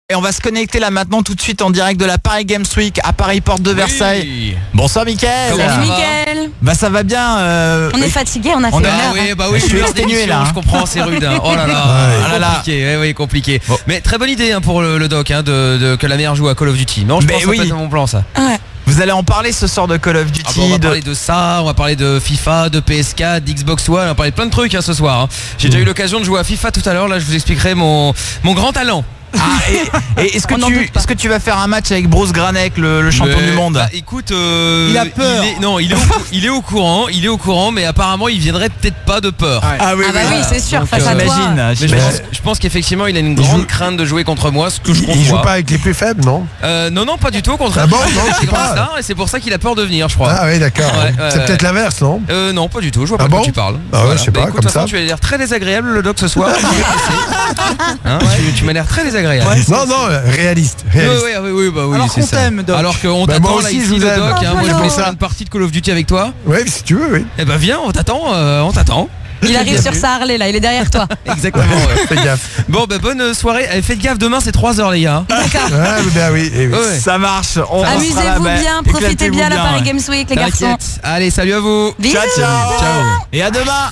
Et on va se connecter là maintenant tout de suite en direct de la Paris Games Week à Paris Porte de Versailles. Oui. Bonsoir Mickaël. Comment Mickaël. Bah ça va bien. On est fatigué, on a fait une heure. Je suis exténué là. Je comprends, c'est rude. Hein. Oh là là, compliqué. Compliqué. Bon. Mais très bonne idée pour le doc que la mère joue à Call of Duty. Non, je pense que c'est mon plan ça. Ouais. Vous allez en parler ce soir de Call of Duty. On va parler de ça, on va parler de FIFA, de PS4, d'Xbox One, on va parler de plein de trucs ce soir. Hein. J'ai déjà eu l'occasion de jouer à FIFA tout à l'heure, là je vous expliquerai mon grand talent. Et est-ce que tu vas faire un match avec Bruce Granek, le champion du monde? Bah écoute, il a peur. Il est au courant, mais apparemment il viendrait peut-être pas de peur. Ouais. Ah oui, c'est sûr, donc, face à toi. Je pense qu'effectivement il a une grande crainte de jouer contre moi, ce que je conçois. Il joue pas avec les plus faibles, non? Non, pas du tout, au contraire. Ah bon, non, je sais pas. Et c'est pour ça qu'il a peur de venir, je crois. Ah oui, d'accord. C'est peut-être l'inverse, non? Non, pas du tout, je vois pas de quoi tu parles. Ah ouais, je sais pas, écoute, comme ça. Tu as l'air très désagréable le doc ce soir. Tu m'as l'air très désagréable. Non, réaliste. Oui, alors c'est ça. Alors qu'on t'attend moi là aussi, ici je vous le aime. doc, moi je non. voulais faire une partie de Call of Duty avec toi. Oui, si tu veux, oui. Eh ben viens, on t'attend. Il arrive sur sa Harley là, il est derrière toi. Exactement. Fais gaffe. Bon bonne soirée. Faites gaffe, demain c'est 3h les gars. D'accord. Oui. Ouais. Ça marche. Amusez-vous bien, profitez bien la Paris Games Week les garçons. T'inquiète. Allez, salut à vous. Bisous. Ciao. Et à demain.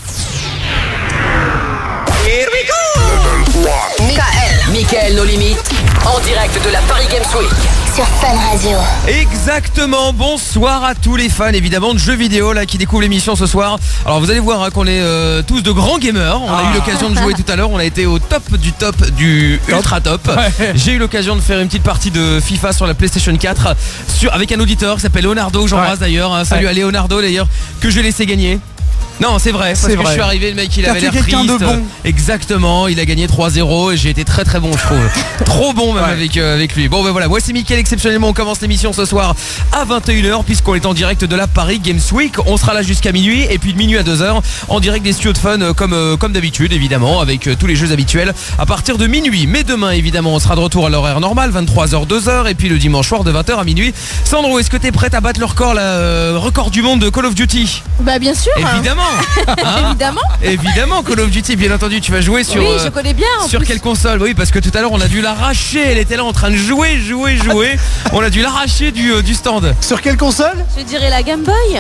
Mickaël, nos limites, en direct de la Paris Games Week. Sur Fun Radio. Exactement, bonsoir à tous les fans évidemment de jeux vidéo là qui découvrent l'émission ce soir. Alors vous allez voir qu'on est tous de grands gamers. On a eu l'occasion de jouer tout à l'heure, on a été au top du ultra top. J'ai eu l'occasion de faire une petite partie de FIFA sur la PlayStation 4 avec un auditeur qui s'appelle Leonardo, que j'embrasse d'ailleurs. Salut à Leonardo d'ailleurs, que je vais laisser gagner. Non, c'est vrai, parce que je suis arrivé, le mec il avait l'air triste. De bon. Exactement, il a gagné 3-0 et j'ai été très bon je trouve. Trop bon même avec lui. Bon ben voilà, moi c'est Mickaël, exceptionnellement on commence l'émission ce soir à 21h puisqu'on est en direct de la Paris Games Week. On sera là jusqu'à minuit et puis de minuit à 2h en direct des studios de Fun comme d'habitude évidemment avec tous les jeux habituels à partir de minuit. Mais demain évidemment on sera de retour à l'horaire normal, 23h 2h et puis le dimanche soir de 20h à minuit. Sandro, est-ce que t'es prête à battre le record du monde de Call of Duty? Bah bien sûr. Évidemment. Évidemment Call of Duty, bien entendu. Tu vas jouer sur je connais bien. Sur quelle console? Oui, parce que tout à l'heure on a dû l'arracher. Elle était là en train de jouer. On a dû l'arracher du stand. Sur quelle console? Je dirais la Game Boy.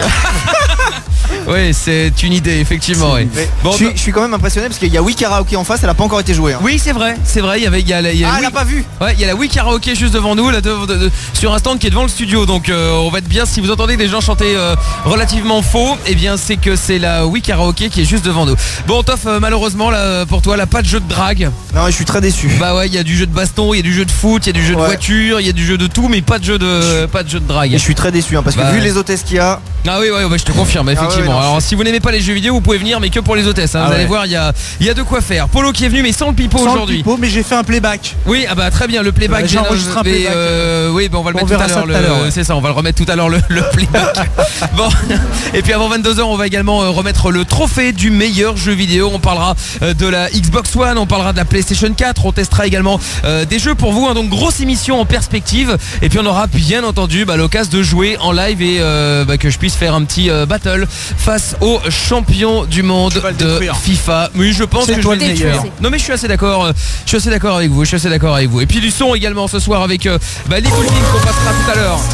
Oui, c'est une idée effectivement. Oui. Bon, je suis quand même impressionné parce qu'il y a Wii Karaoke en face, elle a pas encore été jouée. Oui, c'est vrai. Il y a elle l'a pas vu. Ouais, il y a la Wii Karaoke juste devant nous, là, sur un stand qui est devant le studio. Donc on va être bien. Si vous entendez des gens chanter relativement faux, eh bien c'est que c'est la Wii Karaoke qui est juste devant nous. Bon, Toff, malheureusement là pour toi, là pas de jeu de drague. Non, je suis très déçu. Bah ouais, il y a du jeu de baston, il y a du jeu de foot, il y a du jeu de voiture, il y a du jeu de tout, mais pas de jeu de drague. Et je suis très déçu parce que vu les hôtesses qu'il y a. Ah oui, je te confirme effectivement. Alors si vous n'aimez pas les jeux vidéo, vous pouvez venir, mais que pour les hôtesses. Vous allez voir, il y a de quoi faire. Polo qui est venu, mais sans le pipeau aujourd'hui. Sans le pipeau, mais j'ai fait un playback. Oui, ah bah très bien, le playback. J'ai enregistré un playback. Oui, on va le mettre tout à l'heure. C'est ça, on va le remettre tout à l'heure le playback. Bon, et puis avant 22h, on va également remettre le trophée du meilleur jeu vidéo. On parlera de la Xbox One, on parlera de la PlayStation 4, on testera également des jeux pour vous. Donc grosse émission en perspective. Et puis on aura bien entendu l'occasion de jouer en live et que je puisse faire un petit battle face aux champions du monde de FIFA. Oui, je pense que je vais le détruire. Non mais je suis assez d'accord. Je suis assez d'accord avec vous. Et puis du son également ce soir avec Lee Goulding qu'on passera tout à l'heure.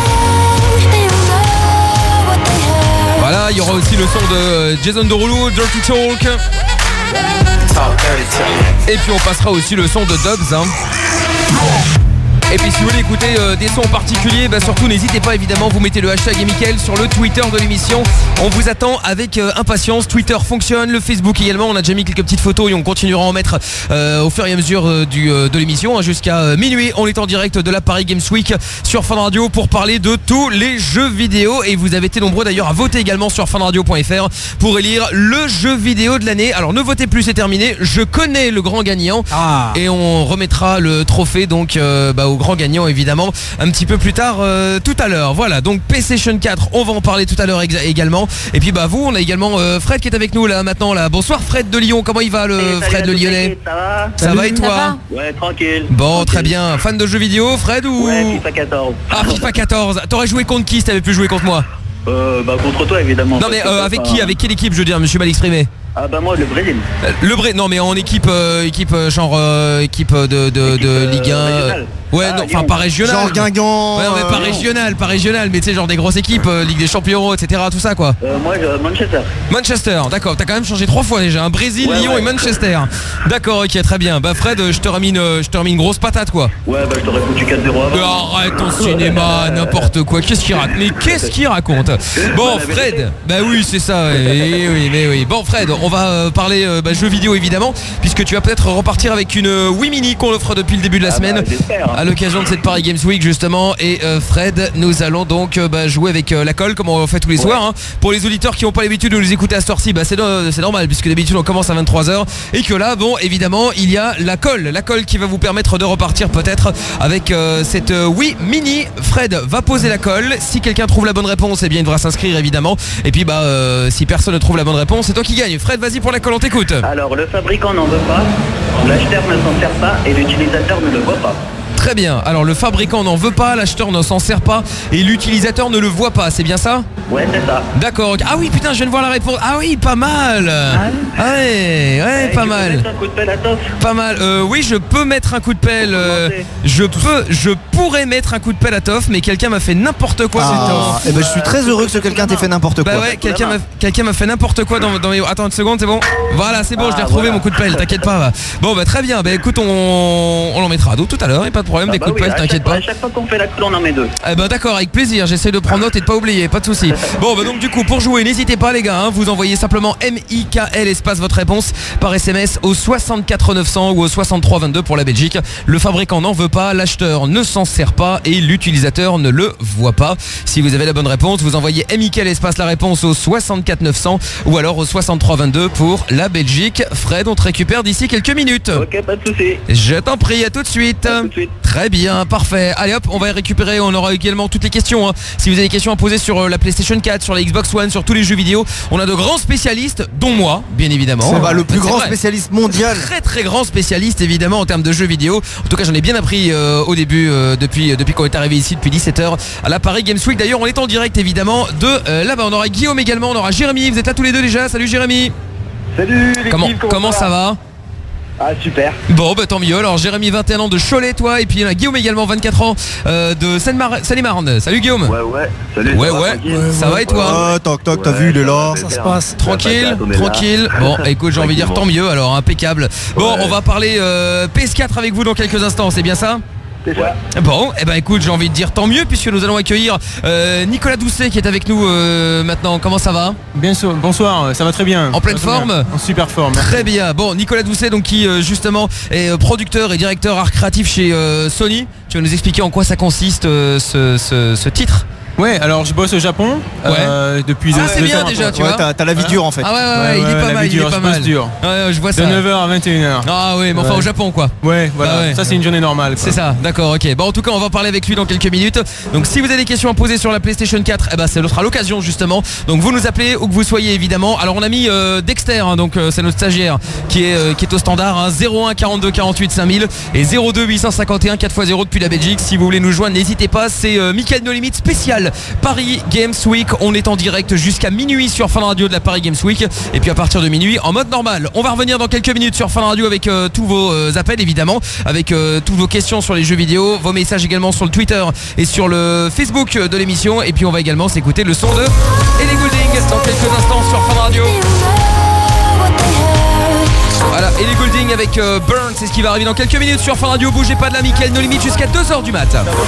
Voilà, il y aura aussi le son de Jason Derulo, Dirty Talk. Et puis on passera aussi le son de Dobbs. Et puis si vous voulez écouter des sons en particulier, surtout n'hésitez pas évidemment, vous mettez le hashtag et Mickaël sur le Twitter de l'émission. On vous attend avec impatience. Twitter fonctionne, le Facebook également. On a déjà mis quelques petites photos et on continuera à en mettre au fur et à mesure de l'émission jusqu'à minuit. On est en direct de la Paris Games Week sur Fun Radio pour parler de tous les jeux vidéo. Et vous avez été nombreux d'ailleurs à voter également sur funradio.fr pour élire le jeu vidéo de l'année. Alors ne votez plus, c'est terminé. Je connais le grand gagnant et on remettra le trophée donc au grand gagnant évidemment un petit peu plus tard tout à l'heure. Voilà, donc PlayStation 4, on va en parler tout à l'heure également. Et puis vous, on a également Fred qui est avec nous là maintenant là. Bonsoir Fred de Lyon, comment il va Fred le Lyonnais? Ça va et toi? Ouais, tranquille. Bon, très bien. Fan de jeux vidéo Fred ou? Ouais, FIFA 14. Ah, FIFA 14. T'aurais joué contre qui si t'avais pu jouer contre moi? Contre toi évidemment. Non mais avec qui? Avec quelle équipe je veux dire, je me suis mal exprimé. Ah bah moi le Brésil. Non mais en équipe équipe de Ligue 1. Régionale. Ouais, Ah, non, enfin Lyon. pas régional. Genre Guingamp. Ouais, mais pas régional, mais tu sais genre des grosses équipes, Ligue des Champions, etc. Tout ça quoi. Moi Manchester. Manchester, d'accord, t'as quand même changé 3 fois déjà, Brésil, Ouais, Lyon ouais. et Manchester. D'accord, ok, très bien. Bah Fred, je te remets une grosse patate quoi. Ouais bah je t'aurais foutu 4-0 avant. Arrête ton cinéma, n'importe quoi. Qu'est-ce qu'il raconte? Mais qu'est-ce qu'il raconte? Bon la vérité. Fred, bah oui c'est ça. Oui. Bon Fred, on va parler jeux vidéo évidemment, puisque tu vas peut-être repartir avec une Wii Mini qu'on offre depuis le début de la semaine, j'espère, hein. à l'occasion de cette Paris Games Week justement. Et Fred, nous allons donc jouer avec la colle comme on fait tous les soirs hein. Pour les auditeurs qui n'ont pas l'habitude de nous écouter à cette heure-ci, c'est normal puisque d'habitude on commence à 23h et que là bon évidemment il y a la colle qui va vous permettre de repartir peut-être avec cette Wii Mini. Fred va poser la colle, si quelqu'un trouve la bonne réponse, eh bien il devra s'inscrire évidemment, et puis si personne ne trouve la bonne réponse, c'est toi qui gagne. Fred, vas-y pour la colle, on t'écoute. Alors le fabricant n'en veut pas, l'acheteur ne s'en sert pas et l'utilisateur ne le voit pas. Très bien, alors le fabricant n'en veut pas, l'acheteur ne s'en sert pas et l'utilisateur ne le voit pas, c'est bien ça? Ouais c'est ça. D'accord, ah oui putain je viens de voir la réponse. Ah oui, pas mal. Ouais, pas Tu peux mal. mettre un coup de pelle à Toff. Pas mal, oui je peux mettre un coup de pelle, commencer. je pourrais mettre un coup de pelle à Toff, mais quelqu'un m'a fait n'importe quoi. Ah, et ben je suis très heureux que ce quelqu'un t'ait fait n'importe quoi. Bah ouais, quelqu'un m'a fait n'importe quoi dans mes... Attends une seconde, c'est bon. Voilà, c'est bon, je l'ai retrouvé mon coup de pelle, t'inquiète pas. Va. Bon bah très bien, bah écoute, on l'en mettra d'autres tout à l'heure, et pas de problème, des coups de pelle, t'inquiète pas. À chaque fois qu'on fait la colle on en met 2. Eh ben d'accord, avec plaisir, j'essaie de prendre note et de pas oublier, pas de souci. Bon bah donc du coup pour jouer, n'hésitez pas les gars, hein, vous envoyez simplement MIKL espace votre réponse par SMS au 64 900 ou au 63 22 pour la Belgique. Le fabricant n'en veut pas, l'acheteur ne s'en sert pas et l'utilisateur ne le voit pas. Si vous avez la bonne réponse, vous envoyez MIKL espace la réponse au 64 900 ou alors au 63 22 pour la Belgique. Fred, on te récupère d'ici quelques minutes. Ok, pas de soucis. Je t'en prie, à tout de suite. À tout de suite. Très bien, parfait. Allez hop, on va récupérer, on aura également toutes les questions hein. Si vous avez des questions à poser sur la PlayStation 4, sur la Xbox One, sur tous les jeux vidéo, on a de grands spécialistes, dont moi, bien évidemment. C'est le plus C'est grand vrai. spécialiste mondial. Très grand spécialiste évidemment en termes de jeux vidéo. En tout cas j'en ai bien appris au début depuis qu'on est arrivé ici depuis 17h à la Paris Games Week. D'ailleurs on est en direct évidemment de là-bas. On aura Guillaume également, on aura Jérémy. Vous êtes là tous les deux déjà. Salut Jérémy. Salut l'équipe, Comment ça va? Ah super. Bon bah tant mieux. Alors Jérémy 21 ans de Cholet toi, et puis il y en a Guillaume également 24 ans de Seine-et-Marne. Salut Guillaume. Ouais. Salut. Ouais, ça va et toi? Ah, toc, t'as vu, il est là. Ça se passe. Tranquille. Bon écoute, j'ai envie de dire tant mieux alors, impeccable. Bon on va parler PS4 avec vous dans quelques instants, c'est bien ça? C'est ça. Bon, et ben écoute, j'ai envie de dire tant mieux puisque nous allons accueillir Nicolas Doucet qui est avec nous maintenant. Comment ça va? Bien sûr, bonsoir, ça va très bien. En pleine forme? En super forme. Très bien. Bon, Nicolas Doucet donc qui justement est producteur et directeur art créatif chez Sony. Tu vas nous expliquer en quoi ça consiste ce titre? Ouais, alors je bosse au Japon depuis Ah, c'est 2 bien ans. déjà, tu Ouais, vois. t'as la vie dure en fait. Ah ouais, il est pas la mal, vie dure, il est pas je bosse mal. dur. Ouais, je vois De ça. 9h à 21h. Ah oui, mais enfin Ouais. au Japon quoi. Ouais, voilà. Bah ouais. Ça c'est une journée normale. quoi. C'est ça, d'accord, ok. Bon en tout cas on va parler avec lui dans quelques minutes. Donc si vous avez des questions à poser sur la PlayStation 4, eh ben ça sera l'occasion justement. Donc vous nous appelez où que vous soyez évidemment. Alors on a mis Dexter, hein, donc c'est notre stagiaire qui est au standard, hein, 01 42 48 5000 et 02 851 4x0 depuis la Belgique. Si vous voulez nous joindre, n'hésitez pas. C'est Mickaël No Limit spécial Paris Games Week. On est en direct jusqu'à minuit sur Fun Radio de la Paris Games Week. Et puis à partir de minuit en mode normal. On va revenir dans quelques minutes sur Fun Radio avec tous vos appels évidemment, avec toutes vos questions sur les jeux vidéo, vos messages également sur le Twitter et sur le Facebook de l'émission. Et puis on va également s'écouter le son de Ellie Goulding dans quelques instants sur Fun Radio. Voilà, Ellie Goulding avec Burn, c'est ce qui va arriver dans quelques minutes sur Fun Radio. Bougez pas de la Mickaël No Limit jusqu'à 2h du mat.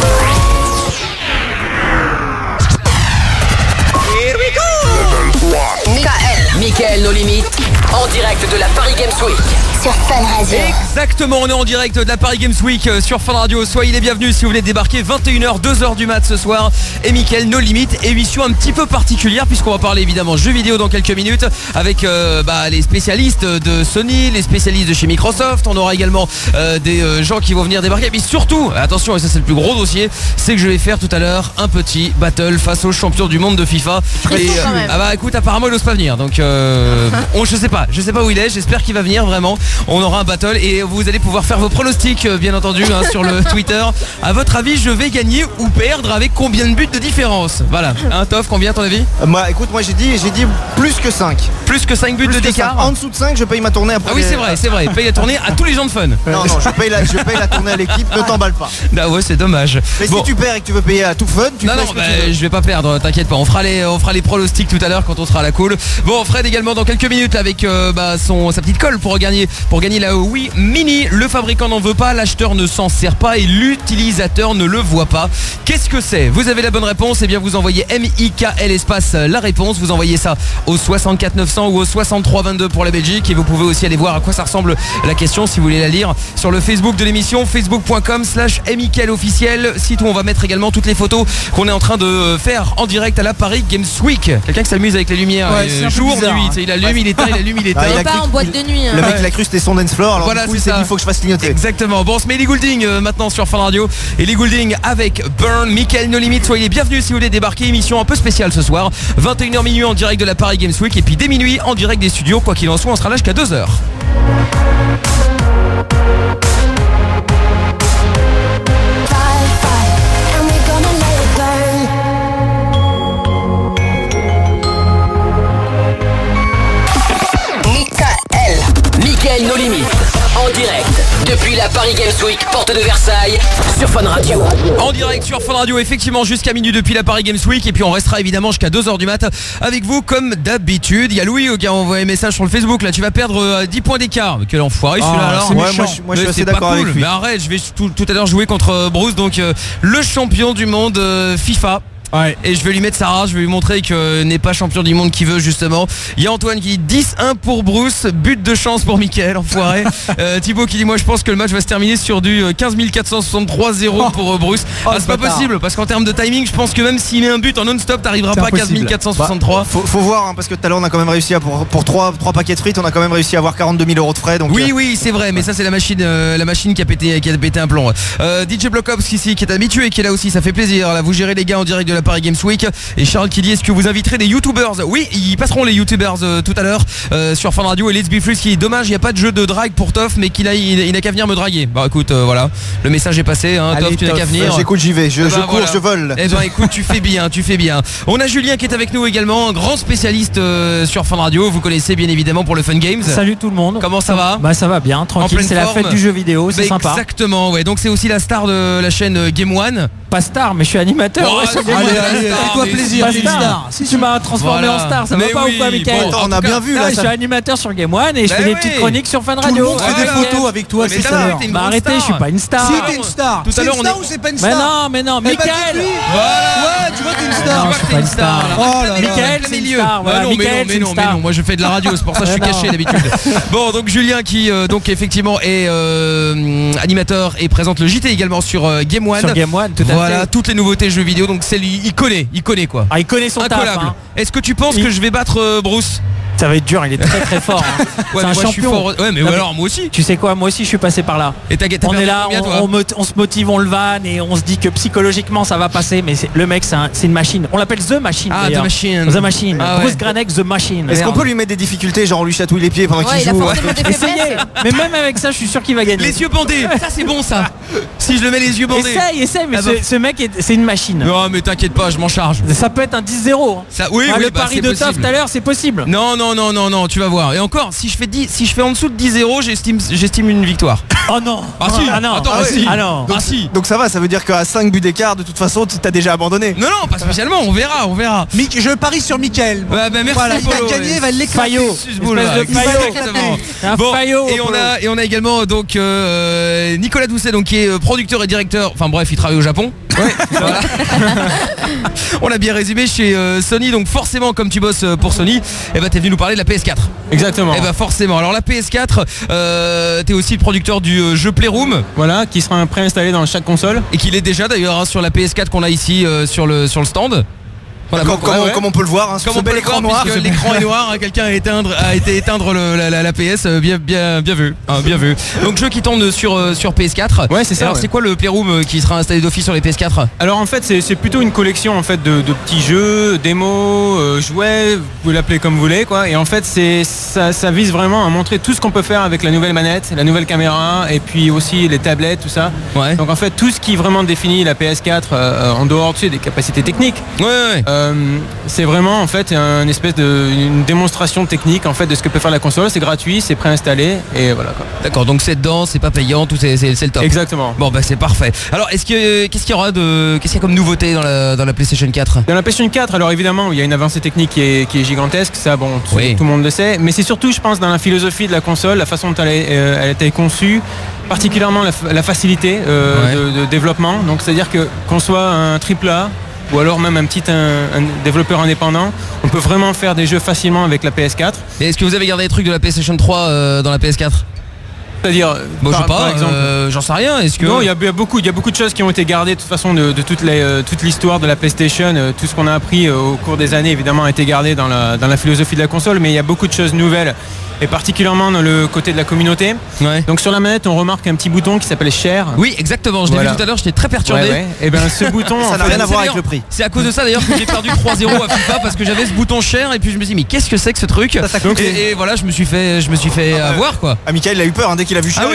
Mickaël No Limit, en direct de la Paris Games Week. Sur Fun Radio. Exactement, on est en direct de la Paris Games Week sur Fun Radio. Soyez les bienvenus si vous venez de débarquer. 21h, 2h du mat ce soir. Et Mickaël No Limit, émission un petit peu particulière puisqu'on va parler évidemment jeux vidéo dans quelques minutes avec les spécialistes de Sony, les spécialistes de chez Microsoft. On aura également des gens qui vont venir débarquer. Mais surtout, attention, et ça c'est le plus gros dossier, c'est que je vais faire tout à l'heure un petit battle face aux champions du monde de FIFA. Et, quand même. ah bah écoute, apparemment il n'ose pas venir. Donc je sais pas où il est. J'espère qu'il va venir vraiment. On aura un battle et vous allez pouvoir faire vos pronostics, bien entendu, sur le Twitter. À votre avis, je vais gagner ou perdre avec combien de buts de différence? Voilà. Toff, combien à ton avis? Moi, écoute, j'ai dit plus que 5. Plus que 5 buts de d'écart. En dessous de 5, je paye ma tournée après. Ah oui, c'est vrai. Paye la tournée à tous les gens de Fun. Non, je paye la tournée à l'équipe, ne t'emballe pas. Ah ouais, c'est dommage. Mais si tu perds et que tu veux payer à tout Fun, tu non, je vais pas perdre, t'inquiète pas. On fera les pronostics tout à l'heure quand on sera à la cool. Bon, Fred également dans quelques minutes avec sa petite colle pour gagner la Wii Mini. Le fabricant n'en veut pas, l'acheteur ne s'en sert pas et l'utilisateur ne le voit pas. Qu'est-ce que c'est? Vous avez la bonne réponse, et bien vous envoyez MIKL espace la réponse. Vous envoyez ça au 64 900 ou au 63 22 pour la Belgique, et vous pouvez aussi aller voir à quoi ça ressemble la question si vous voulez la lire sur le Facebook de l'émission, facebook.com/MIKL officiel, site où on va mettre également toutes les photos qu'on est en train de faire en direct à la Paris Games Week. Quelqu'un qui s'amuse avec les lumières, jour, nuit, il allume, il éteint, il allume, il éteint. Il est pas en boîte de nuit. Le mec il a cru que c'était son dance floor, alors voilà, du coup, il s'est dit il faut que je fasse clignoter. Exactement. Bon, on se met les Goulding maintenant sur Fun Radio, et les Goulding avec Burn, Mickaël No Limit. Soyez les bienvenus si vous voulez débarquer. Émission un peu spéciale ce soir, 21h minuit en direct de la Paris Games Week, et puis dès minuit en direct des studios. Quoi qu'il en soit, on sera là jusqu'à 2h. Mickaël No Limit, en direct depuis la Paris Games Week, porte de Versailles, sur Fun Radio. En direct sur Fun Radio, effectivement, jusqu'à minuit depuis la Paris Games Week, et puis on restera évidemment jusqu'à 2h du mat avec vous comme d'habitude. Il y a Louis qui a envoyé un message sur le Facebook, là tu vas perdre 10 points d'écart. Quel enfoiré celui-là alors. Moi je suis assez d'accord avec lui. Mais arrête, je vais tout à l'heure jouer contre Bruce, donc le champion du monde FIFA. Ouais. Et je vais lui mettre sa race, je vais lui montrer que n'est pas champion du monde qui veut, justement. Il y a Antoine qui dit 10-1 pour Bruce, but de chance pour Mickaël, enfoiré. Thibaut qui dit moi je pense que le match va se terminer sur du 15 463-0 pour Bruce. C'est pas possible, parce qu'en termes de timing, je pense que même s'il met un but en non-stop, t'arriveras pas à 15 463. Faut voir, parce que tout à l'heure on a quand même réussi pour 3 paquets de frites, on a quand même réussi à avoir 42 000 euros de frais. Donc oui, c'est vrai, mais ça c'est la machine qui a pété un plomb. DJ Block Ops ici qui est habitué, qui est là aussi, ça fait plaisir. Là vous gérez les gars en direct de la Paris Games Week. Et Charles qui dit est-ce que vous inviterez des youtubers? Oui, ils passeront les youtubers tout à l'heure sur Fun Radio. Et Let's Be Free qui est dommage, il n'y a pas de jeu de drague pour Toff, mais il n'a qu'à venir me draguer. Bah écoute, voilà, le message est passé, Toff, tu n'as qu'à venir. J'écoute, j'y vais, je cours, voilà. Je vole. Eh ben écoute, tu fais bien. On a Julien qui est avec nous également, un grand spécialiste sur Fun Radio. Vous connaissez bien évidemment pour le Fun Games. Salut tout le monde. Comment ça va? Bah ça va bien, tranquille, c'est la fête du jeu vidéo, c'est sympa. Exactement, ouais. Donc c'est aussi la star de la chaîne Game One. Pas star, mais je suis animateur. Allez, fais-toi plaisir. Star. Si tu m'as transformé en star, ça va pas ou quoi, Mickaël? On a bien vu là. Je suis animateur sur Game One et je fais des petites chroniques sur Fun Radio. Tout le monde fait des photos avec toi, c'est ça. Bah arrêtez, je suis pas une star. Si t'es une star. Tout à l'heure on est. Ou c'est pas une star? Mais non, Mickaël. Ouais, tu vois t'es une star. Je suis pas une star. Oh là là. Mickaël, c'est une star. Mais non, moi je fais de la radio, c'est pour ça que je suis caché d'habitude. Bon, donc Julien qui donc effectivement est animateur et présente le JT également sur Game One. Sur Game One, tout à fait. Voilà, toutes les nouveautés jeux vidéo, donc c'est lui, il connaît quoi. Ah, il connaît son taf. Est-ce que tu penses que je vais battre Bruce? Ça va être dur, il est très très fort. Ouais, c'est un champion. Ouais, mais alors moi aussi. Tu sais quoi, moi aussi je suis passé par là. Et on est là, on se motive, on le vanne et on se dit que psychologiquement ça va passer. Mais le mec c'est une machine. On l'appelle The Machine. Ah, The Machine. The Machine. Bruce Granek, The Machine. Est-ce qu'on peut lui mettre des difficultés, genre on lui chatouille les pieds pendant qu'il joue? Essayez. Mais même avec ça, je suis sûr qu'il va gagner. Les yeux bandés, ça c'est bon ça. Si je le mets les yeux bandés. Essaye, mais ce mec c'est une machine. Non, mais t'inquiète pas, je m'en charge. Ça peut être un 10-0. Oui, le pari de Toff tout à l'heure, c'est possible. Non, tu vas voir. Et encore, si je fais en dessous de 10-0, j'estime une victoire. Oh non. Ah si. Non. Attends, si. Donc ça va, ça veut dire qu'à 5 buts d'écart, de toute façon, t'as déjà abandonné. Non, pas spécialement, on verra. Je parie sur Mickaël. Bah merci. Voilà, il va gagner, il va l'éclater. Faillot. Et on a également donc Nicolas Doucet, donc qui est producteur et directeur. Enfin bref, il travaille au Japon. Ouais. Voilà. On l'a bien résumé chez Sony, donc forcément comme tu bosses pour Sony, t'es venu nous parler de la PS4. Exactement. Forcément. Alors la PS4, t'es aussi le producteur du jeu Playroom. Voilà, qui sera préinstallé dans chaque console. Et qu'il est déjà d'ailleurs sur la PS4 qu'on a ici sur le stand. Voilà, comme on peut le voir, comme on peut l'écran noir, puisque l'écran est noir, quelqu'un a été éteindre la PS, bien vu, bien vu. Donc jeu qui tourne sur PS4. Ouais, c'est ça. Alors c'est quoi le Playroom qui sera installé d'office sur les PS4? Alors en fait c'est plutôt une collection en fait de petits jeux, démos, jouets, vous pouvez l'appeler comme vous voulez quoi. Et en fait ça vise vraiment à montrer tout ce qu'on peut faire avec la nouvelle manette, la nouvelle caméra et puis aussi les tablettes, tout ça. Ouais. Donc en fait tout ce qui vraiment définit la PS4 en dehors des capacités techniques. Ouais. C'est vraiment en fait une démonstration technique en fait de ce que peut faire la console. C'est gratuit, c'est préinstallé et voilà quoi. D'accord, donc c'est dedans, c'est pas payant, tout c'est le top. Exactement. Bon bah c'est parfait. Alors qu'est-ce qu'il y aura comme nouveauté dans la PlayStation 4? Dans la PlayStation 4, alors évidemment il y a une avancée technique qui est gigantesque, ça bon tout le monde le sait, mais c'est surtout je pense dans la philosophie de la console, la façon dont elle a été conçue, particulièrement la facilité de développement. Donc c'est-à-dire qu'on soit un AAA ou alors même un développeur indépendant, on peut vraiment faire des jeux facilement avec la PS4. Et est-ce que vous avez gardé des trucs de la PlayStation 3 dans la PS4? C'est-à-dire, bon, je sais pas, par exemple, j'en sais rien. Est-ce que non, il y a beaucoup de choses qui ont été gardées de toute façon de toute l'histoire de la PlayStation. Tout ce qu'on a appris au cours des années, évidemment, a été gardé dans la philosophie de la console, mais il y a beaucoup de choses nouvelles. Et particulièrement dans le côté de la communauté. Ouais. Donc sur la manette, on remarque un petit bouton qui s'appelle Share. Oui, exactement. Je l'ai vu tout à l'heure, j'étais très perturbé. Ouais. Et ben ce bouton, ça n'a rien à voir avec le prix. C'est à cause de ça d'ailleurs que j'ai perdu 3-0 à FIFA parce que j'avais ce bouton Share et puis je me suis dit mais qu'est-ce que c'est que ce truc? Et voilà, je me suis fait avoir quoi. Ah, Mickaël il a eu peur dès qu'il a vu Share. Ah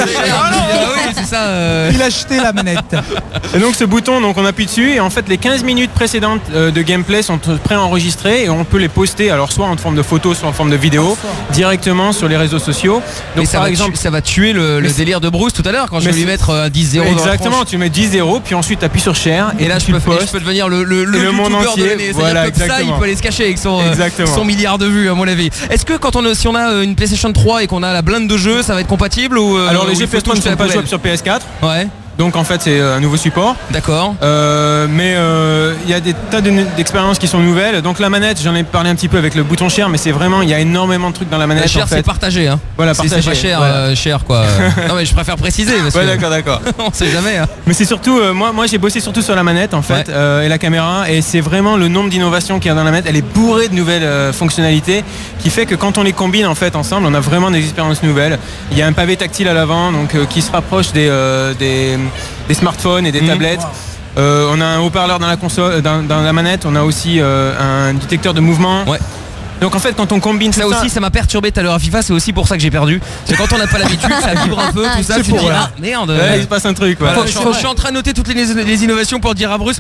oui, c'est ça. Il a acheté la manette. Et donc ce bouton, donc on appuie dessus et en fait les 15 minutes précédentes de gameplay sont préenregistrées et on peut les poster alors soit en forme de photo, soit en forme de vidéo directement sur les réseaux sociaux. Donc mais par exemple, ça va tuer le délire de Bruce tout à l'heure quand je vais lui mettre un 10-0. Exactement, tu mets 10-0 puis ensuite tu appuies sur Share et là je peux devenir le monde entier. De l'année. Voilà, comme ça il peut aller se cacher avec son milliard de vues à mon avis. Est-ce que si on a une PlayStation 3 et qu'on a la blinde de jeux, ça va être compatible ou alors les jeux PS3 ne sont pas jouables sur PS4. Ouais. Donc en fait c'est un nouveau support. D'accord. Mais il y a des tas d'expériences qui sont nouvelles. Donc la manette, j'en ai parlé un petit peu avec le bouton Share, mais c'est vraiment, il y a énormément de trucs dans la manette. La Share, c'est partagé hein. Voilà, c'est pas cher, cher quoi. Non mais je préfère préciser parce que d'accord. On sait jamais. Hein. Mais c'est surtout, moi j'ai bossé surtout sur la manette en fait et la caméra et c'est vraiment le nombre d'innovations qu'il y a dans la manette. Elle est bourrée de nouvelles fonctionnalités qui fait que quand on les combine en fait ensemble, on a vraiment des expériences nouvelles. Il y a un pavé tactile à l'avant donc qui se rapproche des smartphones et des tablettes. On a un haut-parleur dans la console, dans la manette. On a aussi un détecteur de mouvement. Ouais. Donc en fait quand on combine ça aussi ça m'a perturbé tout à l'heure à FIFA, c'est aussi pour ça que j'ai perdu. C'est quand on n'a pas l'habitude, ça vibre un peu tout ça, tu te dis ah merde. Il se passe un truc quoi. Je suis en train de noter toutes les innovations pour dire à Bruce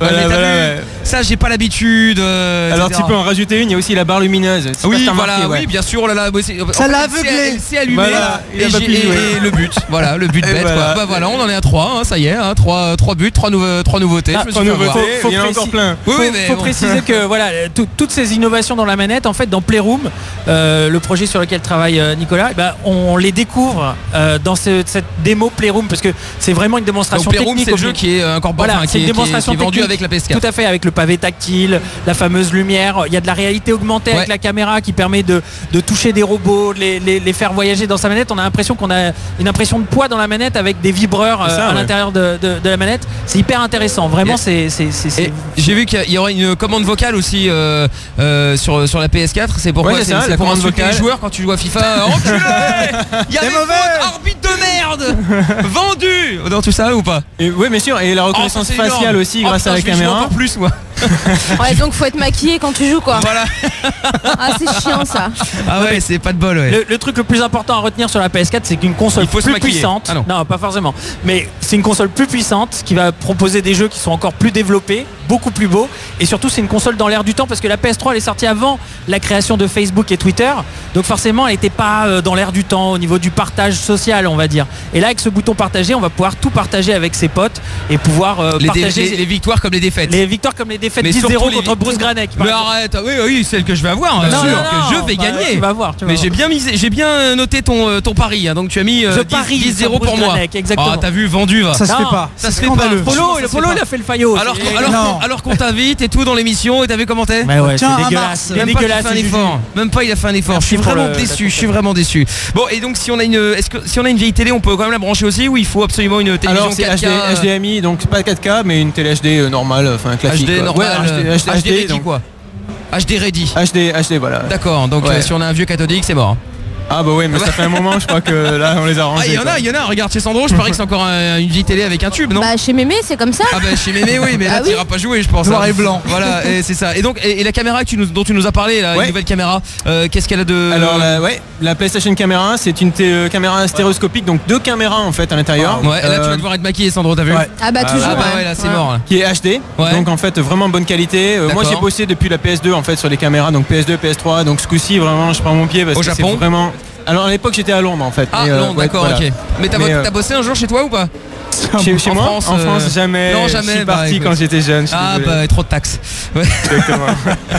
ça j'ai pas l'habitude. Alors tu peux en rajouter une, il y a aussi la barre lumineuse. Oui voilà, oui bien sûr, oh là là, ça l'a aveuglé. C'est allumé et le but. Voilà, le but bête quoi. Bah voilà, on en est à 3, ça y est, 3 buts, 3 nouveautés. Il y en a encore plein. Faut préciser que voilà, toutes ces innovations dans la manette en fait dans Playroom, le projet sur lequel travaille Nicolas, on les découvre dans cette démo Playroom parce que c'est vraiment une démonstration Playroom, technique. C'est le jeu qui est encore c'est une démonstration qui est vendu avec la PS4. Tout à fait, avec le pavé tactile, la fameuse lumière. Il y a de la réalité augmentée avec la caméra qui permet de toucher des robots, de les faire voyager dans sa manette. On a l'impression qu'on a une impression de poids dans la manette avec des vibreurs à l'intérieur de la manette. C'est hyper intéressant. Vraiment, c'est. J'ai vu qu'il y aurait une commande vocale aussi sur la PS4. C'est pourquoi c'est pour insulter les joueurs quand tu joues à FIFA. Enculé, il y a des fautes, arbitre de merde, vendu dans tout ça ou pas? Oui bien sûr, et la reconnaissance faciale aussi grâce à la caméra. Encore plus moi. Ouais, donc faut être maquillé quand tu joues quoi. Voilà. Ah c'est chiant ça. Ah ouais, c'est pas de bol. Le truc le plus important à retenir sur la PS4, c'est qu'une console plus puissante. Non, pas forcément. Mais c'est une console plus puissante qui va proposer des jeux qui sont encore plus développés, beaucoup plus beaux. Et surtout, c'est une console dans l'air du temps parce que la PS3 elle est sortie avant la création de Facebook et Twitter. Donc forcément, elle n'était pas dans l'air du temps au niveau du partage social, on va dire. Et là, avec ce bouton partager, on va pouvoir tout partager avec ses potes et pouvoir partager les victoires comme les défaites. Les victoires comme les défaites. 10-0 contre Bruce Granek. Mais arrête, oui, celle que je vais avoir, bien sûr, que je vais gagner. Tu vas voir. Mais j'ai bien noté ton pari, hein, donc tu as mis 10-0 pour moi. Exactement. Ah, t'as vu, vendu va. Ça se fait pas. Ça se fait pas. Le Polo il a fait le faillot. Alors qu'on t'invite et tout dans l'émission et t'as vu comment t'es? C'est dégueulasse. Même pas il a fait un effort. Je suis vraiment déçu. Bon, et donc si on a une vieille télé, on peut quand même la brancher aussi ou il faut absolument une télévision 4K? HDMI, donc pas 4K mais une télé HD normale, enfin classique. HD normal, HD donc, quoi. HD ready. HD, voilà. D'accord, donc si on a un vieux cathodique, c'est mort. Ah bah ouais, mais ça fait un moment, je crois que là on les a rangés. Ah, il y en a, regarde chez Sandro, je parie que c'est encore une vieille télé avec un tube, non? Bah chez Mémé c'est comme ça. Ah bah chez Mémé oui, mais là tu iras pas jouer je pense. Noir et blanc. Voilà, et c'est ça. Et donc et la caméra dont tu nous as parlé, là, une nouvelle caméra, qu'est-ce qu'elle a de... Alors la PlayStation Camera, c'est une caméra stéréoscopique, donc 2 caméras en fait à l'intérieur. Ouais, et là tu vas devoir être maquillé Sandro, t'as vu? Ah bah toujours. Ah bah ouais, là c'est mort là. Qui est HD, donc en fait vraiment bonne qualité. Moi j'ai bossé depuis la PS2 en fait sur les caméras, donc PS2, PS3, donc ce coup-ci vraiment je prends mon pied parce que c'est vraiment... Alors à l'époque j'étais à Londres en fait. Ah Londres, d'accord, ok. Mais t'as bossé un jour chez toi ou pas? Chez moi en France jamais. Non jamais. Je suis parti quand j'étais jeune. Ah bah trop de taxes. Ouais. Exactement.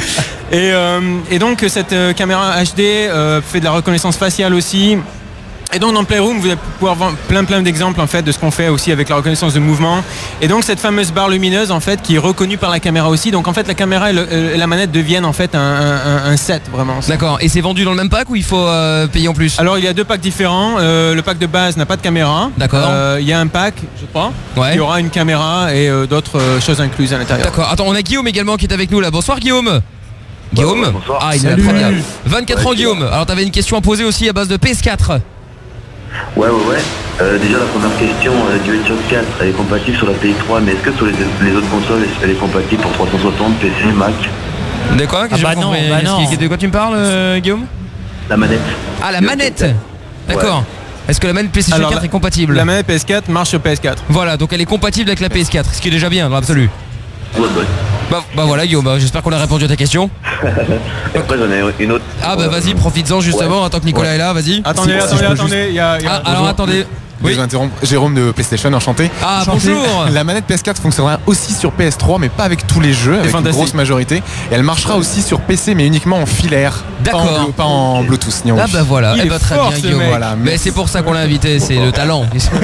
Et donc cette caméra HD fait de la reconnaissance faciale aussi. Et donc dans Playroom, vous allez pouvoir voir plein d'exemples en fait de ce qu'on fait aussi avec la reconnaissance de mouvement. Et donc cette fameuse barre lumineuse en fait qui est reconnue par la caméra aussi. Donc en fait la caméra et la manette deviennent en fait un set vraiment. D'accord. Et c'est vendu dans le même pack ou il faut payer en plus? Alors il y a 2 packs différents. Le pack de base n'a pas de caméra. D'accord. Il y a un pack, je crois, qui aura une caméra et d'autres choses incluses à l'intérieur. D'accord. Attends, on a Guillaume également qui est avec nous là. Bonsoir Guillaume. Guillaume. Bonsoir. Ah il est là, très bien. 24 ans Guillaume. Alors t'avais une question à poser aussi à base de PS4. Ouais. Déjà la première question, DualShock 4, elle est compatible sur la PS3, mais est-ce que sur les autres consoles, elle est compatible pour 360, PC, Mac? De quoi? non. De quoi tu me parles Guillaume? La manette. Ah la manette. D'accord. Est-ce que la manette PlayStation 4 est compatible? La manette PS4 marche sur PS4. Voilà, donc elle est compatible avec la PS4, ce qui est déjà bien dans l'absolu. Ouais. Bah voilà Guillaume, j'espère qu'on a répondu à ta question. Et après j'en ai une autre. Ah bah vas-y, profites-en justement, attends que Nicolas est là, vas-y. Attendez, alors attendez. Oui. Je m'interromps. Jérôme de PlayStation, enchanté. Ah bonjour. La manette PS4 fonctionnera aussi sur PS3 mais pas avec tous les jeux, avec une grosse majorité. Et elle marchera aussi sur PC mais uniquement en filaire. D'accord. Pas en Bluetooth ni en Ah bah voilà, il est très fort, bien ce Guillaume. mec. Voilà, mais c'est pour ça qu'on l'a invité, c'est le talent.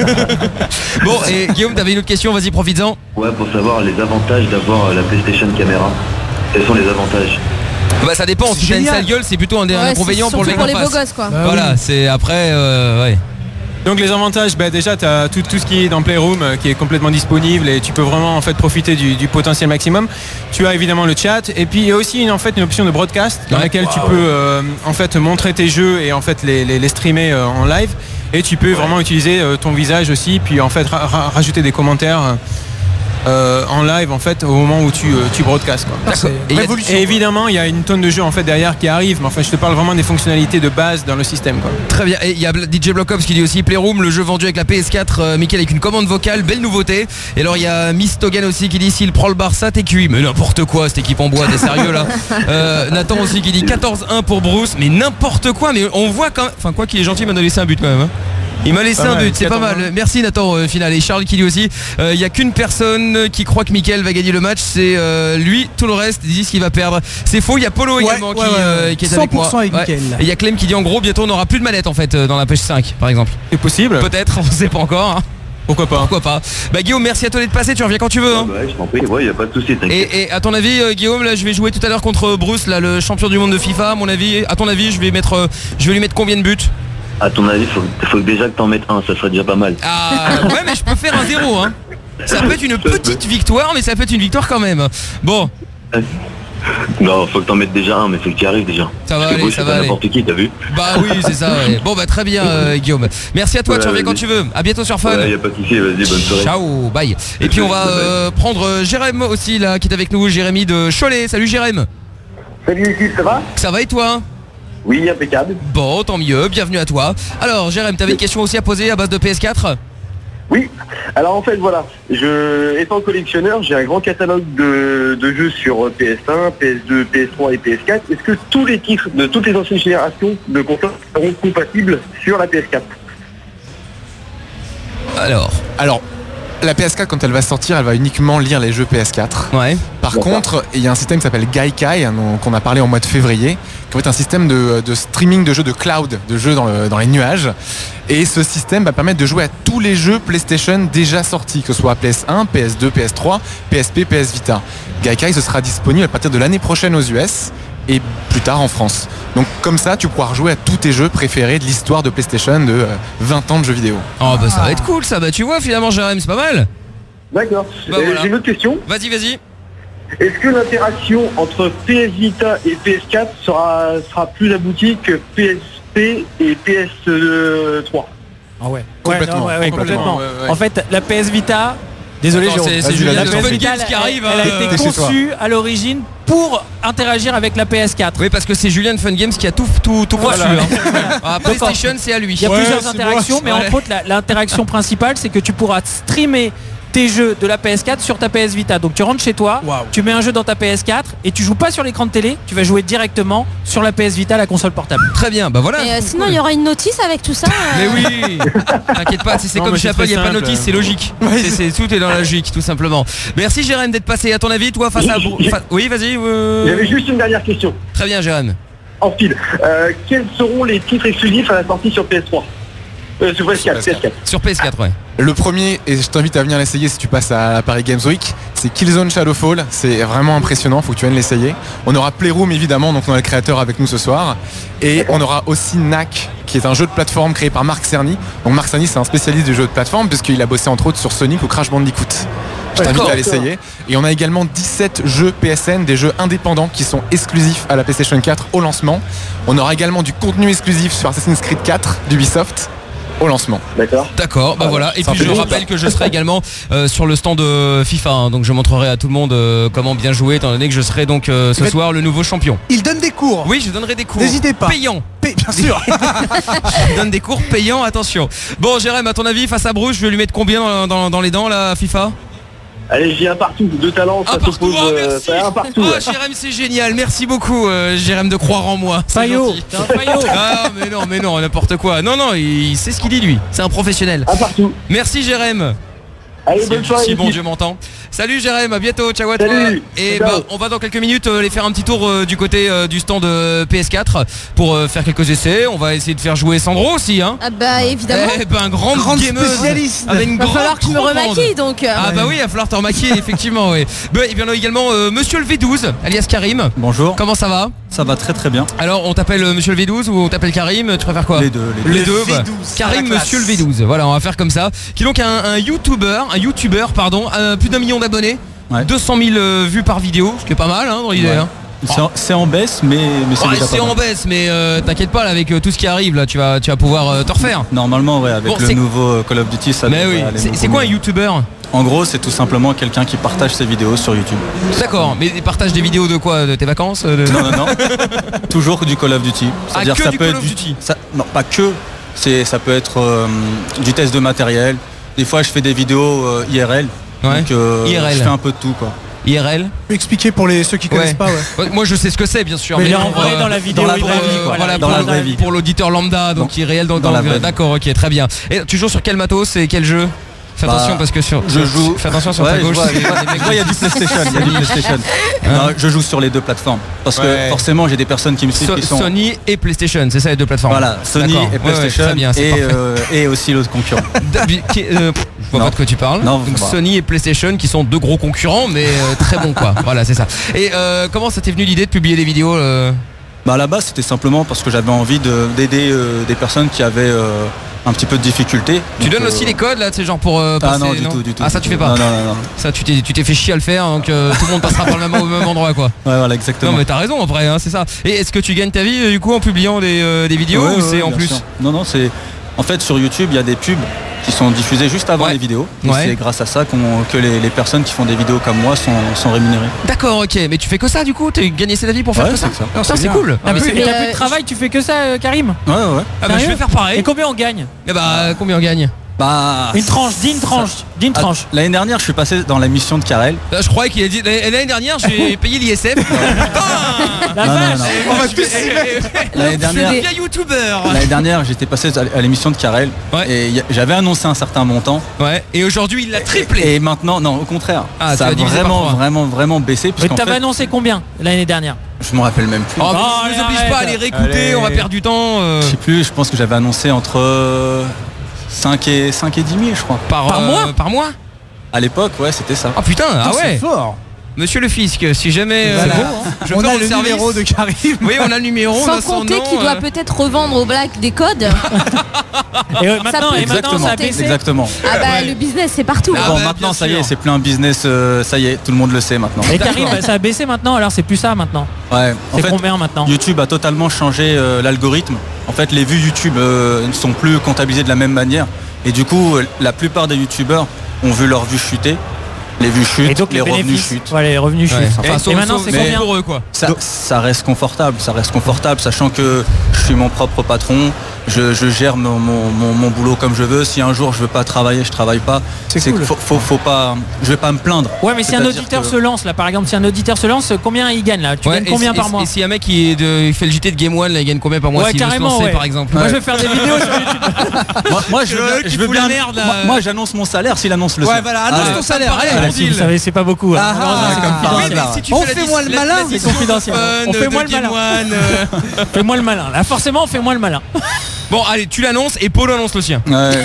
Bon et Guillaume, t'avais une autre question, vas-y profites-en. Ouais, pour savoir les avantages d'avoir la PlayStation Camera. Quels sont les avantages? Bah ça dépend, si t'as une sale gueule c'est plutôt un inconvénient pour le mec en face. Pour les beaux gosses quoi. Voilà, c'est après ouais. Donc les avantages, déjà tu as tout ce qui est dans Playroom qui est complètement disponible et tu peux vraiment en fait profiter du potentiel maximum. Tu as évidemment le chat et puis il y a aussi une option de broadcast dans laquelle tu peux en fait montrer tes jeux et en fait les streamer en live et tu peux vraiment utiliser ton visage aussi puis en fait rajouter des commentaires en live en fait au moment où tu broadcast quoi. Et évidemment il y a une tonne de jeux en fait derrière qui arrivent, mais enfin je te parle vraiment des fonctionnalités de base dans le système quoi. Très bien, et il y a DJ Block Ops qui dit aussi Playroom, le jeu vendu avec la PS4, Mickaël avec une commande vocale, belle nouveauté. Et alors il y a Miss Togan aussi qui dit s'il prend le Barça t'es cuit. Mais n'importe quoi cette équipe en bois, t'es sérieux là. Nathan aussi qui dit 14-1 pour Bruce, mais n'importe quoi, mais on voit quand même, enfin quoi qu'il est gentil, il m'a laissé un but quand même hein. Il m'a laissé un but, c'est pas mal. Merci Nathan final. Et Charles qui dit aussi il y a qu'une personne qui croit que Mickaël va gagner le match, c'est lui, tout le reste ils disent qu'il va perdre. C'est faux, il y a Polo également qui est avec moi. 100% avec Mickaël. Et il y a Clem qui dit en gros bientôt on n'aura plus de manette en fait dans la PS5 par exemple. C'est possible. Peut-être, on sait pas encore hein. Pourquoi pas. Bah Guillaume, merci à toi d'être passé, tu reviens quand tu veux hein. Ouais, je t'en prie, y a pas de souci, t'inquiète. Et à ton avis Guillaume, là je vais jouer tout à l'heure contre Bruce, là le champion du monde de FIFA, à ton avis je vais lui mettre combien de buts? À ton avis, faut déjà que t'en mettes un, ça serait déjà pas mal. Ah ouais, mais je peux faire un 0 hein. Ça peut être une petite victoire, mais ça peut être une victoire quand même. Bon. Non, faut que t'en mettes déjà un, mais faut que tu y arrives déjà. Ça va aller, ça va aller. N'importe qui, t'as vu? Bah oui, c'est ça. Ouais. Bon bah très bien Guillaume. Merci à toi, tu reviens quand tu veux. À bientôt sur Fun. Ouais, y a pas de souci, vas-y, bonne soirée. Ciao, bye. Et puis on va prendre Jérém aussi là, qui est avec nous, Jérémy de Cholet. Salut Jérém. Salut l'équipe, ça va? Ça va et toi? Oui, impeccable. Bon, tant mieux, bienvenue à toi. Alors Jérém, t'avais une question aussi à poser à base de PS4? Oui, alors en fait voilà, étant collectionneur, j'ai un grand catalogue de jeux sur PS1, PS2, PS3 et PS4. Est-ce que tous les titres de toutes les anciennes générations de consoles seront compatibles sur la PS4? Alors, la PS4 quand elle va sortir, elle va uniquement lire les jeux PS4. Ouais. Par contre, il y a un système qui s'appelle Gaikai, qu'on a parlé en mois de février, qui est un système de streaming de jeux de cloud, de jeux dans les nuages. Et ce système va permettre de jouer à tous les jeux PlayStation déjà sortis, que ce soit PS1, PS2, PS3, PSP, PS Vita. Gaikai, ce sera disponible à partir de l'année prochaine aux US et plus tard en France. Donc comme ça, tu pourras rejouer à tous tes jeux préférés de l'histoire de PlayStation de 20 ans de jeux vidéo. Oh bah ça va être cool ça, bah tu vois finalement Jérém, c'est pas mal. D'accord. Bah, voilà. J'ai une autre question. Vas-y. Est-ce que l'interaction entre PS Vita et PS4 sera plus aboutie que PSP et PS3? Ah ouais. Complètement. Complètement. Ouais. En fait, la PS Vita. Désolé, Attends, Jérôme. c'est Julien La de PS Fun Vita, Games qui arrive. Elle a été conçue à l'origine pour interagir avec la PS4. Oui, parce que c'est Julien de Fun Games qui a tout conçu. Hein. PlayStation, c'est à lui. Il y a plusieurs interactions, mais entre autres, l'interaction principale, c'est que tu pourras streamer tes jeux de la PS4 sur ta PS Vita. Donc tu rentres chez toi, tu mets un jeu dans ta PS4 et tu joues pas sur l'écran de télé, tu vas jouer directement sur la PS Vita, la console portable. Très bien, bah voilà. Et sinon, il y aura une notice avec tout ça. Mais oui. T'inquiète pas, c'est comme chez Apple, il n'y a pas de notice, c'est logique. Tout est dans la logique, tout simplement. Merci Jérém d'être passé. À ton avis, toi, face à... Oui, vas-y. J'avais juste une dernière question. Très bien, Jérém. En fil. Quels seront les titres exclusifs à la sortie sur PS3 sur PS4. Sur PS4, ouais. Le premier, et je t'invite à venir l'essayer si tu passes à la Paris Games Week, c'est Killzone Shadowfall. C'est vraiment impressionnant, faut que tu viennes l'essayer. On aura Playroom évidemment, donc on a le créateur avec nous ce soir. Et on aura aussi Knack, qui est un jeu de plateforme créé par Marc Cerny. Donc Marc Cerny, c'est un spécialiste du jeu de plateforme puisqu'il a bossé entre autres sur Sonic ou Crash Bandicoot. Je t'invite à l'essayer. Et on a également 17 jeux PSN, des jeux indépendants qui sont exclusifs à la PlayStation 4 au lancement. On aura également du contenu exclusif sur Assassin's Creed 4 d'Ubisoft au lancement. D'accord, bah voilà. Et puis je rappelle que je serai également sur le stand de FIFA, hein, donc je montrerai à tout le monde comment bien jouer, étant donné que je serai donc ce soir le nouveau champion. Il donne des cours. Oui, je donnerai des cours. N'hésitez pas. Payants. Bien sûr. Je donne des cours payants, attention. Bon, Jérém, à ton avis, face à Bruce, je vais lui mettre combien dans les dents la FIFA? Allez, j'ai un partout, 2 talents, ça s'oppose. Un partout. Oh, Jérém, c'est génial. Merci beaucoup, Jérém, de croire en moi. Payot. Ah, mais non, n'importe quoi. Non, il sait ce qu'il dit, lui. C'est un professionnel. Un partout. Merci, Jérém. Allez, bonne soirée. Si bon Dieu m'entend. Salut Jérém, à bientôt, ciao à toi. Et on va dans quelques minutes aller faire un petit tour du côté du stand PS4 pour faire quelques essais. On va essayer de faire jouer Sandro aussi, hein. Ah bah évidemment. Un grand gameuse spécialiste. avec une va falloir que je me remaquille donc. Ah bah oui, il va falloir te remaquiller effectivement, oui. Et bien on a également Monsieur le V12, alias Karim. Bonjour. Comment ça va? Ça va très bien. Alors on t'appelle Monsieur le V12 ou on t'appelle Karim? Tu préfères quoi? Les deux. Bah. Karim, Monsieur le V12. Voilà, on va faire comme ça. Qui est donc un YouTuber, pardon, plus d'1 million d'abonnés. Ouais. 200 000 vues par vidéo, ce qui est pas mal, hein, dans l'idée. Ouais. C'est en baisse, mais c'est déjà c'est pas mal. en baisse, mais t'inquiète pas, là, avec tout ce qui arrive, là, tu vas pouvoir te refaire. Normalement, ouais, avec le nouveau Call of Duty, ça. Mais oui. C'est quoi un YouTuber? En gros, c'est tout simplement quelqu'un qui partage ses vidéos sur YouTube. D'accord, mais il partage des vidéos de quoi? De tes vacances? Non. Toujours du Call of Duty. C'est-à-dire ça peut être Duty. Non, pas que. Ça peut être du test de matériel. Des fois, je fais des vidéos IRL. Ouais. Donc, IRL. Je fais un peu de tout, quoi. IRL. Expliquer pour ceux qui connaissent pas. Moi je sais ce que c'est bien sûr. Mais en vrai dans la vidéo, dans la vraie vie. Pour l'auditeur lambda, donc IRL dans la vraie vie. D'accord, ok, très bien. Et tu joues sur quel matos et quel jeu? Fais attention parce que fais attention sur ta gauche. Il y a du PlayStation. Non, je joue sur les deux plateformes parce que forcément j'ai des personnes qui me suivent qui sont Sony et PlayStation, c'est ça les deux plateformes. Voilà, Sony et PlayStation et aussi l'autre concurrent. Je vois pas de quoi tu parles. Donc Sony et PlayStation qui sont deux gros concurrents mais très bons quoi. Voilà, c'est ça. Et comment ça t'est venu l'idée de publier des vidéos à la base c'était simplement parce que j'avais envie d'aider des personnes qui avaient un petit peu de difficulté. Tu donnes aussi les codes là, c'est genre pour passer, non, du tout. Ah ça tu fais pas. Non. Ça tu t'es fait chier à le faire donc tout le monde passera par le même endroit quoi. Ouais voilà exactement. Non mais t'as raison en vrai hein, c'est ça. Et est-ce que tu gagnes ta vie du coup en publiant des vidéos ou c'est en plus sûr. Non c'est en fait sur YouTube il y a des pubs qui sont diffusés juste avant les vidéos. Et c'est grâce à ça que les personnes qui font des vidéos comme moi sont rémunérées. D'accord, ok. Mais tu fais que ça du coup? T'as gagné ta vie pour faire que ça? Non, ça c'est cool. T'as plus de travail, tu fais que ça, Karim? Ouais. Ah bah je vais faire pareil. Et combien on gagne? Combien on gagne? Une tranche, dis une tranche. L'année dernière, je suis passé dans la mission de Karel. Je croyais qu'il a dit l'année dernière, j'ai payé l'ISF. La vache. On va tous L'année dernière, je suis youtubeur. L'année dernière, j'étais passé à l'émission de Karel et j'avais annoncé un certain montant. Ouais. Et aujourd'hui, il l'a triplé. Et maintenant, non, au contraire. Ça a vraiment baissé. Mais t'avais annoncé combien l'année dernière? Je me rappelle même plus. Ne nous oblige pas à les réécouter, on va perdre du temps. Je sais plus, je pense que j'avais annoncé entre 5 et 10 000 je crois. Par mois? Par mois? À l'époque, ouais, c'était ça. Ah putain, ah ouais. C'est fort. Monsieur le fisc, si jamais on a le numéro de Karim. Oui, on a le numéro. Sans compter qu'il doit peut-être revendre au black des codes. maintenant, ça a baissé. Exactement. Ah bah le business c'est partout. Bon, maintenant ça y est, c'est plus un business, ça y est, tout le monde le sait maintenant. Et Karim, ça a baissé maintenant, alors c'est plus ça maintenant. Ouais. C'est combien maintenant? YouTube a totalement changé l'algorithme. En fait, les vues YouTube ne sont plus comptabilisées de la même manière. Et du coup, la plupart des YouTubeurs ont vu leurs vues chuter. Les vues chutent, et donc les revenus chutent. Ouais, les revenus chutent. Enfin, et maintenant c'est combien pour eux, quoi. Ça reste confortable, sachant que je suis mon propre patron, je gère mon boulot comme je veux. Si un jour je veux pas travailler, je travaille pas. C'est cool. Faut pas, je vais pas me plaindre. Ouais, mais si un auditeur se lance là, par exemple, si un auditeur se lance, combien il gagne là? Tu gagnes combien par mois? Et si un mec il fait le JT de Game One, là, il gagne combien par mois? Ouais, carrément, par exemple. Moi je vais faire des vidéos sur YouTube. Moi je veux bien. Moi j'annonce mon salaire s'il annonce le sien. Ouais, voilà, annonce ton salaire. Allez, vous savez, c'est pas beaucoup. on fait moins le malin. C'est confidentiel. On fait moins le malin. Fais-moi le malin. Là, forcément, fais-moi le malin. Bon, allez, tu l'annonces et Paul annonce le sien. Ouais.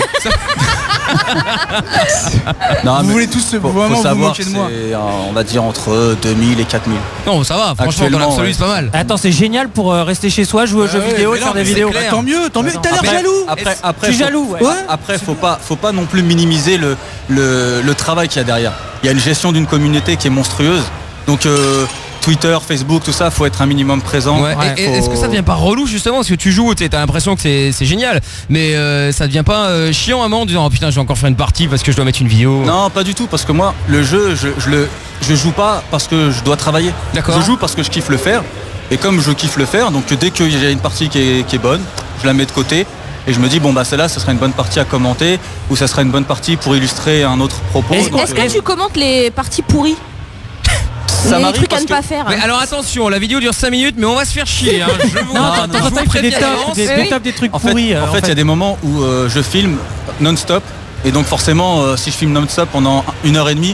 Non, vous voulez tous vraiment vous moquer de moi. On va dire entre 2000 et 4000. Non, ça va, franchement, dans l'absolu, c'est pas mal. Attends, c'est génial pour rester chez soi, jouer aux jeux vidéo, faire des vidéos. Tant mieux. T'as l'air jaloux. Je suis jaloux. Après, faut pas non plus minimiser le travail qu'il y a derrière. Il y a une gestion d'une communauté qui est monstrueuse. Donc Twitter, Facebook, tout ça, faut être un minimum présent. Ouais. Est-ce que ça devient pas relou justement parce que tu joues, t'as l'impression que c'est génial, mais ça devient pas chiant à un moment en disant oh putain je vais encore faire une partie parce que je dois mettre une vidéo? Non, pas du tout, parce que moi le jeu je joue pas parce que je dois travailler. D'accord. Je joue parce que je kiffe le faire, et comme je kiffe le faire, donc dès qu'il y a une partie qui est bonne, je la mets de côté. Et je me dis bon bah celle-là, ça sera une bonne partie à commenter, ou ça sera une bonne partie pour illustrer un autre propos. Est-ce que tu commentes les parties pourries? Ça les trucs à ne pas faire. Mais alors attention, la vidéo dure 5 minutes, mais on va se faire chier. Des tops, des trucs pourris. En fait, il y a des moments où je filme non-stop, et donc forcément, si je filme non-stop pendant 1h30,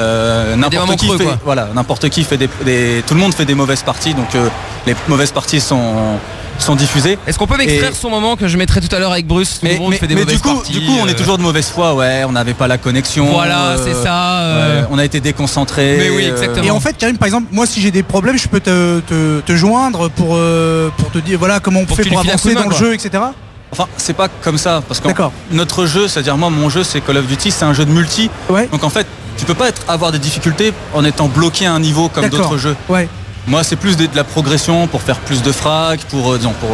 n'importe qui fait tout le monde fait des mauvaises parties, donc les mauvaises parties sont diffusées. Est-ce qu'on peut m'extraire son moment que je mettrai tout à l'heure avec Bruce? Mais du coup, on est toujours de mauvaise foi. Ouais, on n'avait pas la connexion. Voilà, c'est ça. On a été déconcentrés. Mais oui, exactement. Et en fait, Karim, par exemple, moi, si j'ai des problèmes, je peux te joindre pour te dire voilà comment on fait pour avancer dans le jeu, etc. Enfin, c'est pas comme ça, parce que notre jeu, c'est-à-dire moi, mon jeu, c'est Call of Duty, c'est un jeu de multi. Ouais. Donc en fait, tu peux pas avoir des difficultés en étant bloqué à un niveau comme d'autres jeux. Ouais. Moi, c'est plus de la progression pour faire plus de frags, pour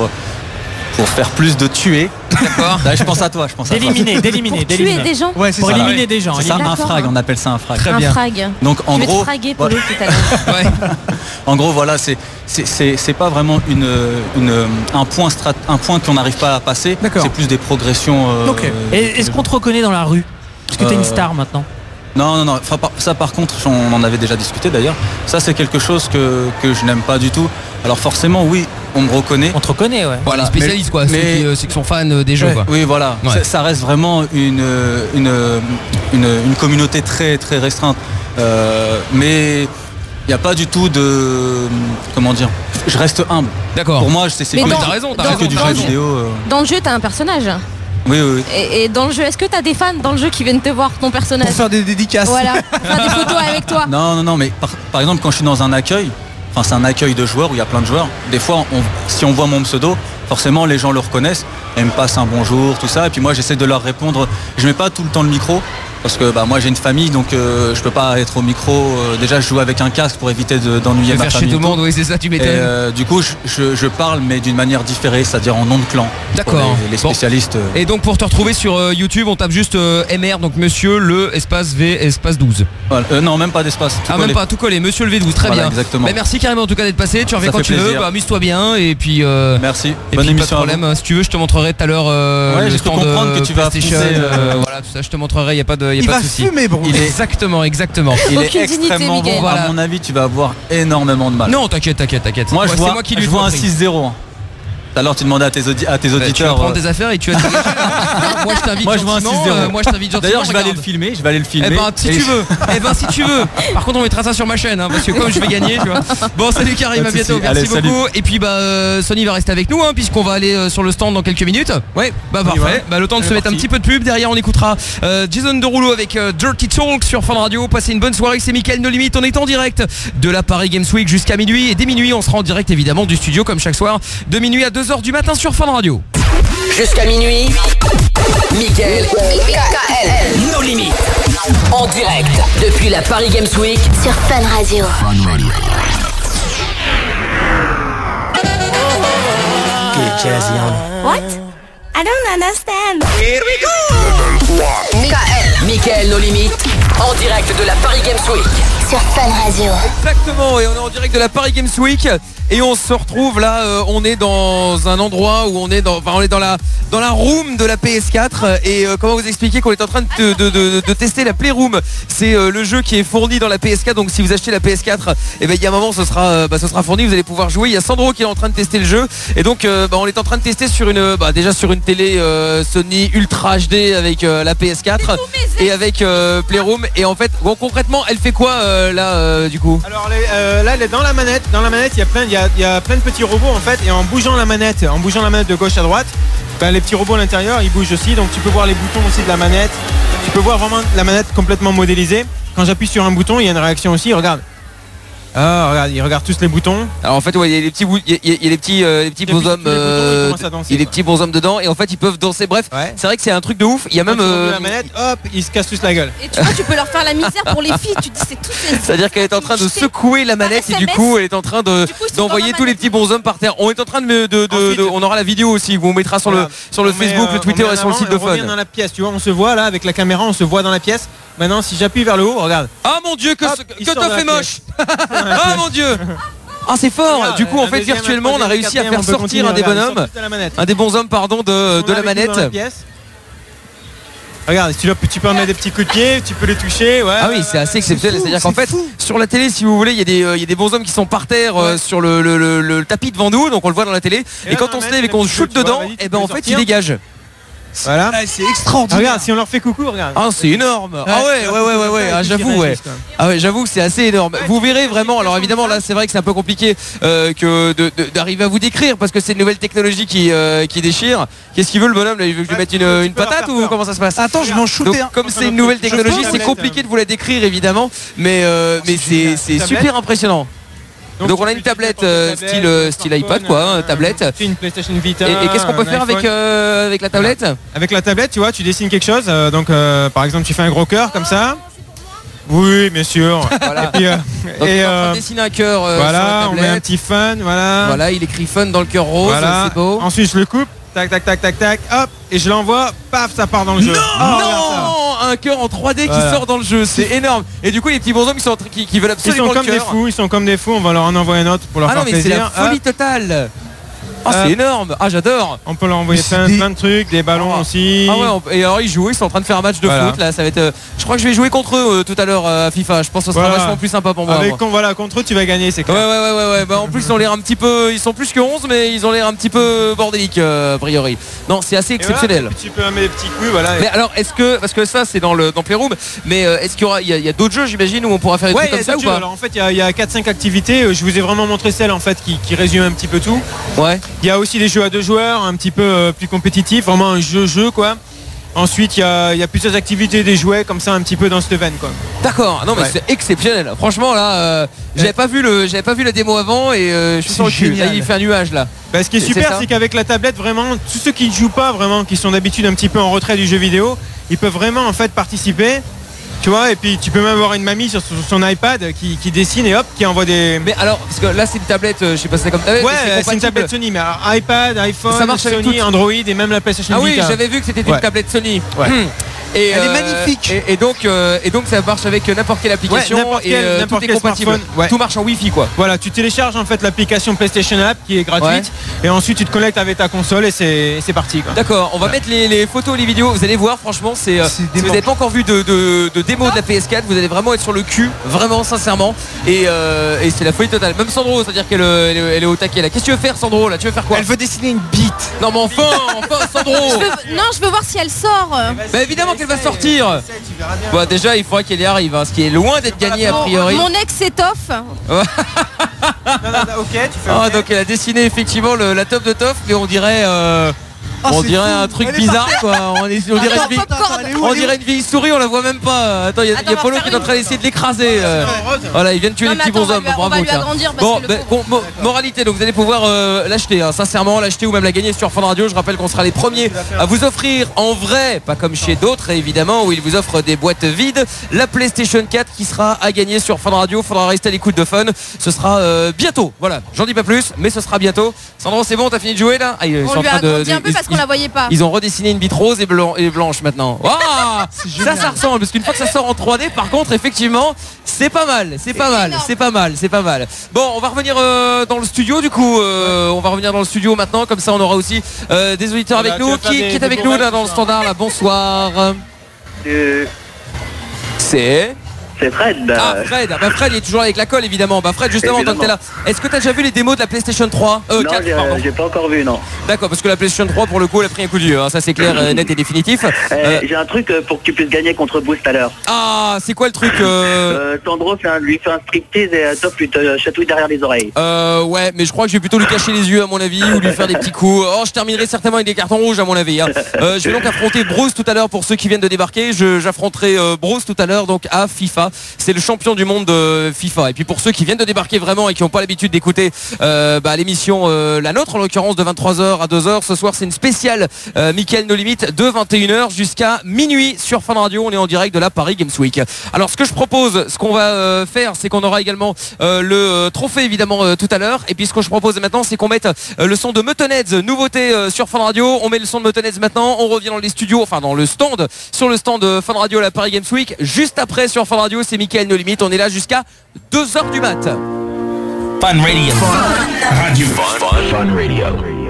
faire plus de tuer. D'accord. Là, je pense à toi. D'éliminer. Tuer des gens. Ouais, c'est pour ça. éliminer des gens. C'est ça, un frag. On appelle ça un frag. Très bien. Frag. Donc en gros. Tu fraguer pour tout à l'heure. En gros, voilà, c'est pas vraiment un point qu'on n'arrive pas à passer. C'est plus des progressions. Est-ce qu'on te reconnaît dans la rue? Est-ce que t'es une star maintenant? Non. Enfin, ça par contre, on en avait déjà discuté d'ailleurs. Ça c'est quelque chose que je n'aime pas du tout. Alors forcément, oui, on me reconnaît. On te reconnaît, ouais. Voilà, les spécialistes quoi, ceux qui sont fans des jeux quoi. Oui, voilà. Ouais. Ça reste vraiment une communauté très très restreinte. Mais il n'y a pas du tout de... Comment dire? Je reste humble. D'accord. Pour moi, c'est t'as raison. que du jeu vidéo. Dans le jeu, t'as un personnage. Oui. Et dans le jeu, est-ce que t'as des fans dans le jeu qui viennent te voir ton personnage? Pour faire des dédicaces. Voilà, faire des photos avec toi. Non, mais par exemple, quand je suis dans un accueil, enfin c'est un accueil de joueurs où il y a plein de joueurs, des fois, si on voit mon pseudo, forcément les gens le reconnaissent et me passent un bonjour, tout ça. Et puis moi, j'essaie de leur répondre. Je mets pas tout le temps le micro. Parce que moi j'ai une famille, donc je peux pas être au micro. Déjà je joue avec un casque pour éviter d'ennuyer ma famille. Chez tout le monde, oui c'est ça, tu m'étonnes. Du coup je parle mais d'une manière différée, c'est-à-dire en nom de clan. D'accord. Les spécialistes. Et donc pour te retrouver sur YouTube, on tape juste MR, donc monsieur le espace V espace 12. Voilà. Non, même pas d'espace. Même pas, tout collé, monsieur le V12, très bien. Exactement. Merci carrément en tout cas d'être passé, tu reviens quand tu veux, amuse-toi bien et puis... Merci, bonne émission. Pas de problème, si tu veux je te montrerai tout à l'heure je peux comprendre que tu vas PlayStation, voilà tout ça, je te montrerai, il n'y a pas de Il va fumer, Bruce. Exactement. Il est extrêmement bon. Voilà. À mon avis, tu vas avoir énormément de mal. Non, t'inquiète. Moi, je vois un 6-0. Alors tu demandais à tes auditeurs. Tu vas prendre des affaires et tu vas te dégager. Moi je t'invite gentiment. Moi je t'invite gentiment. D'ailleurs je vais aller le filmer. Eh ben si tu veux. Par contre on mettra ça sur ma chaîne parce que comme je vais gagner, tu vois. Bon salut Karim, à bientôt. Merci beaucoup. Et puis Sony va rester avec nous puisqu'on va aller sur le stand dans quelques minutes. Ouais, parfait. Le temps de se mettre un petit peu de pub. Derrière on écoutera Jason Derulo avec Dirty Talk sur Fun Radio. Passez une bonne soirée. C'est Mickaël No Limit. On est en direct de la Paris Games Week jusqu'à minuit. Et dès minuit on sera en direct évidemment du studio comme chaque soir de minuit à 2h du matin sur Fun Radio. Jusqu'à minuit, Mickaël No Limit en direct depuis la Paris Games Week sur Fun Radio. Get jazzy on. What? I don't understand. Here we go. Mickaël No Limit en direct de la Paris Games Week sur Fun Radio. Exactement, et on est en direct de la Paris Games Week et on se retrouve là, on est dans un endroit où on est dans la room de la PS4 et comment vous expliquer qu'on est en train de tester la Playroom. C'est le jeu qui est fourni dans la PS4, donc si vous achetez la PS4, et ben il y a un moment ce sera fourni, vous allez pouvoir jouer. Il y a Sandro qui est en train de tester le jeu et donc on est en train de tester sur une télé Sony Ultra HD avec la PS4 et avec Playroom. Et en fait concrètement elle fait quoi là du coup? Alors là elle est dans la manette. Dans la manette il y a plein de petits robots en fait, et en bougeant la manette de gauche à droite, les petits robots à l'intérieur ils bougent aussi, donc tu peux voir les boutons aussi de la manette, tu peux voir vraiment la manette complètement modélisée. Quand j'appuie sur un bouton il y a une réaction aussi, regarde. Ah regarde, ils regardent tous les boutons. Alors en fait il y a les petits bonshommes, il y a les petits bonshommes dedans et en fait ils peuvent danser. Bref, c'est vrai que c'est un truc de ouf. Il y a même la manette, hop, ils se cassent tous la gueule. Et tu vois, tu peux leur faire la misère pour les filles. Tu dis c'est tout. C'est-à-dire qu'elle est en train de secouer la manette et du coup elle est en train d'envoyer tous les petits bonshommes par terre. On est en train on aura la vidéo aussi où on mettra sur le Facebook, le Twitter et sur le site de Fun. On revient dans la pièce, tu vois, on se voit là avec la caméra, on se voit dans la pièce. Maintenant si j'appuie vers le haut, regarde. Ah mon dieu que t'as fait moche. Ah mon dieu. Ah c'est fort. Du coup en fait virtuellement on a réussi à faire sortir un des bonshommes, de la manette. Regarde, tu peux en mettre des petits coups de pied, tu peux les toucher. Ah oui, c'est assez exceptionnel. C'est-à-dire qu'en fait, sur la télé, si vous voulez, il y a des bonshommes qui sont par terre sur le tapis devant nous, donc on le voit dans la télé. Et quand on se lève et qu'on shoot dedans, et ben en fait, il dégage. Voilà. C'est extraordinaire. Regarde, si on leur fait coucou, regarde. Ah, c'est énorme. Ah ouais. Ah, j'avoue, ouais. Ah ouais, j'avoue que c'est assez énorme. Vous verrez vraiment. Alors évidemment, là, c'est vrai que c'est un peu compliqué d'arriver à vous décrire parce que c'est une nouvelle technologie qui déchire. Qu'est-ce qu'il veut le bonhomme là? Il veut que je lui mette une patate ou comment ça se passe? Attends, je m'en shootais. Comme c'est une nouvelle technologie, c'est compliqué de vous la décrire évidemment, mais c'est super impressionnant. Donc on a une tablette style iPad quoi, tablette. C'est une PlayStation Vita. Et qu'est-ce qu'on peut faire avec la tablette? Avec la tablette, tu vois, tu dessines quelque chose. Donc par exemple, tu fais un gros cœur comme ça. Oui, bien sûr. Voilà. Et on dessine un cœur. Voilà, on met un petit fun. Voilà, il écrit fun dans le cœur rose. Voilà. C'est beau. Ensuite, je le coupe. Tac, hop, et je l'envoie. Paf, ça part dans le jeu. Non, un cœur en 3D qui sort dans le jeu, c'est énorme. Et du coup, les petits bonshommes qui veulent absolument le cœur. Ils sont comme des fous. On va leur en envoyer un autre pour leur faire plaisir. C'est la folie totale. Ah c'est énorme. Ah j'adore. On peut leur envoyer plein de trucs, des ballons aussi. Ah ouais, et alors ils jouent, ils sont en train de faire un match de foot là, ça va être je crois que je vais jouer contre eux tout à l'heure à FIFA. Je pense que ce sera vachement plus sympa pour moi. Contre eux tu vas gagner, c'est clair. Ouais. Bah en plus ils ont l'air un petit peu, ils sont plus que 11 mais ils ont l'air un petit peu bordéliques a priori. Non, c'est assez exceptionnel. Tu peux mettre des petits coups, voilà. Mais alors est-ce que parce que ça c'est dans Playroom, mais est-ce qu'il y a d'autres jeux j'imagine où on pourra faire des trucs comme ça ou pas? Alors en fait il y a 4-5 activités, je vous ai vraiment montré celle en fait qui résume un petit peu tout. Ouais. Il y a aussi des jeux à 2 joueurs, un petit peu plus compétitif, vraiment un jeu quoi. Ensuite il y a plusieurs activités, des jouets comme ça un petit peu dans cette veine quoi. D'accord, non mais c'est exceptionnel. Franchement là, j'avais pas vu la démo avant et je suis sur le cul. Là, il fait un nuage là. Bah, ce qui est super c'est qu'avec la tablette vraiment tous ceux qui ne jouent pas vraiment, qui sont d'habitude un petit peu en retrait du jeu vidéo, ils peuvent vraiment en fait participer. Tu vois, et puis tu peux même avoir une mamie sur son iPad qui dessine et hop, qui envoie des... Mais alors, parce que là c'est une tablette, je sais pas si c'est comme tablette. Ouais, c'est une tablette Sony, mais alors, iPad, iPhone, ça marche Sony, Android et même la PlayStation Vita. Ah oui, j'avais vu que c'était une tablette Sony. Ouais. Elle est magnifique. Et donc ça marche avec n'importe quelle application n'importe tout est quel compatible. smartphone. Tout marche en Wi-Fi quoi. Voilà, tu télécharges en fait l'application PlayStation App qui est gratuite et ensuite tu te connectes avec ta console et c'est parti. D'accord, on va mettre les photos, les vidéos. Vous allez voir, franchement, si vous n'avez pas encore vu de démo de la PS4, vous allez vraiment être sur le cul, vraiment sincèrement. Et c'est la folie totale. Même Sandro, c'est-à-dire qu'elle est au taquet là. Qu'est-ce que tu veux faire, Sandro là? Tu veux faire quoi? Elle veut dessiner une bite. Non mais enfin Sandro. Je veux voir si elle sort. Bah évidemment qu'elle va sortir. Bon, déjà il faudrait qu'elle y arrive, ce qui est loin d'être gagné a priori. Mon ex s'étoffe. Ok, tu fais. Donc elle a dessiné effectivement la top de Toff, mais on dirait on dirait un truc bizarre quoi. On dirait une vieille souris, on la voit même pas. Attends, il y a Polo qui est en train d'essayer de l'écraser. Voilà, il vient de tuer les petits bonshommes. Bravo. Bon, moralité, donc vous allez pouvoir l'acheter, sincèrement, l'acheter ou même la gagner sur Fun Radio. Je rappelle qu'on sera les premiers à vous offrir en vrai, pas comme chez d'autres évidemment, où ils vous offrent des boîtes vides, la PlayStation 4 qui sera à gagner sur Fun Radio. Faudra rester à l'écoute de Fun. Ce sera bientôt. Voilà, j'en dis pas plus, mais ce sera bientôt. Sandro, c'est bon, t'as fini de jouer là? On lui a agrandi un peu parce qu'on la voyait pas. Ils ont redessiné une bite rose et blanche maintenant. Oh ça ressemble, parce qu'une fois que ça sort en 3D, par contre, effectivement, c'est pas mal. Bon, on va revenir dans le studio du coup. On va revenir dans le studio maintenant, comme ça on aura aussi des auditeurs avec nous. Qui est avec nous là dans le standard là? Bonsoir. C'est Fred. Fred. Fred il est toujours avec la colle évidemment. Fred justement tant que t'es là. Est-ce que t'as déjà vu les démos de la PlayStation 3 Non, j'ai pas encore vu, non. D'accord, parce que la PlayStation 3 pour le coup elle a pris un coup de vieux, ça c'est clair, net et définitif. J'ai un truc pour que tu puisses gagner contre Bruce tout à l'heure. Ah, c'est quoi le truc Sandro lui fait un striptease et Top lui te chatouille derrière les oreilles. Ouais, mais je crois que je vais plutôt lui cacher les yeux à mon avis ou lui faire des petits coups. Je terminerai certainement avec des cartons rouges à mon avis. Je vais donc affronter Bruce tout à l'heure pour ceux qui viennent de débarquer. J'affronterai Bruce tout à l'heure donc à FIFA. C'est le champion du monde de FIFA. Et puis pour ceux qui viennent de débarquer vraiment et qui n'ont pas l'habitude d'écouter l'émission la nôtre en l'occurrence de 23h à 2h, ce soir c'est une spéciale Mickaël No Limit de 21h jusqu'à minuit sur Fun Radio. On est en direct de la Paris Games Week. Alors ce que je propose, ce qu'on va faire, c'est qu'on aura également le trophée évidemment tout à l'heure. Et puis ce que je propose maintenant, c'est qu'on mette le son de Muttonheads, nouveauté sur Fun Radio. On met le son de Muttonheads maintenant, on revient dans les studios, enfin dans le stand, sur le stand de Fun Radio à la Paris Games Week. Juste après sur Fun Radio, c'est Mickaël No Limit. On est là jusqu'à 2h du mat. Fun Radio. Fun Radio.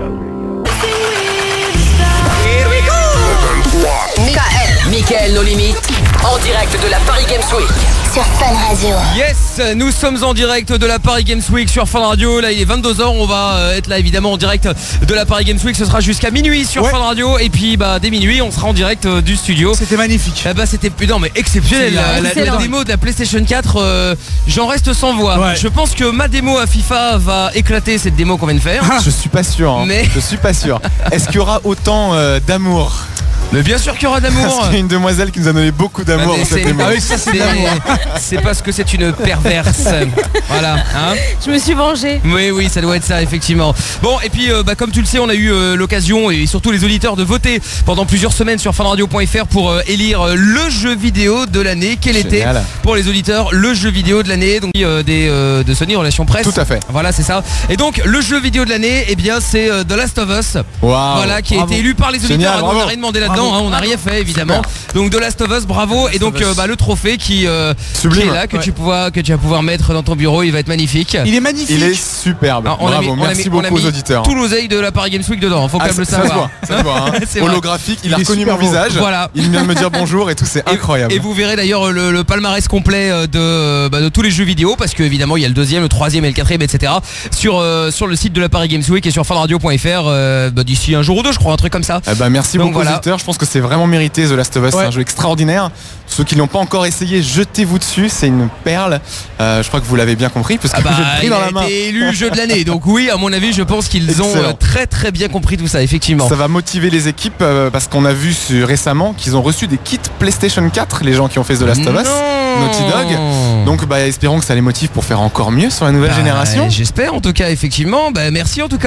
Here we go. Mickaël No Limit en direct de la Paris Games Week sur Fun Radio. Yes, nous sommes en direct de la Paris Games Week sur Fun Radio. Là il est 22h, on va être là évidemment en direct de la Paris Games Week. Ce sera jusqu'à minuit sur Fun Radio. Et puis dès minuit on sera en direct du studio. C'était magnifique. C'était mais exceptionnel. La démo de la PlayStation 4, j'en reste sans voix. Je pense que ma démo à FIFA va éclater cette démo qu'on vient de faire. Je suis pas sûr. Mais... Je suis pas sûr. Est-ce qu'il y aura autant d'amour? Mais bien sûr qu'il y aura d'amour. Parce qu'il y a une demoiselle qui nous a donné beaucoup d'amour dans cette démo. Ah oui, ça c'est d'amour. C'est parce que c'est une perverse. Voilà. Je me suis vengée. Oui, ça doit être ça effectivement. Bon, et puis comme tu le sais, on a eu l'occasion et surtout les auditeurs de voter pendant plusieurs semaines sur funradio.fr pour élire le jeu vidéo de l'année. Quel était pour les auditeurs le jeu vidéo de l'année? Donc de Sony Relations Presse. Tout à fait. Voilà, c'est ça. Et donc le jeu vidéo de l'année, c'est The Last of Us. Wow. Voilà, qui a été élu par les auditeurs. Génial, on n'a rien demandé là-dedans. On n'a rien fait évidemment. Super. Donc The Last of Us, bravo. Et donc le trophée qui est là, que tu vas pouvoir mettre dans ton bureau. Il va être magnifique. Il est magnifique. Il est superbe. Alors, bravo, merci beaucoup aux auditeurs. Tout l'oseille de la Paris Games Week dedans. Faut quand même le savoir. Ça se voit. Holographique, il a reconnu mon visage. Voilà. Il vient de me dire bonjour et tout, c'est incroyable. Et vous verrez d'ailleurs le palmarès complet de tous les jeux vidéo, parce que évidemment il y a le deuxième, le troisième et le quatrième, etc. sur le site de la Paris Games Week et sur funradio.fr d'ici un jour ou deux, je crois, un truc comme ça. Merci beaucoup aux auditeurs. Je pense que c'est vraiment mérité. The Last of Us, c'est un jeu extraordinaire. Ceux qui l'ont pas encore essayé, jetez-vous dessus, c'est une perle. Je crois que vous l'avez bien compris, parce que j'ai le prix dans la main. Il a été élu jeu de l'année, donc oui, à mon avis, je pense qu'ils ont très très bien compris tout ça, effectivement. Ça va motiver les équipes parce qu'on a vu récemment qu'ils ont reçu des kits PlayStation 4, les gens qui ont fait The Last of Us, Naughty Dog. Donc espérons que ça les motive pour faire encore mieux sur la nouvelle génération. J'espère en tout cas, effectivement. Merci en tout cas.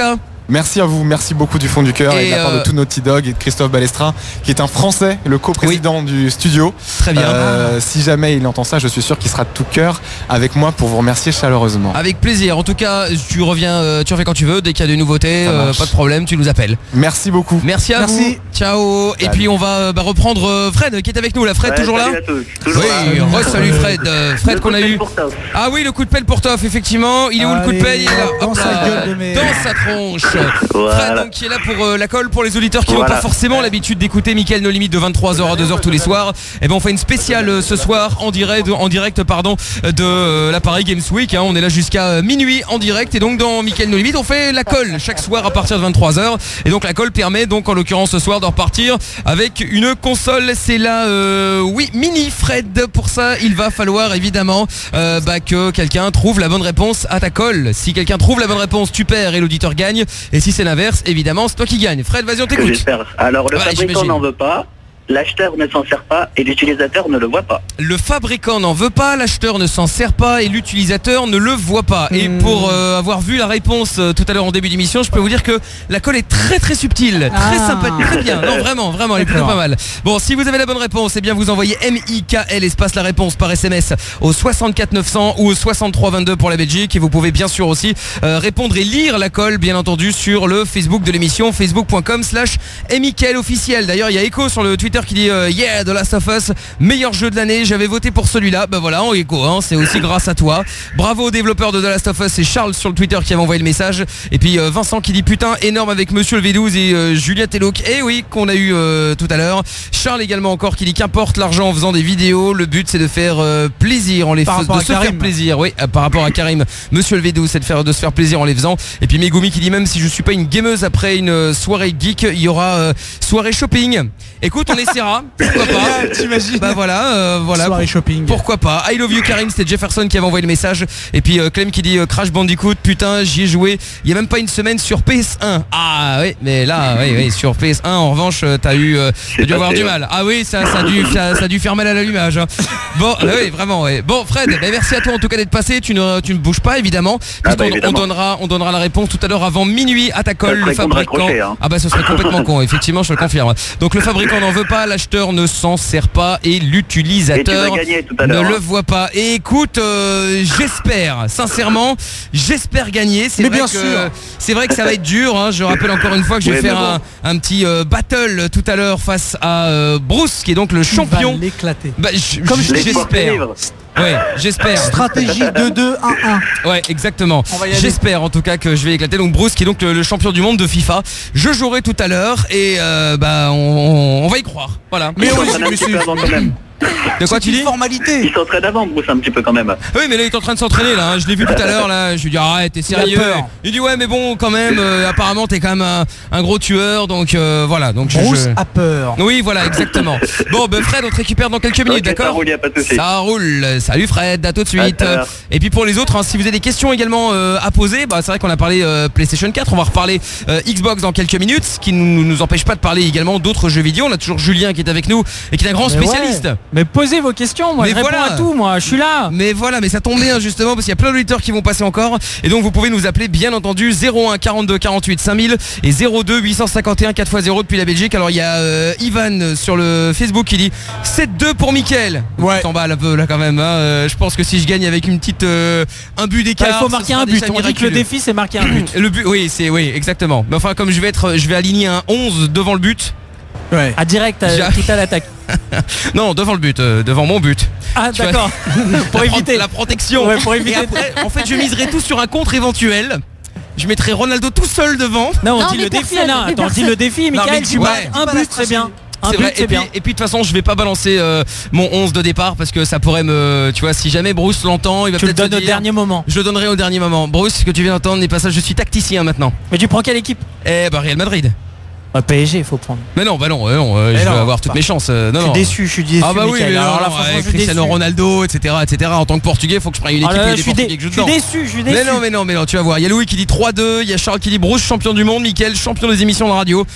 Merci à vous, merci beaucoup du fond du cœur et de la part de tout Naughty Dog et de Christophe Balestra qui est un Français, le co-président du studio. Très bien. Si jamais il entend ça, je suis sûr qu'il sera de tout cœur avec moi pour vous remercier chaleureusement. Avec plaisir. En tout cas, tu reviens quand tu veux. Dès qu'il y a des nouveautés, pas de problème, tu nous appelles. Merci beaucoup. Merci à vous. Ciao. Et puis on va reprendre Fred qui est avec nous. La Fred toujours là. Oui. Salut Fred. Fred qu'on a eu. Ah oui, le coup de pelle pour Toff. Effectivement, il est où le coup de pelle? Il est là. Dans sa tronche. Fred donc qui est là pour la colle pour les auditeurs qui n'ont pas forcément l'habitude d'écouter Mickaël No Limite de 23h à 2h tous les soirs. Et ben on fait une spéciale ce soir en direct de la Paris Games Week. On est là jusqu'à minuit en direct et donc dans Mickaël No Limite on fait la colle chaque soir à partir de 23h et donc la colle permet donc en l'occurrence ce soir de repartir avec une console. C'est la mini Fred. Pour ça il va falloir évidemment que quelqu'un trouve la bonne réponse à ta colle. Si quelqu'un trouve la bonne réponse, tu perds et l'auditeur gagne. Et si c'est l'inverse, évidemment, c'est toi qui gagne. Fred, vas-y, on t'écoute. J'espère. Alors, le fabricant n'en veut pas, l'acheteur ne s'en sert pas et l'utilisateur ne le voit pas. Le fabricant n'en veut pas, l'acheteur ne s'en sert pas et l'utilisateur ne le voit pas. Et pour avoir vu la réponse tout à l'heure en début d'émission, je peux vous dire que la colle est très très subtile, très sympathique, très bien. Non, vraiment, elle est plutôt pas mal. Bon, si vous avez la bonne réponse, eh bien vous envoyez MIKL espace la réponse par SMS au 64 900 ou au 63 22 pour la Belgique. Et vous pouvez bien sûr aussi répondre et lire la colle, bien entendu, sur le Facebook de l'émission, facebook.com/MIKL officiel. D'ailleurs, il y a Echo sur le Twitter qui dit yeah, The Last of Us, meilleur jeu de l'année, j'avais voté pour celui-là. Bah voilà, en écho, c'est aussi grâce à toi. Bravo aux développeurs de The Last of Us. C'est Charles sur le Twitter qui avait envoyé le message. Et puis Vincent qui dit putain énorme avec Monsieur le V12 et Julien Telloc, oui, qu'on a eu tout à l'heure. Charles également encore qui dit qu'importe l'argent en faisant des vidéos, le but c'est de faire plaisir en les faisant, de se faire plaisir. Oui, par rapport à Karim, Monsieur le V12, c'est de se faire plaisir en les faisant. Et puis Megumi qui dit même si je suis pas une gameuse après une soirée geek, il y aura soirée shopping. Écoute, on essaiera, pourquoi pas. T'imagines? Bah voilà. Soirée shopping. Pourquoi pas. I love you Karim, c'était Jefferson qui avait envoyé le message. Et puis Clem qui dit Crash Bandicoot, putain j'y ai joué il y a même pas une semaine sur PS1. Ah oui, mais là oui, sur PS1 en revanche t'as dû avoir du mal. Ah oui, ça a dû faire mal à l'allumage. Bon, oui, vraiment, oui. Bon Fred, merci à toi en tout cas d'être passé. Tu ne bouges pas évidemment. On donnera la réponse tout à l'heure avant minuit à ta colle. Le fabricant. Ah bah ce serait complètement con, effectivement, je te le confirme. Donc le fabricant n'en veut pas, l'acheteur ne s'en sert pas et l'utilisateur ne le voit pas. Et écoute, j'espère gagner. C'est vrai que ça va être dur. Je rappelle encore une fois que je vais faire un petit battle tout à l'heure face à Bruce qui est donc le champion. Va l'éclater. Comme j'espère. Ouais, j'espère. Stratégie 2-2-1-1. Ouais, exactement. J'espère en tout cas que je vais éclater. Donc Bruce qui est donc le champion du monde de FIFA. Je jouerai tout à l'heure et on va y croire. Voilà. Mais quand même. De quoi tu dis? Formalité. Il s'entraîne avant, Bruce, un petit peu quand même. Oui, mais là il est en train de s'entraîner là. Je l'ai vu tout à l'heure là. Je lui dis arrête, t'es sérieux? Il dit ouais, mais bon, quand même. Apparemment, t'es quand même un gros tueur, donc voilà. Donc Bruce a peur. Oui, voilà, exactement. Bon, Fred, on te récupère dans quelques minutes, d'accord? Ça roule, y a pas de souci. Ça roule. Salut Fred, à tout de suite. Et puis pour les autres, si vous avez des questions également à poser, c'est vrai qu'on a parlé PlayStation 4, on va reparler Xbox dans quelques minutes, ce qui nous empêche pas de parler également d'autres jeux vidéo. On a toujours Julien qui est avec nous et qui est un grand spécialiste. Ouais. Mais posez vos questions, moi je réponds à tout, moi je suis là. Mais voilà, mais ça tombe bien justement parce qu'il y a plein d'auditeurs qui vont passer encore. Et donc vous pouvez nous appeler bien entendu 01 42 48 5000 et 02 851 4x0 depuis la Belgique. Alors il y a Ivan sur le Facebook qui dit 7-2 pour Mickaël. Ouais. T'emballes un peu là quand même. Je pense que si je gagne avec une petite un but d'écart, il faut marquer un but. On dit que le défi c'est marquer un but. Le but, oui, exactement. Mais enfin comme je vais aligner un 11 devant le but. Ouais. À direct, tout à l'attaque. Non, devant le but, devant mon but. Ah d'accord. Pour éviter la protection. Ouais, pour éviter. Et après, en fait, je miserai tout sur un contre éventuel. Je mettrai Ronaldo tout seul devant. Non, on dit le défi là. Attends, dis le défi, Mickaël. Un but, c'est bien. C'est vrai, et puis de toute façon je vais pas balancer mon 11 de départ parce que ça pourrait me... Tu vois, si jamais Bruce l'entend, il va peut-être le donner au dernier moment. Je le donnerai au dernier moment. Bruce, ce que tu viens d'entendre n'est pas ça, je suis tacticien maintenant. Mais tu prends quelle équipe? Real Madrid. PSG, il faut prendre. Mais non, je vais avoir toutes mes chances. Je suis déçu. Ah bah oui, mais alors là, Cristiano Ronaldo, etc. En tant que Portugais, il faut que je prenne une équipe des Portugais que je joue dedans. Je suis déçu. Mais non, tu vas voir. Il y a Louis qui dit 3-2, il y a Charles qui dit Bruce champion du monde, Mickaël champion des émissions de radio.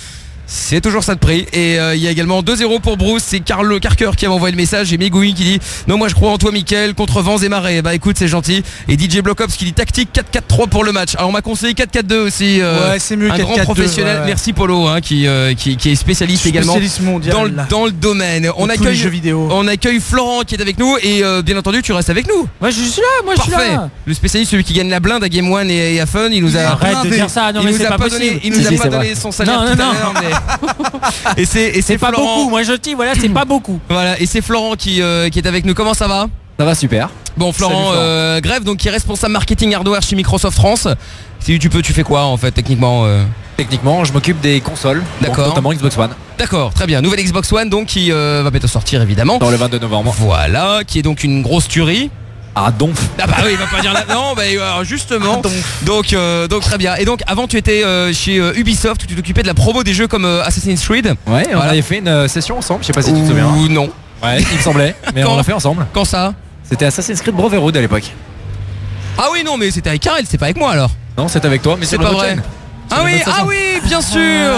C'est toujours ça de prix. Et il y a également 2-0 pour Bruce. C'est Carl Carker qui avait envoyé le message. Et Megui qui dit non, moi je crois en toi, Mickaël, contre vents et marées. Bah écoute, c'est gentil. Et DJ Blockops qui dit tactique 4-4-3 pour le match. Alors on m'a conseillé 4-4-2 aussi. Ouais, c'est mieux. Un 4-4-2, grand professionnel. ouais. Merci Polo, hein, qui est spécialiste également mondial, dans le domaine. On accueille jeux vidéo. On accueille Florent qui est avec nous. Et bien entendu, tu restes avec nous. Ouais, je suis là. Moi, je suis Parfait. là. Le spécialiste, celui qui gagne la blinde à Game One et à Fun, il nous a Arrête de dire ça. Non, mais c'est pas possible. Il nous a pas donné son salaire tout à l'heure, mais... Et c'est pas Florent. beaucoup. Moi je dis voilà, c'est pas beaucoup. Voilà, et c'est Florent qui est avec nous. Comment ça va? Ça va super. Bon, Florent, Salut, Florent. Grève, donc qui est responsable marketing hardware chez Microsoft France. Si tu fais quoi en fait techniquement? Techniquement, je m'occupe des consoles, d'accord, notamment Xbox One. D'accord, très bien. Nouvelle Xbox One donc qui va bientôt sortir évidemment. Dans le 22 novembre. Voilà, qui est donc une grosse tuerie. Ah donc. Ah bah oui, il va pas dire là. Non, bah justement. Donc très bien. Et donc avant tu étais chez Ubisoft où tu t'occupais de la promo des jeux comme Assassin's Creed. Ouais, on avait fait une session ensemble, je sais pas si tu te souviens. Ou non. Ouais, il me semblait, mais on l'a fait ensemble. Quand ça? C'était Assassin's Creed Brotherhood à l'époque. Ah oui, non, mais c'était avec Karel, c'est pas avec moi alors. Non, c'est avec toi, mais c'est pas vrai. Ah oui, bien sûr.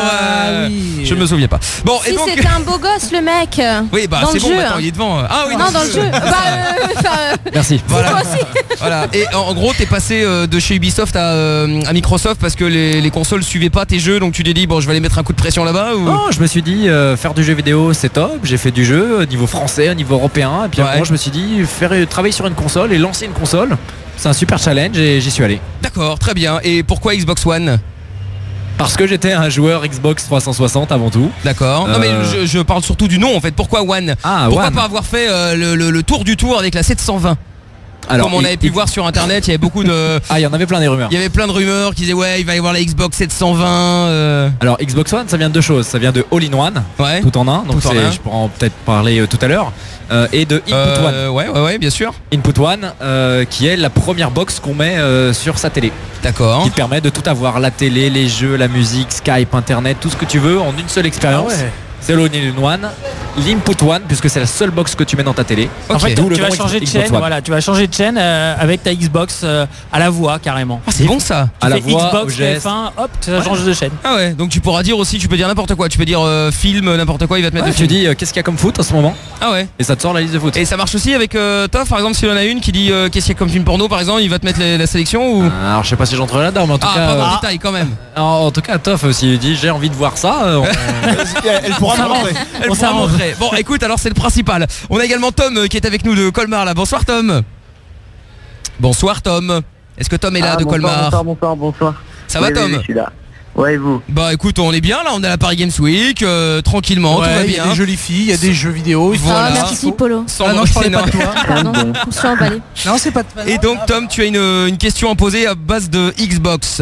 Je me souviens pas. Bon, Si et donc c'était un beau gosse le mec. oui, bah dans c'est le bon, jeu. maintenant il est devant. Ah oui, Non, dans le jeu. Merci. Voilà. Toi aussi. Voilà. Et en gros, t'es passé de chez Ubisoft à Microsoft parce que les consoles suivaient pas tes jeux, donc tu t'es dit bon, je vais aller mettre un coup de pression là-bas ou... Non, je me suis dit faire du jeu vidéo c'est top. J'ai fait du jeu au niveau français, au niveau européen, et puis après je me suis dit travailler sur une console et lancer une console. C'est un super challenge et j'y suis allé. D'accord, très bien. Et pourquoi Xbox One? Parce que j'étais un joueur Xbox 360 avant tout. D'accord. Non mais je parle surtout du nom en fait. Pourquoi One? Pourquoi pas avoir fait le tour du tour avec la 720? Alors, comme on avait pu voir sur internet, il y avait beaucoup de... Ah, il y en avait plein des rumeurs. Il y avait plein de rumeurs qui disaient ouais, il va y avoir la Xbox 720. Alors Xbox One, ça vient de deux choses. Ça vient de All-in-One, tout en un. Donc je pourrais en peut-être parler tout à l'heure. Et de Input One. Ouais, bien sûr. Input One, qui est la première box qu'on met sur sa télé. D'accord. Qui te permet de tout avoir, la télé, les jeux, la musique, Skype, Internet, tout ce que tu veux en une seule expérience. Ah ouais. C'est l'All-in-One, l'Input One, puisque c'est la seule box que tu mets dans ta télé. En fait, tu vas changer de chaîne. Voilà, tu vas changer de chaîne avec ta Xbox à la voix carrément. Ah, c'est bon ça. À la voix, Xbox, au geste. TF1, hop, ça change de chaîne. Ah ouais, donc tu pourras dire aussi, tu peux dire n'importe quoi. Tu peux dire film, n'importe quoi, il va te mettre. Tu dis qu'est-ce qu'il y a comme foot en ce moment. Ah ouais. Et ça te sort la liste de foot. Et ça marche aussi avec Toff, par exemple, si on a une qui dit qu'est-ce qu'il y a comme film porno, par exemple, il va te mettre la sélection ou. Alors je sais pas si j'entre là-dedans, mais en tout cas. Pas dans le détail quand même. En tout cas, Toff, s'il dit j'ai envie de voir ça, elle pourra me montrer. On s'arrange. Bon, écoute, alors c'est le principal. On a également Tom qui est avec nous de Colmar là. Bonsoir Tom. Bonsoir Tom. Est-ce que Tom est là de Colmar? Bonsoir. Ça va Tom? Je suis là. Ouais, et vous? Bah écoute, on est bien là, on est à la Paris Games Week, tranquillement, tout va bien. Il y a des jolies filles, il y a des jeux vidéo. Voilà. Merci Polo. Non, je parlais pas de toi. Pardon, on se fait emballer. Non, c'est pas de... Et donc Tom, tu as une question à poser à base de Xbox.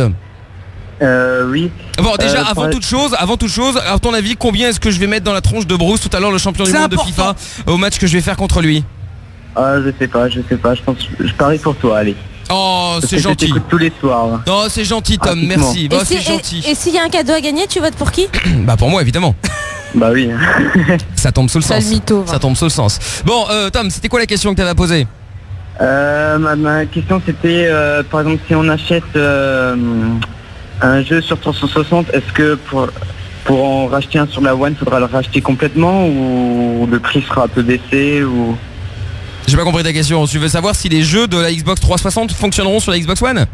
Oui. Bon déjà avant toute chose, à ton avis, combien est-ce que je vais mettre dans la tronche de Bruce tout à l'heure, le champion du monde de FIFA, au match que je vais faire contre lui? Ah, je sais pas, je pense, je parie pour toi, allez. Oh, c'est gentil. Je t'écoute tous les soirs. Non, c'est gentil Tom, merci. Bah, c'est gentil. Et s'il y a un cadeau à gagner, tu votes pour qui? Bah pour moi évidemment. Bah oui. Ça tombe sous le sens. Mytho, ça tombe sous le sens. Bon Tom, c'était quoi la question que tu avais à poser? Ma question c'était par exemple si on achète un jeu sur 360, est-ce que pour en racheter un sur la One, faudra le racheter complètement ou le prix sera un peu baissé ou... J'ai pas compris ta question. Tu veux savoir si les jeux de la Xbox 360 fonctionneront sur la Xbox One?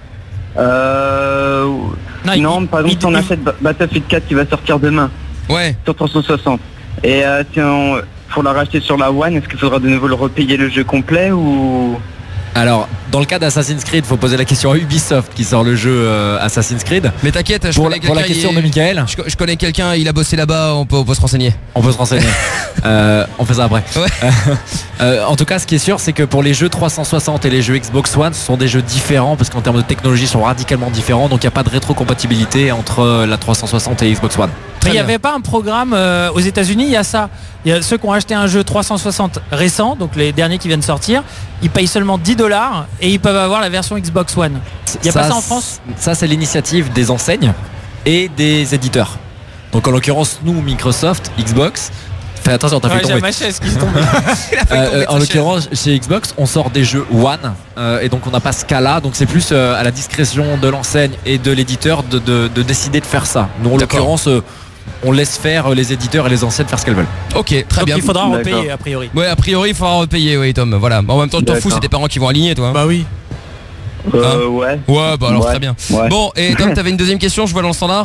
Non, par exemple si on achète Battlefield 4 qui va sortir demain. Ouais. Sur 360. Et pour la racheter sur la One, est-ce qu'il faudra de nouveau le repayer le jeu complet ou... Alors, dans le cas d'Assassin's Creed, faut poser la question à Ubisoft qui sort le jeu Assassin's Creed. Mais t'inquiète, pour la question de Mickaël. Je connais quelqu'un, il a bossé là-bas, on peut se renseigner. On peut se renseigner. On fait ça après. Ouais. En tout cas, ce qui est sûr, c'est que pour les jeux 360 et les jeux Xbox One, ce sont des jeux différents parce qu'en termes de technologie, ils sont radicalement différents. Donc, il n'y a pas de rétrocompatibilité entre la 360 et Xbox One. Mais il n'y avait pas un programme aux États-Unis, il y a ça. Il y a ceux qui ont acheté un jeu 360 récent, donc les derniers qui viennent sortir, ils payent seulement $10 et ils peuvent avoir la version Xbox One. Il n'y a pas ça en France? Ça, c'est l'initiative des enseignes et des éditeurs. Donc en l'occurrence, nous, Microsoft, Xbox, fais attention, t'as fait tomber. Ma chaise qui se tombe. En l'occurrence, chez Xbox, on sort des jeux One et donc on n'a pas ce cas-là. Donc c'est plus à la discrétion de l'enseigne et de l'éditeur de décider de faire ça. Nous, en l'occurrence, on laisse faire les éditeurs et les anciennes faire ce qu'elles veulent. Ok, très Donc bien. il faudra repayer a priori. Ouais, a priori il faudra repayer, oui Tom. Voilà. En même temps, tu t'en fous, c'est tes parents qui vont aligner, toi. Bah oui. Ouais. Ouais, bah alors Ouais. très bien. Ouais. Bon, et Tom, t'avais une deuxième question, je vois dans le standard.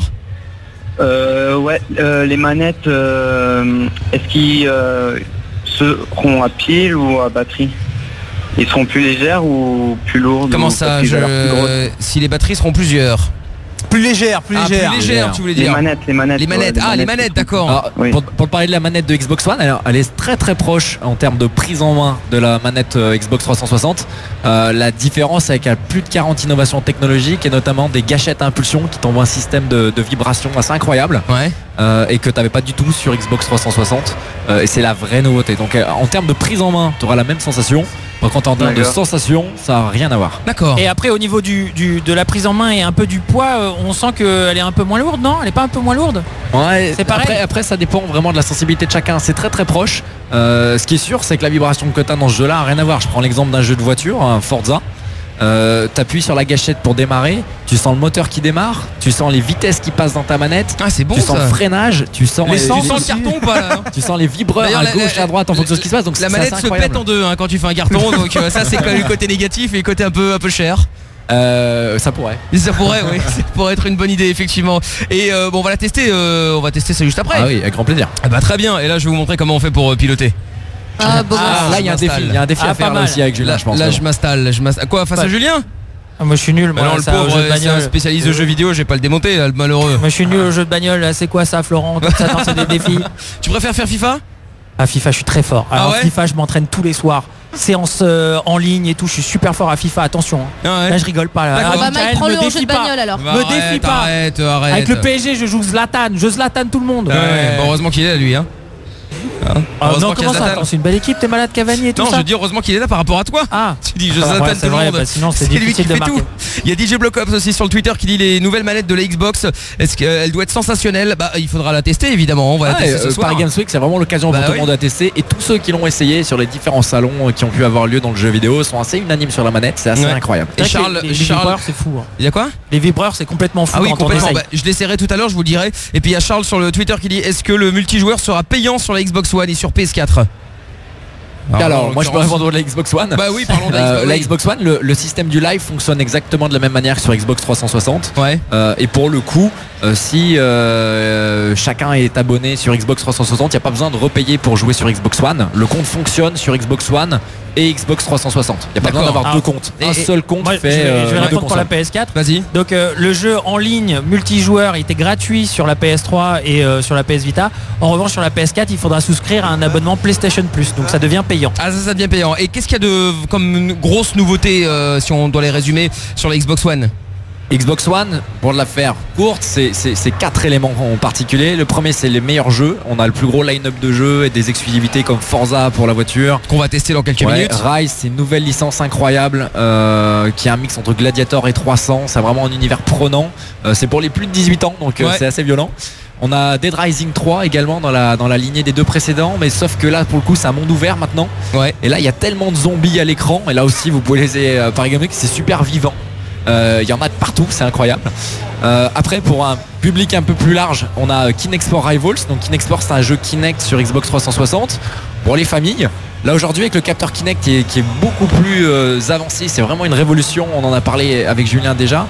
Ouais, les manettes, est-ce qu'ils seront à pile ou à batterie? Ils seront plus légères ou plus lourdes? Comment ou ça parce qu'ils ont l'air plus grosses si les batteries seront plusieurs. Plus légère, plus légère. Plus légère, tu voulais dire. Les manettes. Les manettes, ouais, les manettes, d'accord. Alors, Oui. pour parler de la manette de Xbox One, alors, elle est très très proche en termes de prise en main de la manette Xbox 360. La différence c'est qu'elle a plus de 40 innovations technologiques et notamment des gâchettes à impulsion qui t'envoient un système de vibration assez incroyable. Ouais. Et que tu n'avais pas du tout sur Xbox 360 et c'est la vraie nouveauté. Donc en termes de prise en main, tu auras la même sensation. Par contre en termes de sensation, ça n'a rien à voir. D'accord. Et après au niveau de la prise en main et un peu du poids, on sent qu'elle est un peu moins lourde, non? Elle est pas un peu moins lourde? Ouais, c'est pareil. Après ça dépend vraiment de la sensibilité de chacun. C'est très très proche. Ce qui est sûr, c'est que la vibration que tu as dans ce jeu-là n'a rien à voir. Je prends l'exemple d'un jeu de voiture, un Forza. T'appuies sur la gâchette pour démarrer, tu sens le moteur qui démarre, tu sens les vitesses qui passent dans ta manette, c'est bon, tu sens ça. le freinage, tu sens tu sens le carton ou pas là tu sens les vibreurs D'ailleurs, à gauche et à droite en fonction de ce qui se passe. Donc la c'est manette assez se incroyable. pète en deux quand tu fais un carton, donc ça c'est quand même le côté négatif et le côté un peu cher. Ça pourrait. Ça pourrait, oui, ça pourrait être une bonne idée effectivement. Et bon, on va la tester, on va tester ça juste après. Ah oui, avec grand plaisir. Ah bah très bien. Et là, je vais vous montrer comment on fait pour piloter. Ah, bon. Là il y a un défi à faire là aussi avec Julien, je pense. Là, je m'installe. Quoi, face à Julien? Moi je suis nul, Bah non, le ça, pauvre, au jeu de c'est un bagnole. spécialiste de jeux vidéo, j'ai pas le démonter, là, le malheureux. Moi je suis nul au jeu de bagnole, là, c'est quoi ça Florent? Tout ça, non, c'est des défis. Tu préfères faire FIFA? À FIFA je suis très fort. Alors ouais FIFA je m'entraîne tous les soirs. Séance en ligne et tout, je suis super fort à FIFA, attention. Là je rigole pas. Là. Bah, Mike, Michael, prends-le me en jeu défie de pas. bagnole alors. Me défie pas. Arrête. Avec le PSG je joue Zlatan, je Zlatan tout le monde. Ouais, bah, heureusement qu'il est là lui hein. Non, comment ça? Attends, c'est une belle équipe, t'es malade Cavani et tout non, ça. je dis heureusement qu'il est là par rapport à toi. Ah, tu dis je Zlatan ouais, tout le vrai, monde. bah, sinon c'est lui qui difficile de fait marquer. tout. Il y a DJ Block Ops aussi sur le Twitter qui dit les nouvelles manettes de la Xbox. Est-ce qu'elle doit être sensationnelle? Bah il faudra la tester évidemment. On va la tester ce soir. Paris Games Week, c'est vraiment l'occasion pour tout le monde à tester. Et tous ceux qui l'ont essayé sur les différents salons qui ont pu avoir lieu dans le jeu vidéo sont assez unanimes sur la manette. C'est assez incroyable. Et Charles, les vibreurs c'est fou. Il y a quoi? Les vibreurs c'est complètement fou. Ah oui, quand on complètement. essaye. Bah, je l'essaierai tout à l'heure, je vous le dirai. Et puis il y a Charles sur le Twitter qui dit est-ce que le multijoueur sera payant sur la Xbox One et sur PS4? Alors moi je peux répondre de la Xbox One. Bah oui, parlons de la Xbox One. La Xbox One, le système du live fonctionne exactement de la même manière que sur Xbox 360. Ouais. Et pour le coup, si chacun est abonné sur Xbox 360, il n'y a pas besoin de repayer pour jouer sur Xbox One. Le compte fonctionne sur Xbox One et Xbox 360. Il n'y a pas besoin d'avoir deux comptes. Un seul compte fait. Je vais répondre pour la PS4. Vas-y. Donc le jeu en ligne multijoueur il était gratuit sur la PS3 et sur la PS Vita. En revanche sur la PS4 il faudra souscrire à un abonnement PlayStation Plus. Donc ça devient payant. Ah ça devient payant. Et qu'est-ce qu'il y a de comme une grosse nouveauté si on doit les résumer sur la Xbox One? Xbox One, pour la faire courte, c'est 4 éléments en particulier. Le premier, c'est les meilleurs jeux. On a le plus gros line-up de jeux et des exclusivités comme Forza pour la voiture. Qu'on va tester dans quelques minutes. Rise, c'est une nouvelle licence incroyable qui est un mix entre Gladiator et 300. C'est vraiment un univers prenant. C'est pour les plus de 18 ans, donc c'est assez violent. On a Dead Rising 3 également dans la lignée des deux précédents, mais sauf que là pour le coup c'est un monde ouvert maintenant. Et là il y a tellement de zombies à l'écran, et là aussi vous pouvez les Paris Games Week, c'est super vivant. Il y en a de partout, c'est incroyable. Après pour un public un peu plus large, on a Kinect Sport Rivals. Donc Kinect Sport c'est un jeu Kinect sur Xbox 360 pour les familles. Là aujourd'hui avec le capteur Kinect qui est beaucoup plus avancé, c'est vraiment une révolution, on en a parlé avec Julien déjà.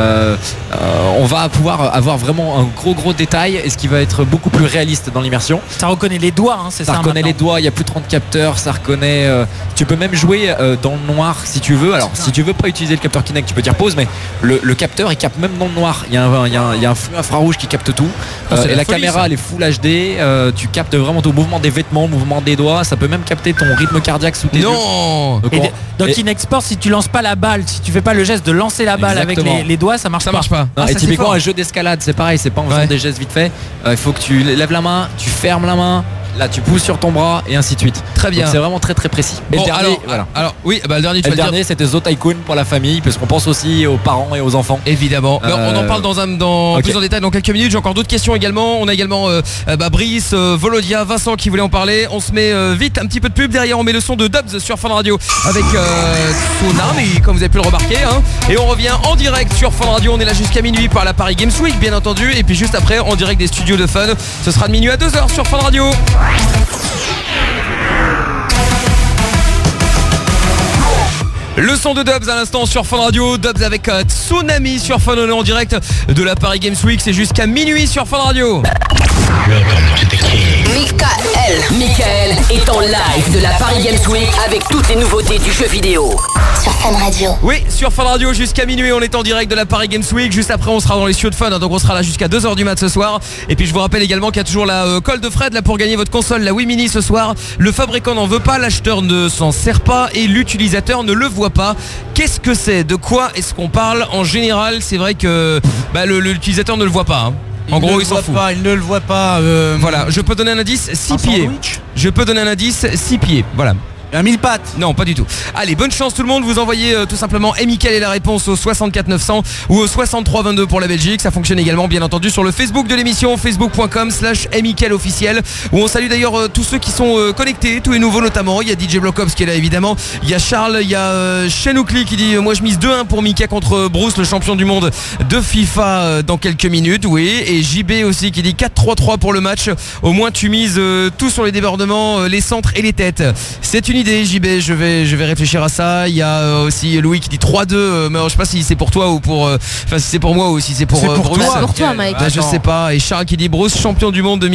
On va pouvoir avoir vraiment un gros détail et ce qui va être beaucoup plus réaliste dans l'immersion. Ça reconnaît les doigts, hein, c'est ça. Ça reconnaît les doigts, il y a plus de 30 capteurs, ça reconnaît. Tu peux même jouer dans le noir si tu veux. Alors si tu veux pas utiliser le capteur Kinect, tu peux dire pause, mais le capteur il capte même dans le noir. Il y a un flux infrarouge qui capte tout. Et la caméra elle est full HD. Tu captes vraiment tout, le mouvement des vêtements, le mouvement des doigts. Ça peut même capter ton rythme cardiaque sous tes yeux. Non. Dans Kinect Sport, si tu lances pas la balle, si tu fais pas le geste de lancer la balle avec les doigts, ça marche pas. Non, et typiquement un jeu d'escalade c'est pareil, c'est pas en faisant des gestes vite fait. Il faut que tu lèves la main, tu fermes la main, là tu pousses sur ton bras et ainsi de suite. Très bien. Donc, c'est vraiment très très précis. Et Bon, le dernier, alors oui, le dernier, le dernier c'était Zo Tycoon pour la famille, parce qu'on pense aussi aux parents et aux enfants. Évidemment. On en parle plus en détail dans quelques minutes. J'ai encore d'autres questions également. On a également Brice, Volodia, Vincent qui voulait en parler. On se met vite un petit peu de pub. Derrière on met le son de Dubs sur Fun Radio avec Tsunami, comme vous avez pu le remarquer, hein. Et on revient en direct sur Fun Radio. On est là jusqu'à minuit par la Paris Games Week bien entendu. Et puis juste après en direct des studios de Fun. Ce sera de minuit à 2h sur Fun Radio. Le son de Dubs à l'instant sur Fun Radio. Dubs avec Tsunami sur Fun. On est en direct de la Paris Games Week. C'est jusqu'à minuit sur Fun Radio. Michael est en live de la Paris Games Week avec toutes les nouveautés du jeu vidéo. Sur Fun Radio. Oui, sur Fun Radio jusqu'à minuit. On est en direct de la Paris Games Week. Juste après on sera dans les studios de Fun, hein, donc on sera là jusqu'à 2h du mat ce soir. Et puis je vous rappelle également qu'il y a toujours la colle de Fred là pour gagner votre console, la Wii Mini ce soir. Le fabricant n'en veut pas, l'acheteur ne s'en sert pas et l'utilisateur ne le voit pas. Qu'est-ce que c'est? De quoi est-ce qu'on parle? En général c'est vrai que l'utilisateur ne le voit pas, hein. En gros, il s'en fout. Il ne le voit pas. Voilà, je peux donner un indice, 6 pieds. Je peux donner un indice, 6 pieds. Voilà. Un 1000 pattes. Non, pas du tout. Allez, bonne chance tout le monde. Vous envoyez tout simplement Michael et la réponse au 64 900 ou au 63 22 pour la Belgique. Ça fonctionne également bien entendu sur le Facebook de l'émission, facebook.com/Michael officiel, où on salue d'ailleurs tous ceux qui sont connectés, tous les nouveaux notamment. Il y a DJ Blockops qui est là évidemment. Il y a Charles, il y a Chenoukli qui dit moi je mise 2-1 pour Mika contre Bruce, le champion du monde de FIFA dans quelques minutes. Oui, et JB aussi qui dit 4-3-3 pour le match. Au moins tu mises tout sur les débordements, les centres et les têtes. C'est une idée JB, je vais réfléchir à ça. Il y a aussi Louis qui dit 3-2, mais je sais pas si c'est pour toi ou pour si c'est pour moi ou si c'est pour Bruce. C'est pour toi Mike. Je sais pas. Et Charles qui dit Bruce champion du monde de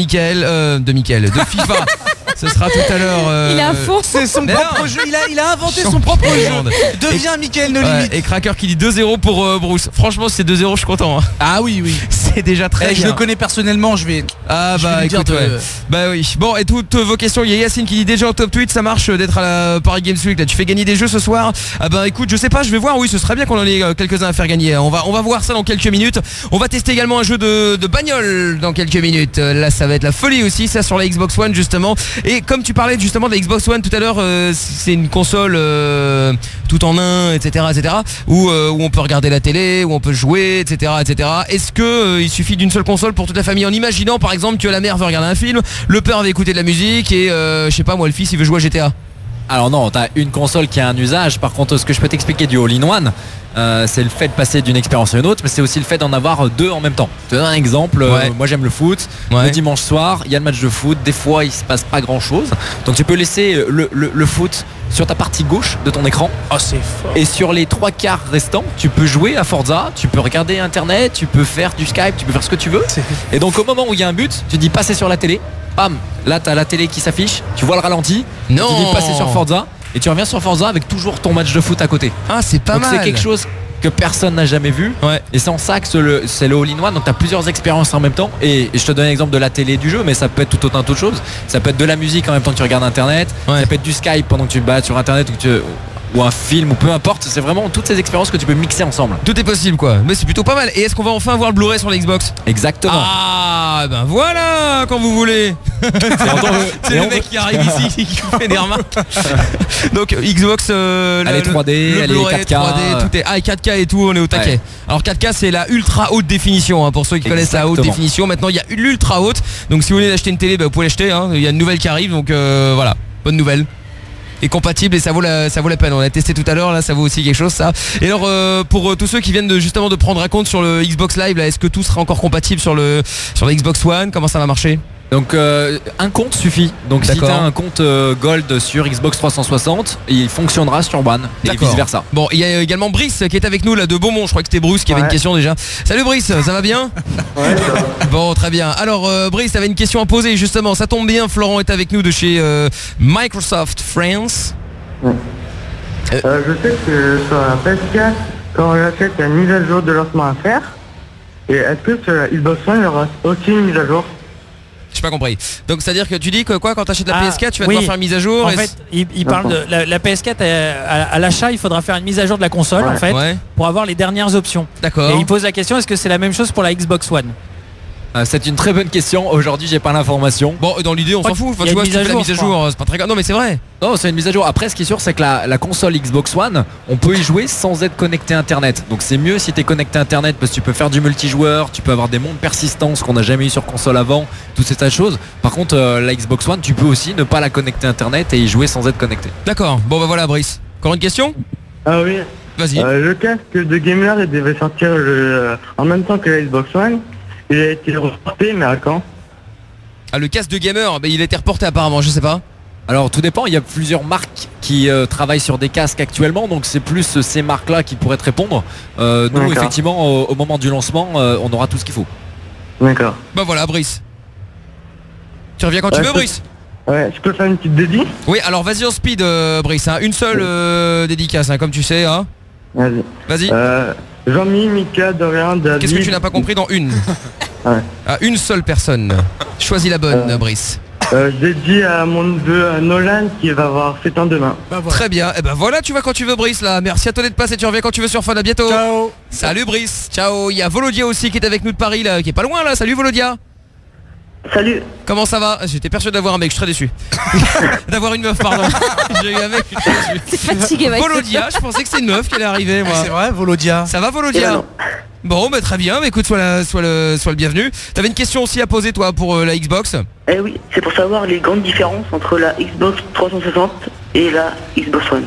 de FIFA. Ce sera tout à l'heure. Il est à fond. C'est son propre jeu. Il a inventé son propre jeu. Deviens Michael No Limit. Et Cracker qui dit 2-0 pour Bruce. Franchement si c'est 2-0 je suis content, hein. Ah oui. C'est déjà très bien. Je le connais personnellement, je vais. Ah bah écoute, bah oui. Bon, et toutes vos questions, il y a Yacine qui dit déjà au top tweet, ça marche d'être à la Paris Games Week là. Tu fais gagner des jeux ce soir? Ah bah écoute, je sais pas, je vais voir. Oui, ce serait bien qu'on en ait quelques-uns à faire gagner. On va voir ça dans quelques minutes. On va tester également un jeu de bagnole dans quelques minutes. Là ça va être la folie aussi, ça sur la Xbox One justement. Et comme tu parlais justement de la Xbox One tout à l'heure, c'est une console tout en un, etc. où on peut regarder la télé, où on peut jouer, etc. Est-ce que il suffit d'une seule console pour toute la famille, en imaginant par exemple que la mère veut regarder un film, le père veut écouter de la musique et je sais pas moi, le fils il veut jouer à GTA? Alors non, t'as une console qui a un usage. Par contre, ce que je peux t'expliquer du all-in-one, c'est le fait de passer d'une expérience à une autre, mais c'est aussi le fait d'en avoir deux en même temps. Je te donne un exemple. Moi j'aime le foot. Le dimanche soir, il y a le match de foot. Des fois, il se passe pas grand-chose. Donc tu peux laisser le foot sur ta partie gauche de ton écran. Oh, c'est fort. Et sur les 3/4 restants, tu peux jouer à Forza, tu peux regarder Internet, tu peux faire du Skype, tu peux faire ce que tu veux. Et donc au moment où il y a un but, tu dis passer sur la télé. Bam, là t'as la télé qui s'affiche, tu vois le ralenti, non. Tu dis passer sur Forza et tu reviens sur Forza avec toujours ton match de foot à côté. Ah, c'est pas mal. C'est quelque chose que personne n'a jamais vu. Et c'est en ça que c'est le all-in-one. Donc tu as plusieurs expériences en même temps. Et je te donne l'exemple de la télé du jeu, mais ça peut être tout autant d'autres choses. Ça peut être de la musique en même temps que tu regardes Internet. Ça peut être du Skype pendant que tu te bats sur Internet ou un film ou peu importe. C'est vraiment toutes ces expériences que tu peux mixer ensemble. Tout est possible quoi. Mais c'est plutôt pas mal. Et est-ce qu'on va enfin voir le Blu-ray sur la Xbox? Exactement. Ah ben voilà, quand vous voulez. C'est le mec qui arrive ici qui fait des remarques. Donc Xbox elle est 3D, elle est 4K, 3D, tout est 4K et tout, on est au taquet. Alors 4K c'est la ultra haute définition, hein, pour ceux qui connaissent la haute définition. Maintenant il y a l'ultra haute. Donc si vous voulez acheter une télé, vous pouvez l'acheter, hein. Il y a une nouvelle qui arrive, donc voilà, bonne nouvelle. Est compatible et ça vaut la peine. On l'a testé tout à l'heure, là ça vaut aussi quelque chose ça. Et alors pour tous ceux qui viennent justement de prendre un compte sur le Xbox Live, là, est-ce que tout sera encore compatible sur la Xbox One? Comment ça va marcher? Donc un compte suffit. Donc si tu as un compte Gold sur Xbox 360, il fonctionnera sur One et vice versa. Bon, il y a également Brice qui est avec nous là de Beaumont. Je crois que c'était Bruce qui avait une question déjà. Salut Brice, ça va bien? Ouais, ça va. Bon, très bien. Alors Brice, tu avais une question à poser justement. Ça tombe bien, Florent est avec nous de chez Microsoft France. Je sais que sur la PS4, quand on l'achète, il y a une mise à jour de lancement à faire. Et est-ce que sur la Xbox One, il y aura aussi une mise à jour? J'ai pas compris. Donc c'est à dire que tu dis que quoi, quand tu achètes la PS4 tu vas devoir faire une mise à jour? En fait il parle de la PS4 à l'achat, il faudra faire une mise à jour de la console en fait pour avoir les dernières options. D'accord. Et il pose la question, est-ce que c'est la même chose pour la Xbox One? C'est une très bonne question. Aujourd'hui, j'ai pas l'information. Bon, dans l'idée, on s'en fout. Enfin, tu vois, si tu fais la mise à jour, c'est pas très grave. Non, mais c'est vrai. Non, c'est une mise à jour. Après, ce qui est sûr, c'est que la console Xbox One, on peut y jouer sans être connecté Internet. Donc, c'est mieux si t'es connecté Internet parce que tu peux faire du multijoueur, tu peux avoir des mondes persistants, ce qu'on n'a jamais eu sur console avant, toutes ces tas de choses. Par contre, la Xbox One, tu peux aussi ne pas la connecter Internet et y jouer sans être connecté. D'accord. Bon, bah voilà, Brice. Encore une question ? Ah oui. Vas-y. Le casque de gamer, il devait sortir en même temps que la Xbox One. Il a été reporté, mais à quand ? Ah, le casque de gamer, bah, il a été reporté apparemment, je sais pas. Alors tout dépend, il y a plusieurs marques qui travaillent sur des casques actuellement, donc c'est plus ces marques-là qui pourraient te répondre. Nous, effectivement, au moment du lancement, on aura tout ce qu'il faut. D'accord. Bah voilà, Brice. Tu reviens quand tu veux, Brice ? Ouais, je peux faire une petite dédicace ? Oui, alors vas-y en speed, Brice. Hein. Une seule dédicace, hein, comme tu sais. Hein. Vas-y. Jean-Mi, Mika, Dorian, David... Qu'est-ce que tu n'as pas compris dans une ? Ouais. À une seule personne. Choisis la bonne, Brice. Dédié à mon neveu Nolan qui va avoir 7 ans demain. Bah, voilà. Très bien. Et ben voilà, tu vas quand tu veux, Brice là. Merci à toi d'être passé. Tu reviens quand tu veux sur Fun. À bientôt. Ciao. Salut Brice. Ciao. Il y a Volodia aussi qui est avec nous de Paris là, qui est pas loin là. Salut Volodia. Salut. Comment ça va ? J'étais persuadé d'avoir un mec, je suis très déçu. D'avoir une meuf, pardon. J'ai eu un mec, je suis très déçu. C'est fatigué, Mike. Volodia, je pensais que c'était une meuf qui allait arriver, moi. C'est vrai, Volodia. Ça va, Volodia ? Bon, bah très bien. Bah, écoute, sois le bienvenu. T'avais une question aussi à poser, toi, pour la Xbox ? Eh oui, c'est pour savoir les grandes différences entre la Xbox 360 et la Xbox One.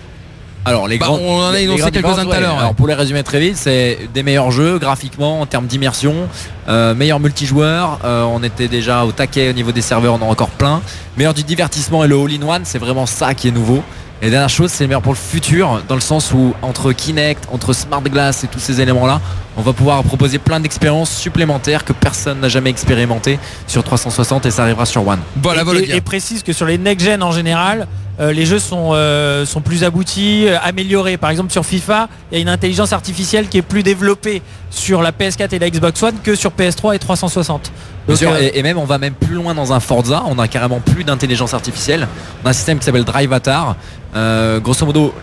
Alors les grands, on en a énoncé quelques-uns tout à l'heure. Alors pour les résumer très vite, c'est des meilleurs jeux graphiquement en termes d'immersion, meilleur multijoueur, on était déjà au taquet au niveau des serveurs, on en a encore plein. Meilleur du divertissement et le all-in-one, c'est vraiment ça qui est nouveau. Et la dernière chose, c'est meilleur pour le futur, dans le sens où entre Kinect, entre Smart Glass et tous ces éléments-là, on va pouvoir proposer plein d'expériences supplémentaires que personne n'a jamais expérimenté sur 360 et ça arrivera sur One. Voilà, et précise que sur les next-gen en général, les jeux sont plus aboutis, améliorés. Par exemple sur FIFA, il y a une intelligence artificielle qui est plus développée sur la PS4 et la Xbox One que sur PS3 et 360. Bien sûr, et même on va même plus loin dans un Forza, on a carrément plus d'intelligence artificielle. On a un système qui s'appelle Drivatar. Grosso modo,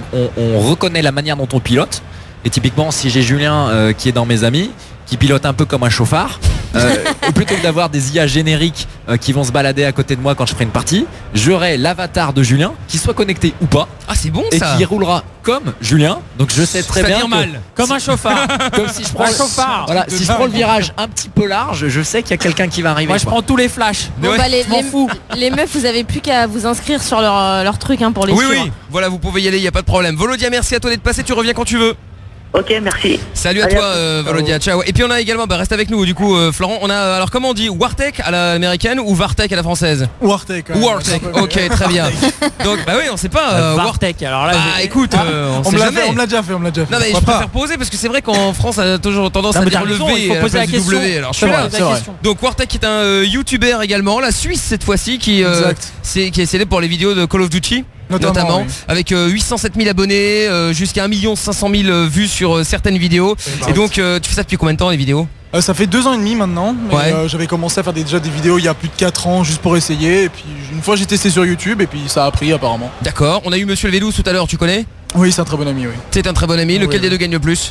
on reconnaît la manière dont on pilote. Et typiquement, si j'ai Julien qui est dans mes amis, qui pilote un peu comme un chauffard, plutôt que d'avoir des IA génériques qui vont se balader à côté de moi quand je ferai une partie, j'aurai l'avatar de Julien qui soit connecté ou pas. Ah, c'est bon et ça. Et qui roulera comme Julien. Donc je sais très bien mal. Comme un chauffard. Comme si je prends un chauffard. Voilà, si je prends le virage un petit peu large, je sais qu'il y a quelqu'un qui va arriver. Moi je prends tous les flashs. Bon, bah, les meufs, vous avez plus qu'à vous inscrire sur leur truc pour les suivre. Oui, voilà, vous pouvez y aller, il n'y a pas de problème. Volodia, merci à toi d'être passé, tu reviens quand tu veux. Ok, merci. Salut à toi Volodia, ciao. Et puis on a également, reste avec nous du coup Florent, on a, alors comment on dit, Wartech à l'américaine ou Vartech à la française? Wartech. Wartech, ok, très bien. Donc bah oui, on sait pas Wartech, alors là écoute, on sait jamais. On me l'a déjà fait. Non mais je préfère poser parce que c'est vrai qu'en France on a toujours tendance à dire le V, il faut poser la question. Alors je suis là. Donc Wartech est un YouTuber également, la Suisse cette fois-ci qui est célèbre pour les vidéos de Call of Duty. Notamment oui. Avec 807 000 abonnés, jusqu'à 1 500 000 vues sur certaines vidéos. Et donc tu fais ça depuis combien de temps les vidéos? Ça fait 2 ans et demi maintenant. J'avais commencé à faire déjà des vidéos il y a plus de 4 ans juste pour essayer. Et puis une fois j'ai testé sur YouTube et puis ça a pris apparemment. D'accord, on a eu Monsieur le Vélous tout à l'heure, tu connais? Oui, c'est un très bon ami, oui. C'est un très bon ami, lequel des deux gagne le plus?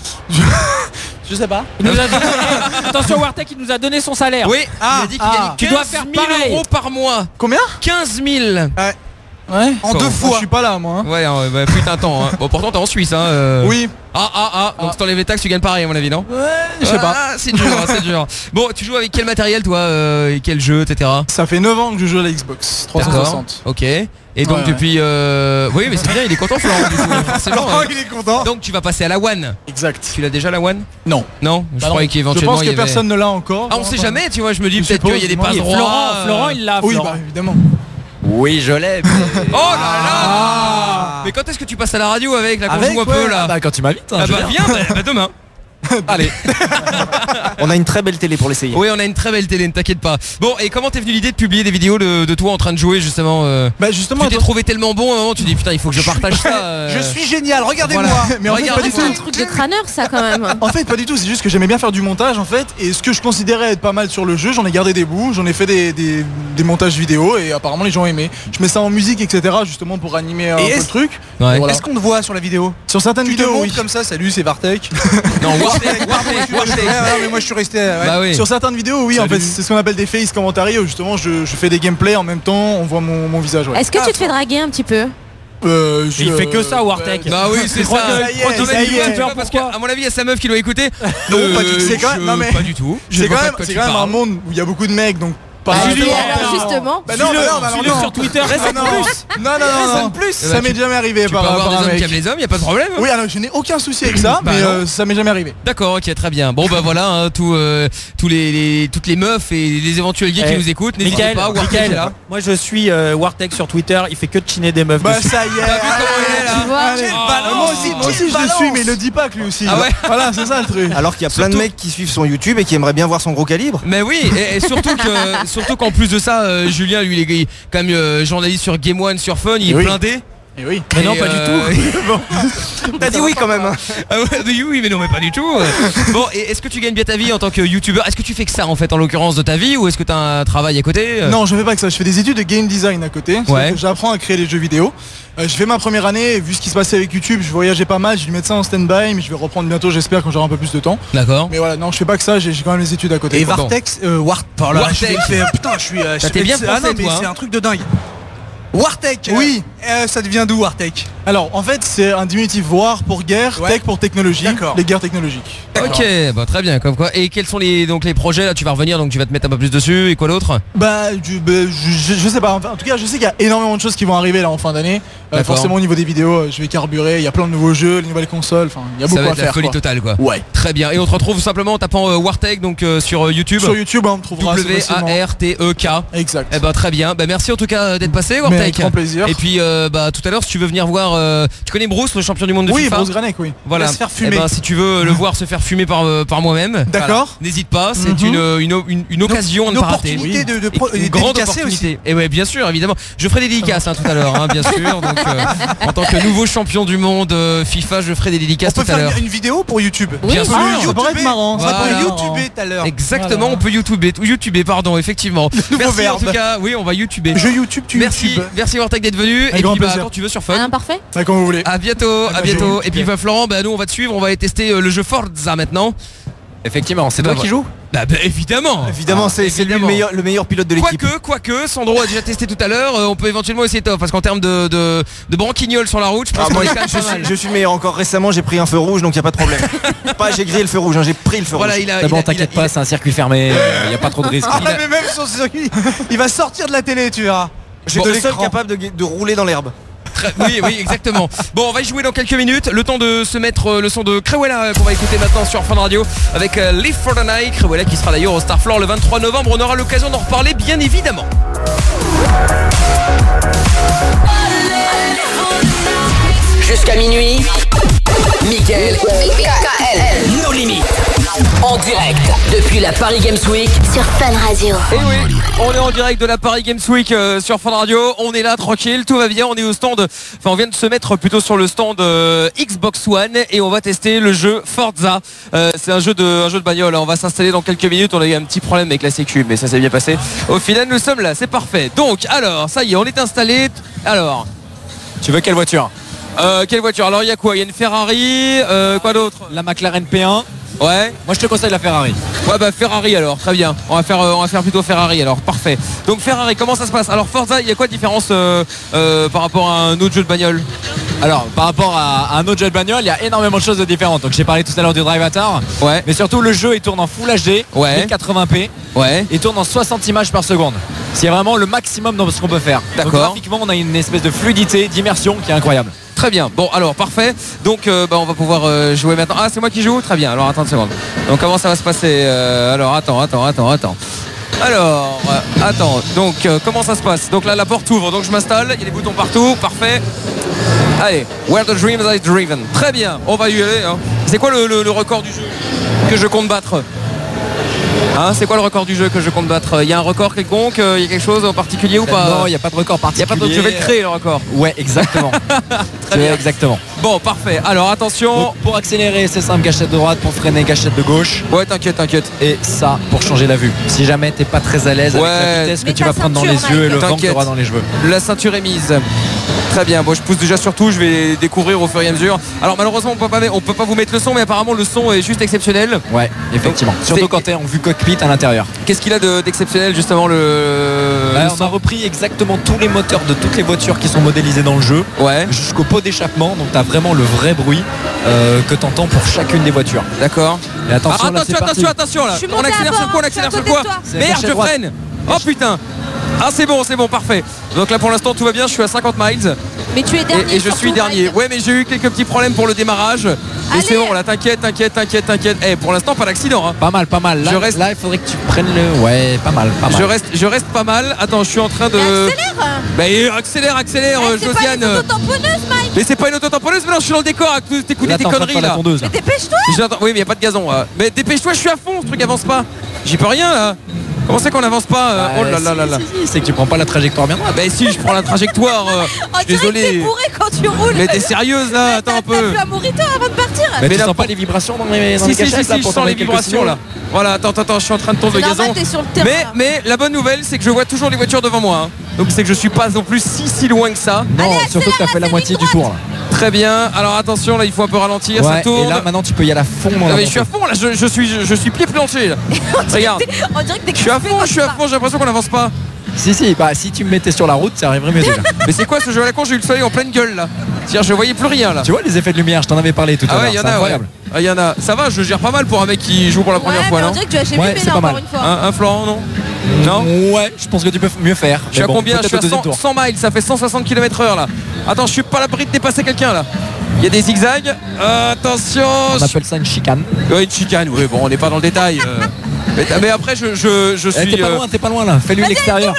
Je sais pas. Il nous a donné... Attention, Wartech, il nous a donné son salaire. Oui, il a dit qu'il gagne 15 000 € par mois. Combien? 15 000. Ouais. En 2 fois. Je suis pas là moi. Ouais, putain temps. Hein. Bon, pourtant t'es en Suisse. Hein, Oui. Donc si t'enlèves les taxes, tu gagnes pareil à mon avis, non? Ouais, je sais pas. C'est dur, c'est dur. Bon, tu joues avec quel matériel toi et quel jeu, etc. Ça fait 9 ans que je joue à la Xbox 360. Ok. Et donc depuis... Oui, mais c'est bien, il est content Florent. Il est content. Donc tu vas passer à la One. Exact. Tu l'as déjà la One? Non. Non, je croyais qu'éventuellement je pense que personne ne l'a encore. Ah, on sait jamais, tu vois, je me dis peut-être qu'il y a des passe droits. Florent, il l'a. Oui, bah évidemment. Oui, je l'ai. Oh là là. Mais quand est-ce que tu passes à la radio avec la qu'on joue un peu là? Quand tu m'invites. Viens, demain. Allez. On a une très belle télé pour l'essayer. Oui, on a une très belle télé, ne t'inquiète pas. Bon, et comment t'es venu l'idée de publier des vidéos de toi en train de jouer justement justement, tu t'es trouvé tellement bon à un moment, tu dis putain, il faut que je partage ça. Je suis génial, regardez-moi. Mais en fait, pas du tout. C'est un truc de crâneur ça quand même. En fait, pas du tout, c'est juste que j'aimais bien faire du montage en fait. Et ce que je considérais être pas mal sur le jeu, j'en ai gardé des bouts, j'en ai fait des montages vidéo et apparemment les gens aiment. Je mets ça en musique, etc. justement pour animer un peu le truc. Est-ce qu'on te voit sur la vidéo? Sur certaines vidéos, oui. Comme ça, salut, c'est Vartech. Non, mais moi je suis resté. Bah oui. Sur certaines vidéos, oui, en fait, c'est ce qu'on appelle des face commentary où justement je fais des gameplays en même temps, on voit mon visage. Est-ce que tu te fais draguer un petit peu? Il fait que ça, Wartek. Bah oui, c'est ça. Parce qu'à mon avis, il y a sa meuf qui doit écouter. Non, pas du tout. C'est quand même. Non, mais pas du tout. C'est quand même un monde où il y a beaucoup de mecs, donc. Justement. Suis-le sur Twitter. Non. Plus. Ça m'est jamais arrivé par rapport à un mec. Qui aime les hommes, y a pas de problème. Oui, alors je n'ai aucun souci avec ça, mais ça m'est jamais arrivé. D'accord, ok, très bien. Bon bah voilà, toutes les meufs et les éventuels gays qui nous écoutent, n'hésitez pas. Wartek là. Moi je suis Wartek sur Twitter, il fait que de chiner des meufs. Bah dessus. ça y est. Moi aussi je le suis, mais il le dit pas que lui aussi. Ah ouais. Voilà, c'est ça le truc. Alors qu'il y a plein de mecs qui suivent son YouTube et qui aimeraient bien voir son gros calibre. Mais oui, et surtout qu'en plus de ça, Julien, lui, il est quand même journaliste sur Game One, sur Fun, il est blindé. Et oui. Mais non, pas du tout. T'as dit oui quand même. Ah ouais, oui, mais non, mais pas du tout. Bon, et est-ce que tu gagnes bien ta vie en tant que youtubeur? Est-ce que tu fais que ça en fait en l'occurrence de ta vie, ou est-ce que tu as un travail à côté? Non, je fais pas que ça. Je fais des études de game design à côté. Ouais. J'apprends à créer des jeux vidéo. Je fais ma première année, et vu ce qui se passait avec YouTube, je voyageais pas mal, j'ai dû mettre ça en stand-by, mais je vais reprendre bientôt, j'espère, quand j'aurai un peu plus de temps. D'accord. Mais voilà, non, je fais pas que ça, j'ai quand même les études à côté. Et Wartex, putain, je suis. T'es bien français, mais toi, c'est un truc de dingue. Wartek. Oui. Ça devient d'où Wartek? Alors, en fait, c'est un diminutif war pour guerre, tech pour technologie. D'accord. Les guerres technologiques. Ok, bah très bien, comme quoi. Et quels sont les projets là? Tu vas revenir, donc tu vas te mettre un peu plus dessus, et quoi d'autre? Je sais pas, en tout cas je sais qu'il y a énormément de choses qui vont arriver là en fin d'année. Forcément au niveau des vidéos, je vais carburer, il y a plein de nouveaux jeux, les nouvelles consoles, enfin il y a beaucoup à faire. Ça va être la folie totale quoi. Ouais. Très bien, et on te retrouve simplement en tapant Wartek donc sur YouTube. Sur YouTube on me trouvera W-A-R-T-E-K. Exact. Eh ben très bien, bah merci en tout cas d'être passé Wartek. Avec grand plaisir. Et puis bah tout à l'heure si tu veux venir voir, tu connais Bruce, le champion du monde de FIFA? Oui, Bruce Granek, oui. Voilà. Se faire fumer. Eh ben, si tu veux le voir se faire fumer par moi-même. D'accord. Voilà. N'hésite pas, c'est une occasion à ne pas rater. Une grande opportunité. Et ouais, bien sûr, évidemment. Je ferai des dédicaces tout à l'heure, bien sûr. Donc, en tant que nouveau champion du monde FIFA, je ferai des dédicaces tout à l'heure. On peut faire une vidéo pour YouTube. Bien sûr. Ça pourrait être marrant. Ça pourrait YouTuber tout à l'heure. Exactement, on peut YouTuber, pardon, effectivement. Merci en tout cas. Oui, on va YouTuber. Je YouTube, tu YouTube. Merci Wartek d'être venu. Et puis quand tu veux sur Fun. Parfait. Quand vous voulez. À bientôt. Et puis Florent, nous on va te suivre, on va aller tester le jeu Forza maintenant. Effectivement, c'est toi qui joues? Bah évidemment. Évidemment, c'est lui le meilleur pilote de l'équipe. Quoique, Sandro a déjà testé tout à l'heure, on peut éventuellement essayer top parce qu'en termes de branquignol sur la route, je pense je suis meilleur. Encore récemment, j'ai pris un feu rouge, donc il y a pas de problème. Pas j'ai grillé le feu rouge, j'ai pris le feu rouge. D'abord, t'inquiète pas, c'est un circuit fermé, il y a pas trop de risques. Mais même sur ce circuit, il va sortir de la télé, tu verras. J'ai le seul capable de rouler dans l'herbe. Oui, exactement. Bon, on va y jouer dans quelques minutes. Le temps de se mettre le son de Cruella qu'on va écouter maintenant sur Fun Radio avec Live for the Night. Cruella qui sera d'ailleurs au Starfloor le 23 novembre. On aura l'occasion d'en reparler, bien évidemment. Jusqu'à minuit, Mickaël, nos limites. En direct depuis la Paris Games Week sur Fun Radio. Et oui, on est en direct de la Paris Games Week sur Fun Radio. On est là tranquille, tout va bien. On est au stand, enfin on vient de se mettre plutôt sur le stand Xbox One et on va tester le jeu Forza. C'est un jeu de bagnole. On va s'installer dans quelques minutes. On a eu un petit problème avec la sécu, mais ça s'est bien passé. Au final, nous sommes là, c'est parfait. Donc, alors, ça y est, on est installé. Alors, tu veux quelle voiture? Quelle voiture? Alors il y a quoi? Il y a une Ferrari, quoi d'autre? La McLaren P1. Ouais. Moi je te conseille la Ferrari. Ouais bah Ferrari alors, très bien. On va faire plutôt Ferrari alors, parfait. Donc Ferrari, comment ça se passe? Alors Forza, il y a quoi de différence par rapport à un autre jeu de bagnole? Alors par rapport à un autre jeu de bagnole, il y a énormément de choses de différentes. Donc j'ai parlé tout à l'heure du Drive Avatar. Ouais. Mais surtout le jeu il tourne en Full HD, ouais. 1080p. Ouais. Il tourne en 60 images par seconde. C'est vraiment le maximum dans ce qu'on peut faire. D'accord. Donc, graphiquement on a une espèce de fluidité, d'immersion qui est incroyable. Très bien, bon alors parfait. Donc on va pouvoir jouer maintenant. Ah c'est moi qui joue? Très bien, alors attends une seconde. Donc comment ça va se passer? Alors attends. Alors attends, donc comment ça se passe? Donc là la porte ouvre, donc je m'installe, il y a des boutons partout, parfait. Allez, where the dreams are driven. Très bien, on va y aller hein. C'est quoi le record du jeu que je compte battre? Hein, c'est quoi le record du jeu que je compte battre? Il y a un record quelconque? Il y a quelque chose en particulier ou pas? Non, il n'y a pas de record particulier. Je vais le créer le record. Ouais, exactement. Très bien. Exactement. Bon, parfait. Alors attention. Donc, pour accélérer, c'est simple, gâchette de droite. Pour freiner, gâchette de gauche. Ouais, t'inquiète. Et ça, pour changer la vue. Si jamais t'es pas très à l'aise avec la vitesse que tu vas prendre dans les yeux et le vent que tu auras dans les cheveux. La ceinture est mise. Très bien, bon je pousse déjà sur tout, je vais découvrir au fur et à mesure. Alors malheureusement on peut pas vous mettre le son, mais apparemment le son est juste exceptionnel. Ouais, effectivement. Donc, surtout quand t'es en vue cockpit à l'intérieur. Qu'est-ce qu'il a d'exceptionnel justement on a repris exactement tous les moteurs de toutes les voitures qui sont modélisées dans le jeu, jusqu'au pot d'échappement, donc t'as vraiment le vrai bruit que t'entends pour chacune des voitures. D'accord. Et attention là, attention là. On accélère sur quoi, Merde, je freine. Oh putain. Ah c'est bon, parfait. Donc là pour l'instant tout va bien, je suis à 50 miles. Mais tu es dernier. Et je suis dernier. Mike. Ouais mais j'ai eu quelques petits problèmes pour le démarrage. Et c'est bon là, t'inquiète. Pour l'instant pas d'accident. Pas mal. Là il faudrait que tu prennes le. Ouais, pas mal. Je reste pas mal. Attends, je suis en train de. Accélère, Josiane. C'est pas une auto-tamponneuse, Mike. Mais c'est pas une auto-tamponneuse, mais non, je suis dans le décor à t'écouter tes conneries là. Mais dépêche-toi. Oui mais y a pas de gazon. Mais dépêche-toi, je suis à fond, ce truc avance pas. J'y peux rien là. Comment c'est qu'on n'avance pas Oh là là. C'est que tu prends pas la trajectoire bien droite. Bah si, je prends la trajectoire. Je suis désolé. T'es bourré quand tu roules. Mais t'es sérieuse là, attends un peu. T'as plus un morito avant de partir. Mais tu sens pas les vibrations dans les cachettes là, je sens les vibrations là. Voilà, attends, je suis en train de tourner le gazon. Mais la bonne nouvelle, c'est que je vois toujours les voitures devant moi. Donc c'est que je suis pas non plus si loin que ça. Non, surtout que t'as fait la moitié du tour là. Très bien. Alors attention, là il faut un peu ralentir, ça tourne. Et là maintenant tu peux y aller à fond dans la mais je suis à fond là, je suis pied planché là. Regarde. On dirait que t'es je suis à fond, j'ai l'impression qu'on n'avance pas. Si, bah si tu me mettais sur la route, ça arriverait mieux déjà. Mais c'est quoi ce jeu à la con, j'ai eu le soleil en pleine gueule là. C'est-à-dire je voyais plus rien là. Tu vois les effets de lumière, je t'en avais parlé tout à l'heure. Ah ouais, il y en a. Ça va, je gère pas mal pour un mec qui joue pour la première fois, non? On dirait que tu as chez lui, mais c'est pas mal. Une fois. Un flanc, non? Ouais, je pense que tu peux mieux faire. Je suis à combien? Je suis à 100 miles, ça fait 160 km/h là. Attends, je suis pas à l'abri de dépasser quelqu'un là. Il y a des zigzags. Attention. On appelle ça une chicane. Ouais, une chicane, oui, bon, on n'est pas dans le détail. Mais après, je suis. T'es pas loin là. Fais-lui l'extérieur.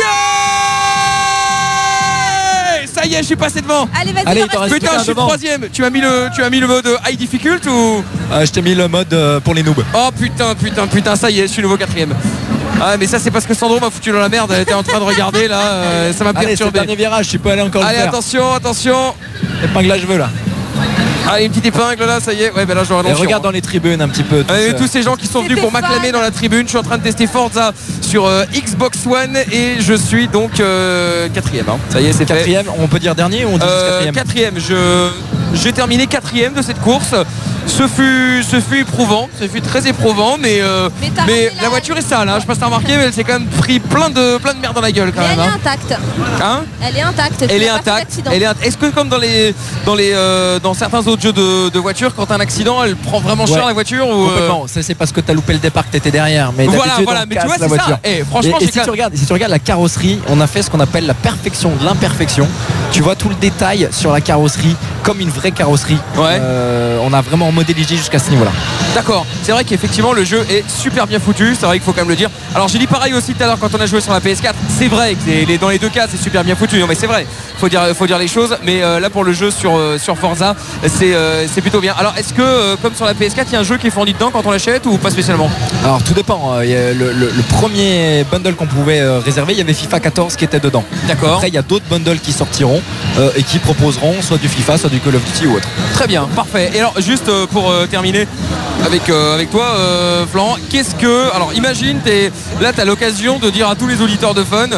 Ça y est, je suis passé devant. Allez, putain, je suis troisième. Tu as mis le mode high difficult ou? Je t'ai mis le mode pour les noobs. Oh putain, ça y est, je suis nouveau quatrième. Ah mais ça c'est parce que Sandro m'a foutu dans la merde. Elle était en train de regarder là, ça m'a perturbé. C'est le dernier virage, tu peux aller encore le faire. Attention. Épingle à cheveux là. Allez, une petite épingle là, ça y est. Ouais, ben là je rallonge. Regarde dans les tribunes un petit peu. Tous ces gens qui sont venus pour m'acclamer dans la tribune. Je suis en train de tester Forza sur Xbox One et je suis donc quatrième. Ça y est, c'est quatrième. On peut dire dernier ou on dit quatrième? Quatrième. J'ai terminé quatrième de cette course. Ce fut éprouvant, très éprouvant, mais la voiture est sale. Je sais pas si t'as remarqué, mais elle s'est quand même pris plein de merde dans la gueule quand même. Elle est intacte. Elle est intacte. Elle est intacte. Est-ce que comme dans certains autres jeux de voitures, quand t'as un accident, elle prend vraiment cher la voiture ou Complètement. Ça c'est parce que t'as loupé le départ, que t'étais derrière. Mais voilà. Mais tu vois, c'est ça. Franchement, si tu regardes la carrosserie, on a fait ce qu'on appelle la perfection de l'imperfection. Tu vois tout le détail sur la carrosserie comme une vraie carrosserie. On a vraiment modélisé jusqu'à ce niveau-là. D'accord. C'est vrai qu'effectivement le jeu est super bien foutu. C'est vrai qu'il faut quand même le dire. Alors j'ai dit pareil aussi tout à l'heure quand on a joué sur la PS4. C'est vrai que dans les deux cas c'est super bien foutu. Non mais c'est vrai. Faut dire les choses. Mais là pour le jeu sur Forza, c'est plutôt bien. Alors est-ce que comme sur la PS4 il y a un jeu qui est fourni dedans quand on l'achète ou pas spécialement? Alors tout dépend. Le premier bundle qu'on pouvait réserver, il y avait FIFA 14 qui était dedans. D'accord. Après il y a d'autres bundles qui sortiront et qui proposeront soit du FIFA, soit du Call of Duty ou autre. Très bien, parfait. Et alors juste pour terminer avec toi Florent, alors imagine là tu as l'occasion de dire à tous les auditeurs de Fun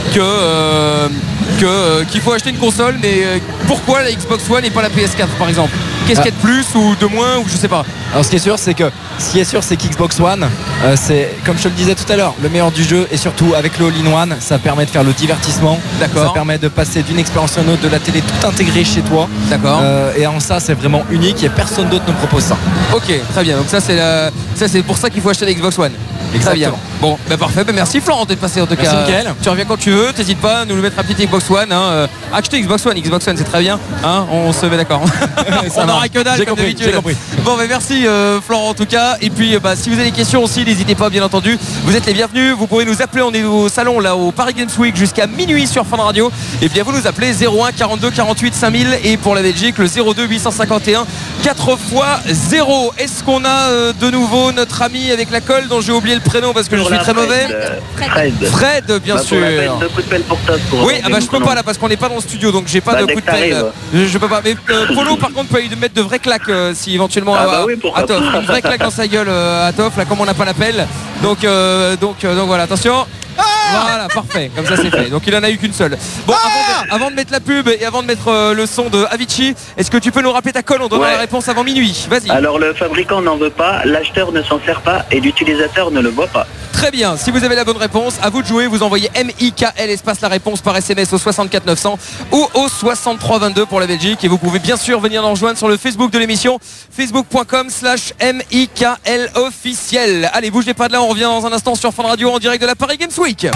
qu'il faut acheter une console, mais pourquoi la Xbox One et pas la PS4 par exemple? Qu'est-ce qu'il y a de plus ou de moins ou je sais pas? Alors ce qui est sûr c'est qu'Xbox One c'est comme je te le disais tout à l'heure le meilleur du jeu, et surtout avec le all-in-one ça permet de faire le divertissement. D'accord. Ça permet de passer d'une expérience à une autre, de la télé tout intégrée chez toi. D'accord. Et en ça c'est vraiment unique et personne d'autre ne propose ça. Ok, très bien. Donc ça c'est pour ça qu'il faut acheter la Xbox One. Exactement. Bon, parfait. Merci Florent d'être passé en tout cas. Nickel. Tu reviens quand tu veux. T'hésites pas à nous mettre un petit Xbox One. Achetez Xbox One c'est très bien. On se met d'accord. On n'aura que dalle comme d'habitude. Bon, merci Florent en tout cas. Et puis si vous avez des questions aussi, n'hésitez pas bien entendu. Vous êtes les bienvenus. Vous pouvez nous appeler. On est au salon là au Paris Games Week jusqu'à minuit sur Fun Radio. Et bien vous nous appelez 01 42 48 5000 et pour la Belgique le 02 851 4x0. Est-ce qu'on a de nouveau notre ami avec la colle dont j'ai oublié le prénom parce que je suis très mauvais? Fred, bien sûr. Oui, je peux pas là parce qu'on n'est pas dans le studio, donc j'ai pas de coup de pelle. Je peux pas. Mais Polo par contre peut lui mettre de vraies claques si éventuellement à Toff. Une vraie claque dans sa gueule à Toff là comme on n'a pas la pelle. Donc voilà, attention. Voilà, parfait. Comme ça c'est fait. Donc il en a eu qu'une seule. Bon, avant de mettre la pub et avant de mettre le son de Avicii, est-ce que tu peux nous rappeler ta colle en donnant la réponse avant minuit? Vas-y. Alors le fabricant n'en veut pas, l'acheteur ne s'en sert pas et l'utilisateur ne le voit pas. Très bien, si vous avez la bonne réponse, à vous de jouer, vous envoyez MIKL espace la réponse par SMS au 64 900 ou au 63 22 pour la Belgique, et vous pouvez bien sûr venir nous rejoindre sur le Facebook de l'émission, facebook.com/MIKL officiel. Allez, bougez pas de là, on revient dans un instant sur Fun Radio en direct de la Paris Games Week.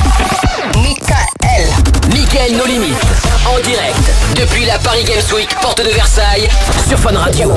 Mickaël No Limites, en direct depuis la Paris Games Week, porte de Versailles, sur Fun Radio.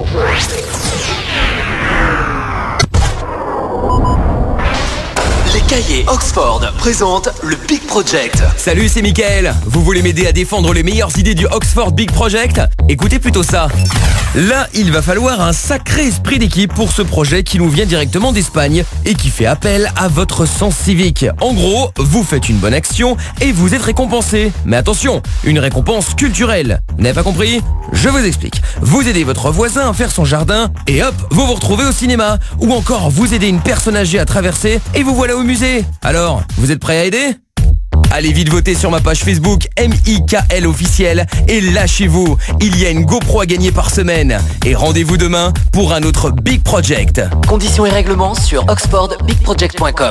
Les cahiers Oxford présentent le Big Project. Salut, c'est Mickaël. Vous voulez m'aider à défendre les meilleures idées du Oxford Big Project? Écoutez plutôt ça. Là, il va falloir un sacré esprit d'équipe pour ce projet qui nous vient directement d'Espagne et qui fait appel à votre sens civique. En gros, vous faites une bonne action et vous êtes récompensé. Mais attention, une récompense culturelle. Vous n'avez pas compris? Je vous explique. Vous aidez votre voisin à faire son jardin et hop, vous vous retrouvez au cinéma. Ou encore, vous aidez une personne âgée à traverser et vous voilà au musée. Alors, vous êtes prêts à aider? Allez vite voter sur ma page Facebook MIKL officiel et lâchez-vous. Il y a une GoPro à gagner par semaine. Et rendez-vous demain pour un autre Big Project. Conditions et règlements sur oxfordbigproject.com.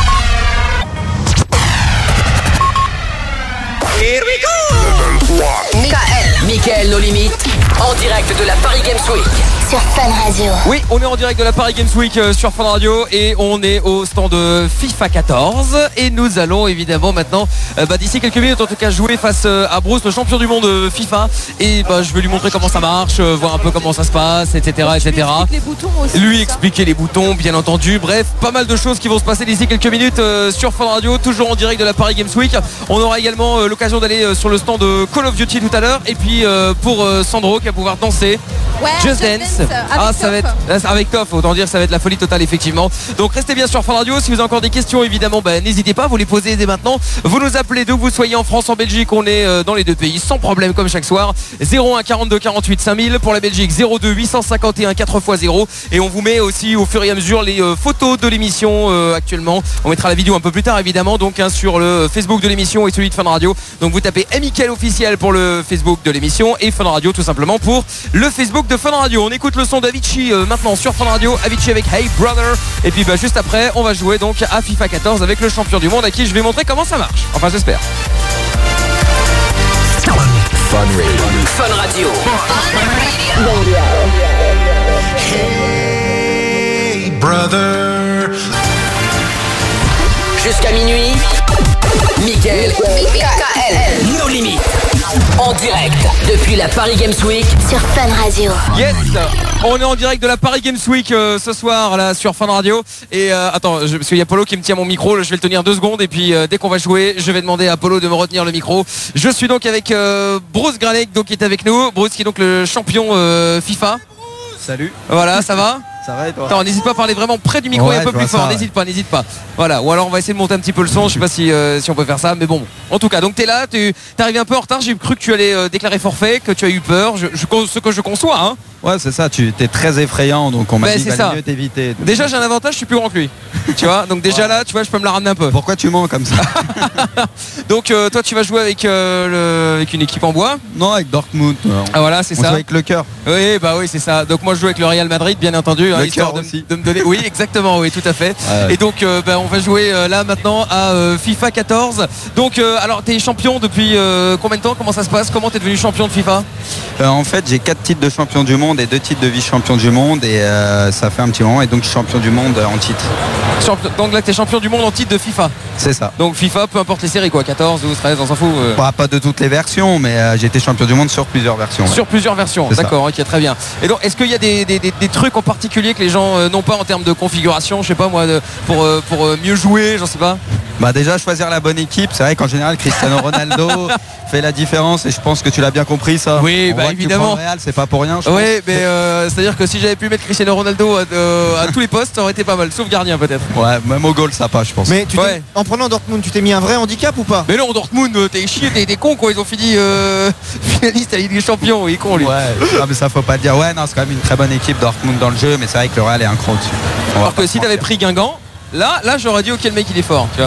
Here we go! Mickaël No Limites, en direct de la Paris Games Week. Sur Fun Radio. Oui, on est en direct de la Paris Games Week sur Fun Radio et on est au stand de FIFA 14 et nous allons évidemment maintenant d'ici quelques minutes en tout cas jouer face à Bruce, le champion du monde FIFA, et je vais lui montrer comment ça marche, voir un peu comment ça se passe, etc. Lui expliquer les boutons, bien entendu. Bref, pas mal de choses qui vont se passer d'ici quelques minutes sur Fun Radio, toujours en direct de la Paris Games Week. On aura également l'occasion d'aller sur le stand de Call of Duty tout à l'heure, et puis pour Sandro qui va pouvoir danser Just Dance. Ça va être avec Toff, autant dire ça va être la folie totale effectivement. Donc restez bien sur Fun Radio. Si vous avez encore des questions évidemment, n'hésitez pas, vous les posez dès maintenant. Vous nous appelez d'où vous soyez en France, en Belgique, on est dans les deux pays sans problème comme chaque soir. 01 42 48 5000 pour la Belgique, 02 851 4x0, et on vous met aussi au fur et à mesure les photos de l'émission actuellement. On mettra la vidéo un peu plus tard évidemment, donc sur le Facebook de l'émission et celui de Fun Radio. Donc vous tapez MIKL officiel pour le Facebook de l'émission et Fun Radio tout simplement pour le Facebook de Fun Radio. On écoute le son d'Avicii maintenant sur Fun Radio, Avicii avec Hey Brother, et puis juste après on va jouer donc à FIFA 14 avec le champion du monde à qui je vais montrer comment ça marche, enfin j'espère. Fun Radio. Hey brother. Jusqu'à minuit, Mickaël No Limites, en direct depuis la Paris Games Week sur Fun Radio. Yes, on est en direct de la Paris Games Week ce soir là sur Fun Radio. Et attends, parce qu'il y a Polo qui me tient mon micro, je vais le tenir 2 secondes et puis dès qu'on va jouer, je vais demander à Polo de me retenir le micro. Je suis donc avec Bruce Granek donc qui est avec nous. Bruce qui est donc le champion FIFA. Salut. Voilà, ça va? Ça va et toi? Attends, n'hésite pas à parler vraiment près du micro et un peu plus fort, n'hésite pas. Voilà, ou alors on va essayer de monter un petit peu le son, je sais pas si on peut faire ça, mais bon. En tout cas, donc t'es là, t'es arrivé un peu en retard, j'ai cru que tu allais déclarer forfait, que tu as eu peur, ce que je conçois, hein. Ouais, c'est ça, tu t'es très effrayant, donc on m'a dit ça. Mieux t'éviter. Déjà j'ai un avantage, je suis plus grand que lui. Tu vois, donc déjà là, tu vois, je peux me la ramener un peu. Pourquoi tu mens comme ça? Donc toi tu vas jouer avec une équipe en bois? Non, avec Dortmund. Ah voilà, c'est on ça. joue avec le cœur. Oui, oui, c'est ça. Donc moi je joue avec le Real Madrid, bien entendu, le histoire cœur aussi. de me donner. Oui, exactement, oui, tout à fait. Ouais. Et donc on va jouer là maintenant à FIFA 14. Donc alors t'es champion depuis combien de temps? Comment ça se passe? Comment t'es devenu champion de FIFA? En fait, j'ai 4 titres de champion du monde et 2 titres de vice-champion du monde, et ça fait un petit moment, et donc champion du monde en titre. Donc là t'es champion du monde en titre de FIFA. C'est ça. Donc FIFA, peu importe les séries quoi, 14, 12, 13, on s'en fout. Pas de toutes les versions, mais j'ai été champion du monde sur plusieurs versions. Sur plusieurs versions, d'accord, ok, très bien. Et donc est-ce qu'il y a des trucs en particulier que les gens n'ont pas en termes de configuration, je sais pas moi, pour mieux jouer, j'en sais pas? Déjà choisir la bonne équipe, c'est vrai qu'en général Cristiano Ronaldo fait la différence, et je pense que tu l'as bien compris ça. Oui, évidemment. Le Real, c'est pas pour rien. Oui, mais c'est-à-dire que si j'avais pu mettre Cristiano Ronaldo à tous les postes, ça aurait été pas mal, sauf gardien peut-être. Ouais, même au goal ça passe, je pense. Mais en prenant Dortmund, tu t'es mis un vrai handicap ou pas? Mais non, Dortmund, t'es chier, t'es con quoi, ils ont fini finaliste à la Ligue des Champions, il est con lui. Ouais, non, mais ça faut pas le dire. Ouais, non, c'est quand même une très bonne équipe Dortmund dans le jeu, mais c'est vrai que le Real est un cran dessus. Alors que si t'avais pris Guingamp, là j'aurais dit ok, le mec il est fort, tu vois.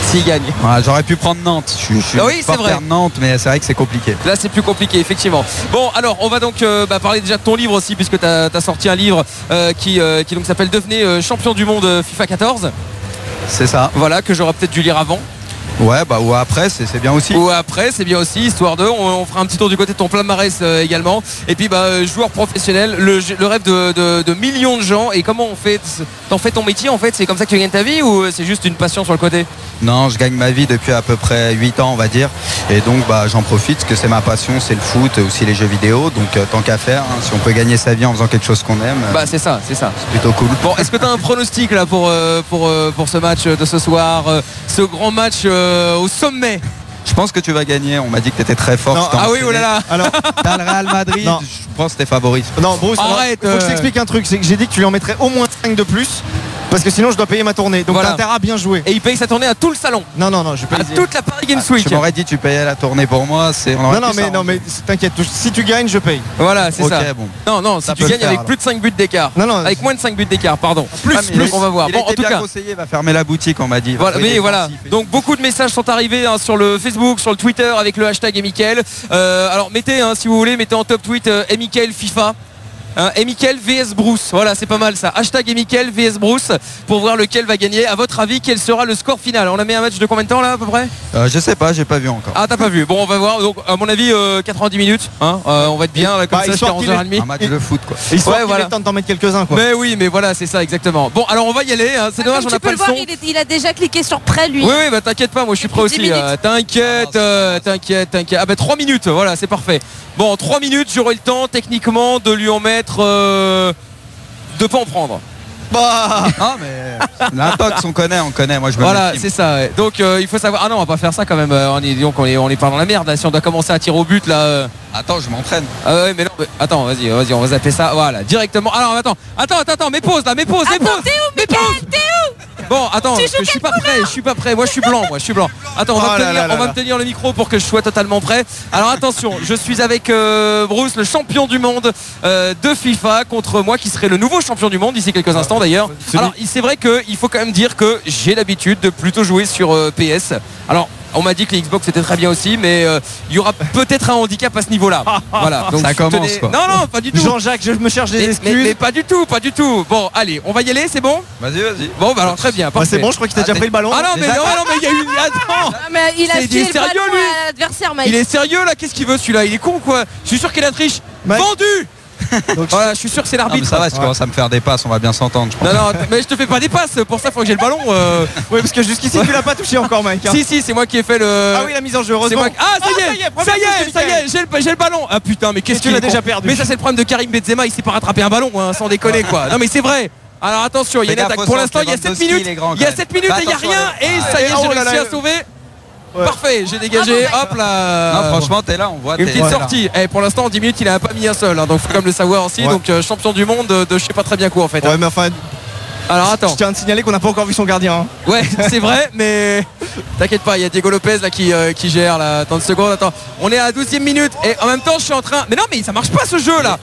s'il gagne. Ouais, j'aurais pu prendre Nantes. Je suis oui, c'est vrai. Nantes, mais c'est vrai que c'est compliqué. Là, c'est plus compliqué, effectivement. Bon, alors, on va donc parler déjà de ton livre aussi, puisque tu as sorti un livre qui donc s'appelle Devenez champion du monde FIFA 14. C'est ça. Voilà, que j'aurais peut-être dû lire avant. Ouais, bah ou après, c'est bien aussi. Ou après, c'est bien aussi, histoire de. On fera un petit tour du côté de ton palmarès également. Et puis, joueur professionnel, le rêve de millions de gens. Et comment on fait? T'en fais ton métier en fait? C'est comme ça que tu gagnes ta vie ou c'est juste une passion sur le côté? Non, je gagne ma vie depuis à peu près 8 ans, on va dire. Et donc, j'en profite parce que c'est ma passion, c'est le foot, aussi les jeux vidéo. Donc, tant qu'à faire, hein, si on peut gagner sa vie en faisant quelque chose qu'on aime. C'est ça. C'est plutôt cool. Bon, est-ce que tu as un pronostic là pour ce match de ce soir, ce grand match au sommet? Je pense que tu vas gagner. On m'a dit que tu étais très fort. Non, ah oui, oh là là. Alors, t'as le Real Madrid. Non. Je pense que t'es favori. Non, Bruce, arrête. Faut que je t'explique un truc. C'est que j'ai dit que tu lui en mettrais au moins 5 de plus. Parce que sinon je dois payer ma tournée. Donc voilà. t'as intérêt à bien jouer. Et il paye sa tournée à tout le salon. Non, je paye à toute la Paris Games Week. Tu m'aurais dit tu payais la tournée pour moi. Non mais t'inquiète. Si tu gagnes, je paye. Voilà, c'est ça. Bon. Non, si tu gagnes avec plus de 5 buts d'écart. Non, avec moins de 5 buts d'écart, pardon. Plus, on va voir. Bon, en tout cas, conseiller va fermer la boutique, on m'a dit. Voilà. Donc beaucoup de messages sont arrivés sur le Facebook, sur le Twitter avec le hashtag Emickel. Alors mettez, si vous voulez, mettez en top tweet Emickel FIFA. Emickel vs Bruce, voilà, c'est pas mal ça. Hashtag Emickel vs Bruce pour voir lequel va gagner. À votre avis, quel sera le score final? On a mis un match de combien de temps là à peu près? Je sais pas, j'ai pas vu encore. Ah, t'as pas vu? Bon, on va voir. Donc à mon avis 90 minutes on va être bien là, comme ça jusqu'à 11h30. Un match de foot quoi. Ouais, voilà. Le temps d'en mettre quelques-uns quoi. Mais oui, mais voilà, c'est ça exactement. Bon, alors on va y aller, c'est dommage, on n'a pas le son. Il a déjà cliqué sur prêt lui. Oui, t'inquiète pas, moi je suis prêt aussi. T'inquiète. Ah 3 minutes, voilà, c'est parfait. Bon, 3 minutes, j'aurai le temps techniquement de lui en mettre de pas en prendre. Non mais l'intox on connaît, moi je me voilà, c'est ça. Ouais. Donc il faut savoir. Ah non, on va pas faire ça quand même. On est pas dans la merde là. Si on doit commencer à tirer au but là. Attends, je m'entraîne. Ah ouais, mais non. Attends, vas-y, on va zapper ça. Voilà, directement. Alors attends, mes pauses là, mes pauses. T'es où, Mickaël? T'es où? Bon, attends, je suis pas prêt. Moi, je suis blanc. Attends, on va me tenir le micro pour que je sois totalement prêt. Alors attention, je suis avec Bruce, le champion du monde de FIFA, contre moi qui serai le nouveau champion du monde d'ici quelques instants d'ailleurs. Alors, c'est vrai qu'il faut quand même dire que j'ai l'habitude de plutôt jouer sur PS. Alors, on m'a dit que les Xbox c'était très bien aussi, mais il y aura peut-être un handicap à ce niveau-là. Voilà. Donc, ça commence quoi. Non, pas du tout. Jean-Jacques, je me cherche des excuses. Mais pas du tout. Bon, allez, on va y aller, c'est bon? Vas-y. Bon, alors très bien. C'est bon, je crois qu'il t'a déjà pris le ballon. Ah non, mais il y a eu. Attends. Mais il a filé le ballon à l'adversaire, Mike. Il est sérieux là? Qu'est-ce qu'il veut celui-là? Il est con quoi? Je suis sûr qu'il a triche. Vendu. Donc, voilà, je suis sûr que c'est l'arbitre. Ça va, tu commences à me faire des passes, on va bien s'entendre. Non, mais je te fais pas des passes, pour ça faut que j'ai le ballon. Oui, parce que jusqu'ici tu l'as pas touché encore, Mike. Si, c'est moi qui ai fait le. Ah oui, la mise en jeu, heureusement. Ça y est, j'ai le ballon. Ah putain, mais qu'est-ce qu'il a déjà perdu? Mais ça c'est le problème de Karim Benzema, il sait pas rattraper un ballon, sans déconner quoi. Non mais c'est vrai. Alors attention, il y a une attaque. Pour l'instant, il y a 7 minutes. Il y a 7 minutes et il n'y a rien. Et ça y est, j'ai réussi à sauver. Ouais. Parfait, j'ai dégagé, hop là. Non, franchement, t'es là, on voit. Une petite sortie. Et pour l'instant, en 10 minutes, il a pas mis un seul. Donc, faut quand même le savoir aussi. Donc, champion du monde de je sais pas très bien quoi en fait. Ouais, mais enfin. Alors, attends. Je tiens à te signaler qu'on n'a pas encore vu son gardien. Hein. Ouais, c'est vrai, mais t'inquiète pas, il y a Diego Lopez là qui gère là. Attends une seconde, attends. On est à la 12e minute et en même temps, je suis en train. Mais non, mais ça marche pas ce jeu là.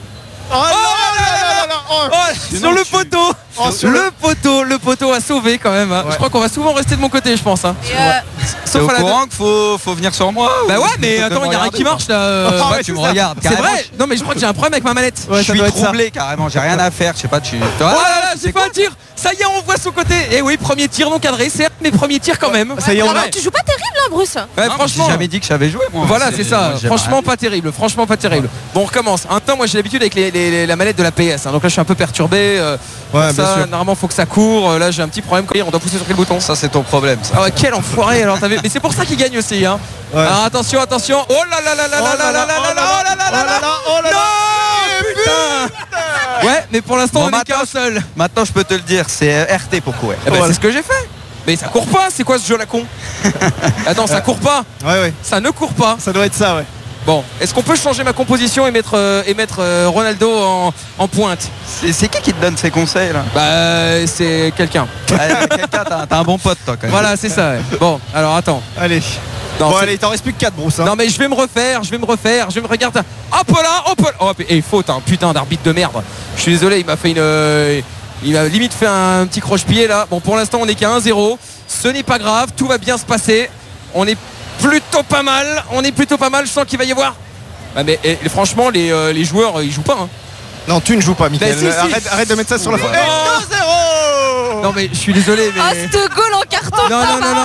Sur le poteau. Le poteau a sauvé quand même. Je crois qu'on va souvent rester de mon côté, je pense. Sauf au courant qu'il faut venir sur moi. Bah ouais, mais attends, il y a rien qui marche là. Tu me regardes. C'est vrai. Non, mais je crois que j'ai un problème avec ma manette. Je suis troublé carrément. J'ai rien à faire. Je sais pas. Oh là là, j'ai fait un tir. Ça y est, on voit son côté. Et oui, premier tir non cadré, certes, mais premier tir quand même. Ça y est, tu joues pas terrible là, Bruce. Ouais, franchement. J'ai jamais dit que j'avais joué moi. Voilà, c'est ça. Franchement, pas terrible. Bon, on recommence. Un temps, moi j'ai l'habitude avec la manette de la PS. Donc là, je suis un peu perturbé. Normalement, faut que ça court. Là, j'ai un petit problème. On doit pousser sur quel bouton? Ça, c'est ton problème. Ah ouais, quel enfoiré. Alors, mais c'est pour ça qu'il gagne aussi. Hein. Alors, attention. Oh là là là là là là là là là là là. Putain. Ouais, mais pour l'instant, on est qu'un seul. Maintenant, je peux te le dire, c'est RT pour courir. C'est ce que j'ai fait. Mais ça court pas, c'est quoi ce jeu la con? Attends, ça court pas. Ouais. Ça ne court pas. Ça doit être ça, ouais. Bon, est-ce qu'on peut changer ma composition et mettre Ronaldo en pointe? C'est qui te donne ces conseils là? Bah c'est quelqu'un. T'as un bon pote toi quand même. Voilà, c'est ça. Ouais. Bon, alors attends. Allez. Non, allez, t'en reste plus que 4, Bruce. Hein. Non mais je vais me refaire. Je me regarde. Hop là. Oh, et faute, hein, putain d'arbitre de merde. Je suis désolé, il m'a limite fait un petit croche-pied là. Bon, pour l'instant on est qu'à 1-0. ce n'est pas grave, tout va bien se passer. On est plutôt pas mal, je sens qu'il va y avoir. Ah mais franchement les joueurs ils jouent pas hein. Non, tu ne joues pas, Mickaël. Si. Arrête de mettre ça sur la faute. 2-0. Non mais je suis désolé mais. Oh, ce goal en carton. Non.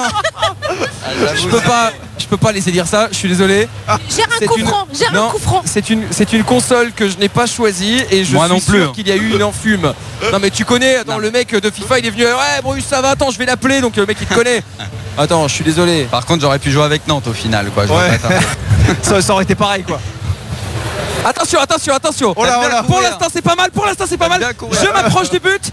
Je peux pas laisser dire ça, je suis désolé. J'ai un coup franc. C'est une console que je n'ai pas choisie et je suis sûr qu'il y a eu une enfume. Non mais tu connais, attends, le mec de FIFA il est venu, ouais Bruce ça va, attends je vais l'appeler, donc le mec il te connaît. Attends, je suis désolé. Par contre j'aurais pu jouer avec Nantes au final quoi. Ça aurait été pareil quoi. Attention. Oh là. Pour l'instant c'est pas mal. Je m'approche du but.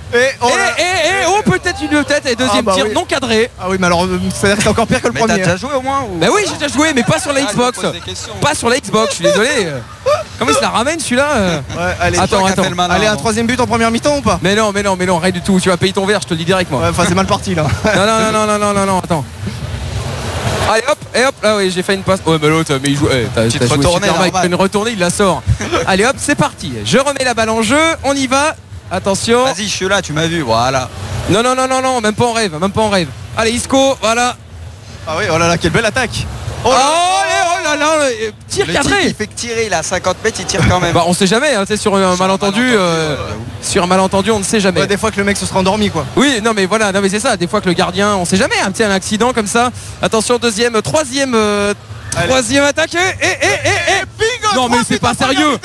Peut-être une tête et deuxième tir non cadré. Ah oui mais alors c'est-à-dire que c'est encore pire que le premier. T'as déjà joué au moins ou... Bah oui j'ai déjà joué mais pas sur la Xbox. Pas sur la Xbox, je suis désolé. Comment il se la ramène celui-là Ouais, allez, attends. Allez, un troisième but en première mi-temps ou pas? Mais non, rien du tout. Tu vas payer ton verre, je te le dis direct moi. Ouais, enfin c'est mal parti là. Non, attends. Allez hop, là oui j'ai fait une passe. Ouais mais l'autre mais il joue. T'as joué super mal, il fait une retournée, il la sort. Allez hop, c'est parti. Je remets la balle en jeu, on y va. Attention. Vas-y, je suis là, tu m'as vu, voilà. Non, même pas en rêve. Allez Isco, voilà. Ah oui, oh là là, quelle belle attaque. Oh là là, tir cadré. Il fait que tirer, il a 50 mètres, il tire quand même. Bah on sait jamais, hein, sur un malentendu. Sur un malentendu, on ne sait jamais. Ouais, des fois que le mec se sera endormi quoi. Oui, non mais c'est ça, des fois que le gardien, on sait jamais, un accident comme ça. Attention, troisième attaque et bingo. Non mais c'est pas sérieux.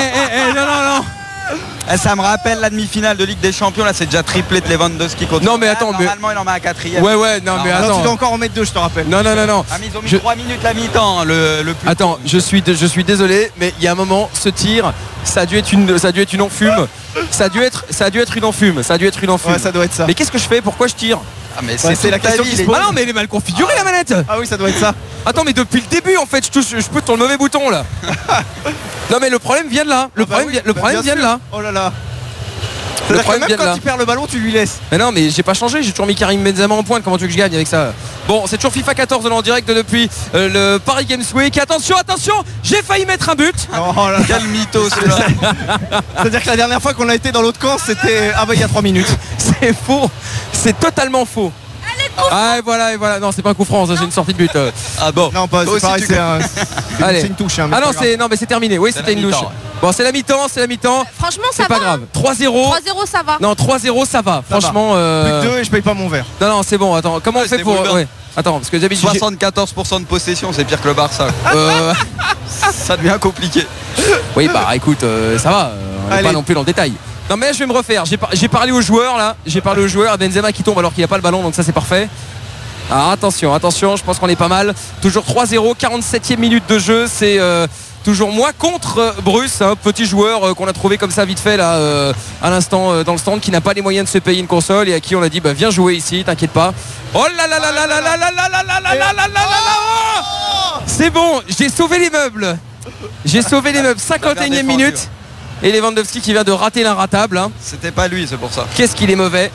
Non. Ça me rappelle la demi-finale de Ligue des Champions, là c'est déjà triplé de Lewandowski contre. Non mais attends, normalement il en met un 4ème. Ouais, non mais attends. Tu dois encore en mettre 2, je te rappelle. Non. Ah mais ils ont mis 3 minutes la mi-temps, le plus. Attends, je suis désolé, mais il y a un moment, ce tir, ça a dû être une enfume. Ça a dû être une enfume. Ouais, ça doit être ça. Mais qu'est-ce que je fais? Pourquoi je tire? Ah mais c'est la question qui se pose. Ah non mais elle est mal configurée la manette. Ah oui ça doit être ça. Attends mais depuis le début en fait je peux sur le mauvais bouton là. Non mais le problème vient de là. Le problème vient de là. Oh là là. C'est-à-dire que même quand il perd le ballon tu lui laisses. Mais non mais j'ai pas changé, j'ai toujours mis Karim Benzema en pointe, comment tu veux que je gagne avec ça? Bon c'est toujours FIFA 14 en direct depuis le Paris Games Week. Attention, j'ai failli mettre un but. Oh là là. Quel mytho celui-là. C'est-à-dire que la dernière fois qu'on a été dans l'autre camp c'était il y a 3 minutes. C'est faux, c'est totalement faux. Ah et voilà, non c'est pas un coup franc, c'est une sortie de but. Ah bon. Non pas c'est pareil, c'est une touche. Ah non mais c'est terminé, oui c'était une touche. Bon c'est la mi-temps. Franchement ça va. C'est pas grave. 3-0. 3-0 ça va. Non 3-0 ça va. Franchement. Plus de 2 et je paye pas mon verre. Non c'est bon, attends, comment on fait pour. Ouais. Attends, parce que d'habitude 74% de possession, c'est pire que le Barça. Ça devient compliqué. Oui bah écoute, ça va, on n'est pas non plus dans le détail. Non mais je vais me refaire, j'ai parlé aux joueurs là, Benzema qui tombe alors qu'il n'y a pas le ballon, donc ça c'est parfait. Alors attention, je pense qu'on est pas mal. Toujours 3-0, 47e minute de jeu, c'est toujours moi contre Bruce, un petit joueur qu'on a trouvé comme ça vite fait là à l'instant dans le stand, qui n'a pas les moyens de se payer une console et à qui on a dit bah viens jouer ici, t'inquiète pas. Oh là là là là là là là là là là là là là là. C'est bon, j'ai sauvé les meubles. 51e minute. Et Lewandowski qui vient de rater l'inratable. Hein. C'était pas lui, c'est pour ça. Qu'est-ce qu'il est mauvais.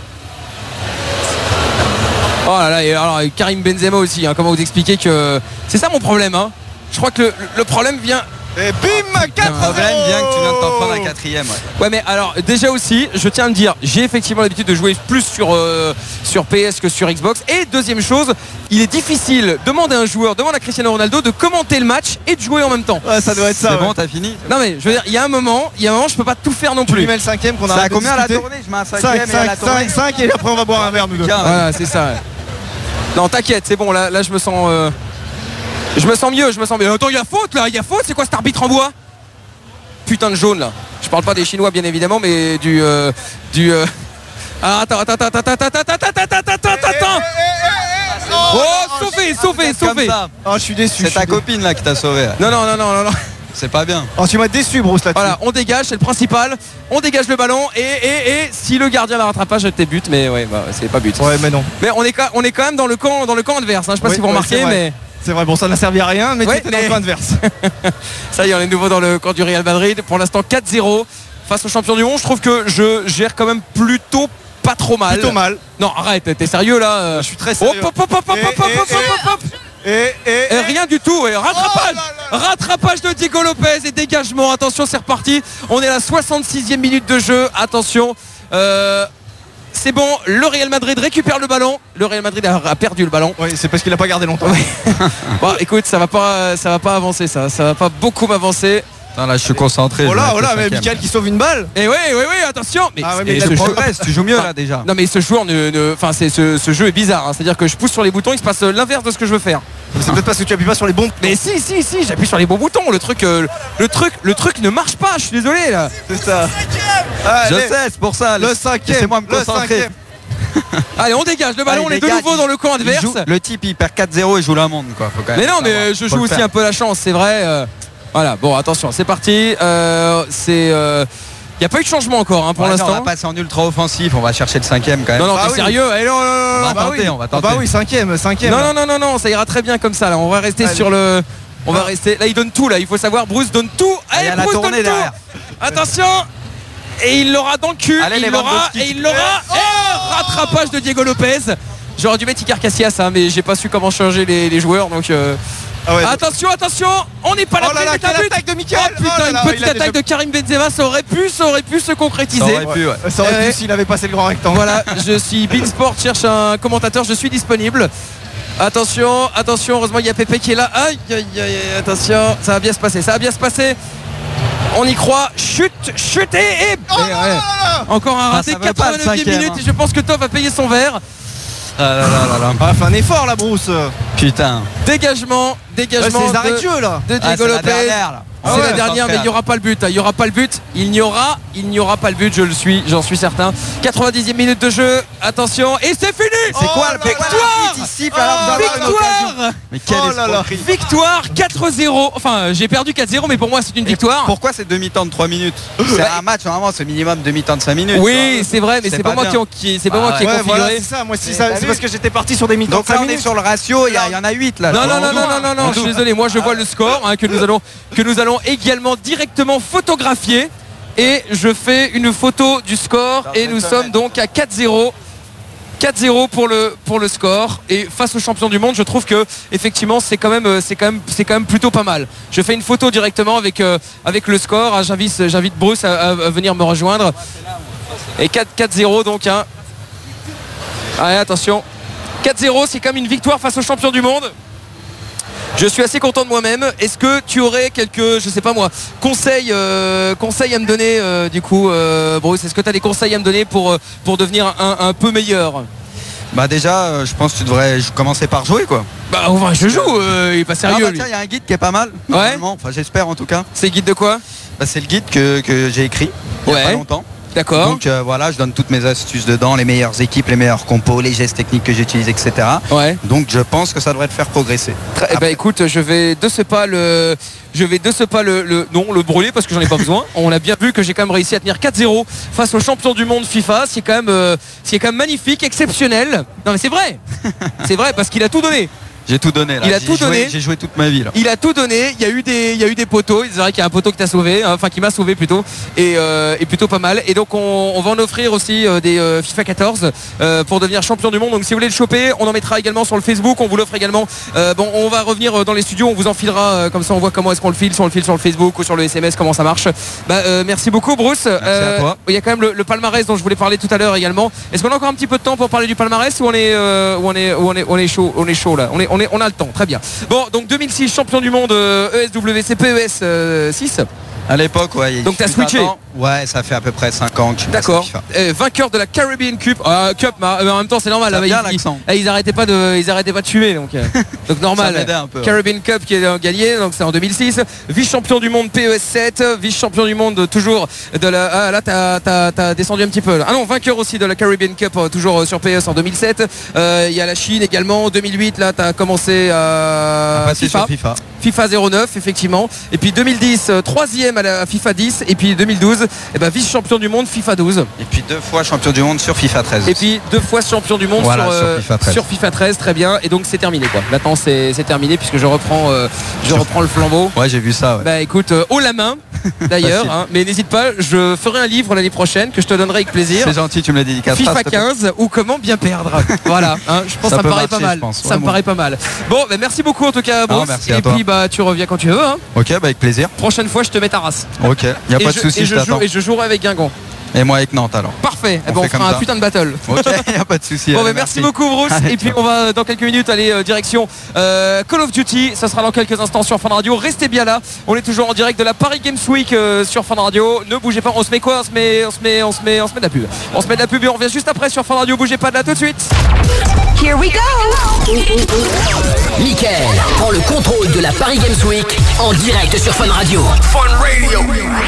Oh là là, et alors Karim Benzema aussi, hein, comment vous expliquer que... C'est ça mon problème, hein. Je crois que le problème vient... Et bim, 4-0. Le problème vient que tu viens de t'en prendre un 4ème. Ouais mais alors déjà aussi, je tiens à le dire, j'ai effectivement l'habitude de jouer plus sur PS que sur Xbox. Et deuxième chose, il est difficile, demande à Cristiano Ronaldo de commenter le match et de jouer en même temps. Ouais ça doit être ça. C'est bon, t'as fini. Non mais je veux dire, il y a un moment, je peux pas tout faire non plus. Tu lui mets le 5ème qu'on a. Ça a combien à la tournée? Je mets un 5ème et à la tournée. 5 et après on va boire un verre nous deux. Voilà c'est ça. Non t'inquiète, c'est bon, là je me sens mieux. Attends, il y a faute, c'est quoi cet arbitre en bois? Putain de jaune là. Je parle pas des Chinois bien évidemment, mais du Ah, attends. Oh, sauvé. Oh, je suis déçu. C'est ta copine là qui t'a sauvé. Non. C'est pas bien. Oh, tu m'as déçu, Bruce, là-dessus. Voilà, on dégage, c'est le principal. On dégage le ballon et si le gardien la rattrape pas, j'étais but, mais ouais, bah, c'est pas but. Ouais, mais non. Mais on est quand même dans le camp adverse. Hein. Je sais pas si vous remarquez, mais. C'est vrai, bon ça n'a servi à rien, mais tu étais dans le camp adverse. Ça y est, on est nouveau dans le camp du Real Madrid. Pour l'instant 4-0 face au champion du monde. Je trouve que je gère quand même plutôt pas trop mal. Plutôt mal. Non, arrête, t'es sérieux là? Je suis très sérieux. Et rien du tout. Rattrapage de Diego Lopez et dégagement. Attention, c'est reparti. On est à la 66e minute de jeu. Attention. c'est bon, le Real Madrid récupère le ballon. Le Real Madrid a perdu le ballon. Oui, c'est parce qu'il a pas gardé longtemps. Bon, écoute, ça va pas avancer ça va pas beaucoup m'avancer. Attends, là je suis concentré. Oh là, mais Mickaël qui sauve une balle. Et oui, attention. Mais, mais tu progresses, tu joues mieux là déjà. Non mais ce joueur ce jeu est bizarre, hein. C'est-à-dire que je pousse sur les boutons, il se passe l'inverse de ce que je veux faire. C'est peut-être parce que tu appuies pas sur les bons. Mais si, j'appuie sur les bons boutons. Le truc ne marche pas. Je suis désolé là. C'est ça. Je sais, c'est pour ça. Le cinquième. C'est moi me concentrer. Allez, on dégage le ballon. On est de nouveau dans le camp adverse. Le type il perd 4-0 et joue la monde quoi. Mais non, mais je joue aussi un peu la chance, c'est vrai. Voilà, bon, attention, c'est parti. Il n'y a pas eu de changement encore pour l'instant. On va passer en ultra offensif, on va chercher le 5ème quand même. Non, t'es sérieux? Allez, non, on va tenter. Bah oui, 5ème. Non, ça ira très bien comme ça là. On va rester sur le. On va rester. Là, il donne tout là. Il faut savoir, Bruce donne tout. Allez, Bruce donne tout. Derrière. Attention. Et il l'aura dans le cul. Allez, il l'aura. Rattrapage de Diego Lopez. J'aurais dû mettre Iker Casillas, mais j'ai pas su comment changer les joueurs donc. Attention, on n'est pas là. Quelle attaque de Mickaël. Oh putain, une petite attaque de Karim Benzema, ça aurait pu se concrétiser. Ça aurait pu s'il avait passé le grand rectangle. Voilà, je suis Beansport, cherche un commentateur, je suis disponible. Attention, heureusement il y a Pépé qui est là. Aïe, attention, ça va bien se passer. On y croit, chute et encore un raté, 89e minute et je pense que Tov va payer son verre. Fait un effort là, Bruce. Putain. Dégagement c'est les arrêts de jeu là. De Diego Lopez. C'est la dernière, mais il n'y aura pas le but. Il n'y aura pas le but. J'en suis certain. 90e minute de jeu. Attention. Et c'est fini. C'est quoi le victoire. Mais quelle escroquerie. Victoire 4-0. Enfin, j'ai perdu 4-0, mais pour moi, c'est une victoire. Pourquoi c'est demi-temps de 3 minutes? C'est un match, normalement, c'est minimum demi-temps de 5 minutes. Oui, c'est vrai, mais c'est pas moi qui ai configuré. Voilà, c'est ça. Moi, c'est parce que j'étais parti sur des mi-temps. Donc là, on est sur le ratio. Il y en a 8 là. Non, je suis désolé. Moi, je vois le score que nous allons également directement photographier et je fais une photo du score et nous sommes donc à 4-0 pour le score et face au champion du monde je trouve que effectivement c'est quand même plutôt pas mal. Je fais une photo directement avec le score. J'invite Bruce à venir me rejoindre et 4-0 donc allez, attention, 4-0 c'est quand même une victoire face au champion du monde. Je suis assez content de moi-même. Est-ce que tu aurais quelques, je sais pas moi, conseils à me donner du coup, Bruce? Est-ce que tu as des conseils à me donner pour devenir un peu meilleur? Bah déjà, je pense que tu devrais commencer par jouer quoi. Bah enfin, je joue, il est pas sérieux. Il y a un guide qui est pas mal. Ouais. Enfin, j'espère en tout cas. C'est le guide de quoi? Bah, c'est le guide que j'ai écrit il y a pas longtemps. D'accord. Donc voilà, je donne toutes mes astuces dedans, les meilleures équipes, les meilleurs compos, les gestes techniques que j'utilise, etc. Ouais. Donc je pense que ça devrait te faire progresser. Bah écoute, je vais de ce pas le brûler parce que j'en ai pas besoin. On a bien vu que j'ai quand même réussi à tenir 4-0 face au champion du monde FIFA. C'est quand même magnifique, exceptionnel. Non mais c'est vrai. C'est vrai parce qu'il a tout donné. J'ai tout donné là. J'ai joué toute ma vie là. Il a tout donné. Il y a eu des poteaux. C'est vrai qu'il y a un poteau qui t'a sauvé, enfin qui m'a sauvé plutôt, et plutôt pas mal. Et donc on va en offrir aussi des FIFA 14 pour devenir champion du monde. Donc si vous voulez le choper, on en mettra également sur le Facebook. On vous l'offre également. On va revenir dans les studios. On vous enfilera comme ça. On voit comment est-ce qu'on le file. Si on le file sur le Facebook ou sur le SMS, comment ça marche. Merci beaucoup, Bruce. Merci à toi. Il y a quand même le palmarès dont je voulais parler tout à l'heure également. Est-ce qu'on a encore un petit peu de temps pour parler du palmarès ou on est chaud là? On a le temps, très bien. Bon, donc 2006 champion du monde ESWC PES 6. À l'époque, ouais. Donc t'as switché. Ouais, ça fait à peu près 5 ans que je suis passé d'accord. FIFA. Vainqueur de la Caribbean Cup. Mais en même temps, c'est normal. Ça Là, vient l'accent. Ils arrêtaient pas de fumer, donc normal. Ça m'aidait un peu, ouais. Caribbean Cup qui est gagné, donc c'est en 2006. Vice-champion du monde PES 7, vice-champion du monde toujours de la. Ah là, t'as descendu un petit peu. Là. Ah non, vainqueur aussi de la Caribbean Cup toujours sur PES en 2007. Il y a la Chine également. En 2008, là, t'as commencé à FIFA 09 effectivement. Et puis 2010, troisième à la FIFA 10. Et puis 2012, vice-champion du monde FIFA 12. Et puis 2 fois champion du monde sur FIFA 13. Et puis 2 fois champion du monde sur FIFA 13. Très bien. Et donc c'est terminé quoi. Maintenant c'est terminé puisque je reprends le flambeau. Ouais, j'ai vu ça. Ouais. Bah écoute, haut la main d'ailleurs. Mais n'hésite pas, je ferai un livre l'année prochaine que je te donnerai avec plaisir. C'est gentil, tu me l'as dédicacé. FIFA 15 ou comment bien perdre. Voilà. Je pense que ça me paraît pas mal. Ça me paraît pas mal. Bon, merci beaucoup en tout cas, Bruce. Et puis tu reviens quand tu veux. Ok, avec plaisir. Prochaine fois, je te mets ta race. Ok, y a pas de souci. Et je jouerai avec Guingamp. Et moi avec Nantes alors. Parfait, on fera un putain de battle. Ok, y a pas de souci. Bon, merci beaucoup Bruce. Et puis on va dans quelques minutes aller direction Call of Duty. Ça sera dans quelques instants sur Fun Radio. Restez bien là. On est toujours en direct de la Paris Games Week sur Fun Radio. Ne bougez pas. On se met quoi? On se met de la pub. On se met de la pub et on revient juste après sur Fun Radio. Bougez pas de là tout de suite. Here we go. Mickaël prend le contrôle de la Paris Games Week en direct sur Fun Radio. Fun Radio.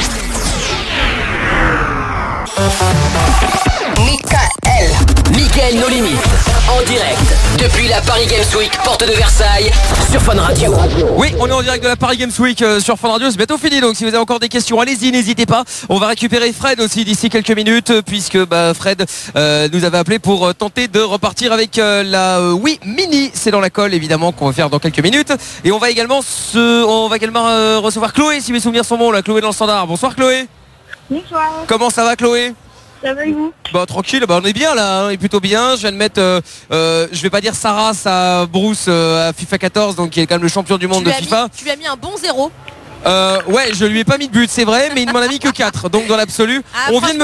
Mickaël No Limites en direct depuis la Paris Games Week porte de Versailles sur Fun Radio. Oui, on est en direct de la Paris Games Week sur Fun Radio. C'est bientôt fini, donc si vous avez encore des questions, allez-y, n'hésitez pas. On va récupérer Fred aussi d'ici quelques minutes, puisque Fred nous avait appelé pour tenter de repartir avec la Wii Mini. C'est dans la colle évidemment qu'on va faire dans quelques minutes. Et on va également recevoir Chloé, si mes souvenirs sont bons. La Chloé dans le standard. Bonsoir Chloé. Bonsoir. Comment ça va Chloé? Ça va et vous? Tranquille, on est bien là, on est plutôt bien. Je viens de mettre, je vais pas dire sa race à Bruce à FIFA 14, donc qui est quand même le champion du monde de FIFA. Tu lui as mis un bon 0. Ouais, je lui ai pas mis de but, c'est vrai, mais il m'en a mis que 4. Donc dans l'absolu, on vient de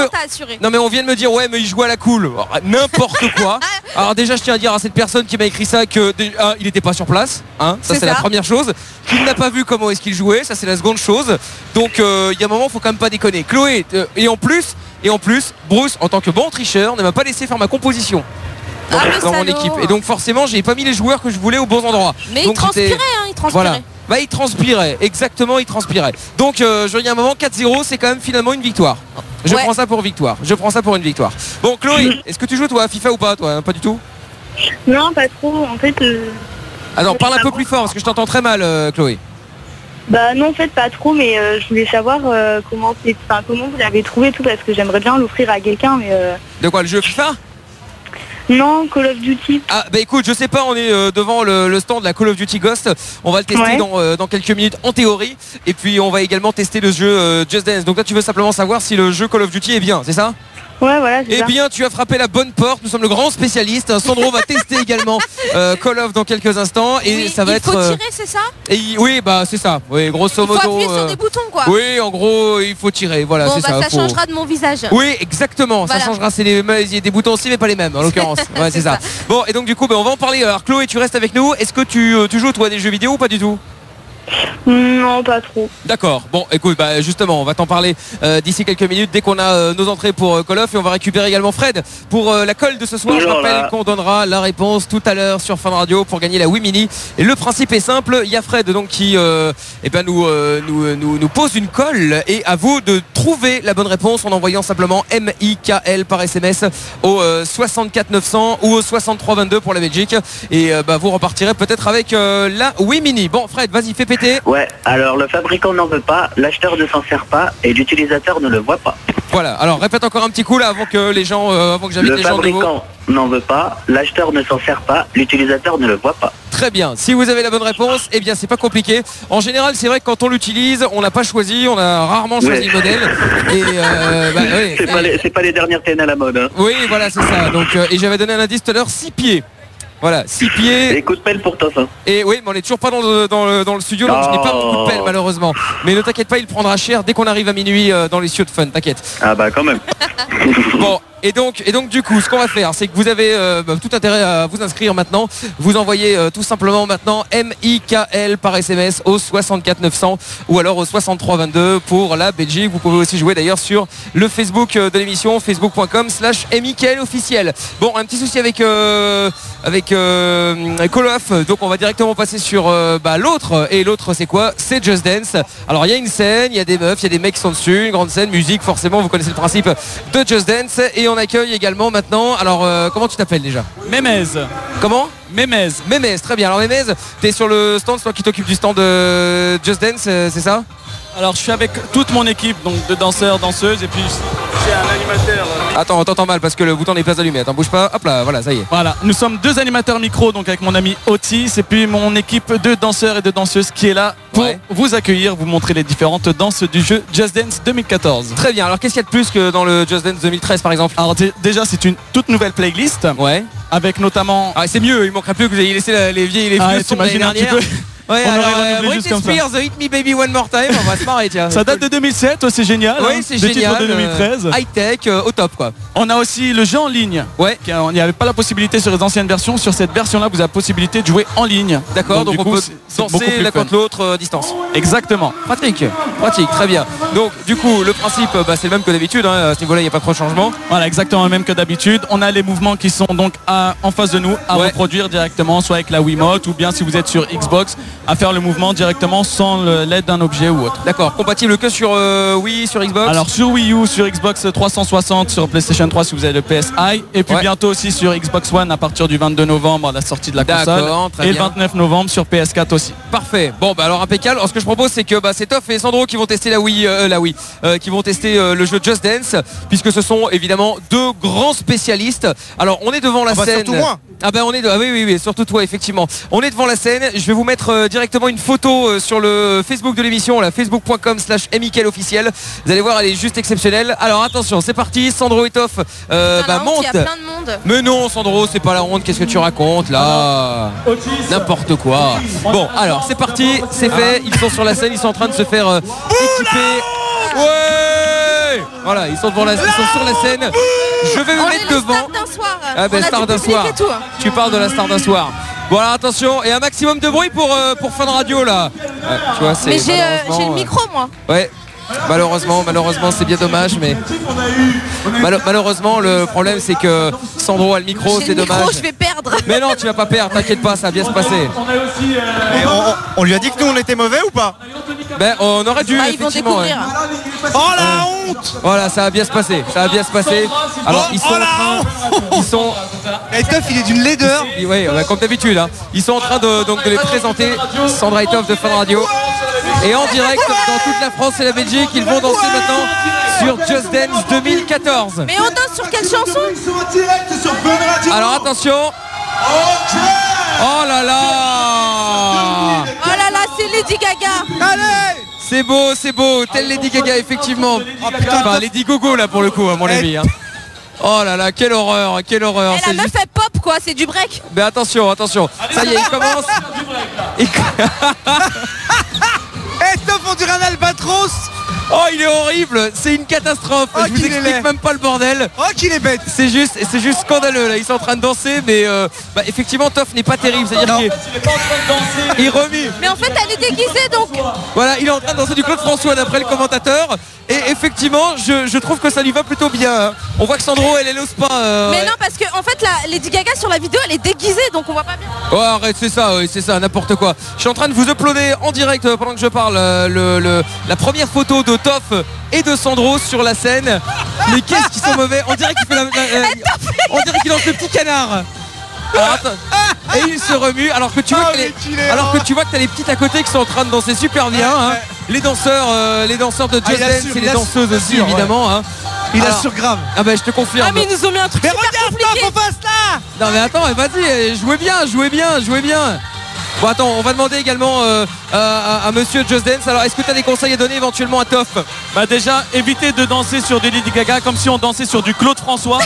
me dire ouais, mais il jouait à la cool. N'importe quoi. Alors déjà, je tiens à dire à cette personne qui m'a écrit ça que il était pas sur place, hein. Ça c'est la première chose. Qu'il n'a pas vu comment est-ce qu'il jouait, ça c'est la seconde chose. Donc il y a un moment, faut quand même pas déconner. Chloé, et en plus, Bruce, en tant que bon tricheur, ne m'a pas laissé faire ma composition dans mon équipe. Et donc forcément, j'ai pas mis les joueurs que je voulais aux bons endroits. Mais donc, il transpirait, il transpirait. Voilà. Il transpirait, exactement, il transpirait. Donc je dis à un moment, 4-0, c'est quand même finalement une victoire. Je prends ça pour victoire. Je prends ça pour une victoire. Bon, Chloé, est-ce que tu joues toi à FIFA ou pas, toi? Pas du tout? Non, pas trop. En fait. Alors parle un peu plus fort parce que je t'entends très mal, Chloé. Non, en fait pas trop, mais je voulais savoir comment vous l'avez trouvé tout, parce que j'aimerais bien l'offrir à quelqu'un, mais. De quoi, le jeu FIFA? Non, Call of Duty. Écoute, je sais pas, on est devant le stand de la Call of Duty Ghost. On va le tester dans quelques minutes en théorie. Et puis on va également tester le jeu Just Dance. Donc là tu veux simplement savoir si le jeu Call of Duty est bien, c'est ça? Ouais, voilà, c'est ça. Eh bien, tu as frappé la bonne porte. Nous sommes le grand spécialiste. Sandro va tester également Call of dans quelques instants. Et ça va être. Il faut tirer, c'est ça? Oui, c'est ça. Oui, grosso modo. Il faut appuyer sur des boutons, quoi. Oui, en gros, il faut tirer. Voilà, c'est ça. Ça changera de mon visage. Oui, exactement. Voilà. Ça changera. Il y a des boutons aussi, mais pas les mêmes, en l'occurrence. Ouais, c'est ça. Bon, et donc du coup, on va en parler. Alors, Chloé, tu restes avec nous. Est-ce que tu joues toi à des jeux vidéo ou pas du tout? Non, pas trop. D'accord. Bon, écoute, justement, on va t'en parler d'ici quelques minutes dès qu'on a nos entrées pour Call of, et on va récupérer également Fred pour la colle de ce soir. Je rappelle qu'on donnera la réponse tout à l'heure sur Fun Radio pour gagner la Wii Mini. Et le principe est simple. Il y a Fred donc qui nous pose une colle, et à vous de trouver la bonne réponse en envoyant simplement MIKL par SMS au 64 900 ou au 63 22 pour la Belgique, et vous repartirez peut-être avec la Wii Mini. Bon, Fred, vas-y, fais péter. Ouais, alors le fabricant n'en veut pas, l'acheteur ne s'en sert pas et l'utilisateur ne le voit pas. Voilà, alors répète encore un petit coup là avant que les gens, avant que j'invite les gens de nouveau. Le fabricant n'en veut pas, l'acheteur ne s'en sert pas, l'utilisateur ne le voit pas. Très bien, si vous avez la bonne réponse, eh bien c'est pas compliqué. En général, c'est vrai que quand on l'utilise, on n'a pas choisi, on a rarement choisi le modèle. Et c'est pas les dernières TN à la mode. Hein. Oui, voilà, c'est ça. Donc, et j'avais donné un indice tout à l'heure, 6 pieds. Voilà, 6 pieds. Et coup de pelle pour toi, ça. Et oui, mais on n'est toujours pas dans le studio, donc je n'ai pas beaucoup de pelle malheureusement. Mais ne t'inquiète pas, il prendra cher dès qu'on arrive à minuit dans les studios de Fun, t'inquiète. Ah bah quand même. Bon, et donc du coup, ce qu'on va faire, c'est que vous avez tout intérêt à vous inscrire maintenant. Vous envoyez tout simplement maintenant MIKL par SMS au 64 900 ou alors au 63 22 pour la Belgique. Vous pouvez aussi jouer d'ailleurs sur le Facebook de l'émission, facebook.com/MIKL officiel. Bon, un petit souci avec Call of, donc on va directement passer sur l'autre, et l'autre c'est quoi? C'est Just Dance. Alors il y a une scène, il y a des meufs, il y a des mecs qui sont dessus, une grande scène, musique forcément, vous connaissez le principe de Just Dance, et on accueille également maintenant, alors comment tu t'appelles déjà? Mémez. Comment? Mémez. Mémez, très bien. Alors Mémez, t'es sur le stand, c'est toi qui t'occupe du stand de Just Dance, c'est ça? Alors je suis avec toute mon équipe donc de danseurs, danseuses, et puis j'ai un animateur. Attends, on t'entend mal parce que le bouton n'est pas allumé. Attends, bouge pas. Hop là, voilà, ça y est. Voilà, nous sommes 2 animateurs micro, donc avec mon ami Otis, et puis mon équipe de danseurs et de danseuses qui est là pour vous accueillir, vous montrer les différentes danses du jeu Just Dance 2014. Très bien. Alors qu'est-ce qu'il y a de plus que dans le Just Dance 2013 par exemple? Alors déjà c'est une toute nouvelle playlist. Ouais. Avec notamment. Ah c'est mieux, il manquerait plus que vous ayez laissé les vieilles et les vieux sons de l'année dernière. Ouais, on aurait alors, renouvelé juste Britney comme ça. Spears, Hit Me Baby One More Time, on va se marrer, tiens. Ça date de 2007, c'est génial. Oui, hein. c'est Le génial. titre de 2013. High-tech, au top, quoi. On a aussi le jeu en ligne. Ouais. Il n'y avait pas la possibilité sur les anciennes versions. Sur cette version-là, vous avez la possibilité de jouer en ligne. D'accord, donc du on coup, peut c'est beaucoup danser plus l'un fun. contre l'autre distance. Exactement. Pratique, très bien. Donc du coup, le principe, c'est le même que d'habitude, hein. À ce niveau-là, il n'y a pas trop de changement. Voilà, exactement le même que d'habitude. On a les mouvements qui sont donc en face de nous à reproduire directement, soit avec la Wiimote ou bien si vous êtes sur Xbox, à faire le mouvement directement sans l'aide d'un objet ou autre. D'accord, compatible que sur Wii, sur Xbox. Alors sur Wii U, sur Xbox 360, sur PlayStation 3 si vous avez le PSI, et puis bientôt aussi sur Xbox One à partir du 22 novembre à la sortie de la console, très et bien. le 29 novembre sur PS4 aussi. Parfait. Bon, bah alors impeccable. Alors, ce que je propose, c'est que c'est Toff et Sandro qui vont tester la Wii, qui vont tester le jeu Just Dance, puisque ce sont évidemment deux grands spécialistes. Alors, on est devant la scène. Surtout moi. Ah ben oui, surtout toi, effectivement. On est devant la scène. Je vais vous mettre directement une photo sur le Facebook de l'émission, la facebook.com/mickaël-officiel. Vous allez voir, elle est juste exceptionnelle. Alors attention, c'est parti. Sandro et Toff montent. Il y a plein de monde. Mais non, Sandro, c'est pas la honte. Qu'est-ce que tu racontes là? N'importe quoi. Bon, alors c'est parti, c'est fait. Ils sont sur la scène, ils sont en train de se faire équiper. Ouais. Voilà, ils sont sur la scène. Je vais me mettre devant. Star d'un soir. Ah ben, star d'un soir. Tu parles de la star d'un soir. Bon alors attention, et un maximum de bruit pour Fun Radio là. Tu vois, c'est mais j'ai le micro moi. Ouais. Malheureusement c'est bien dommage, mais malheureusement le problème c'est que Sandro a le micro, c'est dommage. Je vais perdre. Mais non, tu vas pas perdre, t'inquiète pas, ça va bien se passer. On lui a dit que nous on était mauvais ou pas? Ben on aurait dû, ils vont effectivement. découvrir. Oh la honte! Voilà, ça va bien se passer, Alors ils sont en train, Et Toff, il est d'une laideur. Oui, comme d'habitude, hein. Ils sont en train de les présenter, Sandra et Toff de Fun Radio. Et en direct dans toute la France et la Belgique, ils vont danser maintenant sur Just Dance 2014. Mais on danse sur quelle chanson? Alors attention. Oh là là! Oh là là, c'est Lady Gaga. Allez! C'est beau, tel Lady Gaga effectivement. Enfin Lady Gogo là pour le coup à mon avis. Hein. Oh là là, quelle horreur. Et la meuf elle pop quoi, c'est du break. Mais attention. Ça y est, il commence. Toff, on dirait un albatros. Oh, il est horrible, c'est une catastrophe. Je vous explique même pas le bordel. Oh, qu'il est bête. C'est juste scandaleux là. Ils sont en train de danser, mais effectivement Toff n'est pas terrible. C'est-à-dire qu'il remue. Mais en fait elle est déguisée donc. Voilà, il est en train de danser du Claude François d'après le commentateur. Et effectivement, je trouve que ça lui va plutôt bien. On voit que Sandro, elle n'ose pas. Mais non, parce que en fait, Lady Gaga sur la vidéo, elle est déguisée, donc on voit pas bien. Oh, arrête, c'est ça, n'importe quoi. Je suis en train de vous uploader en direct pendant que je parle la première photo de Toff et de Sandro sur la scène. Mais qu'est-ce qu'ils sont mauvais. On dirait qu'il fait on dirait qu'il lance le petit canard. Alors, attends. Et il se remue alors que tu vois que t'as les petites à côté qui sont en train de danser super bien. Hein. Les danseurs de Just Dance et les danseuses aussi évidemment. Hein. Il assure grave. Ah bah je te confirme. Ah mais ils nous ont mis un truc super compliqué. Faut face là. Non mais attends, vas-y, jouez bien. Bon attends, on va demander également à monsieur Just Dance. Alors est-ce que tu as des conseils à donner éventuellement à Toff? Bah déjà, évitez de danser sur des Lady Gaga comme si on dansait sur du Claude François.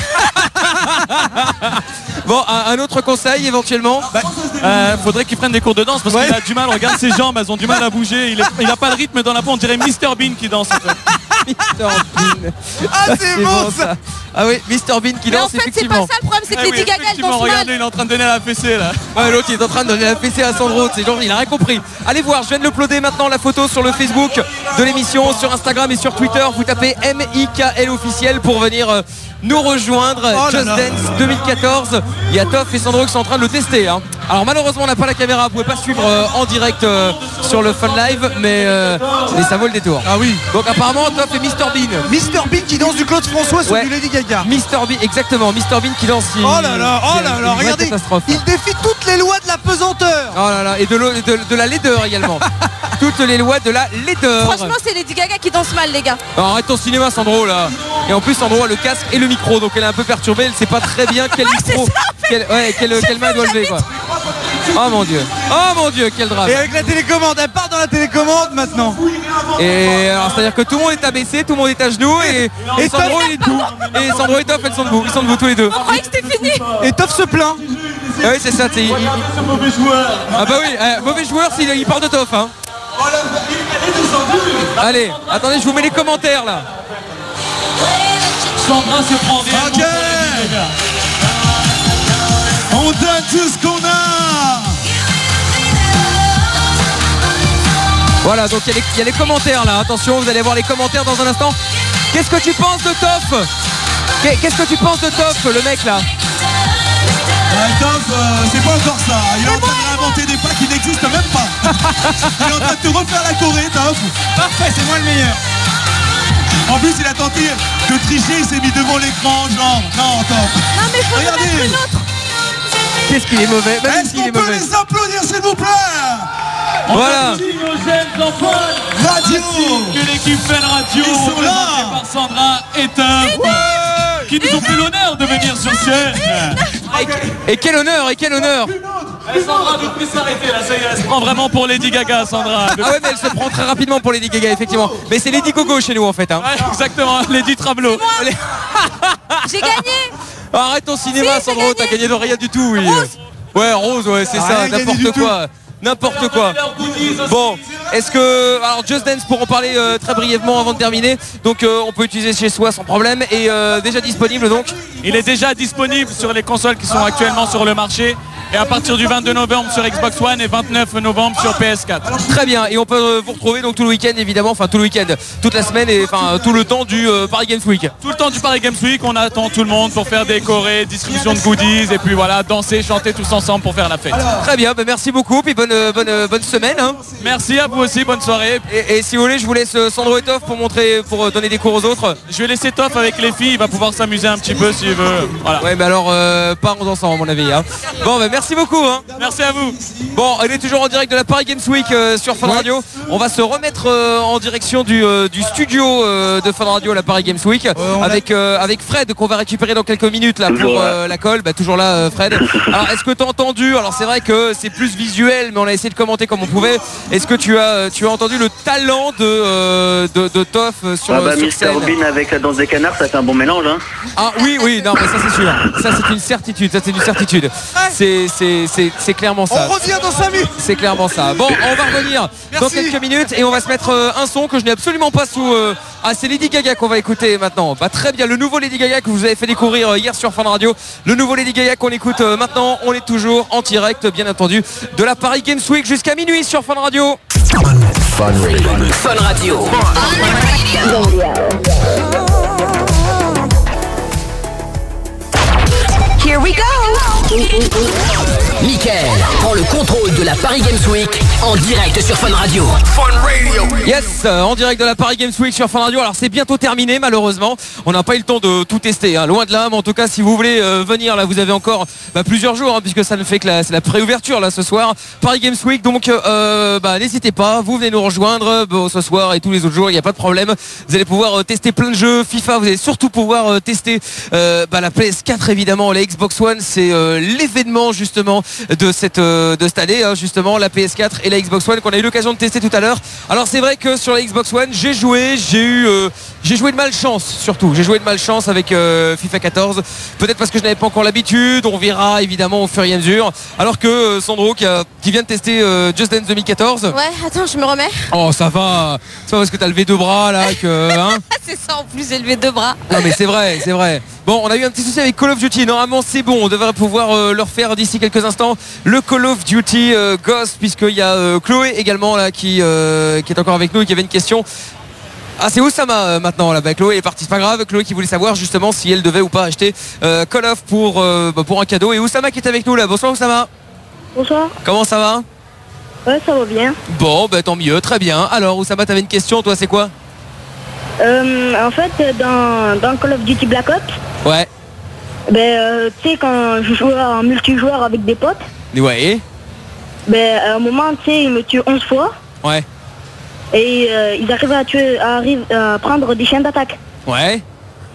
Bon, un autre conseil éventuellement? Faudrait qu'il prenne des cours de danse parce qu'il a du mal, regarde ses jambes, elles ont du mal à bouger. Il a pas le rythme dans la peau, on dirait Mr Bean qui danse en fait. Mr Bean. Ah c'est bon ça. Ah oui, Mr Bean qui Mais danse en fait c'est effectivement. pas ça le problème, c'est que Lady Gaga elle danse Regardez, mal. il est en train de donner la fessée là. Ouais, l'autre il est en train de donner la fessée à Sandro, c'est genre il a rien compris. Allez voir, je viens de l'uploader maintenant la photo sur le Facebook de l'émission, sur Instagram et sur Twitter. Vous tapez MIKL officiel pour venir nous rejoindre. Just Dance 2014. Il y a Toff et Sandro qui sont en train de le tester. Hein. Alors malheureusement on n'a pas la caméra, vous pouvez pas suivre en direct sur le Fun Live, mais ça vaut le détour. Ah oui. Donc apparemment Toff et Mr Bean. Mr Bean qui danse du Claude François sur du Lady Gaga. Mr Bean, exactement, Mr Bean qui danse. Oh là là, regardez, il défie toutes les lois de la pesanteur. Oh là là, et de la laideur également. Toutes les lois de la laideur. Franchement c'est Lady Gaga qui danse mal les gars. Alors, arrête ton cinéma Sandro là. Et en plus Sandro a le casque et le micro, donc elle est un peu perturbée, elle sait pas très bien quel micro, quelle main elle doit lever quoi. Oh mon dieu, quel drame. Et avec la télécommande, elle part dans dans la télécommande maintenant. Et alors c'est-à-dire que tout le monde est abaissé, tout le monde est à genoux et Sandro il est debout. Et Sandro et Toff elles sont debout. Ils sont debout tous les deux. On croyait que c'était fini. Et Toff se plaint. Ah oui c'est ça, c'est ah bah oui, mauvais joueur s'il il part de Toff hein. Allez, attendez, je vous mets les commentaires là. Sandra se prend des on donne tout ce qu'on a. Voilà, donc il y a les commentaires là. Attention, vous allez voir les commentaires dans un instant. Qu'est-ce que tu penses de Toff? Qu'est-ce que tu penses de Toff, le mec là? Toff, c'est pas encore ça. Il est en train de réinventer des pas qui n'existent même pas. Il est en train de te refaire la Corée, Toff. Parfait, c'est moi le meilleur. En plus, il a tenté de tricher, il s'est mis devant l'écran, genre. Non, Toff. Non, mais faut regardez. une autre. Qu'est-ce qu'il est mauvais? Est-ce qu'on peut les applaudir, s'il vous plaît? Voilà. Radio. Que l'équipe Fun Radio, représentée par Sandra et Toff, qui nous ont fait l'honneur de venir sur scène. Et quel honneur, et quel honneur. Sandra ne peut s'arrêter là, ça y est, elle se prend vraiment pour Lady Gaga, Sandra. Ah ouais, mais elle se prend très rapidement pour Lady Gaga, effectivement. Mais c'est Lady Gogo chez nous en fait hein. Ouais, exactement, Lady Travelot. J'ai gagné. Arrête ton cinéma, Sandro, t'as gagné de rien du tout. Oui. Ouais, Rose, ouais, c'est ça, n'importe quoi. N'importe quoi. Bon, est-ce que... Alors Just Dance pour en parler très brièvement avant de terminer. Donc on peut utiliser chez soi sans problème. Et déjà disponible donc. Il est déjà disponible sur les consoles qui sont actuellement sur le marché. Et à partir du 22 novembre sur Xbox One et 29 novembre sur PS4. Très bien, et on peut vous retrouver donc tout le week-end évidemment, enfin tout le week-end, toute la semaine et enfin tout le temps du Paris Games Week. Tout le temps du Paris Games Week, on attend tout le monde pour faire des chorés, distribution de goodies et puis voilà, danser, chanter tous ensemble pour faire la fête. Très bien, bah merci beaucoup, puis bonne semaine hein. Merci à vous aussi, bonne soirée. Et si vous voulez, je vous laisse Sandro et Toff pour donner des cours aux autres. Je vais laisser Toff avec les filles, il va pouvoir s'amuser un petit peu s'il veut. Voilà. Ouais, mais alors partons ensemble à mon avis hein. Bon bah merci beaucoup hein. Merci à vous. Bon, elle est toujours en direct de la Paris Games Week sur Fun Radio. On va se remettre en direction du studio de Fun Radio à la Paris Games Week avec Fred qu'on va récupérer dans quelques minutes là pour la colle. Bah, toujours là Fred. Alors est-ce que tu as entendu? Alors c'est vrai que c'est plus visuel mais on a essayé de commenter comme on pouvait. Est-ce que tu as entendu le talent de Toff sur Mr. Robin avec la danse des canards, ça fait un bon mélange hein. Ah oui, non mais ça c'est sûr. Ça c'est une certitude, c'est clairement ça. On revient dans 5 minutes. C'est clairement ça. Bon, on va revenir dans quelques minutes et on va se mettre un son que je n'ai absolument pas sous... Ah, c'est Lady Gaga qu'on va écouter maintenant. Bah très bien, le nouveau Lady Gaga que vous avez fait découvrir hier sur Fun Radio. Le nouveau Lady Gaga qu'on écoute maintenant. On est toujours en direct, bien entendu, de la Paris Games Week jusqu'à minuit sur Fun Radio. Fun Radio. Here we go. Mickaël prend le contrôle de la Paris Games Week en direct sur Fun Radio. Yes, en direct de la Paris Games Week sur Fun Radio. Alors c'est bientôt terminé malheureusement. On n'a pas eu le temps de tout tester, hein. Loin de là. Mais en tout cas, si vous voulez venir là, vous avez encore plusieurs jours hein, puisque ça ne fait que c'est la préouverture là ce soir. Paris Games Week. Donc n'hésitez pas, vous venez nous rejoindre ce soir et tous les autres jours. Il n'y a pas de problème. Vous allez pouvoir tester plein de jeux FIFA. Vous allez surtout pouvoir tester la PS4 évidemment, la Xbox One. C'est l'événement justement de cette année hein, justement, la PS4 et la Xbox One qu'on a eu l'occasion de tester tout à l'heure. Alors c'est vrai que sur la Xbox One j'ai joué de malchance surtout. J'ai joué de malchance avec FIFA 14. Peut-être parce que je n'avais pas encore l'habitude. On verra évidemment au fur et à mesure. Alors que Sandro qui vient de tester Just Dance 2014. Ouais, attends, je me remets. Oh ça va. C'est pas parce que t'as levé 2 bras là que hein. C'est ça en plus, élevé 2 bras. Non mais c'est vrai. Bon, on a eu un petit souci avec Call of Duty. Normalement c'est bon, on devrait pouvoir le refaire d'ici quelques instants. Le Call of Duty Ghost, puisqu'il y a Chloé également là qui est encore avec nous et qui avait une question. Ah c'est Oussama maintenant là, Chloé est partie, c'est pas grave. Chloé qui voulait savoir justement si elle devait ou pas acheter Call of pour un cadeau. Et Oussama qui est avec nous là. Bonsoir Oussama. Bonsoir. Comment ça va? Ouais, ça va bien. Bon, tant mieux, très bien. Alors Oussama, t'avais une question, toi c'est quoi? En fait, dans Call of Duty Black Ops, ouais. Tu sais, quand je jouais en multijoueur avec des potes, ouais. À un moment, tu sais, ils me tuent 11 fois. Ouais. Et ils arrivent à prendre des chiens d'attaque. Ouais.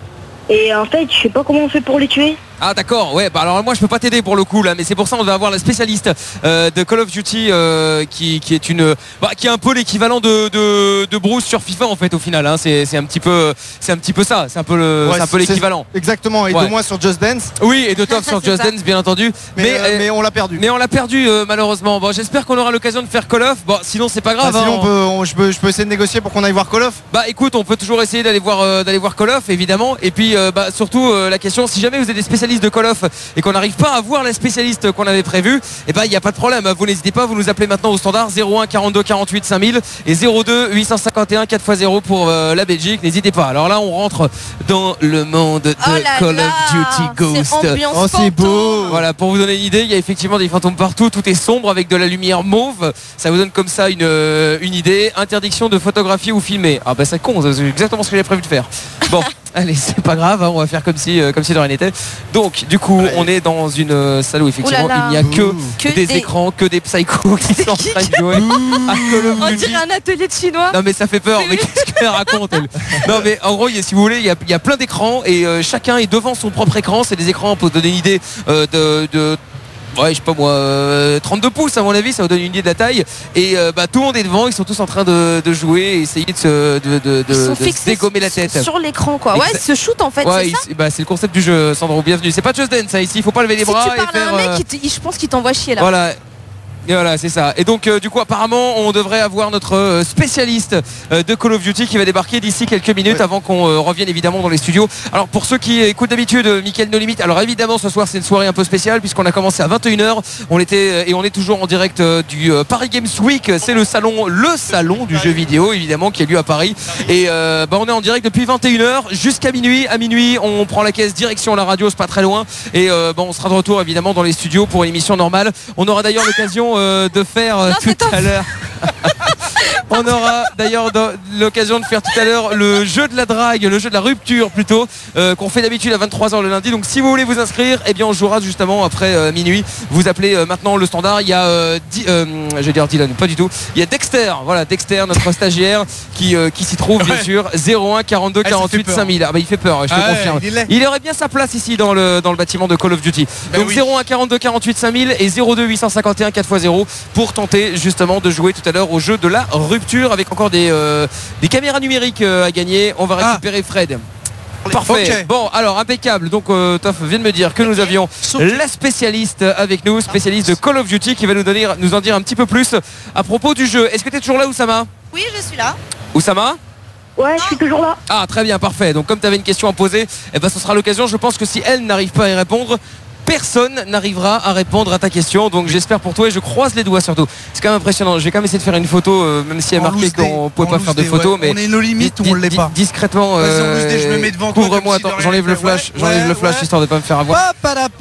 Et en fait, je sais pas comment on fait pour les tuer. Ah d'accord, ouais, bah alors moi je peux pas t'aider pour le coup là, mais c'est pour ça on va avoir la spécialiste de Call of Duty qui est une qui est un peu l'équivalent de Bruce sur FIFA en fait au final, hein. c'est un petit peu ça, c'est un peu l'équivalent. Exactement, et de moi sur Just Dance. Oui, et de toi sur Just Dance bien entendu. Mais on l'a perdu. Mais on l'a perdu malheureusement. Bon, j'espère qu'on aura l'occasion de faire Call of. Bon, sinon c'est pas grave. Sinon je peux essayer de négocier pour qu'on aille voir Call of. Bah écoute, on peut toujours essayer d'aller voir Call of évidemment. Et puis surtout la question, si jamais vous êtes des spécialistes de Call of et qu'on n'arrive pas à voir la spécialiste qu'on avait prévu, et il n'y a pas de problème, vous n'hésitez pas, vous nous appelez maintenant au standard 01 42 48 5000 et 02 851 4x0 pour la Belgique, n'hésitez pas. Alors là on rentre dans le monde de Call of Duty Ghost. C'est beau. Voilà, pour vous donner une idée, il y a effectivement des fantômes partout, tout est sombre avec de la lumière mauve, ça vous donne comme ça une idée. Interdiction de photographier ou filmer. Ah bah c'est con, c'est exactement ce que j'ai prévu de faire. Bon, allez, c'est pas grave, hein, on va faire comme si de rien n'était. Donc du coup on est dans une salle où effectivement il n'y a que des écrans, que des psychos qui sont en train de jouer à Call of Duty. On dirait un atelier de chinois. Non mais ça fait peur, mais qu'est-ce qu'elle raconte elle? Non mais en gros si vous voulez il y a plein d'écrans et chacun est devant son propre écran. C'est des écrans pour donner une idée de ouais, je sais pas moi, 32 pouces à mon avis, ça vous donne une idée de la taille. Et tout le monde est devant, ils sont tous en train de jouer et essayer de se dégommer la tête. Sur l'écran quoi. Ouais, ils se shootent en fait, ouais, c'est ça. C'est le concept du jeu, Sandro, bienvenue. C'est pas Just Dance ça ici, il faut pas lever les bras. Si tu parles et faire, à un mec, je pense qu'il t'envoie chier là. Voilà. Et voilà, c'est ça. Et donc du coup apparemment on devrait avoir notre spécialiste de Call of Duty qui va débarquer d'ici quelques minutes avant qu'on revienne évidemment dans les studios. Alors pour ceux qui écoutent d'habitude Mickaël No Limit, alors évidemment ce soir c'est une soirée un peu spéciale puisqu'on a commencé à 21h. On est toujours en direct du Paris Games Week. C'est le salon du jeu vidéo évidemment qui a lieu à Paris. Et on est en direct depuis 21h jusqu'à minuit. À minuit on prend la caisse direction la radio, c'est pas très loin. Et on sera de retour évidemment dans les studios pour une émission normale. On aura d'ailleurs l'occasion de faire tout à l'heure. On aura d'ailleurs l'occasion de faire tout à l'heure le jeu de la drague, le jeu de la rupture plutôt, qu'on fait d'habitude à 23h le lundi. Donc si vous voulez vous inscrire, eh bien on jouera justement après minuit. Vous appelez maintenant le standard. Il y a je vais dire Dylan, pas du tout. Il y a Dexter, voilà Dexter, notre stagiaire qui s'y trouve bien sûr. 01 42 48 5000. Ah bah il fait peur, je te confirme. Il aurait bien sa place ici dans le bâtiment de Call of Duty. Donc 01 42 48 5000 et 02 851 4x0 pour tenter justement de jouer tout à l'heure au jeu de la rupture avec encore des caméras numériques à gagner. On va récupérer Fred. Parfait. Okay. Bon, alors impeccable. Donc Toff vient de me dire que nous avions la spécialiste avec nous, spécialiste de Call of Duty, qui va nous en dire un petit peu plus à propos du jeu. Est-ce que tu es toujours là, Oussama? Oui, je suis là. Oussama? Ouais, je suis toujours là. Ah, très bien, parfait. Donc comme tu avais une question à poser, ce sera l'occasion. Je pense que si elle n'arrive pas à y répondre, personne n'arrivera à répondre à ta question. Donc j'espère pour toi et je croise les doigts surtout. C'est quand même impressionnant. Je vais quand même essayer de faire une photo, même si elle est marqué qu'on ne pouvait pas faire de photo, mais on est nos limites ou on l'est pas. Discrètement. Je me mets devant. Couvre-moi, attends, j'enlève le flash, histoire de pas me faire avoir.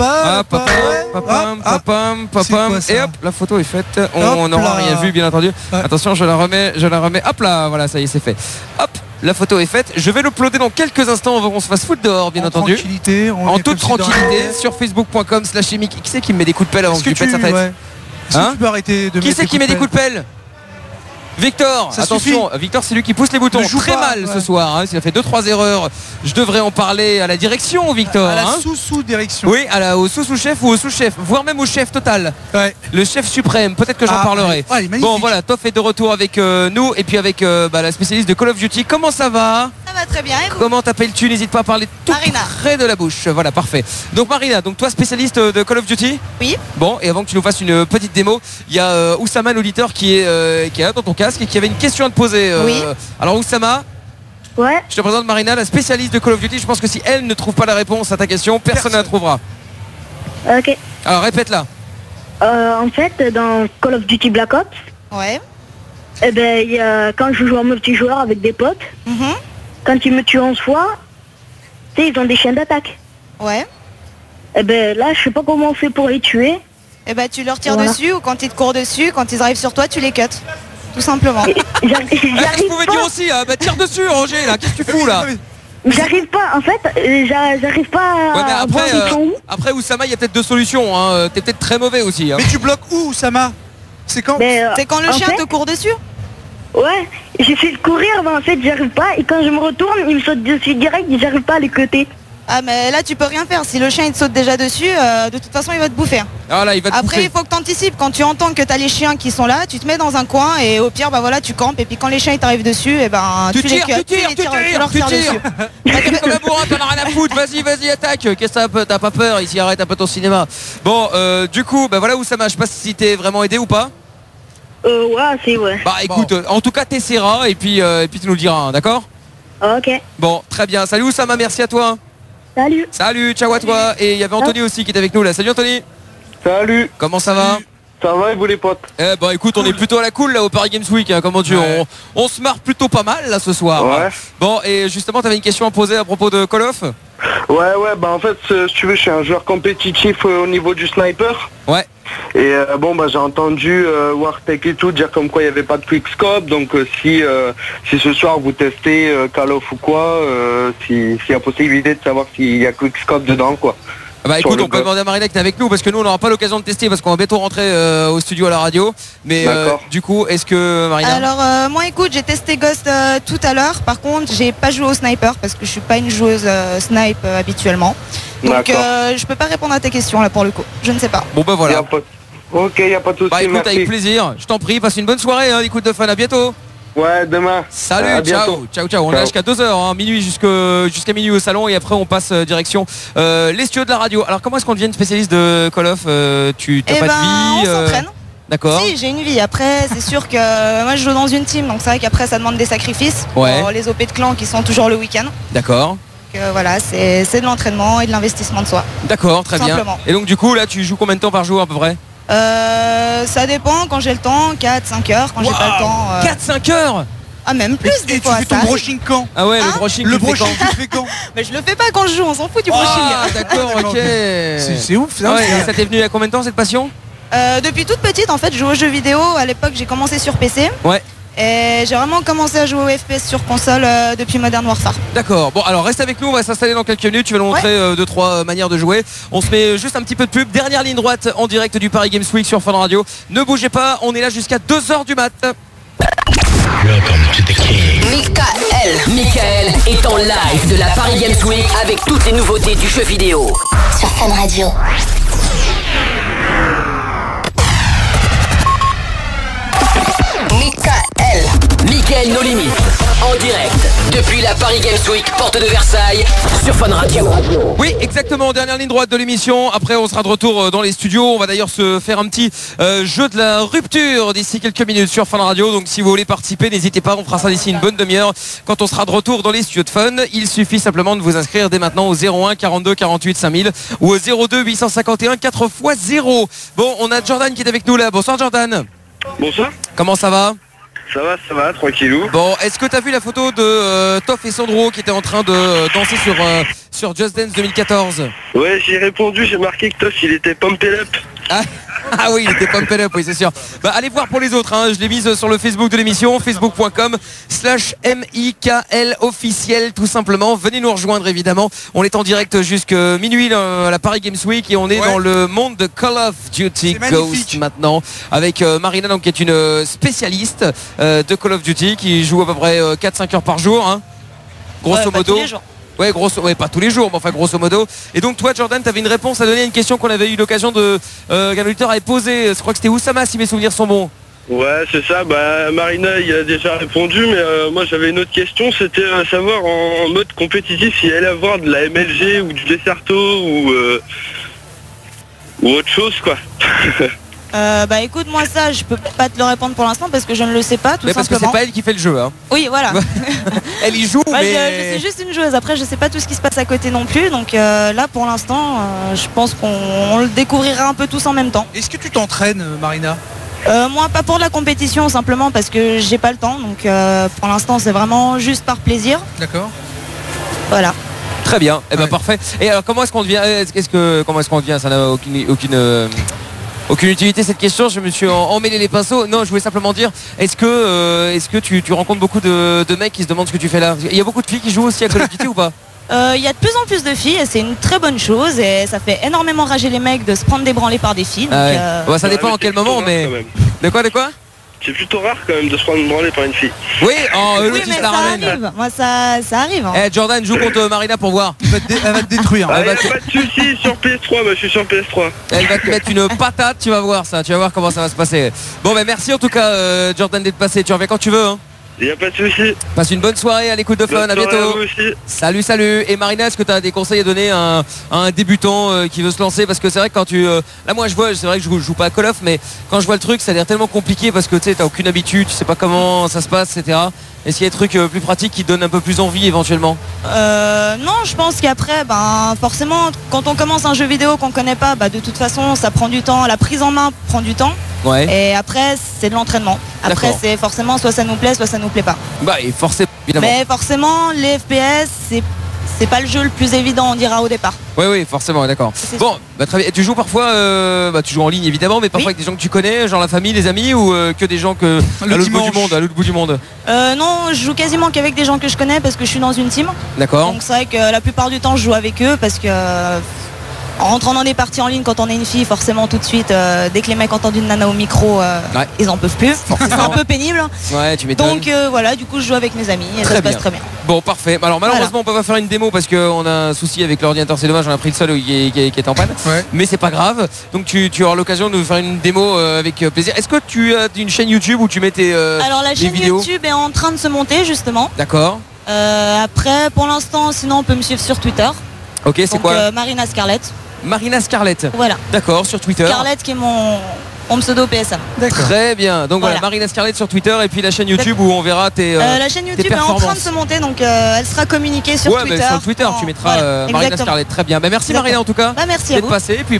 Et hop, la photo est faite. On n'aura rien vu bien entendu. Attention, je la remets. Hop là, voilà, ça y est, c'est fait. Hop. La photo est faite. Je vais l'uploader dans quelques instants avant qu'on se fasse foutre dehors, bien entendu. En toute tranquillité sur facebook.com/Mick. Qui c'est qui me met des coups de pelle avant que je pète sa tête? Tu peux arrêter de Qui c'est qui met des coups de pelle? Victor, ça attention, suffit. Victor c'est lui qui pousse les boutons. Très mal ce soir, hein. S'il a fait 2-3 erreurs, je devrais en parler à la direction, Victor. À la sous-direction. Oui, au sous-chef ou au sous-chef, voire même au chef total. Ouais. Le chef suprême, peut-être que j'en parlerai. Bon voilà, Toff est de retour avec nous et puis avec la spécialiste de Call of Duty. Comment ça va? Ça va très bien. Et vous? Comment t'appelles-tu? N'hésite pas à parler tout près de la bouche. Voilà, parfait. Donc Marina, donc toi spécialiste de Call of Duty? Oui. Bon, et avant que tu nous fasses une petite démo, il y a Oussama l'auditeur qui est là dans ton casque et qui avait une question à te poser. Oui. Alors Oussama, ouais. Je te présente Marina, la spécialiste de Call of Duty. Je pense que si elle ne trouve pas la réponse à ta question, personne ne la trouvera. Ok. Alors répète-la. En fait, dans Call of Duty Black Ops, ouais. Quand je joue en multijoueur avec des potes, quand ils me tuent 11 fois, tu sais, ils ont des chaînes d'attaque. Ouais. Là, je sais pas comment on fait pour les tuer. Tu leur tires dessus ou quand ils te courent dessus, quand ils arrivent sur toi, tu les cuts. Tout simplement. Je pouvais dire aussi, tire dessus Roger là, qu'est-ce que tu fous là? J'arrive pas, en fait, j'arrive pas à voir ils sont où. Après Oussama, il y a peut-être deux solutions, hein. T'es peut-être très mauvais aussi. Hein. Mais tu bloques où Oussama? C'est quand? C'est quand le chien te court dessus? Ouais, j'essaie de courir, mais en fait j'arrive pas, et quand je me retourne, il me saute dessus direct et j'arrive pas à les cuter. Ah mais là tu peux rien faire, si le chien il te saute déjà dessus, de toute façon il va te bouffer. Ah là, il va te Après bouffer. il faut que tu anticipes, quand tu entends que tu as les chiens qui sont là, tu te mets dans un coin et au pire bah voilà tu campes et puis quand les chiens ils t'arrivent dessus et ben Tu tires. leur tires dessus. Attaque comme un bourrin, t'en as rien à foutre. Vas-y, attaque. Qu'est-ce que t'as pas peur ici, arrête un peu ton cinéma. Bon, du coup, bah voilà où ça marche. Je sais pas si t'es vraiment aidé ou pas. Ouais, si, ouais. Bah écoute, en tout cas t'essaieras et puis tu nous le diras, hein, d'accord? Ok. Bon, très bien. Salut Oussama, merci à toi. Salut. Salut, ciao à toi. Et il y avait Anthony aussi qui est avec nous là. Salut Anthony. Salut. Comment ça va? Ça va et vous les potes? Bon écoute, on est plutôt à la cool là au Paris Games Week, hein, comment tu on se marre plutôt pas mal là ce soir. Ouais. Bon, et justement t'avais une question à poser à propos de Call of? Ouais, bah en fait, si tu veux, je suis un joueur compétitif au niveau du sniper. Ouais. Et bon, bah j'ai entendu Wartech et tout dire comme quoi il n'y avait pas de quickscope. Donc si ce soir vous testez Call of ou quoi, s'il y a possibilité de savoir s'il y a quickscope dedans, quoi. Bah écoute, on peut demander à Marina qui est avec nous parce que nous on n'aura pas l'occasion de tester parce qu'on va bientôt rentrer au studio à la radio. Mais du coup, est-ce que Marina? Alors moi écoute, j'ai testé Ghost tout à l'heure. Par contre, j'ai pas joué au sniper parce que je suis pas une joueuse snipe habituellement. Donc je peux pas répondre à tes questions là pour le coup. Je ne sais pas. Bon bah voilà. Ok, y a pas de souci. Bah écoute, merci. avec plaisir. Je t'en prie, passe une bonne soirée, hein, écoute de fun, à bientôt. Ouais, demain. Salut, ciao. On est jusqu'à 2h, hein, minuit jusqu'à minuit au salon et après on passe direction les studios de la radio. Alors comment est-ce qu'on devient une spécialiste de Call of? Tu t'as pas de vie? On s'entraîne. D'accord. Si, j'ai une vie. Après, c'est sûr que moi je joue dans une team, donc c'est vrai qu'après ça demande des sacrifices pour les OP de clan qui sont toujours le week-end. D'accord. Donc voilà, c'est de l'entraînement et de l'investissement de soi. D'accord, très bien. Simplement. Et donc du coup là tu joues combien de temps par jour à peu près? Ça dépend, quand j'ai le temps, 4-5 heures, quand j'ai pas le temps. 4-5 heures? Ah même plus des fois. Tu fais ton brushing quand? Ah ouais, le brushing tu tu fais quand? Mais je le fais pas quand je joue, on s'en fout du brushing. D'accord, ok. C'est ouf, ça. Ouais, ça t'est venu il y a combien de temps cette passion? Depuis toute petite en fait, je joue aux jeux vidéo. À l'époque j'ai commencé sur PC. Ouais. Et j'ai vraiment commencé à jouer au FPS sur console depuis Modern Warfare. D'accord, bon alors reste avec nous, on va s'installer dans quelques minutes, tu vas nous montrer 2-3 manières de jouer. On se met juste un petit peu de pub, dernière ligne droite en direct du Paris Games Week sur Fun Radio. Ne bougez pas, on est là jusqu'à 2h du mat. Michael est en live de la Paris Games Week avec toutes les nouveautés du jeu vidéo sur Fun Radio. Michael No Limit en direct depuis la Paris Games Week, porte de Versailles, sur Fun Radio. Oui, exactement, dernière ligne droite de l'émission. Après, on sera de retour dans les studios. On va d'ailleurs se faire un petit jeu de la rupture d'ici quelques minutes sur Fun Radio. Donc, si vous voulez participer, n'hésitez pas. On fera ça d'ici une bonne demi-heure. Quand on sera de retour dans les studios de Fun, il suffit simplement de vous inscrire dès maintenant au 01 42 48 5000 ou au 02 851 4x0. Bon, on a Jordan qui est avec nous là. Bonsoir Jordan. Bonsoir. Comment ça va? Ça va, tranquillou. Bon, est-ce que tu as vu la photo de Toff et Sandro qui étaient en train de danser sur Just Dance 2014? Ouais, j'ai répondu, j'ai marqué que Toff il était pumped up. Ah oui, il était pumped up, oui c'est sûr. Bah allez voir pour les autres, hein. Je l'ai mise sur le Facebook de l'émission, facebook.com/MIKL officiel tout simplement. Venez nous rejoindre évidemment. On est en direct jusqu'à minuit à la Paris Games Week et on est dans le monde de Call of Duty Ghost maintenant avec Marina donc, qui est une spécialiste de Call of Duty qui joue à peu près 4-5 heures par jour, hein. Grosso modo. Ouais, pas tous les jours, mais enfin grosso modo. Et donc toi Jordan, tu avais une réponse à donner à une question qu'on avait eu l'occasion de qu'un auditeur avait posée. Je crois que c'était Oussama si mes souvenirs sont bons. Ouais, c'est ça. Bah Marina il a déjà répondu, mais moi j'avais une autre question, c'était savoir en mode compétitif s'il allait avoir de la MLG ou du Desserto ou autre chose quoi. Bah écoute, moi ça je peux pas te le répondre pour l'instant parce que je ne le sais pas tout mais parce simplement. Que c'est pas elle qui fait le jeu, hein. Oui voilà. Elle y joue mais... je suis juste une joueuse, après je sais pas tout ce qui se passe à côté non plus. Donc là pour l'instant je pense qu'on le découvrira un peu tous en même temps. Est-ce que tu t'entraînes Marina? Moi pas pour la compétition, simplement parce que j'ai pas le temps. Donc pour l'instant c'est vraiment juste par plaisir. D'accord. Voilà. Très bien, et ben parfait. Et alors comment est-ce qu'on devient comment est-ce qu'on devient? Ça n'a aucune utilité cette question, je me suis emmêlé les pinceaux. Non, je voulais simplement dire, est-ce que tu rencontres beaucoup de mecs qui se demandent ce que tu fais là? Il y a beaucoup de filles qui jouent aussi à Call of Duty ou pas? Il y a de plus en plus de filles et c'est une très bonne chose et ça fait énormément rager les mecs de se prendre des branlées par des filles. Donc, ça dépend en quel moment, mais... De quoi? c'est plutôt rare quand même de se prendre branlé par une fille. Oui, l'autre Oui, il mais se la ça ramène. arrive. Moi, ça arrive. hein. Jordan, joue contre Marina pour voir. Elle va te détruire. Ah, y a pas de soucis sur PS3, je suis sur PS3. Elle va te mettre une patate, tu vas voir ça, tu vas voir comment ça va se passer. Bon bah merci en tout cas Jordan d'être passé, tu reviens quand tu veux hein. Y a pas de soucis. Passe une bonne soirée à l'écoute de Fun, à bientôt. Salut. Et Marina, est-ce que tu as des conseils à donner à un débutant qui veut se lancer? Parce que c'est vrai que quand tu... là moi je vois, c'est vrai que je joue pas à Call of, mais quand je vois le truc ça a l'air tellement compliqué parce que tu sais, t'as aucune habitude, tu sais pas comment ça se passe, etc. Est-ce qu'il y a des trucs plus pratiques qui te donnent un peu plus envie éventuellement? Non, je pense qu'après, forcément, quand on commence un jeu vidéo qu'on connaît pas, de toute façon, ça prend du temps. La prise en main prend du temps. Ouais. Et après, c'est de l'entraînement. Après, D'accord. c'est forcément soit ça nous plaît, soit ça nous plaît pas. Bah et forcément, évidemment. Mais forcément, les FPS, c'est pas le jeu le plus évident, on dira au départ. Oui, forcément, d'accord. Bon, très bien. Et tu joues parfois, tu joues en ligne évidemment, mais parfois avec des gens que tu connais, genre la famille, les amis, ou que des gens que à l'autre bout du monde. Non, je joue quasiment qu'avec des gens que je connais parce que je suis dans une team. D'accord. Donc c'est vrai que la plupart du temps, je joue avec eux parce que en rentrant dans des parties en ligne quand on est une fille, forcément tout de suite, dès que les mecs entendent une nana au micro, ils en peuvent plus. C'est un peu pénible. Ouais, tu m'étonnes. Donc voilà, du coup je joue avec mes amis et ça se passe très bien. Bon, parfait. Alors malheureusement on peut pas faire une démo parce qu'on a un souci avec l'ordinateur, c'est dommage, on a pris le seul qui est en panne. Ouais. Mais c'est pas grave. Donc tu auras l'occasion de faire une démo avec plaisir. Est-ce que tu as une chaîne YouTube où tu mets tes Alors la chaîne vidéos YouTube est en train de se monter justement. D'accord. Après pour l'instant, sinon on peut me suivre sur Twitter. Ok, c'est quoi Marina Scarlett. Marina Scarlett. Voilà. D'accord, sur Twitter. Scarlett qui est mon pseudo PSM. Très bien. Donc voilà, Marina Scarlett sur Twitter et puis la chaîne YouTube où on verra tes la chaîne YouTube est en train de se monter, donc elle sera communiquée sur Twitter. Sur Twitter, tu mettras Marina Scarlett. Très bien. Merci Marina en tout cas. Merci à vous. D'être passé et puis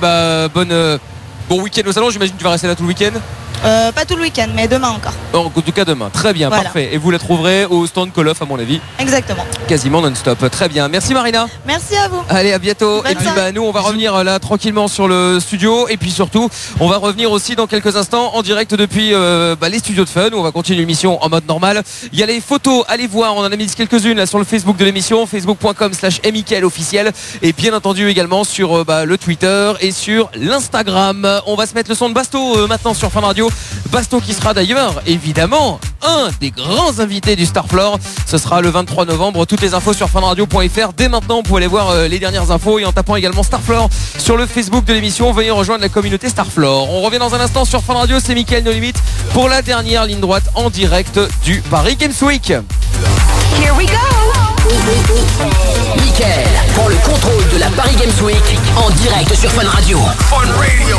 bon week-end au salon. J'imagine que tu vas rester là tout le week-end. Pas tout le week-end, mais demain encore. En tout cas demain. Très bien, parfait. Et vous la trouverez au stand Call of à mon avis. Exactement. Quasiment non-stop. Très bien. Merci Marina. Merci à vous. Allez, à bientôt. Bonne et puis soirée. nous on va revenir là tranquillement sur le studio. Et puis surtout, on va revenir aussi dans quelques instants en direct depuis les studios de Fun où on va continuer l'émission en mode normal. Il y a les photos, allez voir, on en a mis quelques-unes là sur le Facebook de l'émission, facebook.com/Mickaël officiel. Et bien entendu également sur le Twitter et sur l'Instagram. On va se mettre le son de Basto maintenant sur Fun Radio. Basto qui sera d'ailleurs évidemment un des grands invités du Star Floor. Ce sera le 23 novembre. Toutes les infos sur funradio.fr. Dès maintenant, vous pouvez aller voir les dernières infos et en tapant également Star Floor sur le Facebook de l'émission. Veuillez rejoindre la communauté Star Floor. On revient dans un instant sur Fun Radio. C'est Mickaël No Limite pour la dernière ligne droite en direct du Paris Games Week. Here we go. Mickaël prend le contrôle de la Paris Games Week en direct sur Fun Radio. Fun Radio.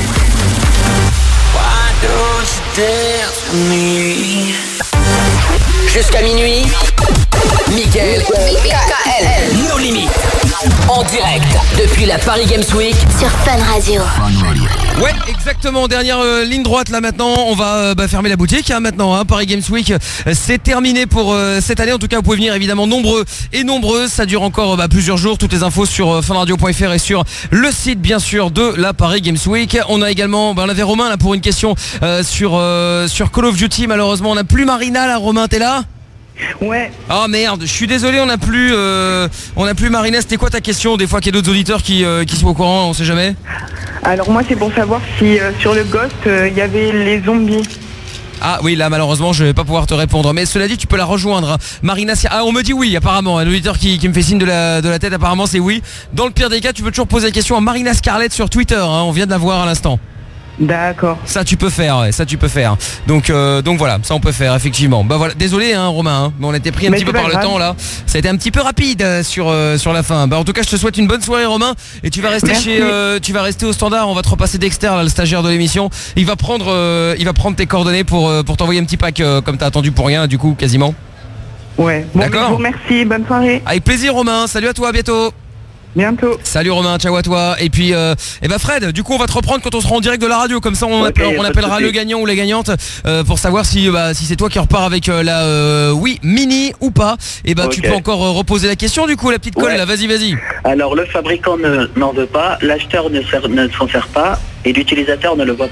Jusqu'à minuit, Mickaël No Limite en direct depuis la Paris Games Week sur Fun Radio. Ouais, exactement. Dernière ligne droite là maintenant. On va fermer la boutique maintenant. Paris Games Week, c'est terminé pour cette année. En tout cas, vous pouvez venir évidemment nombreux et nombreuses. Ça dure encore plusieurs jours. Toutes les infos sur funradio.fr et sur le site bien sûr de la Paris Games Week. On a également, on avait Romain là pour une question sur Call of Duty. Malheureusement, on n'a plus Marina là. Romain, t'es là? Ouais. Oh merde, je suis désolé, on n'a plus Marina. C'était quoi ta question? Des fois qu'il y a d'autres auditeurs qui sont au courant, on sait jamais. Alors moi c'est pour savoir si sur le Ghost il y avait les zombies. Ah oui, là malheureusement je vais pas pouvoir te répondre. Mais cela dit, tu peux la rejoindre. Marina, on me dit oui apparemment. Un auditeur qui me fait signe de la tête, apparemment c'est oui. Dans le pire des cas, tu peux toujours poser la question à Marina Scarlett sur Twitter. On vient de la voir à l'instant. D'accord. Ça tu peux faire, ouais, ça tu peux faire. Donc voilà, ça on peut faire effectivement. Bah voilà, désolé Romain, mais on était pris un petit peu par le temps là. Ça a été un petit peu rapide sur la fin. En tout cas, je te souhaite une bonne soirée Romain et tu vas rester tu vas rester au standard. On va te repasser Dexter là, le stagiaire de l'émission. Il va prendre tes coordonnées pour t'envoyer un petit pack comme t'as attendu pour rien du coup quasiment. Ouais. Bon, d'accord. Je vous remercie, bonne soirée. Avec plaisir Romain. Salut à toi, à bientôt. Bientôt. Salut Romain, ciao à toi. Et puis Fred, du coup on va te reprendre quand on sera en direct de la radio. Comme ça on appellera le gagnant ou la gagnante pour savoir si c'est toi qui repars avec la Wii Mini ou pas. Et tu peux encore reposer la question du coup, la petite colle là, vas-y. Alors le fabricant n'en veut pas, l'acheteur ne s'en sert pas et l'utilisateur ne le voit pas.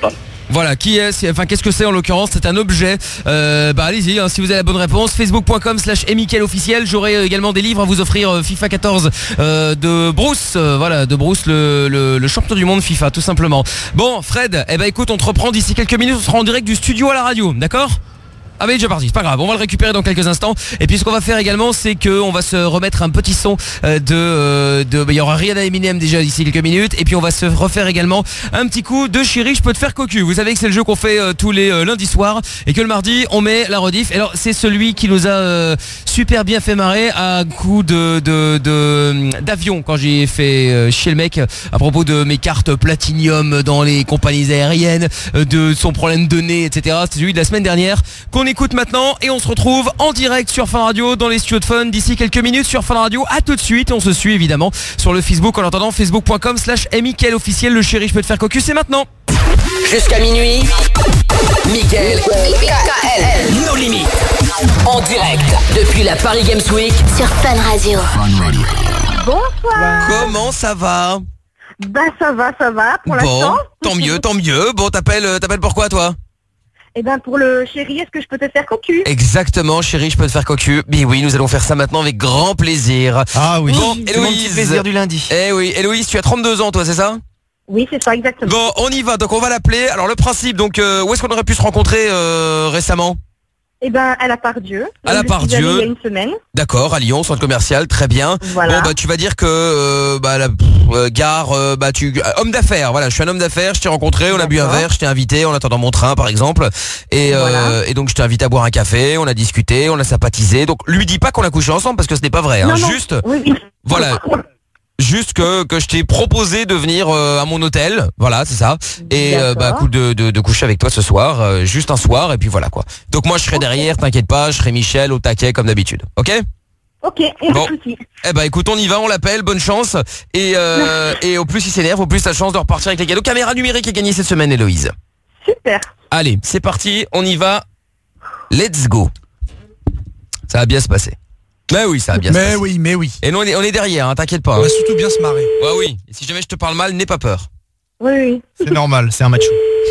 Voilà, qu'est-ce que c'est en l'occurrence? C'est un objet. Allez-y, si vous avez la bonne réponse, facebook.com/mickaël officiel. J'aurai également des livres à vous offrir, FIFA 14 de Bruce, de Bruce, le champion du monde FIFA, tout simplement. Bon, Fred, écoute, on te reprend d'ici quelques minutes, on sera en direct du studio à la radio, d'accord? Ah mais il est déjà parti, c'est pas grave, on va le récupérer dans quelques instants. Et puis ce qu'on va faire également, c'est qu'on va se remettre un petit son il y aura Rihanna et Eminem déjà d'ici quelques minutes. Et puis on va se refaire également un petit coup de Chérie, je peux te faire cocu. Vous savez que c'est le jeu qu'on fait tous les lundis soirs et que le mardi on met la rediff. Alors c'est celui qui nous a super bien fait marrer à coup d'avion quand j'ai fait chier le mec à propos de mes cartes Platinium dans les compagnies aériennes, de son problème de nez, etc. C'est celui de la semaine dernière qu'on écoute maintenant et on se retrouve en direct sur Fun Radio dans les studios de Fun d'ici quelques minutes sur Fun Radio. À tout de suite, et on se suit évidemment sur le Facebook en attendant facebook.com/mickaël officiel. Le Chéri, je peux te faire cocu, c'est maintenant. Jusqu'à minuit, Mickaël, nos limites, en direct depuis la Paris Games Week sur Fun Radio. Bonsoir. Comment ça va? Ça va pour l'instant. Tant mieux. Bon, t'appelles pourquoi toi? Pour le Chéri, est-ce que je peux te faire cocu? Exactement, Chéri, je peux te faire cocu. Mais oui, nous allons faire ça maintenant avec grand plaisir. Ah oui. Bon, c'est mon petit plaisir du lundi. Oui, Héloïse, tu as 32 ans toi, c'est ça? Oui, c'est ça, exactement. Bon, on y va, donc on va l'appeler. Alors le principe, donc où est-ce qu'on aurait pu se rencontrer récemment? À la Part-Dieu. À la Part-Dieu. Il y a une semaine. D'accord, à Lyon, centre commercial, très bien. Voilà. Bon, tu vas dire que gare, homme d'affaires. Voilà, je suis un homme d'affaires. Je t'ai rencontré, on a bu un verre, je t'ai invité en attendant mon train, par exemple. Et donc je t'ai invité à boire un café. On a discuté, on a sympathisé. Donc lui dis pas qu'on a couché ensemble parce que ce n'est pas vrai. Hein. Non. Juste, oui. voilà. Juste que je t'ai proposé de venir à mon hôtel, voilà, c'est ça. Et de coucher avec toi ce soir, juste un soir, et puis voilà quoi. Donc moi je serai derrière, t'inquiète pas, je serai Michel au taquet comme d'habitude, ok? Ok, bon. Écoute, on y va, on l'appelle, bonne chance. Et au plus il s'énerve, au plus t'as de chance de repartir avec les cadeaux. Caméra numérique est gagnée cette semaine, Héloïse. Super. Allez, c'est parti, on y va. Let's go. Ça va bien se passer. Mais oui, ça va bien se passer. Mais oui. Et nous on est derrière, hein, t'inquiète pas. On va surtout bien se marrer. Ouais, oui. Et si jamais je te parle mal, n'aie pas peur. Oui. C'est normal, c'est un macho.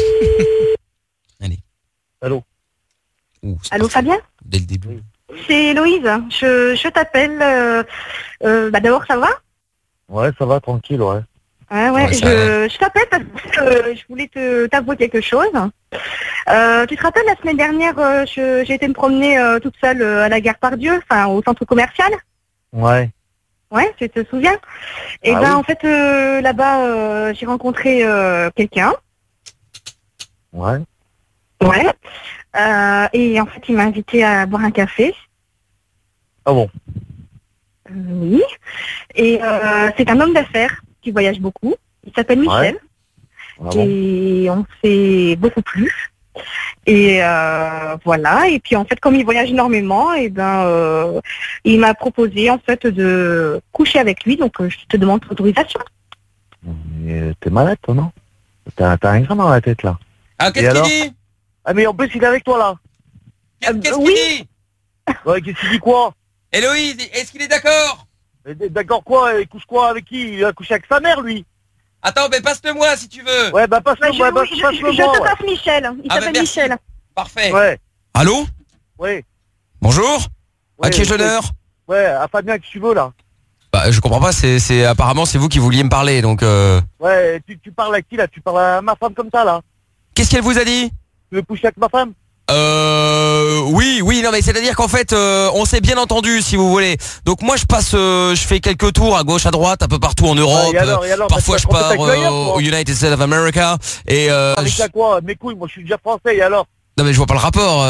Allez. Allô. Allô, Fabien? Dès le début. C'est Héloïse. Je t'appelle. D'abord, ça va? Ouais, ça va, tranquille, ouais. Ouais, je t'appelle parce que je voulais t'avouer quelque chose. Tu te rappelles, la semaine dernière, j'ai été me promener toute seule à la gare Part-Dieu, au centre commercial. Ouais. Ouais, tu te souviens? Et oui. En fait, là-bas, j'ai rencontré quelqu'un. Ouais. Ouais. Et en fait, il m'a invité à boire un café. Ah bon? Oui. Et c'est un homme d'affaires qui voyage beaucoup. Il s'appelle Michel. Ah bon. Et on s'est beaucoup plu. Et voilà. Et puis en fait, comme il voyage énormément, il m'a proposé en fait de coucher avec lui. Donc je te demande autorisation. T'es malade, toi, non? T'as un grain dans la tête là. Ah, qu'est-ce qu'il dit? Ah mais en plus il est avec toi là. Qu'est-ce qu'il dit? Ouais, qu'est-ce qu'il dit quoi? Héloïse, est-ce qu'il est d'accord? D'accord quoi? Il couche quoi avec qui? Il a couché avec sa mère lui. Attends, mais passe-le-moi si tu veux. Ouais, passe-le-moi. Je te passe Michel. Il s'appelle Michel. Parfait. Ouais. Allô? Ouais. Bonjour. Ouais, à qui ai-je l'honneur? Ouais, à Fabien que tu veux là. Je comprends pas, apparemment c'est vous qui vouliez me parler, donc Ouais, tu parles à qui là? Tu parles à ma femme comme ça là? Qu'est-ce qu'elle vous a dit? Tu veux coucher avec ma femme? Oui, non mais c'est-à-dire qu'en fait on s'est bien entendu si vous voulez. Donc moi je passe, je fais quelques tours à gauche à droite un peu partout en Europe. Et alors, parfois je pars au United States of America et avec quoi? Mes couilles, moi je suis déjà français et alors? Non mais je vois pas le rapport.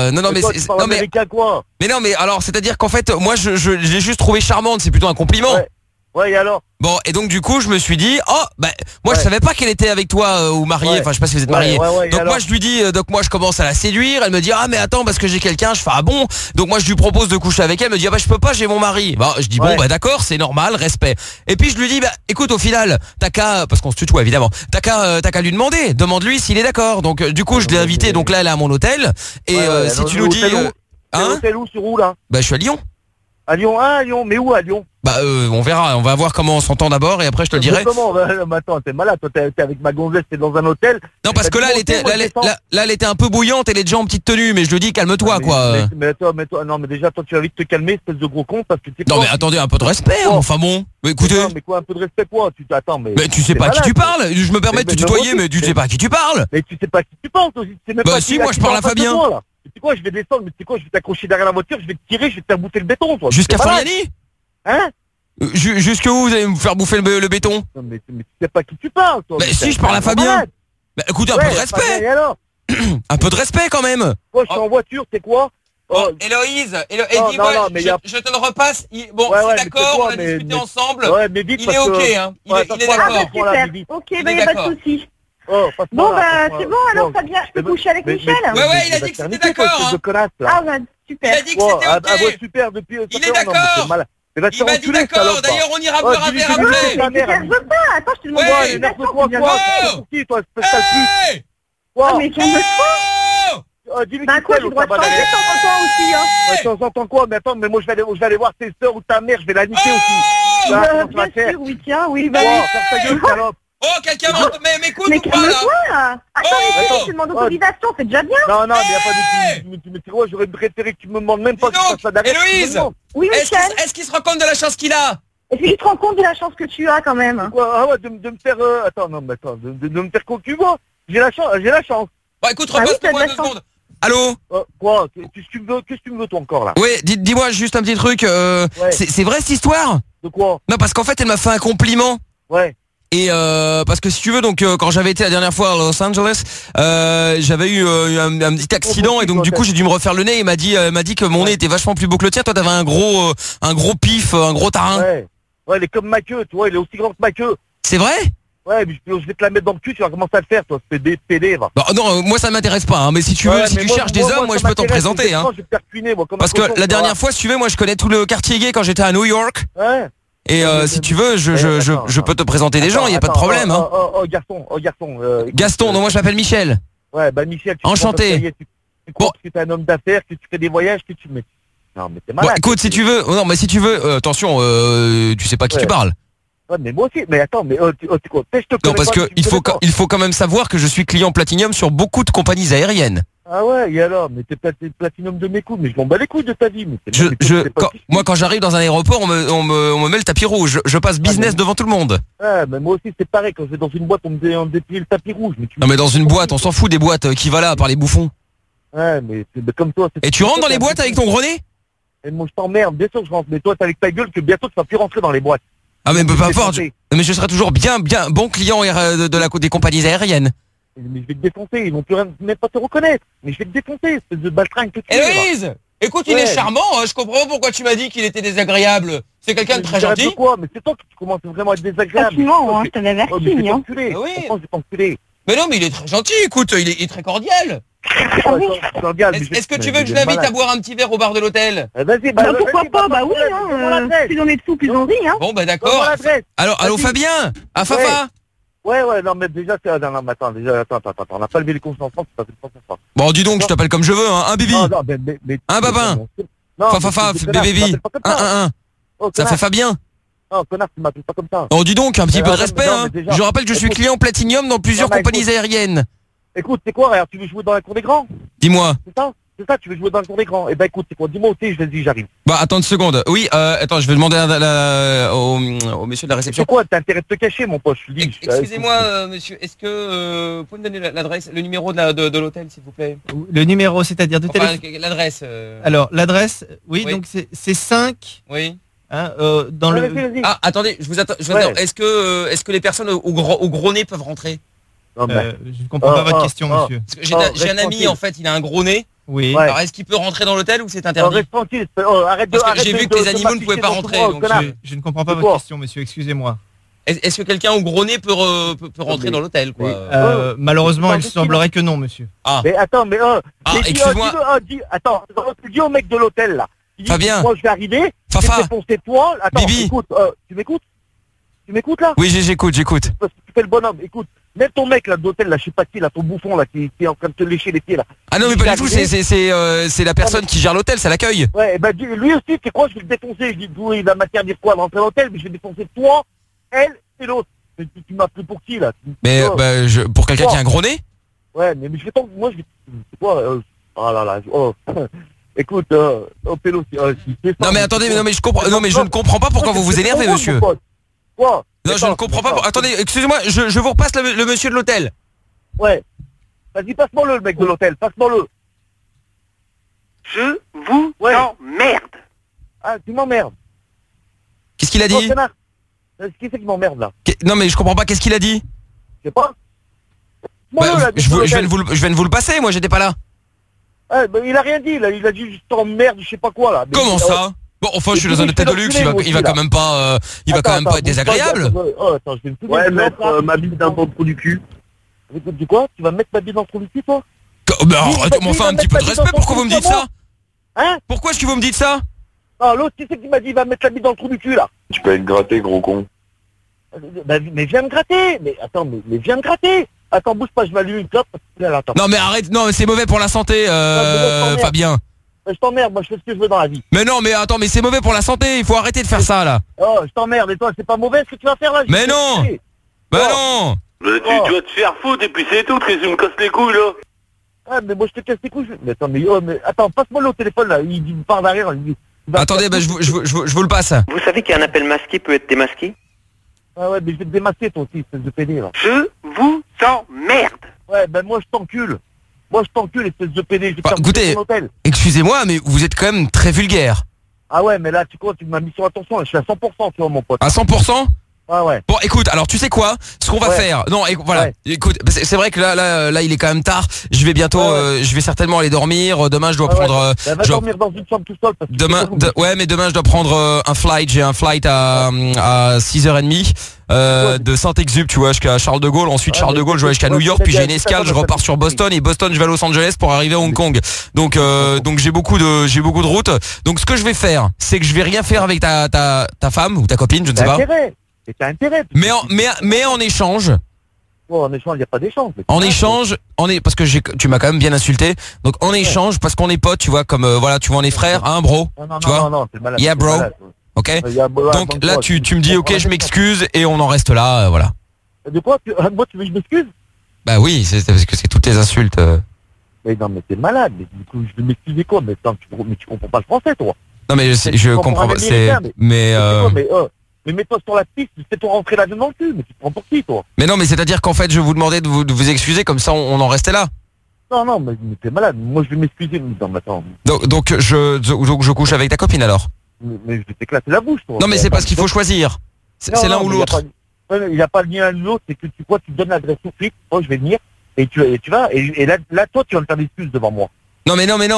Mais alors c'est-à-dire qu'en fait moi je l'ai juste trouvé charmante, c'est plutôt un compliment. Ouais, et alors? Bon, et donc du coup, je me suis dit, moi je savais pas qu'elle était avec toi ou mariée, enfin je sais pas si vous êtes mariés. Donc moi je lui dis, je commence à la séduire, elle me dit mais attends parce que j'ai quelqu'un, je fais bon. Donc moi je lui propose de coucher avec elle, elle me dit je peux pas, j'ai mon mari. Je dis d'accord, c'est normal, respect. Et puis je lui dis écoute au final, t'as qu'à, parce qu'on se tutoie évidemment, t'as qu'à lui demander, demande-lui s'il est d'accord. Donc du coup je l'ai invité, donc là elle est à mon hôtel et si tu nous dis hôtel où sur où là? Je suis à Lyon. À Lyon, mais où à Lyon? Bah on verra, on va voir comment on s'entend d'abord et après je te le dirai. Comment? Mais attends, t'es malade, toi t'es avec ma gonzesse, t'es dans un hôtel. Non parce que là elle était un peu bouillante, elle est déjà en petite tenue, mais je lui dis calme-toi quoi. Mais toi, non mais déjà toi tu vas vite te calmer, espèce de gros con, parce que tu sais. Non mais attendez, un peu de respect, enfin bon. Mais écoutez. Non, mais quoi, un peu de respect quoi? Tu t'attends mais. Mais tu sais pas à qui tu parles, je me permets de te tutoyer, mais tu sais pas à qui tu parles. Mais tu sais pas à qui tu parles, toi, tu sais même pas. Bah si, moi je parle à Fabien. Tu sais quoi, je vais descendre, mais tu sais quoi, je vais t'accrocher derrière la voiture, je vais te tirer, je vais te faire bouffer le béton, toi. Jusqu'à Foriani? Hein? Jusque où vous allez me faire bouffer le béton? Non mais tu sais pas à qui tu parles, toi. Mais si, je parle à Fabien. Bah écoutez, un peu de respect. Un peu de respect quand même. Moi je suis en voiture, c'est quoi? Héloïse, dis-moi, je te le repasse. Bon, c'est d'accord, on a discuté ensemble. Il est ok, hein. Il est d'accord. Ok, bah y a pas de soucis. Bon bah c'est bon alors Fabien, je peux coucher avec Michel? Ouais, il a dit que c'était d'accord. Ah bah super. Il a dit que c'était ok. Super depuis. Il est d'accord. Il m'a dit d'accord, d'ailleurs on ira boire un verre après. Je veux pas, attends, je te demande une autorisation. Toi, espèce de pute. Ah mais calme-toi. Dis-lui bah quoi, tu dois te changer de temps en temps aussi, hein. De temps en temps quoi? Mais attends, mais moi je vais aller voir tes sœurs ou ta mère, je vais la niquer aussi. Bien sûr, oui, tiens, oui, bah oui. Ferme ta gueule, salope. Oh, quelqu'un monte, mais m'écoute ou pas là? Attends, mais tu demandes autorisation, c'est déjà bien. Non, mais y a pas de... Mais tu vois, j'aurais préféré que tu me demandes même pas que tu fasses ça derrière. Héloïse, oui, Michel. Est-ce qu'il se rend compte de la chance qu'il a? Est-ce qu'il te rend compte de la chance que tu as quand même? Ah ouais, de me faire... Attends, non, mais attends, de me faire quoi tu vois? J'ai la chance. Bon, écoute, repose-toi 2 secondes. Allô? Quoi? Qu'est-ce que tu me veux toi encore là? Oui, dis-moi juste un petit truc. C'est vrai cette histoire? De quoi? Non, parce qu'en fait, elle m'a fait un compliment. Ouais. Et parce que si tu veux, donc quand j'avais été la dernière fois à Los Angeles, j'avais eu un petit accident et donc du coup j'ai dû me refaire le nez. Il m'a dit que mon nez était vachement plus beau que le tien. Toi t'avais un gros pif, un gros tarin. Ouais, il est comme ma queue, tu vois, il est aussi grand que ma queue. C'est vrai? Ouais, mais je vais te la mettre dans le cul, tu vas commencer à le faire, toi, c'est des PD, va. Bah non, moi ça m'intéresse pas, hein, mais si tu veux, si tu cherches des hommes, moi je peux t'en présenter, hein. Parce que la dernière fois, si tu veux, moi je connais tout le quartier gay quand j'étais à New York. Ouais. Et si tu veux, je peux te présenter des gens, il y a pas de problème, hein. Garçon. Gaston, non, moi je m'appelle Michel. Ouais, bah Michel. Enchanté. Tu crois que tu es un homme d'affaires, que tu fais des voyages, que tu mets. Non, mais t'es malade. Bon, écoute, si tu veux, attention, tu sais pas à qui tu parles. Ouais, mais moi aussi, mais attends, mais tu quoi? Non, parce que il faut quand même savoir que je suis client Platinum sur beaucoup de compagnies aériennes. Ah ouais, et alors? Mais t'es Platinum de mes coups, mais je m'en bats les couilles de ta vie. Mais moi, quand j'arrive dans un aéroport, on me met le tapis rouge. Je passe business devant tout le monde. Ouais, mais moi aussi, c'est pareil. Quand je vais dans une boîte, on me déplie le tapis rouge. Non, mais dans une boîte, on s'en fout des boîtes. Qui va là, par les bouffons? Ouais, mais comme toi. Et tu rentres dans les boîtes avec ton gros nez? Et moi, je t'emmerde. Bien sûr que je rentre. Mais toi, t'es avec ta gueule que bientôt, tu vas plus rentrer dans les boîtes. Ah, mais peu importe. Mais je serai toujours bien bon client des compagnies aériennes. Mais je vais te défoncer, ils vont plus même pas te reconnaître. Mais je vais te défoncer, espèce de baltringue que tu es. Héloïse, écoute, il est charmant, hein, je comprends pourquoi tu m'as dit qu'il était désagréable. C'est quelqu'un de très gentil. Quoi? Mais c'est toi que tu commences vraiment à être désagréable. Facilement, je t'avais averti, hein. Oui. Mais non, mais il est très gentil, écoute, il est très cordial. Est-ce que tu veux que je l'invite à boire un petit verre au bar de l'hôtel? Vas-y, pourquoi pas? Bah oui, hein. Plus on est dessous, plus on rit, hein. Bon, bah d'accord. Alors, allô Fabien? À Fafa? Ouais, non, mais déjà, attends, on n'a pas levé les consciences ensemble, c'est pas fait ça. Bon, dis donc, je t'appelle comme je veux, hein, un bibi. Un babin. Fafa, bébé. Un. Ça fait Fabien. Non, connard, tu m'appelles pas comme ça. Oh, dis donc, un petit peu de respect, hein. Je rappelle que je suis client Platinum dans plusieurs compagnies aériennes. Écoute, c'est quoi, regarde, tu veux jouer dans la cour des grands? Dis-moi. C'est ça, tu veux jouer dans le cour des grands? Eh ben écoute, c'est quoi, dis-moi aussi, je te dis, j'arrive. Bah attends une seconde. Oui, attends, je vais demander au monsieur de la réception. C'est quoi, t'as intérêt de te cacher, mon poche? Excusez-moi, monsieur, est-ce que vous pouvez me donner l'adresse, le numéro de l'hôtel, s'il vous plaît? Le numéro, c'est-à-dire de téléphone? L'adresse. Alors, l'adresse, oui, donc c'est 5. Oui. Hein, dans le... Ah, attendez, je vous attends. Est-ce que les personnes au gros nez peuvent rentrer? Je ne comprends pas votre question, monsieur. Parce que j'ai un ami, en fait, il a un gros nez. Oui. Alors, est-ce qu'il peut rentrer dans l'hôtel ou c'est interdit? Reste tranquille, arrête de... Parce que j'ai vu que les animaux ne pouvaient pas rentrer. Donc je ne comprends pas votre question, monsieur, excusez-moi. Est-ce que quelqu'un au gros nez peut rentrer dans l'hôtel, quoi? Malheureusement, il semblerait que non, monsieur. Ah. Mais attends, mais... excuse-moi. Attends, dis au mec de l'hôtel, là. Fabien. Moi, je vais arriver. Fafa. Défoncer toi. Attends, Bibi. écoute, tu m'écoutes là? Oui, j'écoute. Parce que tu fais le bonhomme. Écoute, Même ton mec là d'hôtel, là, je sais pas qui, là, ton bouffon là, qui est en train de te lécher les pieds là. Ah non mais pas du tout, c'est la personne qui gère l'hôtel, c'est l'accueil. Ouais, bah lui aussi, tu crois, je vais le défoncer. Je dis, il va m'interdire quoi de rentrer à l'hôtel, mais je vais défoncer toi, elle et l'autre. Mais tu m'as pris pour qui là? Mais pour quelqu'un qui a un gros nez? Ouais, mais je vais t'en... Moi, je vais... C'est quoi oh là là, écoute, Pélo, non mais attendez, non mais je comprends, non mais je ne comprends pas pourquoi vous vous énervez, monsieur. Quoi? Non, je ne comprends pas. Attendez, excusez-moi, je vous repasse le monsieur de l'hôtel. Ouais. Vas-y, passe-moi le mec de l'hôtel, passe-moi-le. Je vous emmerde. Ah, tu m'emmerdes. Qu'est-ce qu'il a dit? Qui c'est qui m'emmerde là? Non mais je comprends pas, qu'est-ce qu'il a dit? Je sais pas. Je viens de vous le passer, moi j'étais pas là. Ah, bah, il a rien dit là, il a dit juste t'emmerde, je sais pas quoi là. Mais comment ça? Bon, enfin, je suis dans un hôtel de luxe, il va quand même pas, être désagréable. Attends, je vais me mettre ma bite dans le trou du cul. Du quoi? Tu vas mettre ma bite dans le trou du cul, toi? Mais arrêtez-moi enfin un petit peu de respect, pourquoi vous me dites ça? Hein? Pourquoi est-ce que vous me dites ça? Ah, l'autre, qui c'est qui m'a dit, il va mettre la bite dans le trou du cul, là? Tu peux être gratté, gros con. Mais viens me gratter. Mais attends, mais viens me gratter. Attends, bouge pas, je m'allume une clope. Non, mais arrête, non, c'est mauvais pour la santé, Fabien. Je t'emmerde, moi je fais ce que je veux dans la vie. Mais non, mais attends, mais c'est mauvais pour la santé, il faut arrêter de faire ça là. Oh, je t'emmerde, et toi, c'est pas mauvais ce que tu vas faire là? Mais non. Bah non. Tu dois te faire foutre et puis c'est tout, tu me casses les couilles là. Ah, mais moi je te casse les couilles. Mais attends, passe-moi le téléphone là, il me parle derrière. Attendez, bah je vous le passe. Vous savez qu'un appel masqué peut être démasqué? Ah ouais, mais je vais te démasquer toi aussi, espèce de pédé là. Je vous emmerde. Ouais, ben moi je t'encule. Moi je t'encule, espèce de pédé, je vais te faire écoutez, ton hôtel. Excusez-moi, mais vous êtes quand même très vulgaire. Ah ouais, mais là tu m'as mis sur attention, là, je suis à 100%, tu vois mon pote. À 100%? Ah ouais. Bon, écoute, alors tu sais quoi? Ce qu'on va faire, non, voilà. Écoute, c'est vrai que là, il est quand même tard. Je vais bientôt, je vais certainement aller dormir. Demain, je dois prendre. Va dormir dans une chambre tout seul. Parce que demain, mais demain, je dois prendre un flight. J'ai un flight à 6h30 de Saint-Exupe, tu vois, jusqu'à Charles de Gaulle. Ensuite, Charles de Gaulle, je vais jusqu'à New York, puis j'ai une escale. Je repars sur Boston et Boston, je vais à Los Angeles pour arriver à Hong Kong. Donc j'ai beaucoup de routes. Donc, ce que je vais faire, c'est que je vais rien faire avec ta femme ou ta copine, je ne sais pas. Et t'as intérêt. Mais en échange. Oh, en échange, il n'y a pas d'échange. En échange, parce que tu m'as quand même bien insulté. Donc en échange, parce qu'on est potes, tu vois, comme voilà, tu vois, on est frères, hein, bro. Tu vois. Non, t'es malade. Yeah, bro. Ok. Donc là, tu me dis, ok, je m'excuse et on en reste là, voilà. De quoi? Moi, tu veux que je m'excuse? Bah oui, c'est parce que c'est toutes les insultes. Mais non, mais t'es malade. Mais du coup, je vais m'excuser quoi? Mais tu comprends pas le français, toi. Non, mais je comprends pas. Mais mets-toi sur la piste, c'est pour rentrer l'avion dans le cul, mais tu te prends pour qui, toi? Mais non, mais c'est-à-dire qu'en fait, je vous demandais de vous excuser, comme ça on en restait là. Non, mais t'es malade, moi je vais m'excuser, attends. Donc je couche avec ta copine alors? Mais je vais t'éclater la bouche, toi. Non, mais c'est parce qu'il faut choisir. C'est l'un ou l'autre. Il n'y a pas de lien l'un ou l'autre, c'est que tu donnes l'adresse au flic, moi je vais venir, et tu vas, et là toi tu vas me faire des excuses devant moi. Non,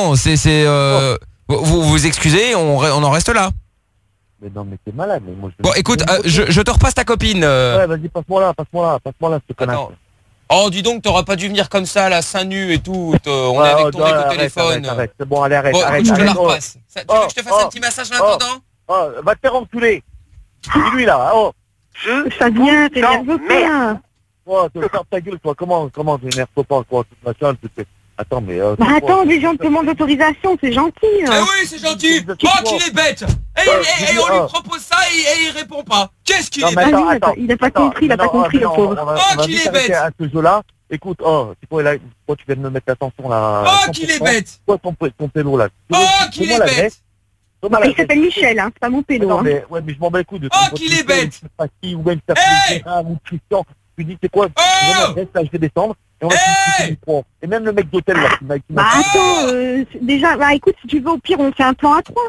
vous vous excusez, on en reste là. Mais non, mais t'es malade. Mais moi, bon, écoute, je te repasse ta copine. Ouais, vas-y, passe-moi là, ce connard. Oh, dis donc, t'aurais pas dû venir comme ça, là, seins nus et tout. On est avec ton mec au téléphone. Arrête, c'est bon, allez, arrête. Je te la repasse. Tu veux que je te fasse un petit massage en attendant? Oh, va te faire enculer. C'est lui, là. Oh. Ça vient, t'es nerveux, quoi. Oh, tu fermes ta gueule, toi. Comment t'énerves pas, quoi, tout machin, Attends, mais... attends, les gens te demandent l'autorisation, c'est gentil. Eh oui, c'est gentil. Oh, qu'il est bête. Et on lui propose ça et il répond pas. Qu'est-ce qu'il est bête? Il a pas compris, le pauvre. Oh, qu'il est bête. À ce jeu-là, écoute, c'est quoi tu viens de me mettre l'attention, là? Oh, qu'il est bête. Quoi ton pélo, là? Oh, qu'il est bête. Il s'appelle Michel, hein, c'est pas mon pélo. Non, mais je m'en bats les couilles de... Oh, qu'il est bête. Ou même ou Christian. Tu dis, c'est quoi? Là, je vais descendre. Et on va et même le mec d'hôtel là qui m'a attends, déjà, écoute, si tu veux, au pire, on fait un plan à 3.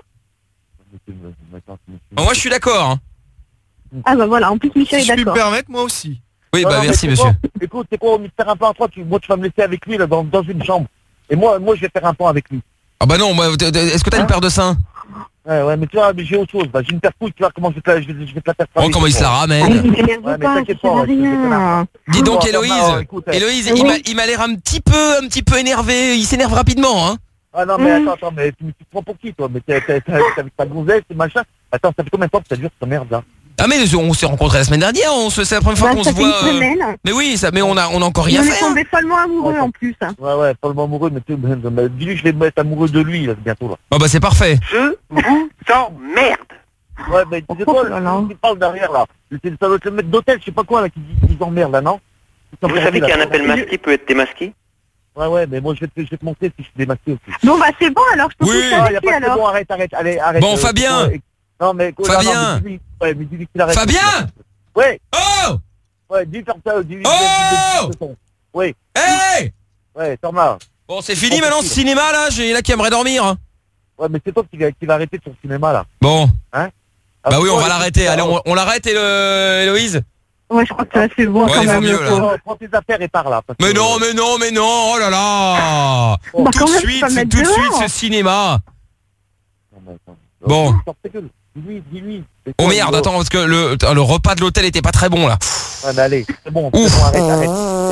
Moi, je suis d'accord. Hein. Ah bah voilà, en plus, Michel est d'accord. Si je puis me permettre, moi aussi. Oui, bah merci, monsieur. Écoute, c'est quoi, on va faire un plan à 3, moi, tu vas me laisser avec lui là, dans une chambre. Et moi, je vais faire un plan avec lui. Ah bah non, est-ce que t'as une paire de seins? Ouais, mais tu vois, j'ai autre chose. J'ai une paire de couilles, tu vois comment je vais te la faire. Oh, comment il se la ramène. Dis donc, Héloïse, il m'a l'air un petit peu énervé. Il s'énerve rapidement, hein. Ah non, mais attends, mais tu te prends pour qui, toi? Mais t'es avec ta gonzesse, machin. Attends, ça fait combien de temps que ça dure, cette merde, là? Ah mais on s'est rencontrés la semaine dernière, c'est la première fois qu'on se voit. Ça fait une semaine. Mais oui, mais on a encore rien fait. On est tombé follement amoureux en plus. Ouais, follement amoureux, mais dis-lui, je vais me mettre amoureux de lui là, bientôt là. Oh bah c'est parfait. Je vous emmerde. Ouais, mais tu sais quoi, qui parle derrière là. C'est le maître d'hôtel, je sais pas quoi là, qui dit emmerde là, non? Vous savez qu'un appel masqué peut être démasqué? Ouais, mais moi je vais te montrer si je suis démasqué aussi. Bon bah c'est bon alors, je peux oui. avec lui alors. Bon, arrête, allez. Bon, Fabien. Non mais Fabien. Ouais, mais dis-lui qu'il arrête. Fabien. Ouais. Oh. Ouais, dis faire ça, dis-lui. Oh. Oui. Hey. Ouais, Thomas. Bon, c'est fini maintenant ce cinéma là, j'ai là qui aimerait dormir. Ouais, mais c'est toi qui va arrêter ton cinéma là. Bon. Hein? Bah oui, on va l'arrêter. Allez, on l'arrête, Héloïse. Ouais, je crois que c'est bon quand même. Mieux, là. Prends tes affaires et pars là. Mais non, oh là là. Bah, tout de suite ce cinéma. Bon. Dis-lui. Oh merde, attends, parce que le repas de l'hôtel était pas très bon là. Ouais, mais allez, c'est bon, arrête.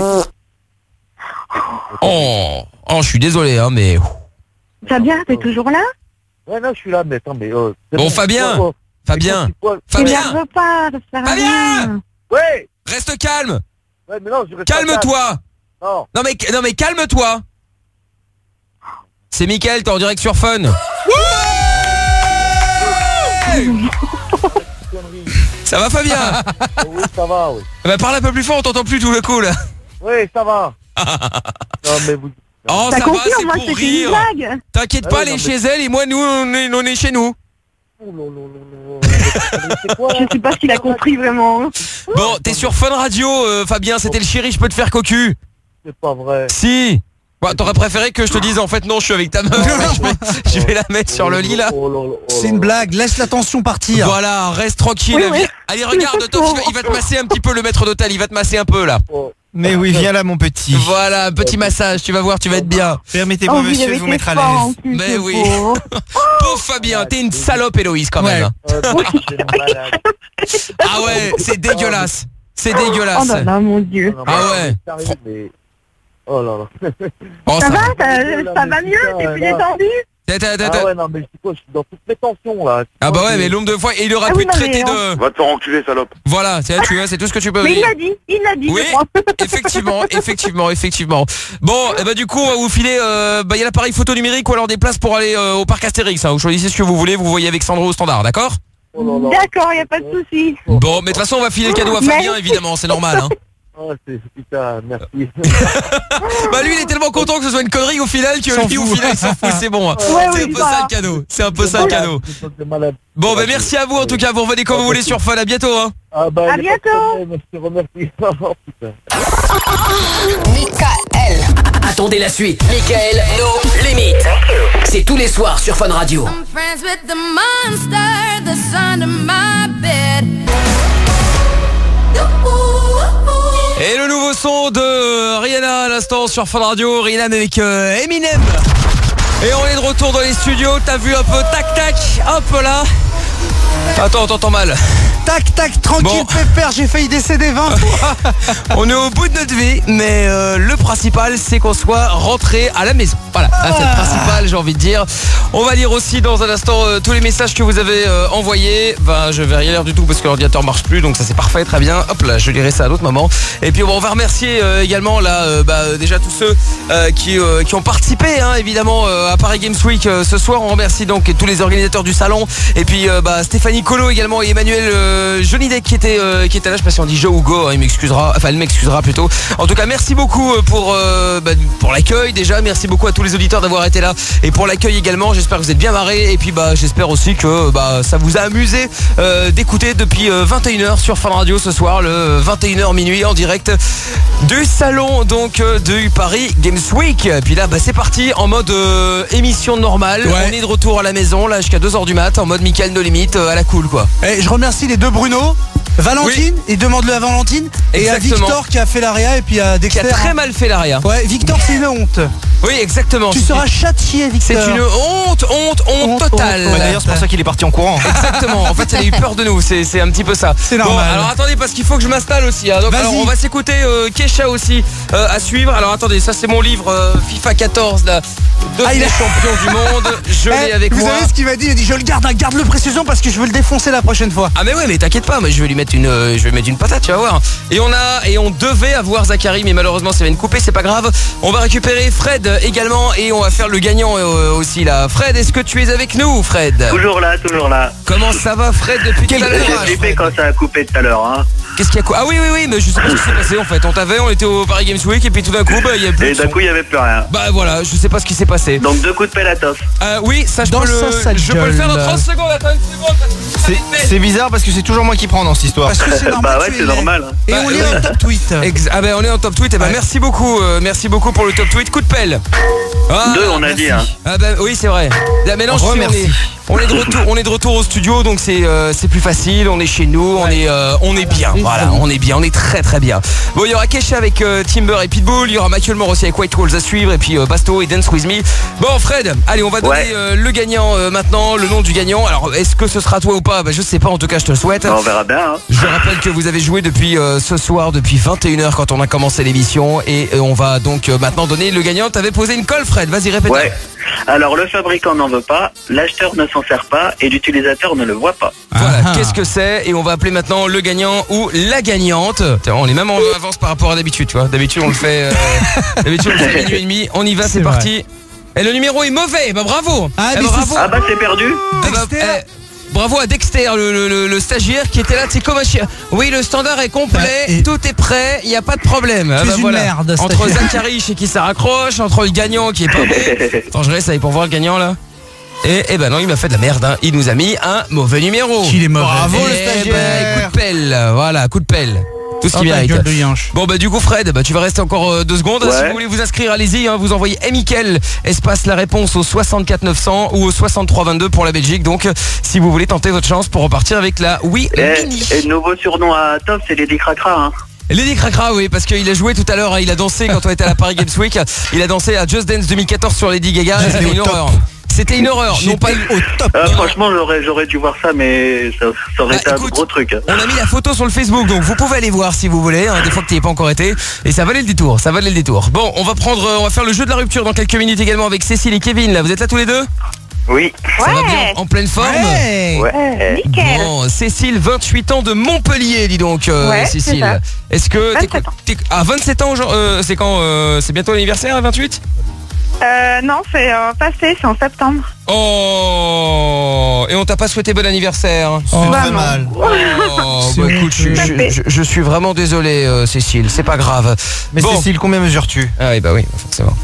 Oh, je suis désolé, hein, mais... Fabien, t'es toujours là? Ouais, non, je suis là, mais attends, mais... Bon, Fabien. Fabien. Ouais. Reste calme. Ouais, mais non, je reste calme-toi. Non mais calme-toi. C'est Mickaël, t'es en direct sur Fun. Ça va, Fabien? Oui, ça va, oui. Bah parle un peu plus fort, on t'entend plus tout le coup là. Oui, ça va. Non, mais vous... Oh, ça va, c'est pour rire. T'inquiète pas, elle est chez elle et moi, nous, on est chez nous. Je sais pas s'il a compris vraiment. Bon, t'es sur Fun Radio, Fabien, c'était le chéri, je peux te faire cocu. C'est pas vrai. Si. Bah, t'aurais préféré que je te dise en fait non, je suis avec ta meuf. Je vais la mettre sur le lit là. C'est une blague, laisse la tension partir. Voilà, reste tranquille. Oui. Allez, regarde, Top, il va te masser un petit peu, le maître d'hôtel, il va te masser un peu là. Mais oui, viens là mon petit. Voilà, petit massage, tu vas voir, tu vas être bien. Permettez-moi monsieur de vous mettre à l'aise. Mais oui. Pauvre Fabien, t'es une salope Héloïse quand même. Ah ouais, c'est dégueulasse. C'est dégueulasse. Oh là là, mon Dieu. Ah ouais. Oh là là. Oh, ça va mieux? T'es plus détendu? Ah ouais, non, mais je suis dans toutes mes tensions là. Ah bah ouais, mais l'ombre de fois, et il aurait pu te traiter de... Va te faire enculer, salope. Voilà, tu vois, c'est tout ce que tu peux mais dire. Il l'a dit. Oui, effectivement. Bon, et bah du coup, on va vous filer, il y a l'appareil photo numérique ou alors des places pour aller au parc Astérix. Hein. Vous choisissez ce que vous voulez, vous voyez avec Sandro au standard, d'accord? D'accord, y a pas de souci. Bon, mais de toute façon, on va filer le cadeau à Fabien, évidemment, c'est normal. Hein. Oh, c'est putain, merci. Bah lui il est tellement content que ce soit une connerie au final que lui au final il s'en fout, c'est bon. C'est un peu ça le cadeau. Bon bah merci à vous en tout cas, vous revenez quand vous voulez sur Fun, à bientôt hein. À bientôt. Je te remercie. Mickaël. Attendez la suite. Mickaël, nos limites. C'est tous les soirs sur Fun Radio. I'm friends with the monster that's under my bed. Et le nouveau son de Rihanna à l'instant sur Fun Radio, Rihanna avec Eminem. Et on est de retour dans les studios, t'as vu un peu tac, hop là. Attends, on t'entend mal. Tac, tranquille, pépère, j'ai failli décéder 20 fois. On est au bout de notre vie, mais le principal, c'est qu'on soit rentré à la maison. Voilà, c'est le principal, j'ai envie de dire. On va lire aussi dans un instant tous les messages que vous avez envoyés. Ben, je vais rien lire du tout parce que l'ordinateur marche plus, donc ça c'est parfait, très bien. Hop là, je lirai ça à d'autres moments. Et puis on va remercier également là, déjà tous ceux qui ont participé, hein, évidemment, à Paris Games Week ce soir. On remercie donc tous les organisateurs du salon. Et puis Stéphanie Colo également et Emmanuel Johnny Deck qui était là. Je sais pas si on dit Joe ou Go, hein, elle m'excusera plutôt. En tout cas, merci beaucoup pour l'accueil déjà. Merci beaucoup à tous les auditeurs d'avoir été là et pour l'accueil également. J'espère que vous êtes bien marrés et puis j'espère aussi que ça vous a amusé d'écouter depuis 21h sur Fun Radio ce soir, le 21h minuit en direct du salon donc du Paris Games Week. Et puis là c'est parti en mode émission normale. On est de retour à la maison là jusqu'à 2h du mat en mode Mickaël No Limite à la cool quoi. Et je remercie les deux Bruno, Valentine, et demande-le à Valentine. Et à Victor qui a fait l'aria et puis à Dexter. Qui a très mal fait l'aria. Ouais, Victor c'est une honte. Oui, exactement. Tu seras châtié, Victor. C'est une honte totale. D'ailleurs, c'est pour ça qu'il est parti en courant. Exactement. En fait, elle a eu peur de nous. C'est un petit peu ça. C'est normal. Bon, alors attendez, parce qu'il faut que je m'installe aussi. Hein. Donc, alors, on va s'écouter Kesha aussi à suivre. Alors attendez, ça c'est mon livre FIFA 14 là. Les champions du monde. Je l'ai avec moi. Vous savez ce qu'il m'a dit? Il a dit je le garde-le précisément parce que je veux le défoncer la prochaine fois. Ah mais ouais, mais t'inquiète pas, moi je vais lui mettre une patate, tu vas voir. Et on devait avoir Zachary, mais malheureusement ça vient de couper, c'est pas grave. On va récupérer Fred également et on va faire le gagnant aussi là. Fred, est-ce que tu es avec nous, Fred? Toujours là, toujours là. Comment ça va, Fred, depuis tout à l'heure? J'ai flippé quand ça a coupé tout à l'heure, hein. Qu'est-ce qu'il y a quoi? Ah oui, mais je sais pas ce qui s'est passé en fait. On était au Paris Games Week et puis tout d'un coup, il y a plus. Et d'un coup, il y avait plus rien. Bah voilà, je sais pas ce qui s'est passé. Donc 2 coups de pelle à Toff. Oui, ça je peux le faire dans 30 secondes. Attends une seconde. C'est bizarre parce que c'est toujours moi qui prends dans cette histoire. Parce que c'est normal. Bah ouais, c'est normal. Et on est en top tweet. On est en top tweet. Et bah merci beaucoup pour le top tweet. Coup de pelle. 2 on a dit, hein. Ah bah oui, c'est vrai. Là, maintenant on est de retour au studio, donc c'est plus facile. On est chez nous, on est bien. Voilà, on est bien, on est très très bien. Bon, il y aura Kesha avec Timber et Pitbull, il y aura Michael Moore aussi avec White Walls à suivre, et puis Basto et Dance With Me. Bon, Fred, allez, on va donner le gagnant maintenant, le nom du gagnant. Alors, est-ce que ce sera toi ou pas? Bah, je sais pas, en tout cas, je te le souhaite. On verra bien. Hein. Je rappelle que vous avez joué depuis ce soir, depuis 21h quand on a commencé l'émission, et on va donc maintenant donner le gagnant. T'avais posé une colle, Fred, vas-y, répète. Ouais. Alors, le fabricant n'en veut pas, l'acheteur ne s'en sert pas, et l'utilisateur ne le voit pas. Voilà, qu'est-ce que c'est? Et on va appeler maintenant le gagnant ou la gagnante. On est même en avance par rapport à d'habitude, tu vois. D'habitude on le fait à minuit et demi. On y va, c'est parti. Et le numéro est mauvais, bah bravo. Bravo. Ah bah c'est perdu. Bravo à Dexter, le stagiaire qui était là, c'est comme un chien. Oui, le standard est complet, tout est prêt, il n'y a pas de problème. Tu es une merde, entre Zachary chez qui ça raccroche, entre le gagnant qui est pas bon. Attends, je reste pour voir le gagnant là. Et ben non, il m'a fait de la merde, hein. Il nous a mis un mauvais numéro. Il est mauvais. Bravo le stagiaire. Coup de pelle, voilà, coup de pelle. Tout ce qui mérite. Bon bah du coup Fred, tu vas rester encore 2 secondes. Si vous voulez vous inscrire, allez-y, hein, vous envoyez Mickaël, espace la réponse au 64 900 ou au 63 22 pour la Belgique. Donc si vous voulez tenter votre chance pour repartir avec la Wii Mini. Et le nouveau surnom à Top, c'est Lady Cracra, hein. Lady Cracra, oui, parce qu'il a joué tout à l'heure, hein, il a dansé quand on était à la Paris Games Week. Il a dansé à Just Dance 2014 sur Lady Gaga. C'était une horreur. C'était une horreur, non pas au top. Franchement, j'aurais dû voir ça, mais ça aurait été un gros truc. On a mis la photo sur le Facebook, donc vous pouvez aller voir si vous voulez, hein, des fois que tu n'y es pas encore été. Et ça valait le détour, Bon, on va faire le jeu de la rupture dans quelques minutes également avec Cécile et Kevin. Là, vous êtes là tous les deux? Oui. Ça va bien, en pleine forme? Ouais. Nickel. Bon, Cécile, 28 ans de Montpellier, dis donc, Cécile. Est-ce que 27 ans. 27 ans, c'est quand c'est bientôt l'anniversaire, 28? Non, c'est passé, c'est en septembre. Oh, et on t'a pas souhaité bon anniversaire? C'est très mal. Bah, écoute, je suis vraiment désolé, Cécile, c'est pas grave. Mais bon. Cécile, combien mesures-tu? Ah oui, bah oui, forcément.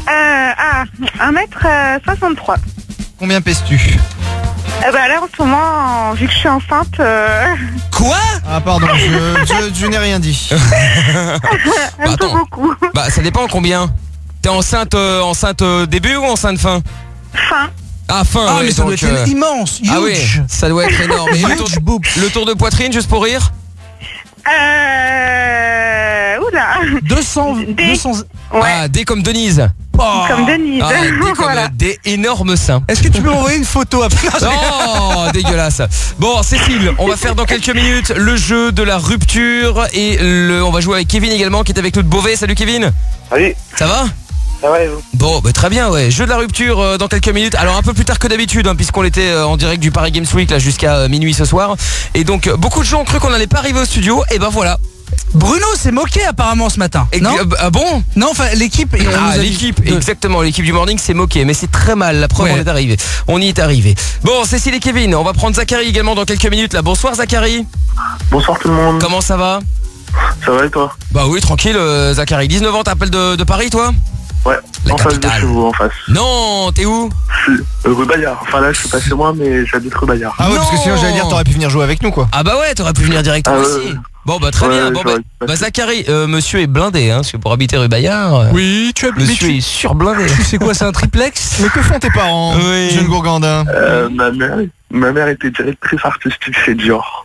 1m63. Combien pèses-tu? Là en ce moment, vu que je suis enceinte. Quoi? Ah pardon, je n'ai rien dit. Un peu beaucoup. Bah ça dépend combien. T'es enceinte début ou enceinte fin? Fin. Ah fin. Ah ouais, mais ça doit être immense, huge. Ah oui, ça doit être énorme. Et le tour de poitrine juste pour rire? Oula. 200. Ouais. Ah, D comme Denise. Comme Denise. Ah, D comme Voilà. des énormes seins. Est-ce que tu peux m'envoyer une photo après? Oh, dégueulasse. Bon, Cécile, on va faire dans quelques minutes le jeu de la rupture et on va jouer avec Kevin également qui est avec nous de Beauvais. Salut Kevin. Salut. Ça va? Ça va et vous? Bon, bah, très bien, ouais. Jeu de la rupture dans quelques minutes. Alors un peu plus tard que d'habitude, hein, puisqu'on était en direct du Paris Games Week là jusqu'à minuit ce soir. Et donc beaucoup de gens ont cru qu'on n'allait pas arriver au studio. Et ben voilà. Bruno s'est moqué apparemment ce matin. Non ah bon? Non, enfin l'équipe. Exactement, l'équipe du morning s'est moquée, mais c'est très mal. La preuve, on y est arrivé. Bon, Cécile et Kevin, on va prendre Zachary également dans quelques minutes. Là, bonsoir Zachary. Bonsoir tout le monde. Comment ça va? Ça va et toi? Bah oui, tranquille, Zachary. 19 ans, t'appelles de Paris, toi? Ouais, la en capitale. face de chez vous, en face. Non, t'es où? Je suis rue Bayard. Enfin là, je suis pas chez moi, mais j'habite rue Bayard. Ah ouais, parce que sinon j'allais dire t'aurais pu venir jouer avec nous quoi. Ah bah ouais, t'aurais pu venir directement ici. Bon bah très bien. Bon bah Zachary, monsieur est blindé, hein, parce que pour habiter rue Bayard. Oui, tu as monsieur est surblindé. C'est quoi, c'est un triplex? Mais que font tes parents, jeune Gourgandin? Ma mère était directrice artistique chez Dior.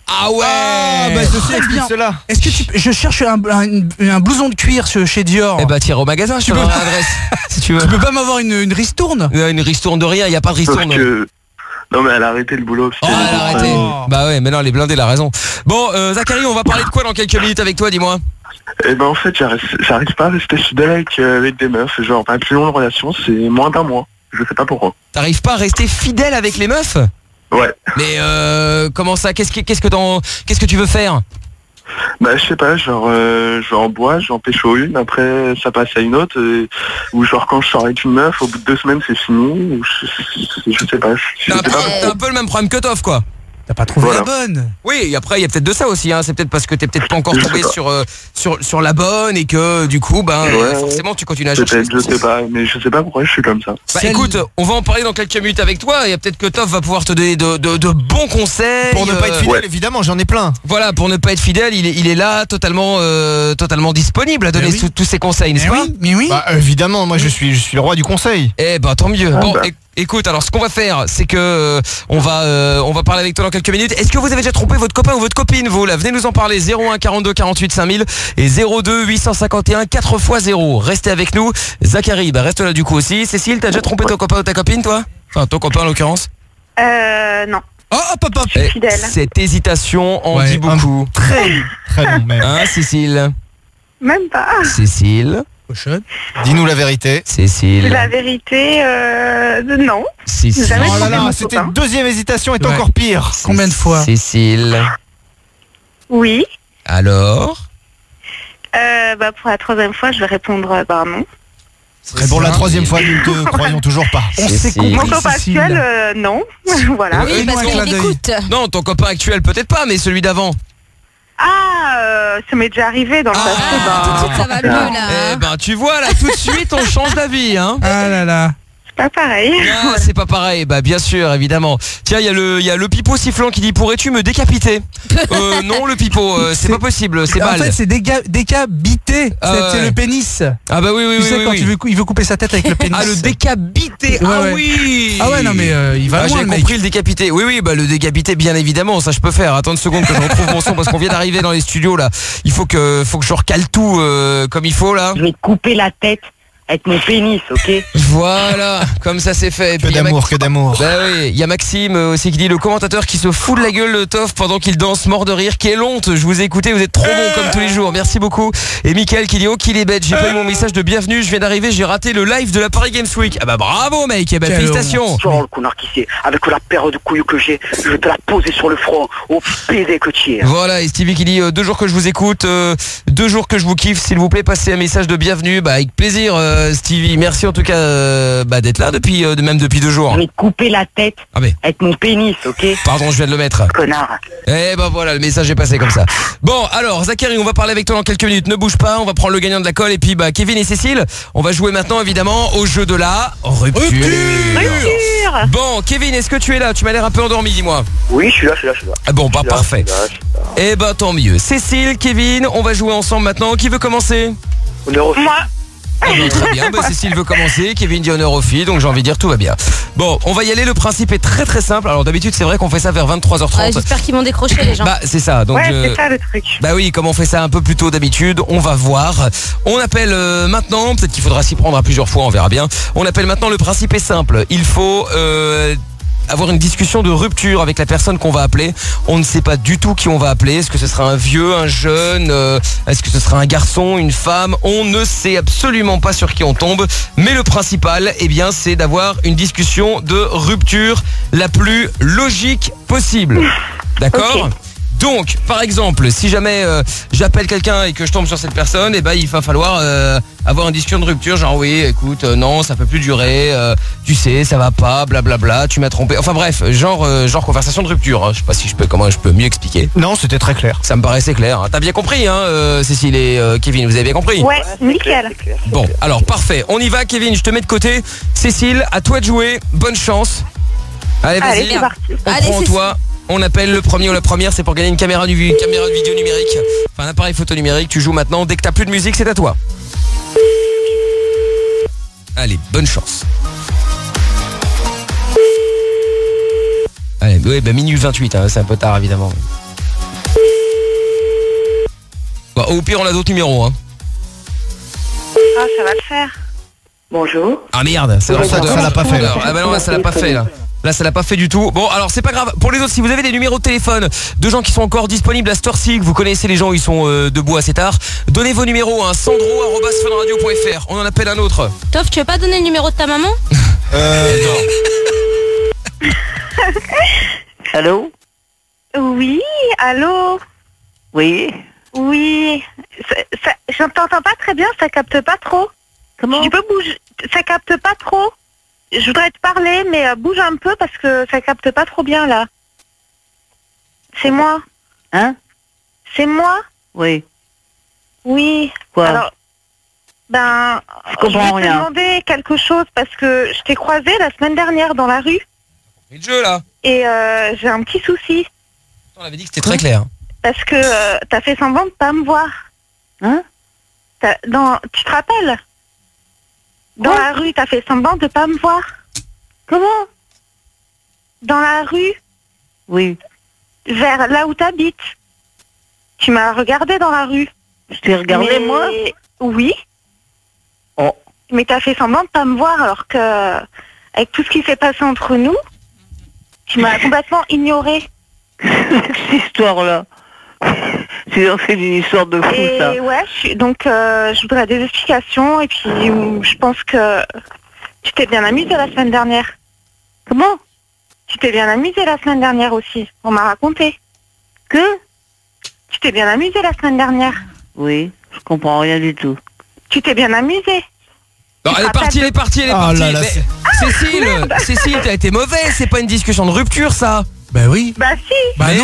Ah ouais. Bah ceci explique cela. Est-ce que je cherche un blouson de cuir chez Dior. Eh bah tire au magasin, je te donnerai l'adresse si tu veux. Tu peux pas m'avoir une ristourne? Une ristourne de rien, il y a pas de ristourne. Non mais elle a arrêté le boulot. Elle a arrêté. Bah ouais, mais non, elle est blindée, elle a raison. Bon, Zachary, on va parler de quoi dans quelques minutes avec toi, dis-moi? Eh ben en fait, j'arrive pas à rester fidèle avec des meufs. Genre, ma plus longue relation, c'est moins d'un mois. Je sais pas pourquoi. T'arrives pas à rester fidèle avec les meufs? Ouais. Mais comment ça? Qu'est-ce que tu veux faire? Bah je sais pas, genre je vais en bois, j'en pécho une, après ça passe à une autre, ou genre quand je sors avec une meuf, au bout de 2 semaines c'est fini, ou je sais pas. T'as un peu le même problème que Toff, quoi. T'as pas trouvé la bonne. Oui, et après il y a peut-être de ça aussi, hein. C'est peut-être parce que t'es peut-être pas encore tombé sur la bonne et que du coup forcément tu continues à chercher. Je sais pas, mais je sais pas pourquoi je suis comme ça. Bah écoute, on va en parler dans quelques minutes avec toi, et peut-être que Toff va pouvoir te donner de bons conseils. Pour ne pas être fidèle, évidemment, j'en ai plein. Voilà, pour ne pas être fidèle, il est là totalement disponible à donner tous ses conseils, n'est-ce pas? Mais oui. Bah évidemment, moi je suis le roi du conseil. Eh bah tant mieux. Bon, écoute, alors ce qu'on va faire, c'est que on va parler avec toi dans quelques minutes. Est-ce que vous avez déjà trompé votre copain ou votre copine, vous là? Venez nous en parler. 01 42 48 5000 et 02 851 4x0. Restez avec nous. Zachary, bah reste là du coup aussi. Cécile, t'as déjà trompé ton copain ou ta copine, toi? Enfin, ton copain en l'occurrence. Non. Oh, hop. Je suis fidèle. Cette hésitation en dit beaucoup. Très long même. Hein, Cécile? Même pas. Cécile? Dis-nous la vérité. Cécile. La vérité, non. Cécile. Oh là là, c'était une deuxième hésitation est encore pire. Combien de fois? Cécile. Oui. Alors? Pour la 3e fois, je vais répondre non. Et pour la 3e fois, nous ne te croyons toujours pas. On s'est compris, Mon copain actuel, non. Voilà. Oui, parce qu'il écoute. Non, ton copain actuel peut-être pas, mais celui d'avant. Ça m'est déjà arrivé dans le passé. Tout de suite, ça va mieux là. Eh ben tu vois là, tout de suite on change d'avis, hein. Ah là là. Pas pareil. Ah, c'est pas pareil, bah bien sûr, évidemment. Tiens, il y a le pipeau sifflant qui dit: pourrais-tu me décapiter? Non, le pipeau, c'est pas possible, c'est mal. En fait, c'est décapité. C'est le pénis. Ah bah oui. Tu sais quand il veut couper sa tête avec le pénis. Ah, le décapité. Oui. Ah ouais, non mais il va loin, j'ai compris le décapité. Oui, bah le décapité, bien évidemment, ça je peux faire. Attends une seconde que je retrouve mon son parce qu'on vient d'arriver dans les studios là. Il faut que je recale tout comme il faut là. Je vais te couper la tête avec mon pénis, ok? Voilà, comme ça c'est fait. Que d'amour. Bah oui, il y a Maxime aussi qui dit: le commentateur qui se fout de la gueule de Toff pendant qu'il danse mort de rire. Quelle honte, je vous ai écouté, vous êtes trop bon comme tous les jours. Merci beaucoup. Et Mickaël qui dit: oh qu'il est bête, j'ai pas eu mon message de bienvenue, je viens d'arriver, j'ai raté le live de la Paris Games Week. Ah bah bravo mec, et bah félicitations. Genre le connard qui sait, avec la paire de couilles que j'ai, je vais te la poser sur le front, au baiser que tu es. Voilà, et Stevie qui dit: 2 jours que je vous écoute, 2 jours que je vous kiffe, s'il vous plaît passez un message de bienvenue. Bah avec plaisir Stevie, merci en tout cas d'être là depuis 2 jours. Je vais te couper la tête avec mon pénis, ok? Pardon, je viens de le mettre. Connard. Eh ben voilà, le message est passé comme ça. Bon, alors Zachary, on va parler avec toi dans quelques minutes. Ne bouge pas, on va prendre le gagnant de la colle et puis Kevin et Cécile, on va jouer maintenant évidemment au jeu de la rupture. Bon, Kevin, est-ce que tu es là? Tu m'as l'air un peu endormi, dis-moi. Oui, je suis là. Ah bon, pas parfait. Eh ben tant mieux. Cécile, Kevin, on va jouer ensemble maintenant. Qui veut commencer? Moi. Ah bon, très bien, Cécile veut commencer, Kevin dit honneur aux filles, donc j'ai envie de dire tout va bien. Bon, on va y aller, le principe est très très simple. Alors d'habitude c'est vrai qu'on fait ça vers 23h30. Ouais, j'espère qu'ils vont décrocher les gens. Bah c'est ça, donc c'est ça le truc. Bah oui, comme on fait ça un peu plus tôt d'habitude, on va voir. On appelle maintenant, peut-être qu'il faudra s'y prendre à plusieurs fois, on verra bien. On appelle maintenant, le principe est simple. Il faut avoir une discussion de rupture avec la personne qu'on va appeler. On ne sait pas du tout qui on va appeler. Est-ce que ce sera un vieux, un jeune, est-ce que ce sera un garçon, une femme? On ne sait absolument pas sur qui on tombe. Mais le principal, c'est d'avoir une discussion de rupture la plus logique possible. D'accord ? Okay. Donc, par exemple, si jamais j'appelle quelqu'un et que je tombe sur cette personne, il va falloir avoir une discussion de rupture, genre oui, écoute, non, ça peut plus durer, tu sais, ça va pas, blablabla, tu m'as trompé. Enfin bref, genre conversation de rupture. Hein. Je sais pas comment je peux mieux expliquer. Non, c'était très clair. Ça me paraissait clair. Hein. T'as bien compris, hein, Cécile et Kevin, vous avez bien compris? Ouais, nickel. Bon, alors parfait. On y va, Kevin. Je te mets de côté. Cécile, à toi de jouer. Bonne chance. Allez, vas-y. Allez, c'est parti. On prend toi. On appelle le premier ou la première, c'est pour gagner une caméra de vidéo numérique. Enfin un appareil photo numérique, tu joues maintenant. Dès que t'as plus de musique, c'est à toi. Allez, bonne chance. Allez, ouais, minuit 28, hein, c'est un peu tard évidemment. Bah, au pire, on a d'autres numéros. Hein. Ah, ça va le faire. Bonjour. Ah merde, ça l'a pas fait. Ah bah non, là, ça l'a pas fait là. Là, ça l'a pas fait du tout. Bon, alors c'est pas grave. Pour les autres, si vous avez des numéros de téléphone de gens qui sont encore disponibles à cette heure-ci, que vous connaissez les gens, ils sont debout assez tard, donnez vos numéros à sandro@funradio.fr. On en appelle un autre. Toff, tu veux pas donner le numéro de ta maman? Non. Allô? Oui, allô? Oui. Oui. Je t'entends pas très bien, ça capte pas trop. Comment? Tu peux bouger? Ça capte pas trop. Je voudrais te parler, mais bouge un peu parce que ça capte pas trop bien là. C'est moi. Hein? C'est moi? Oui. Oui. Quoi? Alors, je comprends rien. Je vais te demander quelque chose parce que je t'ai croisé la semaine dernière dans la rue. Et le jeu là. Et j'ai un petit souci. On avait dit que c'était très clair. Parce que t'as fait semblant de pas me voir. Hein? Tu te rappelles? Dans la rue, t'as fait semblant de pas me voir. Comment? Dans la rue? Oui. Vers là où t'habites. Tu m'as regardé dans la rue. Je t'ai regardé, moi? Oui. Oh. Mais t'as fait semblant de pas me voir alors que, avec tout ce qui s'est passé entre nous, tu m'as complètement ignoré. Cette histoire-là. C'est une histoire de fou, ça. Et ouais, je voudrais des explications et puis je pense que tu t'es bien amusé la semaine dernière. Comment? Tu t'es bien amusé la semaine dernière aussi. On m'a raconté. Que? Tu t'es bien amusé la semaine dernière. Oui, je comprends rien du tout. Tu t'es bien amusé. Non, elle est partie. Cécile, t'as été mauvaise, c'est pas une discussion de rupture, ça. Bah oui. Bah si. Bah non.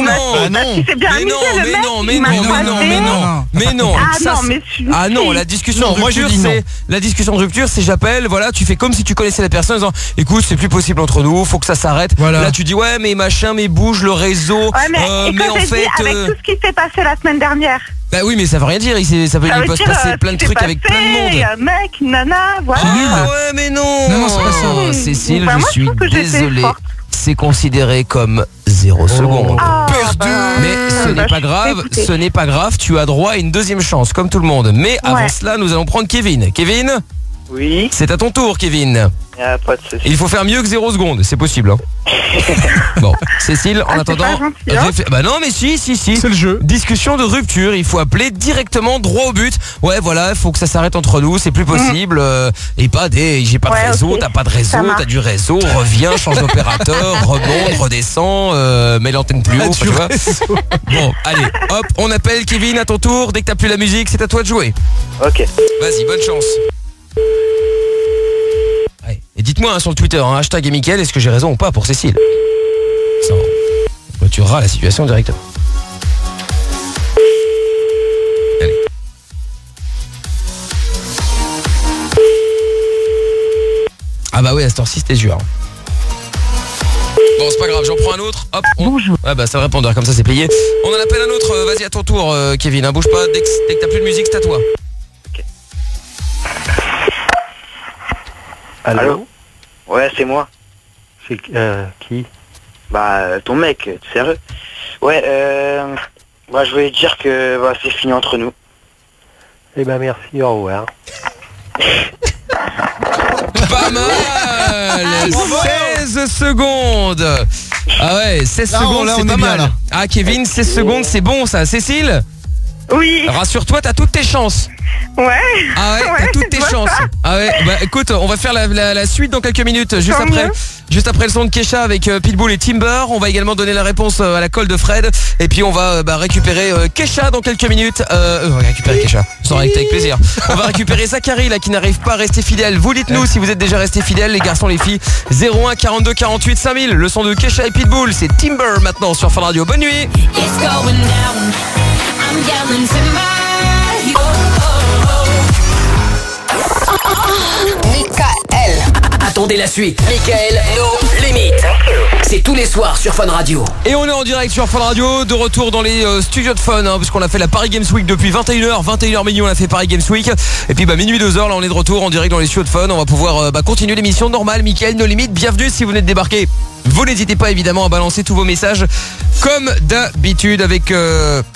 Ah non, la discussion de rupture, c'est j'appelle, voilà, tu fais comme si tu connaissais la personne en disant écoute, c'est plus possible entre nous, faut que ça s'arrête. Voilà. Là tu dis ouais mais machin, mais bouge le réseau. Ouais, mais en fait avec tout ce qui s'est passé la semaine dernière. Bah oui mais ça veut rien dire, ça peut se passer plein de trucs avec plein de monde. Mec, nana, voilà. Ah ouais mais non. Non, c'est pas ça. Cécile, je suis désolé. C'est considéré comme 0 secondes. Perdu. Mais ce n'est pas grave, tu as droit à une deuxième chance, comme tout le monde. Mais avant cela, nous allons prendre Kevin. Kevin? Oui. C'est à ton tour, Kevin. Pas de souci. Il faut faire mieux que 0 secondes, c'est possible. Hein. Bon, Cécile, en attendant... Bah non, mais si. C'est le jeu. Discussion de rupture, il faut appeler directement droit au but. Ouais, voilà, il faut que ça s'arrête entre nous, c'est plus possible. Et pas j'ai pas de réseau, t'as pas de réseau, t'as du réseau, reviens, change d'opérateur, remonte, redescend, mets l'antenne plus haut, tu vois. Bon, allez, hop, on appelle Kevin à ton tour. Dès que t'as plus la musique, c'est à toi de jouer. Ok. Vas-y, bonne chance. Ouais. Et dites-moi sur le Twitter, hashtag et Mickaël, est-ce que j'ai raison ou pas pour Cécile? Ça clôturera la situation directement. Allez. Ah bah oui, à cette heure-ci, c'était dur. Bon, c'est pas grave, j'en prends un autre. Hop. Bonjour. Ah bah ça va répondre, comme ça c'est payé. On en appelle un autre. Vas-y, à ton tour, Kevin. Bouge pas, dès que t'as plus de musique, c'est à toi. Ok. Allô? Ouais, c'est moi. C'est qui? Bah, ton mec, t'es sérieux? Ouais, je voulais te dire que c'est fini entre nous. Eh ben merci, au revoir. Pas mal. 16 secondes. Ah ouais, 16 secondes, c'est pas mal. Ah Kevin, 16 secondes, c'est bon ça. Cécile? Oui. Rassure-toi, t'as toutes tes chances. Ouais. Ah ouais, t'as toutes tes chances. Ah ouais, bah écoute, on va faire la suite dans quelques minutes, juste après le son de Kesha avec Pitbull et Timber. On va également donner la réponse à la colle de Fred. Et puis on va récupérer Kesha dans quelques minutes. On va récupérer Kesha, sans avec plaisir. On va récupérer Zachary là qui n'arrive pas à rester fidèle. Vous dites-nous si vous êtes déjà restés fidèles, les garçons, les filles. 01 42 48 5000. Le son de Kesha et Pitbull, c'est Timber maintenant sur Fun Radio. Bonne nuit. It's going down. I'm yelling timber. Mickaël. Attendez la suite. Mickaël, nos limites. C'est tous les soirs sur Fun Radio. Et on est en direct sur Fun Radio, de retour dans les studios de Fun, puisqu'on a fait la Paris Games Week depuis 21h minuit, on a fait Paris Games Week. Et puis minuit 2h, là on est de retour en direct dans les studios de Fun. On va pouvoir continuer l'émission normale. Mickaël, nos limites, bienvenue si vous venez de débarquer. Vous n'hésitez pas évidemment à balancer tous vos messages comme d'habitude avec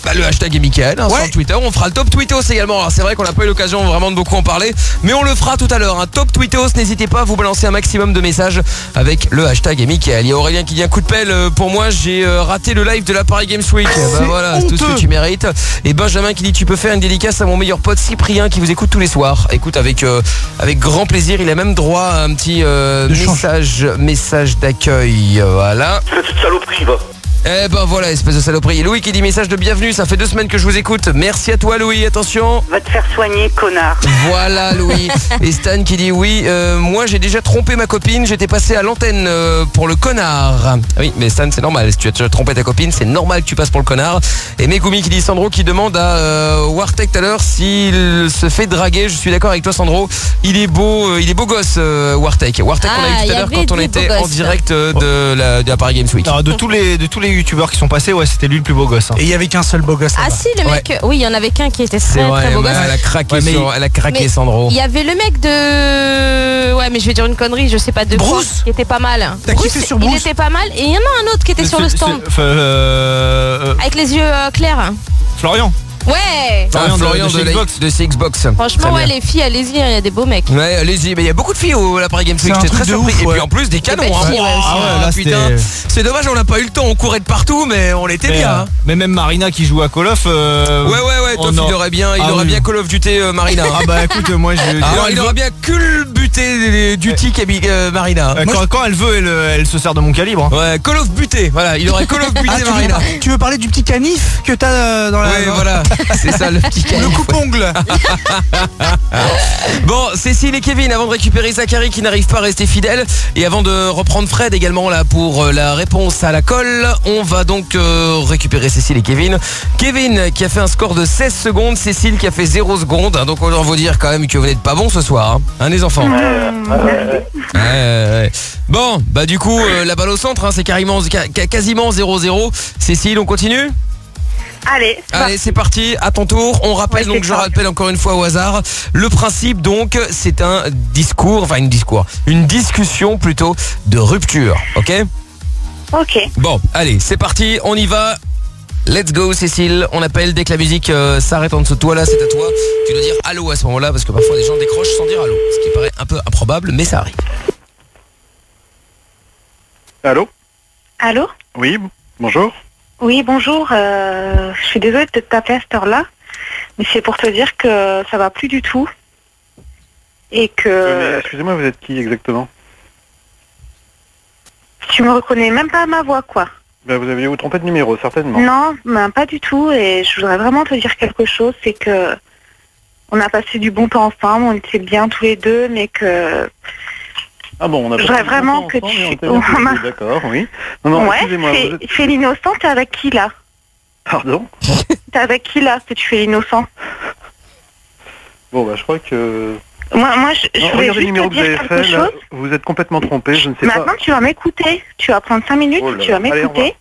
le hashtag est Mickaël sur Twitter. On fera le top tweetos également. Alors c'est vrai qu'on n'a pas eu l'occasion vraiment de beaucoup en parler, mais on le fera tout à l'heure. Un top tweetos, n'hésitez pas à vous balancer un maximum de messages avec le hashtag est Mickaël. Il y a Aurélien qui dit un coup de pelle pour moi, j'ai raté le live de la Paris Games Week. Voilà, c'est tout ce que tu mérites. Et Benjamin qui dit tu peux faire une dédicace à mon meilleur pote Cyprien qui vous écoute tous les soirs. Écoute avec grand plaisir, il a même droit à un petit message d'accueil. Voilà. Cette saloperie va. Eh ben voilà, espèce de saloperie. Louis qui dit message de bienvenue, ça fait 2 semaines que je vous écoute. Merci à toi Louis, attention. Va te faire soigner, connard. Voilà Louis. Et Stan qui dit oui, moi j'ai déjà trompé ma copine, j'étais passé à l'antenne pour le connard. Oui, mais Stan c'est normal, si tu as déjà trompé ta copine, c'est normal que tu passes pour le connard. Et Megumi qui dit Sandro qui demande à Wartech tout à l'heure s'il se fait draguer. Je suis d'accord avec toi Sandro, il est beau gosse Wartech. Wartech on a eu tout à l'heure quand on était en direct de la Paris Games Week. Alors, de tous les youtubeurs qui sont passés, c'était lui le plus beau gosse. Et il y avait qu'un seul beau gosse. Ah si, le mec, oui, il y en avait qu'un qui était très beau gosse. Elle a craqué, elle a craqué Sandro. Il y avait le mec de... Ouais, mais je vais dire une connerie, je sais pas, de Bruce, qui était pas mal. T'as kiffé sur Bruce? Il était pas mal. Et il y en a un autre qui était sur le stand. Avec les yeux clairs. Florian. Ouais. Florian de Xbox. Franchement, les filles, allez-y, il y a des beaux mecs. Ouais, allez-y, mais il y a beaucoup de filles au la Paris Games Week, j'étais très surpris. Et puis en plus des canons. Là, putain, c'est dommage, on n'a pas eu le temps, on courait de partout, mais on était bien. Mais même Marina qui joue à Call of. Ouais, Toff, il aurait bien Call of Duty Marina. Ah bah écoute, moi il aurait bien culbuté Duty Marina. Quand elle veut, elle se sert de mon calibre. Ouais, Call of buté, voilà, il aurait Call of buté Marina. Tu veux parler du petit canif que t'as dans la... Ouais, voilà. C'est ça le petit canif. Le coupe-ongle. Bon, Cécile et Kevin, avant de récupérer Zachary qui n'arrive pas à rester fidèle, et avant de reprendre Fred également là pour la réponse à la colle, on va donc récupérer Cécile et Kevin. Kevin qui a fait un score de 16 secondes, Cécile qui a fait 0 secondes, donc on va vous dire quand même que vous n'êtes pas bon ce soir, hein, les enfants. Ouais. Bon, bah du coup la balle au centre, c'est quasiment 0-0. Cécile, on continue ? Allez, c'est parti, à ton tour. On rappelle, donc je rappelle encore une fois au hasard. Le principe donc, c'est un discours, une discussion plutôt de rupture, ok ? Ok. Bon, allez, c'est parti, on y va. Let's go Cécile, on appelle dès que la musique s'arrête en dessous de toi, là c'est à toi. Tu dois dire allô à ce moment-là parce que parfois les gens décrochent sans dire allô, ce qui paraît un peu improbable, mais ça arrive. Allô ? Allô ? Oui, bonjour. Oui, bonjour. Je suis désolée de te taper à cette heure-là, mais c'est pour te dire que ça va plus du tout. Et que... Excusez-moi, vous êtes qui exactement ? Tu me reconnais même pas à ma voix, quoi. Ben, vous avez vous trompé de numéro, certainement. Non, ben, pas du tout. Et je voudrais vraiment te dire quelque chose, c'est que on a passé du bon temps ensemble, on était bien tous les deux, mais que... Ah bon, on a je voudrais vraiment que tu... D'accord, oui. Non, ouais, excusez-moi. Fais l'innocent, t'es avec qui là ? Pardon ? T'es avec qui là, que tu fais l'innocent ? Bon, bah je crois que... Moi, je voulais regardez le juste numéro te que vous dire avez quelque fait, là, chose. vous êtes complètement trompé, je ne sais pas. Maintenant, tu vas m'écouter. Tu vas prendre 5 minutes, tu vas m'écouter.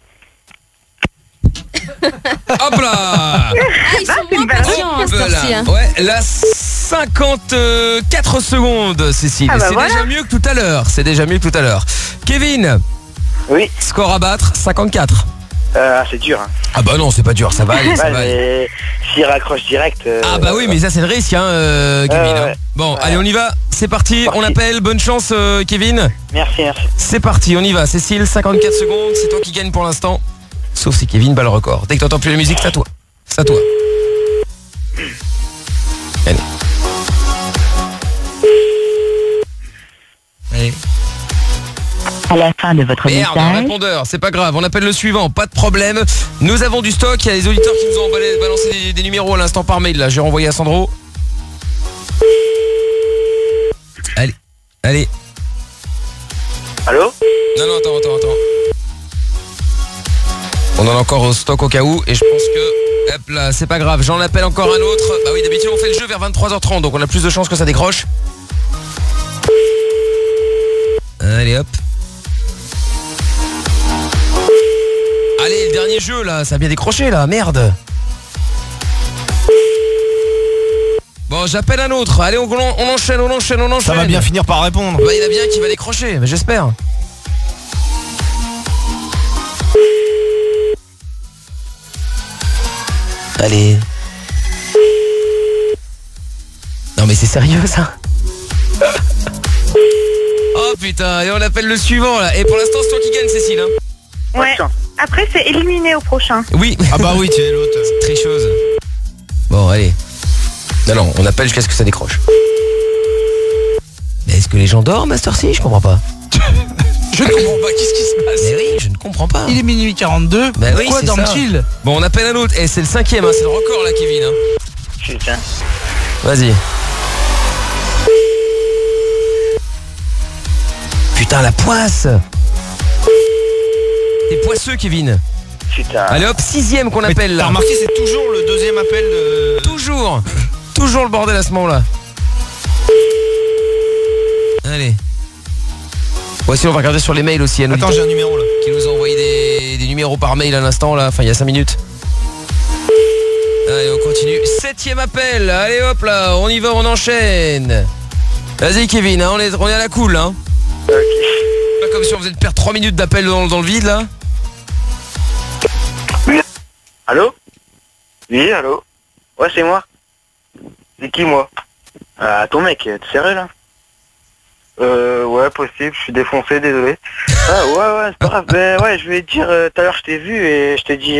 Hop là. Ils sont moins patients à cette heure-ci, hein. Ouais, là 54 secondes Cécile, Ah bah c'est voilà. déjà mieux que tout à l'heure. Kevin. Oui. Score à battre 54. C'est dur. Hein. Ah bah non, c'est pas dur, ça va aller, ça va aller. Mais s'il raccroche direct... Ah bah oui, mais ça c'est le risque, hein, Kevin. Hein. Bon, allez, on y va. C'est parti, on appelle. Bonne chance, Kevin. Merci. C'est parti, on y va. Cécile, 54 secondes. C'est toi qui gagne pour l'instant. Sauf si Kevin bat le record. Dès que t'entends plus la musique, c'est à toi. C'est à toi. Allez. Allez. À la fin de votre Merde, message. répondeur, c'est pas grave, on appelle le suivant, pas de problème. Nous avons du stock, il y a les auditeurs qui nous ont balancé des numéros à l'instant par mail, là, j'ai renvoyé à Sandro. Allez. Allô ? Non, attends. On en a encore au stock au cas où, et je pense que, hop là, c'est pas grave, j'en appelle encore un autre. Bah oui, d'habitude on fait le jeu vers 23h30, donc on a plus de chances que ça décroche. Allez hop. Allez, le dernier jeu là, ça a bien décroché là, merde. Bon, j'appelle un autre. Allez, on enchaîne. Ça va bien finir par répondre. Bah, il y en a bien qui va décrocher, mais j'espère. Allez. Non mais c'est sérieux ça? Oh putain, et on appelle le suivant là. Et pour l'instant c'est toi qui gagne, Cécile hein. Ouais. Après c'est éliminé au prochain. Oui. Ah bah oui, tiens, l'autre. Tricheuse. Bon allez. Non, on appelle jusqu'à ce que ça décroche. Mais est-ce que les gens dorment à cette heure-ci? Je comprends pas. Je ne comprends pas, qu'est-ce qui se passe? Mais oui, je ne comprends pas. Il est minuit 42, bah pourquoi oui, dorment-ils? Bon, on appelle un autre. Et c'est le 5e, hein, c'est le record là, Kevin. Hein. Putain. Vas-y. Putain, la poisse. T'es poisseux, Kevin. Putain. Allez hop, 6e qu'on appelle là. T'as remarqué, c'est toujours le deuxième appel de... Toujours le bordel à ce moment-là. Allez. Voici, on va regarder sur les mails aussi. Attends, j'ai un numéro là. Qui nous a envoyé des numéros par mail à l'instant là. Enfin, il y a 5 minutes. Allez, on continue. 7e appel. Allez hop là, on y va, on enchaîne. Vas-y Kevin, hein, on est à la cool hein. Ok. Pas comme si on faisait de perdre 3 minutes d'appel dans le vide là. Oui. Allô? Oui, allô? Ouais, c'est moi. C'est qui moi? Ton mec, t'es sérieux là? Ouais, possible, je suis défoncé, désolé. Ah ouais, c'est pas grave. Ben ouais, je vais te dire, tout à l'heure je t'ai vu et je t'ai dit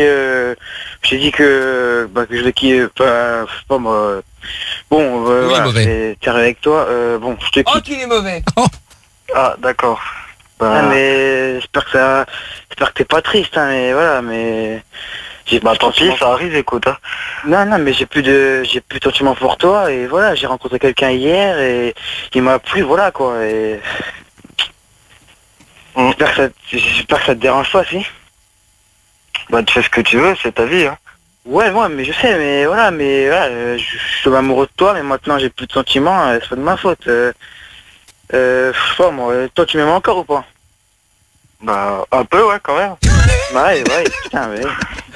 que je l'ai kiffé, pas moi. Bon, voilà, je vais t'arriver avec toi. Bon, je te quitte. Oh, qu'il est mauvais. Ah, d'accord. Ah, mais j'espère que t'es pas triste, hein, mais voilà, mais... tant pis, ça arrive, écoute. Hein. Non, mais j'ai plus de sentiments pour toi, et voilà, j'ai rencontré quelqu'un hier, et il m'a plu, voilà, quoi, et... J'espère que ça te dérange pas, si. Bah, tu fais ce que tu veux, c'est ta vie, hein. Ouais, mais je sais, mais voilà, je suis amoureux de toi, mais maintenant j'ai plus de sentiments, c'est pas de ma faute. Je sais pas, moi, toi tu m'aimes encore ou pas? Bah, un peu, ouais, quand même. Ouais, putain, mais...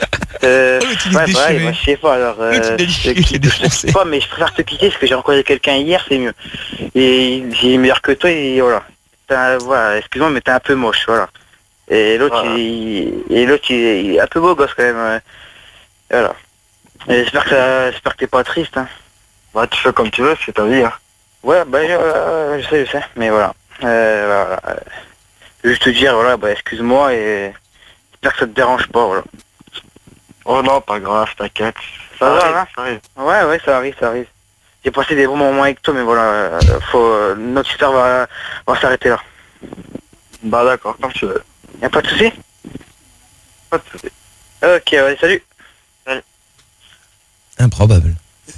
je sais pas, alors... je sais pas, mais je préfère te quitter, parce que j'ai rencontré quelqu'un hier, c'est mieux. Et il est meilleur que toi, et voilà. Voilà, excuse-moi, mais t'es un peu moche, voilà. Et l'autre, voilà. il est un peu beau gosse, quand même. Voilà. Et j'espère que t'es pas triste, hein. Bah, tu fais comme tu veux, c'est ta vie, hein. Ouais, bah, je sais, mais voilà. Voilà. Juste te dire, voilà, bah, excuse-moi, et j'espère que ça te dérange pas, voilà. Oh non, pas grave, t'inquiète. Ça va, ça arrive. Ouais, ça arrive. J'ai passé des bons moments avec toi, mais voilà, notre histoire va s'arrêter là. Bah d'accord, comme tu veux. Y'a pas de soucis? Pas de soucis. Ok, ouais, salut. Improbable.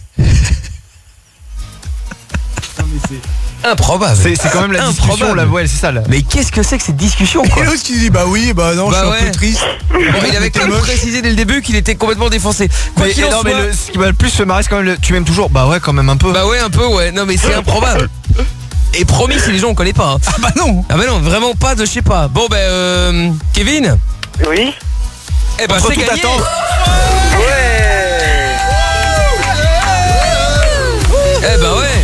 Improbable. C'est quand même la discussion là, ouais, c'est ça là. Mais qu'est-ce que c'est que cette discussion quoi? Et l'autre qui dit bah oui, bah non, je suis un peu triste. Bon, il avait quand même précisé dès le début qu'il était complètement défoncé. Mais ce qui va le plus se marrer, c'est quand même tu m'aimes toujours. Bah ouais, quand même un peu. Bah ouais, un peu, ouais. Non mais c'est improbable. Et promis, si les gens on connaît pas. Hein. Ah bah non, vraiment pas de je sais pas. Bon Kevin. Oui. Eh ben c'est gagné. Eh ben ouais.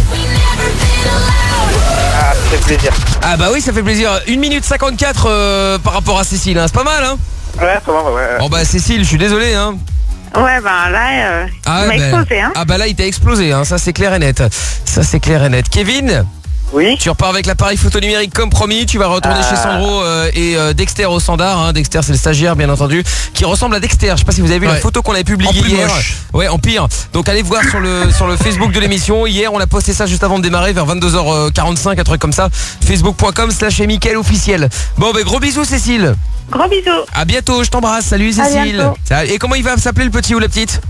Ah, ça fait plaisir. Ah bah oui, ça fait plaisir. 1 minute 54 par rapport à Cécile, hein. C'est pas mal, hein? Ouais, ça va, ouais. Bon bah Cécile, je suis désolé, hein. Ouais, bah là, il m'a explosé, hein. Ah bah là, il t'a explosé, hein. Ça c'est clair et net. Kevin? Oui. Tu repars avec l'appareil photo numérique comme promis. Tu vas retourner chez Sandro et Dexter au standard. Hein. Dexter, c'est le stagiaire, bien entendu, qui ressemble à Dexter. Je sais pas si vous avez vu la photo qu'on avait publiée hier. Ouais, en pire. Donc allez voir sur le Facebook de l'émission. Hier, on a posté ça juste avant de démarrer, vers 22h45, un truc comme ça. Facebook.com/Mickaël officiel. Bon, ben gros bisous, Cécile. Gros bisous. À bientôt. Je t'embrasse. Salut, Cécile. Et comment il va s'appeler le petit ou la petite?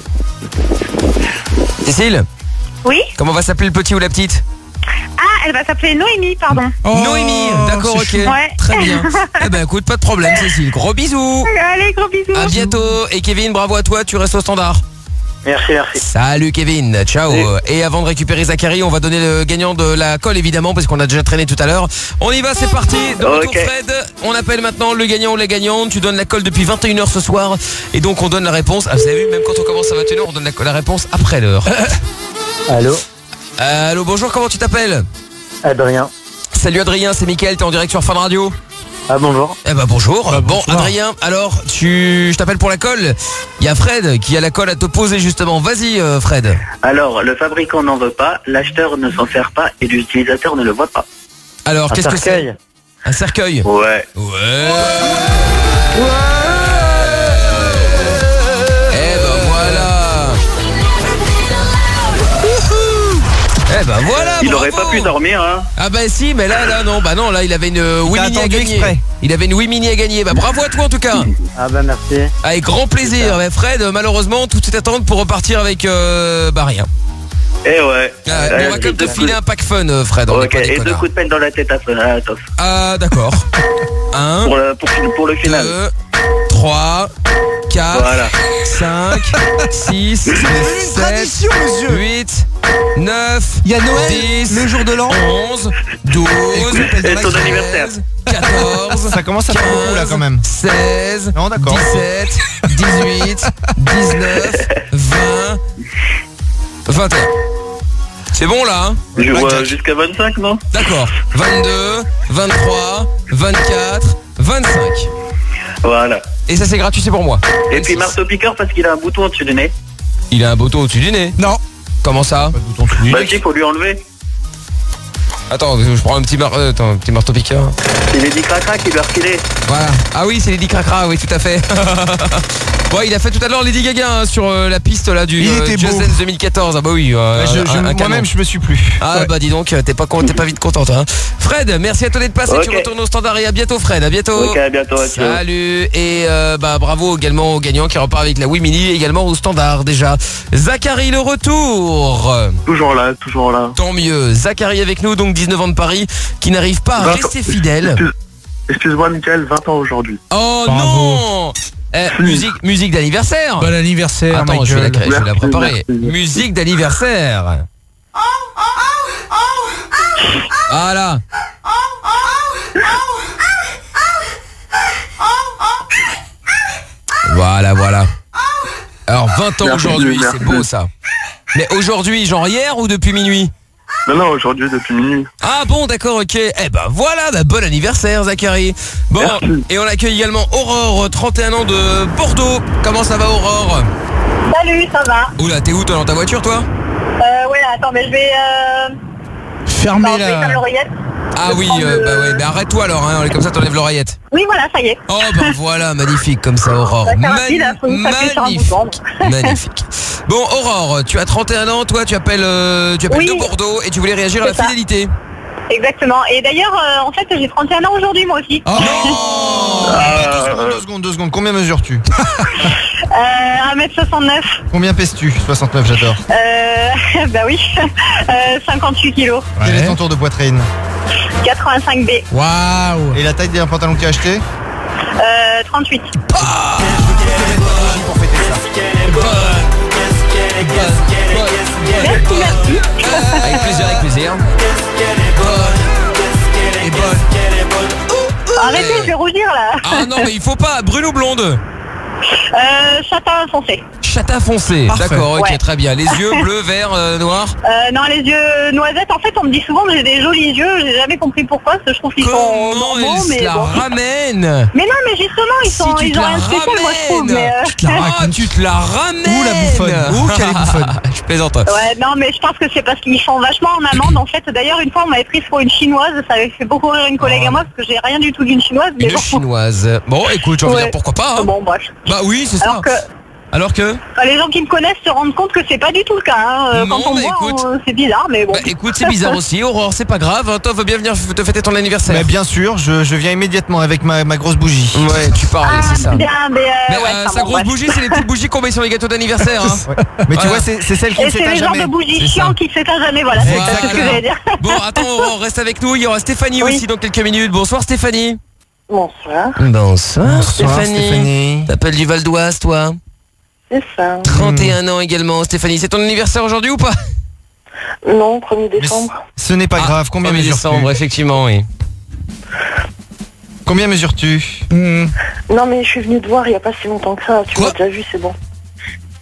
Cécile? Oui. Comment va s'appeler le petit ou la petite? Ah, elle va s'appeler Noémie, pardon. Noémie, d'accord, ok. Ouais. Très bien. Eh ben écoute, pas de problème, Cécile. Gros bisous. Allez, gros bisous. À bientôt. Et Kevin, bravo à toi, tu restes au standard. Merci. Salut Kevin, ciao. Et avant de récupérer Zachary, on va donner le gagnant de la colle évidemment, parce qu'on a déjà traîné tout à l'heure. On y va, c'est parti. De retour Fred, on appelle maintenant le gagnant ou la gagnante. Tu donnes la colle depuis 21h ce soir. Et donc on donne la réponse. Ah, vous avez vu, même quand on commence à 21h, on donne la réponse après l'heure. Allô. Allô, bonjour, comment tu t'appelles? Adrien. Salut Adrien, c'est Mickaël, t'es en direct sur Fun Radio. Ah bonjour. Eh ben bonjour. Bon Adrien, alors je t'appelle pour la colle. Il y a Fred qui a la colle à te poser justement. Vas-y Fred. Alors, le fabricant n'en veut pas, l'acheteur ne s'en sert pas et l'utilisateur ne le voit pas. Alors, qu'est-ce que c'est? Un cercueil. Ouais. Ouais. Eh ben voilà. Eh ben voilà. Il aurait pas pu dormir, hein. Ah bah si, mais là non, là il avait une Wii Mini à gagner. Exprès. Il avait une Wii Mini à gagner. Bah bravo à toi en tout cas. Ah bah merci. Avec grand plaisir. Mais Fred, malheureusement, tout est attendre pour repartir avec rien. Eh ouais. On va comme te filer un pack fun, Fred. Ok, et 2 coups de pelle dans la tête à Toff. Ah d'accord. 1 pour le final. 2 3 4 voilà. 5 6 7 8 9 Il y a Noël, 10 le jour de l'an, 11 12 Et ton anniversaire. 14 Ça commence à faire beaucoup là quand même. 16 Non, d'accord. 17 18 19 20 21. C'est bon là hein? Je vois jusqu'à 25, non? D'accord. 22 23 24 25. Voilà. Et ça c'est gratuit, c'est pour moi. Et puis marteau piqueur parce qu'il a un bouton au-dessus du nez. Il a un bouton au-dessus du nez? Non. Comment ça? Pas de bouton dessus. Bah si, faut lui enlever. Attends, je prends un petit marteau piqueur. C'est Lady Cracra qui lui a refilé. Voilà. Ah oui, c'est Lady Cracra, oui, tout à fait. Ouais, il a fait tout à l'heure Lady Gaga hein, sur la piste là du Just Dance 2014. Ah bah oui. Moi-même, je me suis plus. Ah ouais. bah dis donc, t'es pas vite contente. Hein. Fred, merci à toi d'être passé. Okay. Tu retournes au standard et à bientôt, Fred. À bientôt. Ok, à bientôt. Salut. Et bravo également au gagnant qui repart avec la Wii Mini, également au standard déjà. Zachary, le retour. Toujours là. Tant mieux. Zachary avec nous, donc 19 ans de Paris, qui n'arrive pas à rester fidèle. Excuse-moi, Mickaël, 20 ans aujourd'hui. Oh bravo. Non. Musique d'anniversaire. Bon anniversaire. Attends, je vais la préparer. Merci. Musique d'anniversaire. Voilà. Voilà. Alors 20 ans aujourd'hui, c'est beau ça. Mais aujourd'hui, genre hier ou depuis minuit? Non, aujourd'hui depuis minuit. Ah bon, d'accord, ok. Eh ben voilà, bon anniversaire Zachary. Bon, merci. Et on accueille également Aurore, 31 ans de Bordeaux. Comment ça va Aurore? Salut, ça va. Oula, t'es où toi, dans ta voiture toi? Ouais, attends, mais je vais... Fermer la... Je vais faire l'oreillette. Ah oui, bah arrête-toi alors, hein, comme ça t'enlèves l'oreillette. Oui, voilà, ça y est. Oh bah voilà, magnifique comme ça Aurore. Magnifique. Bon Aurore, tu as 31 ans, toi tu appelles de Bordeaux et tu voulais réagir à la fidélité. Exactement. Et d'ailleurs, en fait, j'ai 31 ans aujourd'hui moi aussi. Oh non. 2 secondes. Combien mesures-tu? 1m69. Combien pèses-tu? 69, j'adore. Bah oui. 58 kilos. Ouais. Quel est ton tour de poitrine? 85B. Waouh. Et la taille des pantalons que tu as acheté? 38. Ah, pour fêter ça. Merci. Avec plaisir. Arrêtez, je vais rougir là. Ah non mais il faut pas. Brune ou blonde? Châtain foncé. Châtain foncé, d'accord, ok, ouais. Très bien. Les yeux bleus, verts, noirs? Non, les yeux noisettes. En fait, on me dit souvent que j'ai des jolis yeux. J'ai jamais compris pourquoi, parce que je trouve qu'ils sont normaux, mais la bon. ramène. Mais non, mais justement, ils ont rien de spécial, moi je trouve. Mais tu te la ramènes. Ouh la bouffonne. Ouh quelle bouffonne. Je plaisante. Ouais, non, mais je pense que c'est parce qu'ils sont vachement en amande. En fait, d'ailleurs, une fois, on m'avait prise pour une chinoise. Ça avait fait beaucoup rire une collègue à moi, parce que j'ai rien du tout d'une chinoise. Mais une chinoise. Bon, écoute, j'ai envie de dire pourquoi pas. Hein. Bon, bref. Bah oui, c'est ça. Alors que les gens qui me connaissent se rendent compte que c'est pas du tout le cas. Hein. Non, quand on me voit, c'est bizarre, mais bon. Bah écoute, c'est bizarre aussi. Aurore, c'est pas grave. Hein. Toi, veux bien venir te fêter ton anniversaire? Bien sûr, je viens immédiatement avec ma grosse bougie. Ouais, tu parles, c'est ça. Bien, mais sa grosse bougie, c'est les petites bougies qu'on met sur les gâteaux d'anniversaire. Hein. Ouais. Mais tu vois, c'est celle qui ne s'éteint jamais. C'est le genre de bougie chiant qui ne s'éteint jamais. Voilà, c'est ce que j'allais dire. Bon, attends, Aurore, reste avec nous. Il y aura Stéphanie aussi dans quelques minutes. Bonsoir Stéphanie. Bonsoir. Stéphanie. T'appelles du Val d'Oise, toi? C'est ça. 31 ans également, Stéphanie. C'est ton anniversaire aujourd'hui ou pas? Non, 1er décembre. Ce n'est pas grave. Combien 1er décembre, effectivement, oui. Combien mesures-tu? Non, mais je suis venue te voir il n'y a pas si longtemps que ça. Tu m'as déjà vu, c'est bon.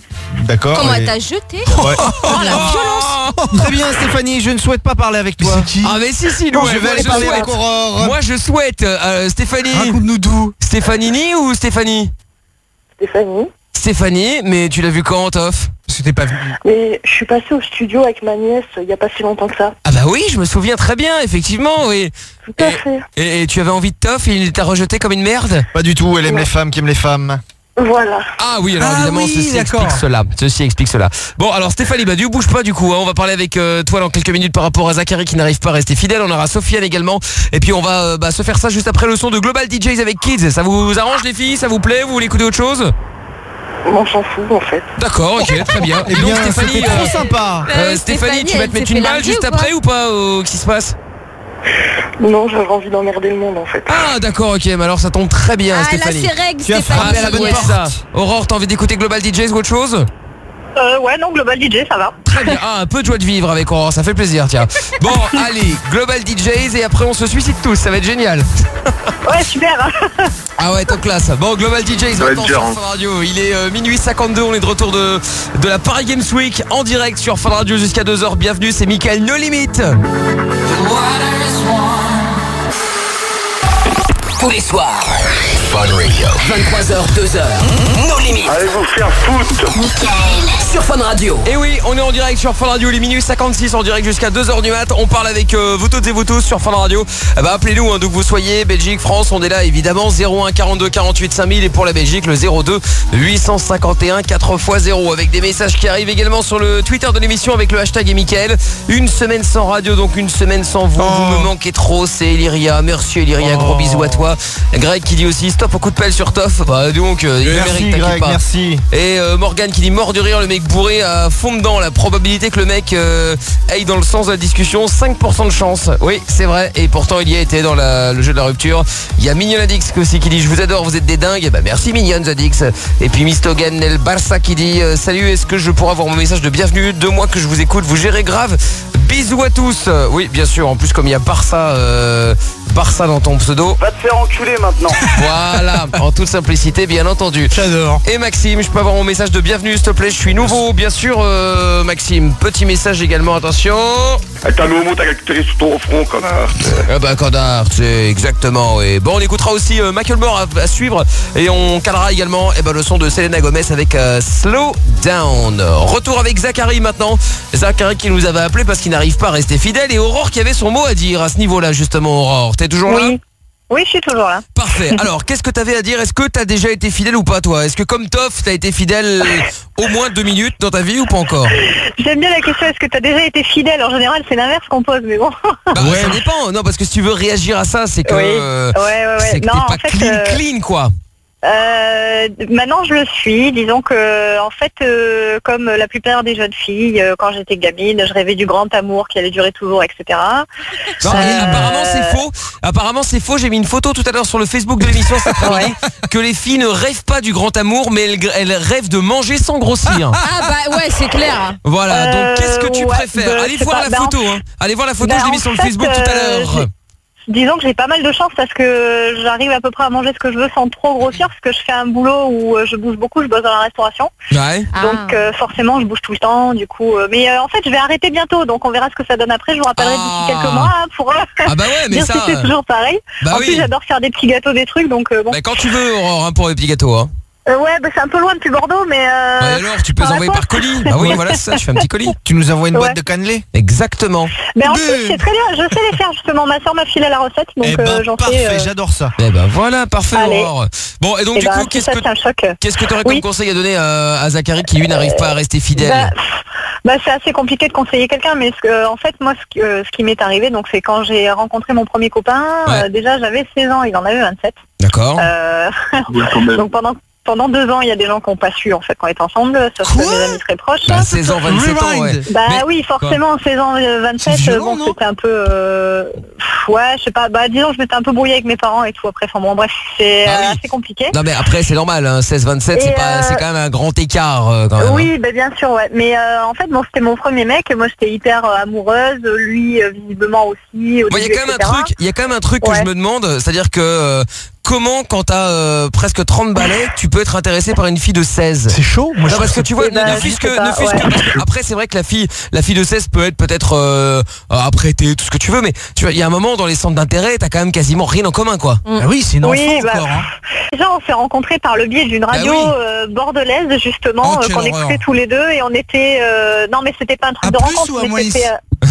D'accord. Comment elle t'a jeté Ouais. Oh la violence. Très bien Stéphanie, je ne souhaite pas parler avec toi. Ah mais si, Non, nous, je vais aller parler avec Aurore. Moi je souhaite Stéphanie. Raconte-nous d'où. Stéphanini ou Stéphanie? Stéphanie, mais tu l'as vu quand, Toff? C'était pas venu. Mais je suis passée au studio avec ma nièce il n'y a pas si longtemps que ça. Ah bah oui, je me souviens très bien, effectivement, oui. Tout à fait. Et tu avais envie de Toff et il t'a rejeté comme une merde? Pas du tout, elle aime les femmes qui aiment les femmes. Voilà. Ah oui, alors Ah évidemment, oui, ceci d'accord. explique cela. Bon, alors Stéphanie, bah du bouge pas du coup, hein. On va parler avec toi dans quelques minutes par rapport à Zachary qui n'arrive pas à rester fidèle. On aura Sofiane également. Et puis on va se faire ça juste après le son de Global DJs avec Kids. Ça vous arrange les filles? Ça vous plaît? Vous voulez écouter autre chose? On s'en fout en fait. D'accord, ok, très bien. Eh bien, c'était trop sympa. Stéphanie, tu vas te elle mettre s'est une fait balle larguer juste ou quoi après ou pas? Qu'est-ce qui se passe? Non, j'avais envie d'emmerder le monde en fait. Ah d'accord, ok, mais alors ça tombe très bien, Ah, là, Stéphanie. c'est règle, Tu as Stéphanie. frappé à la bonne Ouais, porte. ça. Aurore, t'as envie d'écouter Global DJs ou autre chose? Ouais, non, Global DJ, ça va. Très bien. Ah, un peu de joie de vivre avec Aurore, ça fait plaisir, tiens. Bon, allez, Global DJs et après on se suicide tous, ça va être génial. Ouais, super. Ah ouais, top classe. Bon, Global DJs va être maintenant dur, sur hein. Fun Radio. Il est minuit 52, on est de retour de la Paris Games Week en direct sur Fun Radio jusqu'à 2h. Bienvenue, c'est Mickaël No Limit. Tous les soirs. Fun Radio. 23h, 2h. No limites. Allez vous faire foutre. Sur Fun Radio. Et oui, on est en direct sur Fun Radio, les minuit 56 en direct jusqu'à 2h du mat. On parle avec vous toutes et vous tous sur Fun Radio. Bah, appelez-nous, hein, d'où que vous soyez, Belgique, France, on est là évidemment. 01 42 48 5000 et pour la Belgique, le 02 851 4x0 avec des messages qui arrivent également sur le Twitter de l'émission avec le hashtag et Mickaël. Une semaine sans radio, donc une semaine sans vous. Vous me manquez trop, c'est Eliria. Merci Eliria, gros bisous à toi. Greg qui dit aussi stop au coup de pelle sur Toff. Bah donc, il le Merci mérite, t'inquiète Greg, pas. merci. Et Morgane qui dit mort de rire, le mec bourré à fond dedans. La probabilité que le mec aille dans le sens de la discussion, 5% de chance. Oui, c'est vrai. Et pourtant, il y a été dans le jeu de la rupture. Il y a Mignon Adix aussi qui dit je vous adore, vous êtes des dingues. Bah merci Mignon Adix. Et puis Mistogan El Barça qui dit salut, est-ce que je pourrais avoir mon message de bienvenue? 2 mois que je vous écoute, vous gérez grave. Bisous à tous. Oui, bien sûr. En plus, comme il y a Barça dans ton pseudo. Va te faire enculer maintenant. Voilà, en toute simplicité, bien entendu. J'adore. Et Maxime, je peux avoir mon message de bienvenue, s'il te plaît? Je suis nouveau, bien sûr, Maxime. Petit message également, attention. T'as le homo, t'as calculé sous ton front, connard. Ah bah connard, c'est exactement. Et bon, on écoutera aussi Macklemore à suivre et on calera également le son de Selena Gomez avec Slow Down. Retour avec Zachary maintenant. Zachary qui nous avait appelé parce qu'il n'arrive pas à rester fidèle et Aurore qui avait son mot à dire à ce niveau-là justement. Aurore, t'es toujours là? Oui, je suis toujours là. Parfait. Alors, qu'est-ce que t'avais à dire? Est-ce que t'as déjà été fidèle ou pas, toi? Est-ce que comme Toff, t'as été fidèle au moins 2 minutes dans ta vie ou pas encore? J'aime bien la question, est-ce que t'as déjà été fidèle? En général, c'est l'inverse qu'on pose, mais bon. Bah, ça dépend. Non, parce que si tu veux réagir à ça, c'est que c'est que Non, t'es pas en fait, clean, quoi. Maintenant je le suis, disons que en fait comme la plupart des jeunes filles, quand j'étais gamine, je rêvais du grand amour qui allait durer toujours, etc. Non, apparemment c'est faux. Apparemment c'est faux. J'ai mis une photo tout à l'heure sur le Facebook de l'émission cet après-midi que les filles ne rêvent pas du grand amour, mais elles rêvent de manger sans grossir. Ah bah ouais, c'est clair. Voilà, donc qu'est-ce que tu préfères? Allez voir la photo, hein. Allez voir la photo, je l'ai mis sur le Facebook tout à l'heure. Disons que j'ai pas mal de chance parce que j'arrive à peu près à manger ce que je veux sans trop grossir, parce que je fais un boulot où je bouge beaucoup, je bosse dans la restauration. Ouais. Donc forcément je bouge tout le temps, du coup. Mais en fait je vais arrêter bientôt, donc on verra ce que ça donne après. Je vous rappellerai d'ici quelques mois pour bah ouais, mais dire ça, si c'est toujours pareil. Bah en plus j'adore faire des petits gâteaux, des trucs, donc bon. Bah quand tu veux, Aurore, hein, pour les petits gâteaux. Hein. Ouais, bah c'est un peu loin depuis Bordeaux, mais bah alors, tu peux les envoyer par colis. Bah oui, voilà, c'est ça, je fais un petit colis. Tu nous envoies une boîte de cannelés? Exactement. Mais en plus, c'est très bien, je sais les faire justement. Ma soeur m'a filé la recette, donc j'en fais. Parfait, j'adore ça. Eh ben voilà, parfait. Allez. Aurore. Bon, et donc du coup, qu'est-ce que tu aurais comme conseil à donner à Zachary qui lui n'arrive pas à rester fidèle? Bah c'est assez compliqué de conseiller quelqu'un, mais en fait moi ce qui m'est arrivé, donc c'est quand j'ai rencontré mon premier copain, déjà j'avais 16 ans, il en avait 27. D'accord. Donc pendant 2 ans, il y a des gens qui n'ont pas su en fait qu'on était ensemble, sauf mes amis très proches. Bah, 16 ans, 27 ans, ouais. Bah oui, forcément, 16 ans, 27, violent, bon, c'était un peu... ouais, je sais pas, bah disons, je m'étais un peu brouillée avec mes parents et tout après. Enfin bon, bref, c'est assez compliqué. Non mais après, c'est normal, hein, 16-27, c'est quand même un grand écart quand même. Oui, bah, bien sûr, ouais. Mais en fait, bon, c'était mon premier mec, moi j'étais hyper amoureuse, lui visiblement aussi. Il y a quand même un truc que je me demande, c'est-à-dire que... comment quand t'as presque 30 balais, tu peux être intéressé par une fille de 16? C'est chaud. Moi, parce que tu vois, ne fût-ce que parce que après c'est vrai que la fille de 16 peut être peut-être apprêtée, tout ce que tu veux, mais tu vois, il y a un moment dans les centres d'intérêt, t'as quand même quasiment rien en commun, quoi. Ah oui, c'est une enfant encore. Déjà, on s'est rencontrés par le biais d'une radio bordelaise, justement, qu'on écoutait tous les deux, et on était... non, mais c'était pas un truc de rencontre, mais c'était...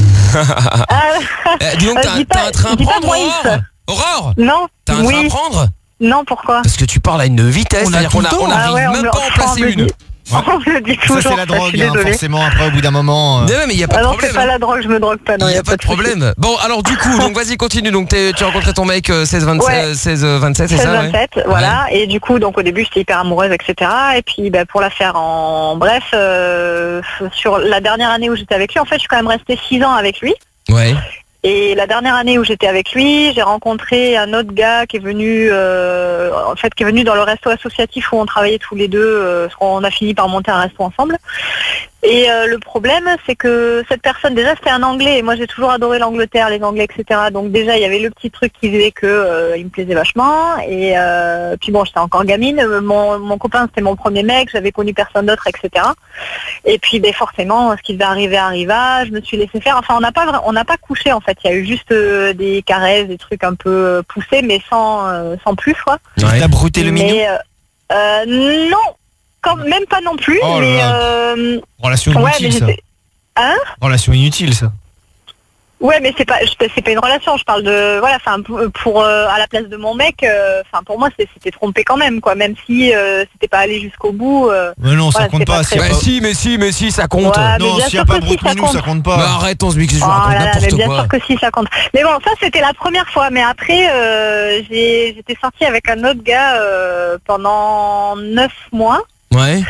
Dis donc, t'as un train à prendre, Aurore? Non. T'as un train à prendre? Non, pourquoi? Parce que tu parles à une vitesse, c'est-à-dire qu'on n'arrive même pas à en placer une. On me le dit toujours. Ça c'est la drogue, forcément, après au bout d'un moment. Non, mais il n'y a pas de problème. C'est pas la drogue, je me drogue pas. Il n'y a pas de problème. Bon, alors du coup, donc vas-y, continue. Donc tu as rencontré ton mec 16-27, c'est ça? 16-27, voilà. Et du coup, donc au début, j'étais hyper amoureuse, etc. Et puis, pour la faire en bref, sur la dernière année où j'étais avec lui, en fait, je suis quand même restée 6 ans avec lui. Ouais. Et la dernière année où j'étais avec lui, j'ai rencontré un autre gars qui est venu, qui est venu dans le resto associatif où on travaillait tous les deux. On a fini par monter un resto ensemble. Et le problème, c'est que cette personne, déjà, c'était un Anglais. Et moi, j'ai toujours adoré l'Angleterre, les Anglais, etc. Donc déjà, il y avait le petit truc qui faisait que il me plaisait vachement. Et puis bon, j'étais encore gamine. Mon copain, c'était mon premier mec. J'avais connu personne d'autre, etc. Et puis, forcément, ce qui devait arriver arriva. Je me suis laissé faire. Enfin, on n'a pas couché, en fait. Il y a eu juste des caresses, des trucs un peu poussés, mais sans plus, quoi. Ouais. T'as brouté le mignon? Non. Même pas non plus, relation inutile, ça. Hein? Relation inutile, ça. Ouais, mais c'est pas une relation. Je parle de pour à la place de mon mec. Pour moi, c'était trompé quand même, quoi. Même si c'était pas allé jusqu'au bout. Mais non, ça compte pas. Mais si, ça compte. Ouais, non, s'il n'y a pas de brute-minou, ça compte pas. Mais arrête, on se dit que je raconte n'importe quoi. Bien sûr que si, ça compte. Mais bon, ça c'était la première fois. Mais après, j'étais sortie avec un autre gars pendant 9 mois. Ouais.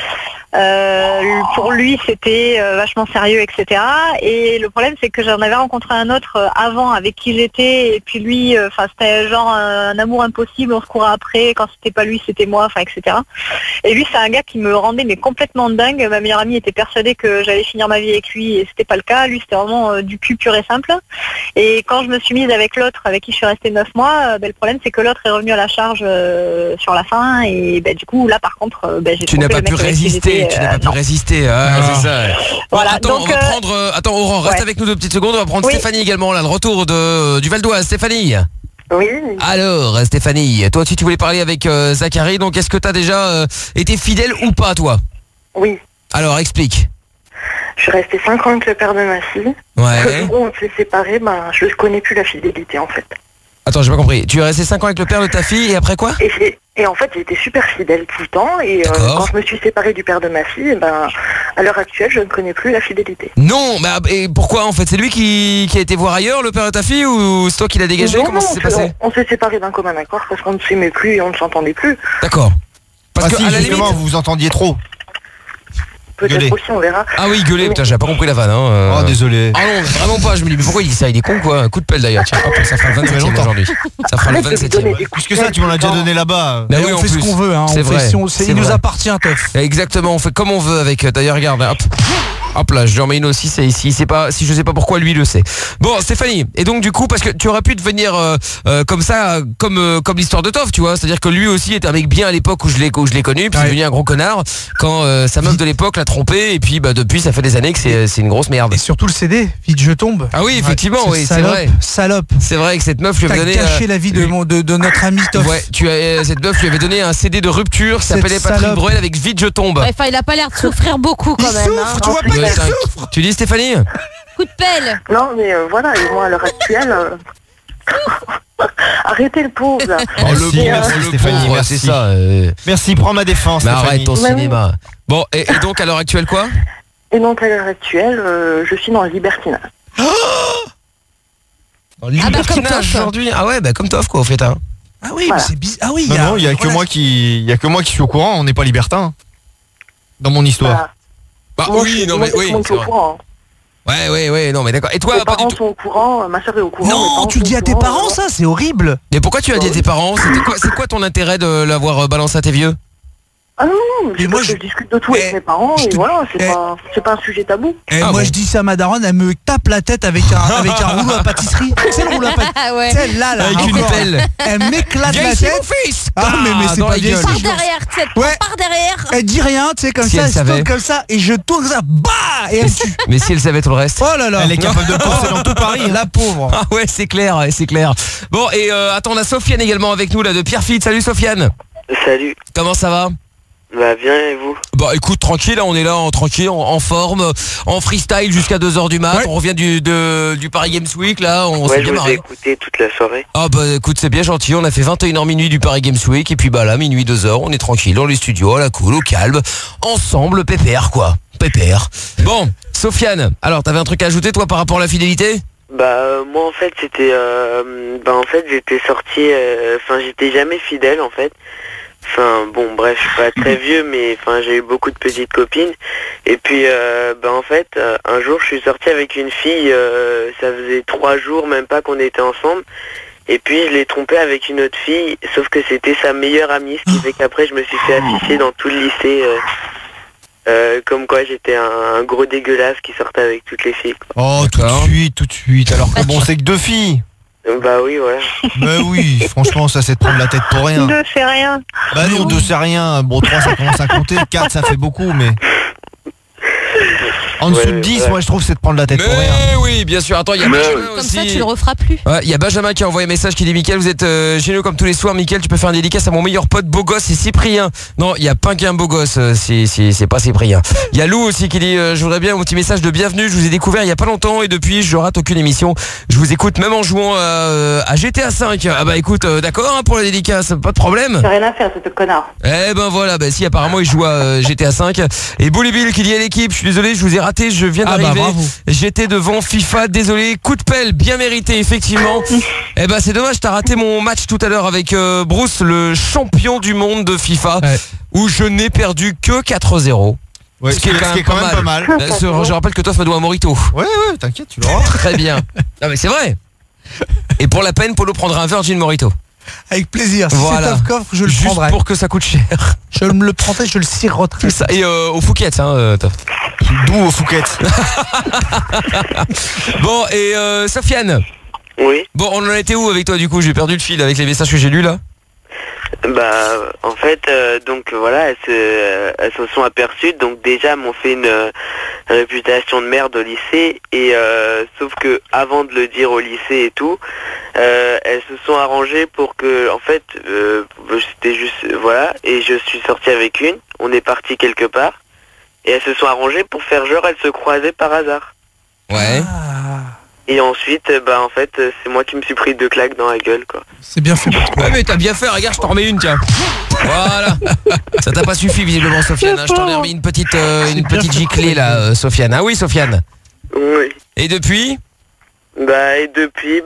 Pour lui c'était vachement sérieux, etc. Et le problème c'est que j'en avais rencontré un autre avant avec qui j'étais, et puis lui c'était genre un amour impossible, on se courait après, quand c'était pas lui c'était moi, etc. Et lui c'est un gars qui me rendait mais complètement dingue. Ma meilleure amie était persuadée que j'allais finir ma vie avec lui et c'était pas le cas. Lui c'était vraiment du cul pur et simple. Et quand je me suis mise avec l'autre avec qui je suis restée 9 mois, le problème c'est que l'autre est revenu à la charge sur la fin, et du coup là par contre j'ai tu n'as pas pu résister. Tu n'as pas pu résister, c'est ça. Voilà, attends, donc, on va prendre. Attends, Aurore, reste avec nous 2 petites secondes. On va prendre Stéphanie également, là, le retour du Val d'Oise. Stéphanie. Oui. Alors, Stéphanie, toi aussi tu voulais parler avec Zachary. Donc, est-ce que tu as déjà été fidèle ou pas, toi? Oui. Alors, explique. Je suis restée 5 ans avec le père de ma fille. Ouais. Le jour où on s'est séparés, je ne connais plus la fidélité, en fait. Attends, j'ai pas compris. Tu es resté 5 ans avec le père de ta fille et après quoi? Et en fait, j'ai été super fidèle tout le temps. Et quand je me suis séparée du père de ma fille, à l'heure actuelle, je ne connais plus la fidélité. Non, et pourquoi en fait? C'est lui qui a été voir ailleurs, le père de ta fille, ou c'est toi qui l'as dégagé? Comment ça s'est passé? On s'est séparés d'un commun accord parce qu'on ne s'aimait plus et on ne s'entendait plus. D'accord. Parce que à la limite, vous vous entendiez trop. Peut-être aussi, on verra. Ah oui, gueuler, putain, j'avais pas compris la vanne. Oh, désolé. Ah non, vraiment pas. Je me dis, mais pourquoi il dit ça? Il est con, quoi. Un coup de pelle d'ailleurs. Tiens, hop, ça fera le 27e aujourd'hui. Ça fera le 27e. Plus que ça, tu m'en as déjà donné là-bas. Bah oui, on fait ce qu'on veut, hein. C'est vrai. Il nous appartient, Toff. Exactement, on fait comme on veut avec. D'ailleurs, regarde, hop là, je lui en mets une aussi, c'est ici. Si je sais pas pourquoi, lui le sait. Bon, Stéphanie, et donc du coup, parce que tu aurais pu devenir comme ça, comme l'histoire de Toff, tu vois. C'est-à-dire que lui aussi était un mec bien à l'époque où je l'ai connu, puis il est devenu un gros connard quand sa meuf de l'époque l'a trompé, et puis depuis ça fait des années que c'est une grosse merde. Et surtout le CD, Vite je tombe. Ah oui, effectivement, oui, c'est vrai. Salope. C'est vrai que cette meuf lui avait donné. T'as caché la vie de notre ami Toff. Ouais, cette meuf lui avait donné un CD de rupture, ça s'appelait Patrick Bruel avec Vite je tombe. Enfin, il a pas l'air de souffrir beaucoup quand même. Tu vois pas qu'il souffre. Tu dis Stéphanie? Coup de pelle. Non, mais voilà, et moi à l'heure actuelle. Arrêtez le pauvre là. Merci Stéphanie, merci. C'est ça. Merci, prends ma défense. Mais arrête ton cinéma. Bon, et donc à l'heure actuelle quoi? Et donc à l'heure actuelle, je suis dans le libertinage. Dans le libertinage aujourd'hui? Ah ouais, comme Toff quoi, au fait. Hein. Ah oui, mais c'est bizarre. Ah oui. Non, il y a que moi qui suis au courant. On n'est pas libertin dans mon histoire. Oui, non mais oui. Ouais, non mais d'accord. Et toi, mes parents sont au courant, ma soeur est au courant. Non, tu le dis à tes parents, ça, c'est horrible. Mais pourquoi tu as dit à tes parents? C'est quoi ton intérêt de l'avoir balancé à tes vieux? Ah non, mais moi je discute de tout avec mes parents et voilà, c'est pas un sujet tabou. Moi je dis ça à ma daronne, elle me tape la tête avec un rouleau à pâtisserie. C'est le rouleau la patte. Ouais. Celle-là, là, Avec une encore. pelle. Elle m'éclate Viens la ici, tête. mon fils. Ah, mais c'est dans pas la bien. gueule. Par derrière, tu sais, Ouais. par derrière. Elle dit rien, tu sais, comme Si ça, elle elle se savait. tourne comme ça, et je tourne comme ça, bah, et elle me tue. Mais si elle savait tout le reste. Oh là là. Elle est capable de le courser dans tout Paris. La pauvre. Ah ouais, c'est clair, ouais, c'est clair. Bon, et attends, on a Sofiane également avec nous là de Pierrefitte. Salut Sofiane. Salut. Comment ça va? Bah bien et vous? Bah écoute, tranquille, là, on est là tranquille, en forme, en freestyle jusqu'à 2h du mat. Ouais. On revient du Paris Games Week là, on s'est Ouais, bien je vous ai marré. écouté toute la soirée. Ah bah écoute, c'est bien gentil, on a fait 21h minuit du Paris Games Week et puis bah là minuit 2h, on est tranquille dans les studios, à la cool, au calme, ensemble, pépère quoi, pépère. Bon, Sofiane, alors t'avais un truc à ajouter toi par rapport à la fidélité? Moi en fait c'était en fait j'étais sorti j'étais jamais fidèle en fait. Enfin bon bref, je suis pas très vieux mais j'ai eu beaucoup de petites copines et puis en fait un jour je suis sorti avec une fille, ça faisait 3 jours même pas qu'on était ensemble et puis je l'ai trompée avec une autre fille sauf que c'était sa meilleure amie, ce qui fait qu'après je me suis fait afficher dans tout le lycée comme quoi j'étais un gros dégueulasse qui sortait avec toutes les filles quoi. Oh, tout de suite. Alors que bon, c'est que 2 filles. Bah oui, ouais. Bah oui, franchement, ça c'est de prendre la tête pour rien. 2, c'est rien. Bah non, 2 c'est rien. Bon, 3 ça commence à compter. 4 ça fait beaucoup, mais. En dessous de 10, moi je trouve c'est de prendre la tête pour rien. Mais oui, bien sûr. Attends, il y a Benjamin Comme aussi. ça, tu le referas plus. Ouais, il y a Benjamin qui a envoyé un message qui dit Mickaël, vous êtes géniaux comme tous les soirs. Mickaël, tu peux faire un dédicace à mon meilleur pote beau gosse, c'est Cyprien. Non, il y a pas qu'un beau gosse, c'est pas Cyprien. Il y a Lou aussi qui dit je voudrais bien un petit message de bienvenue. Je vous ai découvert il y a pas longtemps et depuis je rate aucune émission. Je vous écoute même en jouant à GTA 5. Ah bah écoute, d'accord hein, pour la dédicace, pas de problème. J'ai rien à faire, c'est ce connard. Eh ben voilà, bah si apparemment il joue à GTA 5. Et Bully Bill qui dit à l'équipe, je suis désolé, je vous ai raté, je viens d'arriver. bravo. J'étais devant FIFA, désolé, coup de pelle, bien mérité effectivement. Eh ben c'est dommage, t'as raté mon match tout à l'heure avec Bruce, le champion du monde de FIFA, où je n'ai perdu que 4-0. Ouais, ce qui est quand même pas mal. Je rappelle que toi me dois un morito. Ouais, t'inquiète, tu l'auras. Très bien. Non mais c'est vrai. Et pour la peine, Polo prendra un Virgin Morito. Avec plaisir. Si Voilà. c'est top coffre, je le Juste prendrai. pour que ça coûte cher. Je me le prendrai, je le siroterai. Ça. Et au Fouquet, hein, Toff. D'où au Fouquet. Bon, et Sofiane. Oui. Bon, on en était où avec toi du coup? J'ai perdu le fil avec les messages que j'ai lus là. En fait, donc voilà, elles se sont aperçues, donc déjà m'ont fait une réputation de merde au lycée, et sauf que avant de le dire au lycée et tout, elles se sont arrangées pour que, en fait, c'était juste, voilà, et je suis sorti avec une, on est parti quelque part, et elles se sont arrangées pour faire genre, elles se croisaient par hasard. Ouais. Et ensuite, en fait, c'est moi qui me suis pris 2 claques dans la gueule, quoi. C'est bien fait pour toi. Ouais, mais t'as bien fait, regarde, je t'en remets une, tiens. Voilà. Ça t'a pas suffi visiblement, Sofiane. Hein. Je t'en ai remis une petite giclée là, Sofiane. Ah oui, Sofiane. Oui. Et depuis? Depuis,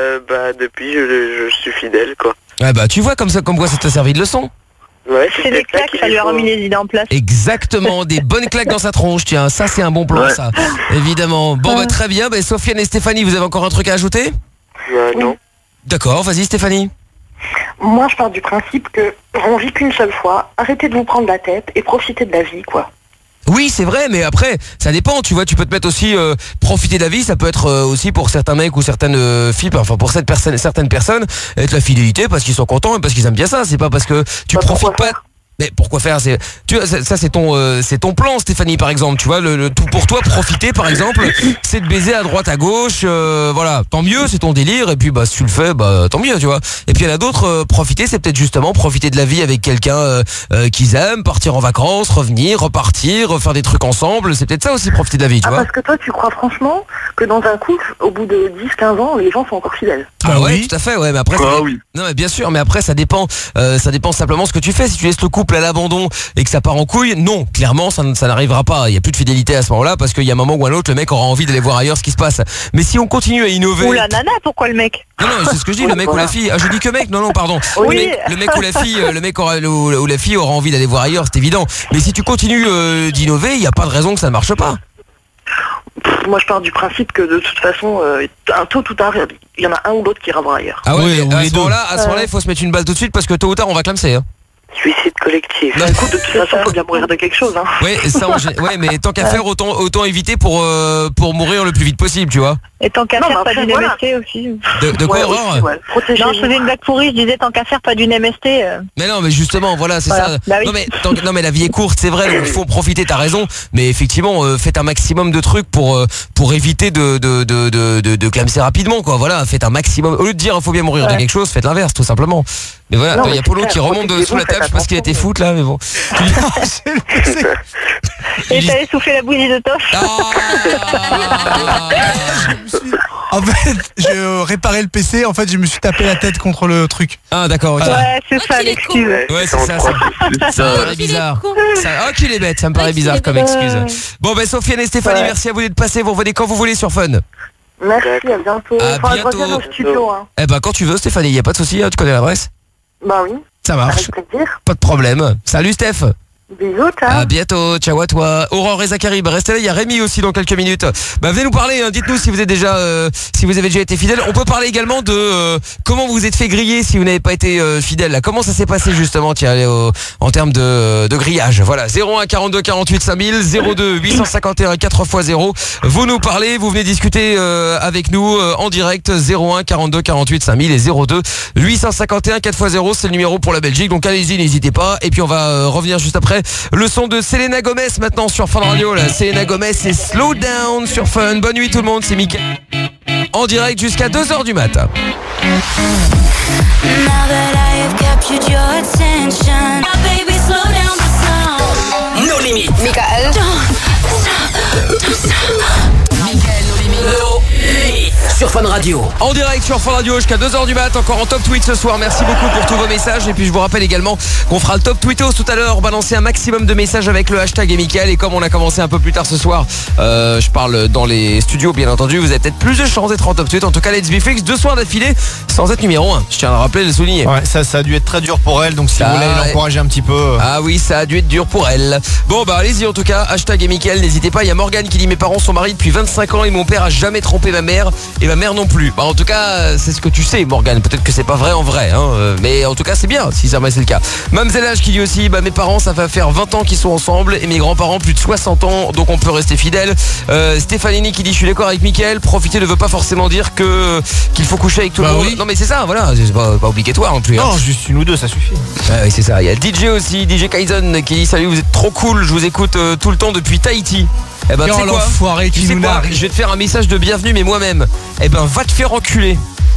je suis fidèle, quoi. Ouais, bah tu vois comme quoi ça t'a servi de leçon. Ouais, C'est des claques, ça lui a remis les idées en place. Exactement, des bonnes claques dans sa tronche, tiens, ça c'est un bon plan, ça. Évidemment. Bon, bah très bien, bah, Sofiane et Stéphanie, vous avez encore un truc à ajouter? Non. D'accord, vas-y Stéphanie. Moi, je pars du principe que on vit qu'une seule fois. Arrêtez de vous prendre la tête et profitez de la vie, quoi. Oui, c'est vrai, mais après, ça dépend, tu vois, tu peux te mettre aussi profiter de la vie, ça peut être aussi pour certains mecs ou certaines filles, enfin pour certaines personnes, être la fidélité parce qu'ils sont contents et parce qu'ils aiment bien ça, c'est pas parce que tu profites pas. Mais pourquoi faire, tu vois, ça c'est ton plan, Stéphanie, par exemple, tu vois, le tout pour toi, profiter par exemple, c'est de baiser à droite à gauche, voilà, tant mieux, c'est ton délire, et puis bah si tu le fais, bah tant mieux, tu vois. Et puis il y en a d'autres, profiter, c'est peut-être justement profiter de la vie avec quelqu'un qu'ils aiment, partir en vacances, revenir, repartir, faire des trucs ensemble, c'est peut-être ça aussi, profiter de la vie, tu vois. Parce que toi, tu crois franchement que dans un couple, au bout de 10-15 ans, les gens sont encore fidèles. Ah ouais, tout à fait, ouais, mais après non mais bien sûr, mais après ça dépend simplement ce que tu fais. Si tu laisses le couple à l'abandon et que ça part en couille, non, clairement ça n'arrivera pas. Il y a plus de fidélité à ce moment-là parce qu'il y a un moment ou un autre le mec aura envie d'aller voir ailleurs ce qui se passe. Mais si on continue à innover. Ou la nana, pourquoi le mec? Non, c'est ce que je dis, le mec ou la fille. Ah, je dis que mec, non, pardon. Oui. Le mec ou la fille, ou la fille aura envie d'aller voir ailleurs, c'est évident. Mais si tu continues d'innover, il n'y a pas de raison que ça ne marche pas. Moi, je pars du principe que de toute façon, tôt ou tard, il y en a un ou l'autre qui ira voir ailleurs. Ah ouais, mais à ce moment-là, il faut se mettre une balle tout de suite parce que tôt ou tard, on va clamser. Hein. Suicide collectif. Bah, écoute, de toute façon, il faut bien mourir de quelque chose. Hein. Ouais, mais tant qu'à faire, autant éviter pour mourir le plus vite possible, tu vois. Et tant qu'à Non, faire, mais pas après, d'une voilà. MST aussi. De quoi, Ouais, Aurore aussi, ouais. Protégez-vous. Non, je faisais une blague pourrie, je disais tant qu'à faire, pas d'une MST. Mais non, mais justement, voilà, c'est Voilà. ça. Bah oui. Non mais la vie est courte, c'est vrai, donc il faut en profiter, t'as raison. Mais effectivement, faites un maximum de trucs pour éviter de clamser rapidement, quoi. Voilà, faites un maximum. Au lieu de dire il faut bien mourir de quelque chose, faites l'inverse, tout simplement. Mais voilà, Non, attends, il y a mais Polo c'est qui clair, remonte sous la table, je sais pas ce qu'il a été foutre là, mais bon. Et t'avais soufflé la bougie de Toff. En fait, j'ai réparé le PC, en fait, je me suis tapé la tête contre le truc. Ah, d'accord, ok. Ouais, c'est ça l'excuse. Ouais, c'est ça. Ça me paraît bizarre. Ah, qu'il est bête, ça me paraît bizarre comme excuse. Bon, ben, Sofiane et Stéphanie, merci à vous d'être passés. Vous revenez quand vous voulez sur Fun. Merci, à bientôt. À Faudra que je bientôt. revienne au studio. Hein. Eh ben, quand tu veux, Stéphanie, y a pas de souci, hein, tu connais l'adresse. Bah oui. Ça marche. Avec plaisir. Pas de problème. Salut, Steph. Bisous, ciao. À bientôt, ciao à toi. Aurore et Zachary, restez là, il y a Rémi aussi dans quelques minutes. Bah venez nous parler, hein. Dites-nous si vous êtes déjà si vous avez déjà été fidèle. On peut parler également de comment vous vous êtes fait griller si vous n'avez pas été fidèle là. Comment ça s'est passé justement en termes de grillage. Voilà, 01 42 48 5000 02 851 4x0. Vous nous parlez, vous venez discuter avec nous en direct 01 42 48 5000 et 02 851 4x0, c'est le numéro pour la Belgique. Donc allez-y, n'hésitez pas et puis on va revenir juste après. Le son de Selena Gomez maintenant sur Fun Radio là. Selena Gomez c'est Slow Down sur Fun. Bonne nuit tout le monde, c'est Mickaël. En direct jusqu'à 2h du matin. No limites. Mickaël. Sur Fun Radio. En direct sur Fun Radio jusqu'à 2h du mat, encore en top tweet ce soir. Merci beaucoup pour tous vos messages. Et puis je vous rappelle également qu'on fera le top tweetos tout à l'heure. Balancer un maximum de messages avec le hashtag et Mickaël. Et comme on a commencé un peu plus tard ce soir, je parle dans les studios bien entendu, vous avez peut-être plus de chances d'être en top tweet. En tout cas, Let's Be Fix, 2 soirs d'affilée sans être numéro 1. Je tiens à le rappeler et le souligner. Ouais, ça a dû être très dur pour elle. Donc si vous voulez l'encourager un petit peu. Ah oui, ça a dû être dur pour elle. Bon bah allez-y en tout cas, hashtag et Mickaël, n'hésitez pas. Il y a Morgane qui dit mes parents sont mariés depuis 25 ans et mon père a jamais trompé ma mère et ma mère non plus. Bah en tout cas, c'est ce que tu sais Morgane, peut-être que c'est pas vrai en vrai hein, mais en tout cas c'est bien si ça c'est le cas. Mamzellage qui dit aussi bah mes parents ça va faire 20 ans qu'ils sont ensemble et mes grands-parents plus de 60 ans donc on peut rester fidèle. Stéphanini qui dit je suis d'accord avec Mickaël, profiter ne veut pas forcément dire qu'il faut coucher avec tout le monde. Oui. Non mais c'est ça, voilà, c'est pas obligatoire non plus. Non, juste une ou deux ça suffit. Oui c'est ça, il y a DJ aussi, DJ Kaizen qui dit salut vous êtes trop cool, je vous écoute tout le temps depuis Tahiti. Eh ben, tu sais quoi, tu sais quoi, je vais te faire un message de bienvenue mais moi-même. Eh ben va te faire enculer.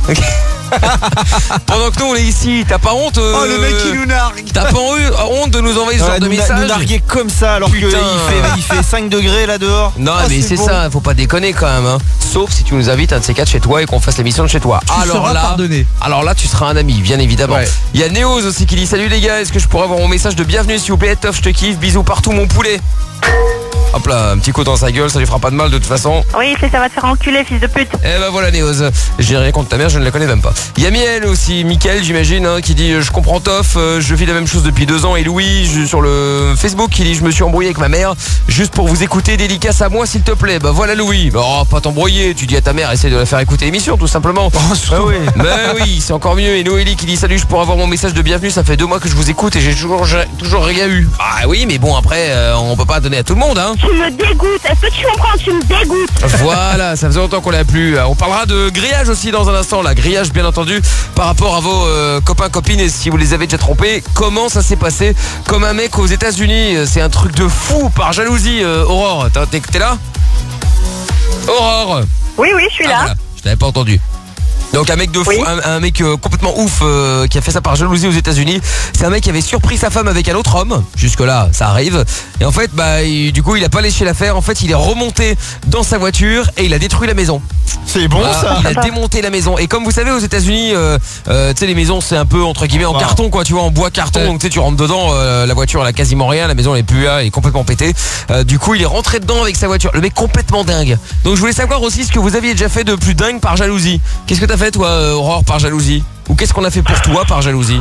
Pendant que nous on est ici, t'as pas honte Oh le mec qui nous nargue. T'as pas honte de nous envoyer ce genre de message nous narguer comme ça alors qu'il fait 5 degrés là dehors. Non mais c'est bon. Ça, faut pas déconner quand même hein. Sauf si tu nous invites un de ces quatre chez toi et qu'on fasse l'émission de chez toi. Alors là tu seras un ami bien évidemment. Il y a Néos aussi qui dit salut les gars, est-ce que je pourrais avoir mon message de bienvenue s'il vous plaît? Toff, je te kiffe, bisous partout mon poulet. Hop là, un petit coup dans sa gueule, ça lui fera pas de mal de toute façon. Oui, ça va te faire enculer, fils de pute. Eh ben voilà Néos, j'ai rien contre ta mère, je ne la connais même pas. Il y a Miel aussi, Mickaël j'imagine, hein, qui dit je comprends Toff, je vis la même chose depuis 2 ans. Et Louis sur le Facebook qui dit je me suis embrouillé avec ma mère juste pour vous écouter, dédicace à moi s'il te plaît. Bah voilà Louis, oh, pas t'embrouiller, tu dis à ta mère essaye de la faire écouter l'émission tout simplement. Bah oui, c'est encore mieux. Et Noélie qui dit salut, je pourrais avoir mon message de bienvenue, ça fait 2 mois que je vous écoute et j'ai toujours rien eu. Ah oui mais bon après on peut pas donner à tout le monde hein. Tu me dégoûtes, est-ce que tu comprends? Tu me dégoûtes. Voilà, ça faisait longtemps qu'on l'a plus. On parlera de grillage aussi dans un instant. La grillage bien entendu par rapport à vos copains, copines et si vous les avez déjà trompés. Comment ça s'est passé? Comme un mec aux États-Unis, c'est un truc de fou par jalousie. Aurore, t'es là? Aurore. Oui, je suis là. Voilà, je t'avais pas entendu. Donc un mec de fou, un mec complètement ouf qui a fait ça par jalousie aux États-Unis. C'est un mec qui avait surpris sa femme avec un autre homme. Jusque là, ça arrive. Et en fait, du coup, il a pas léché l'affaire. En fait, il est remonté dans sa voiture et il a détruit la maison. C'est bon ça. Il a démonté la maison. Et comme vous savez aux États-Unis, tu sais les maisons c'est un peu entre guillemets en carton quoi, tu vois, en bois carton. Donc tu sais tu rentres dedans, la voiture elle a quasiment rien, la maison elle est plus là, elle est complètement pétée. Du coup il est rentré dedans avec sa voiture. Le mec complètement dingue. Donc je voulais savoir aussi ce que vous aviez déjà fait de plus dingue par jalousie. Qu'est-ce que t'as fait toi Aurore par jalousie? Ou qu'est-ce qu'on a fait pour toi par jalousie?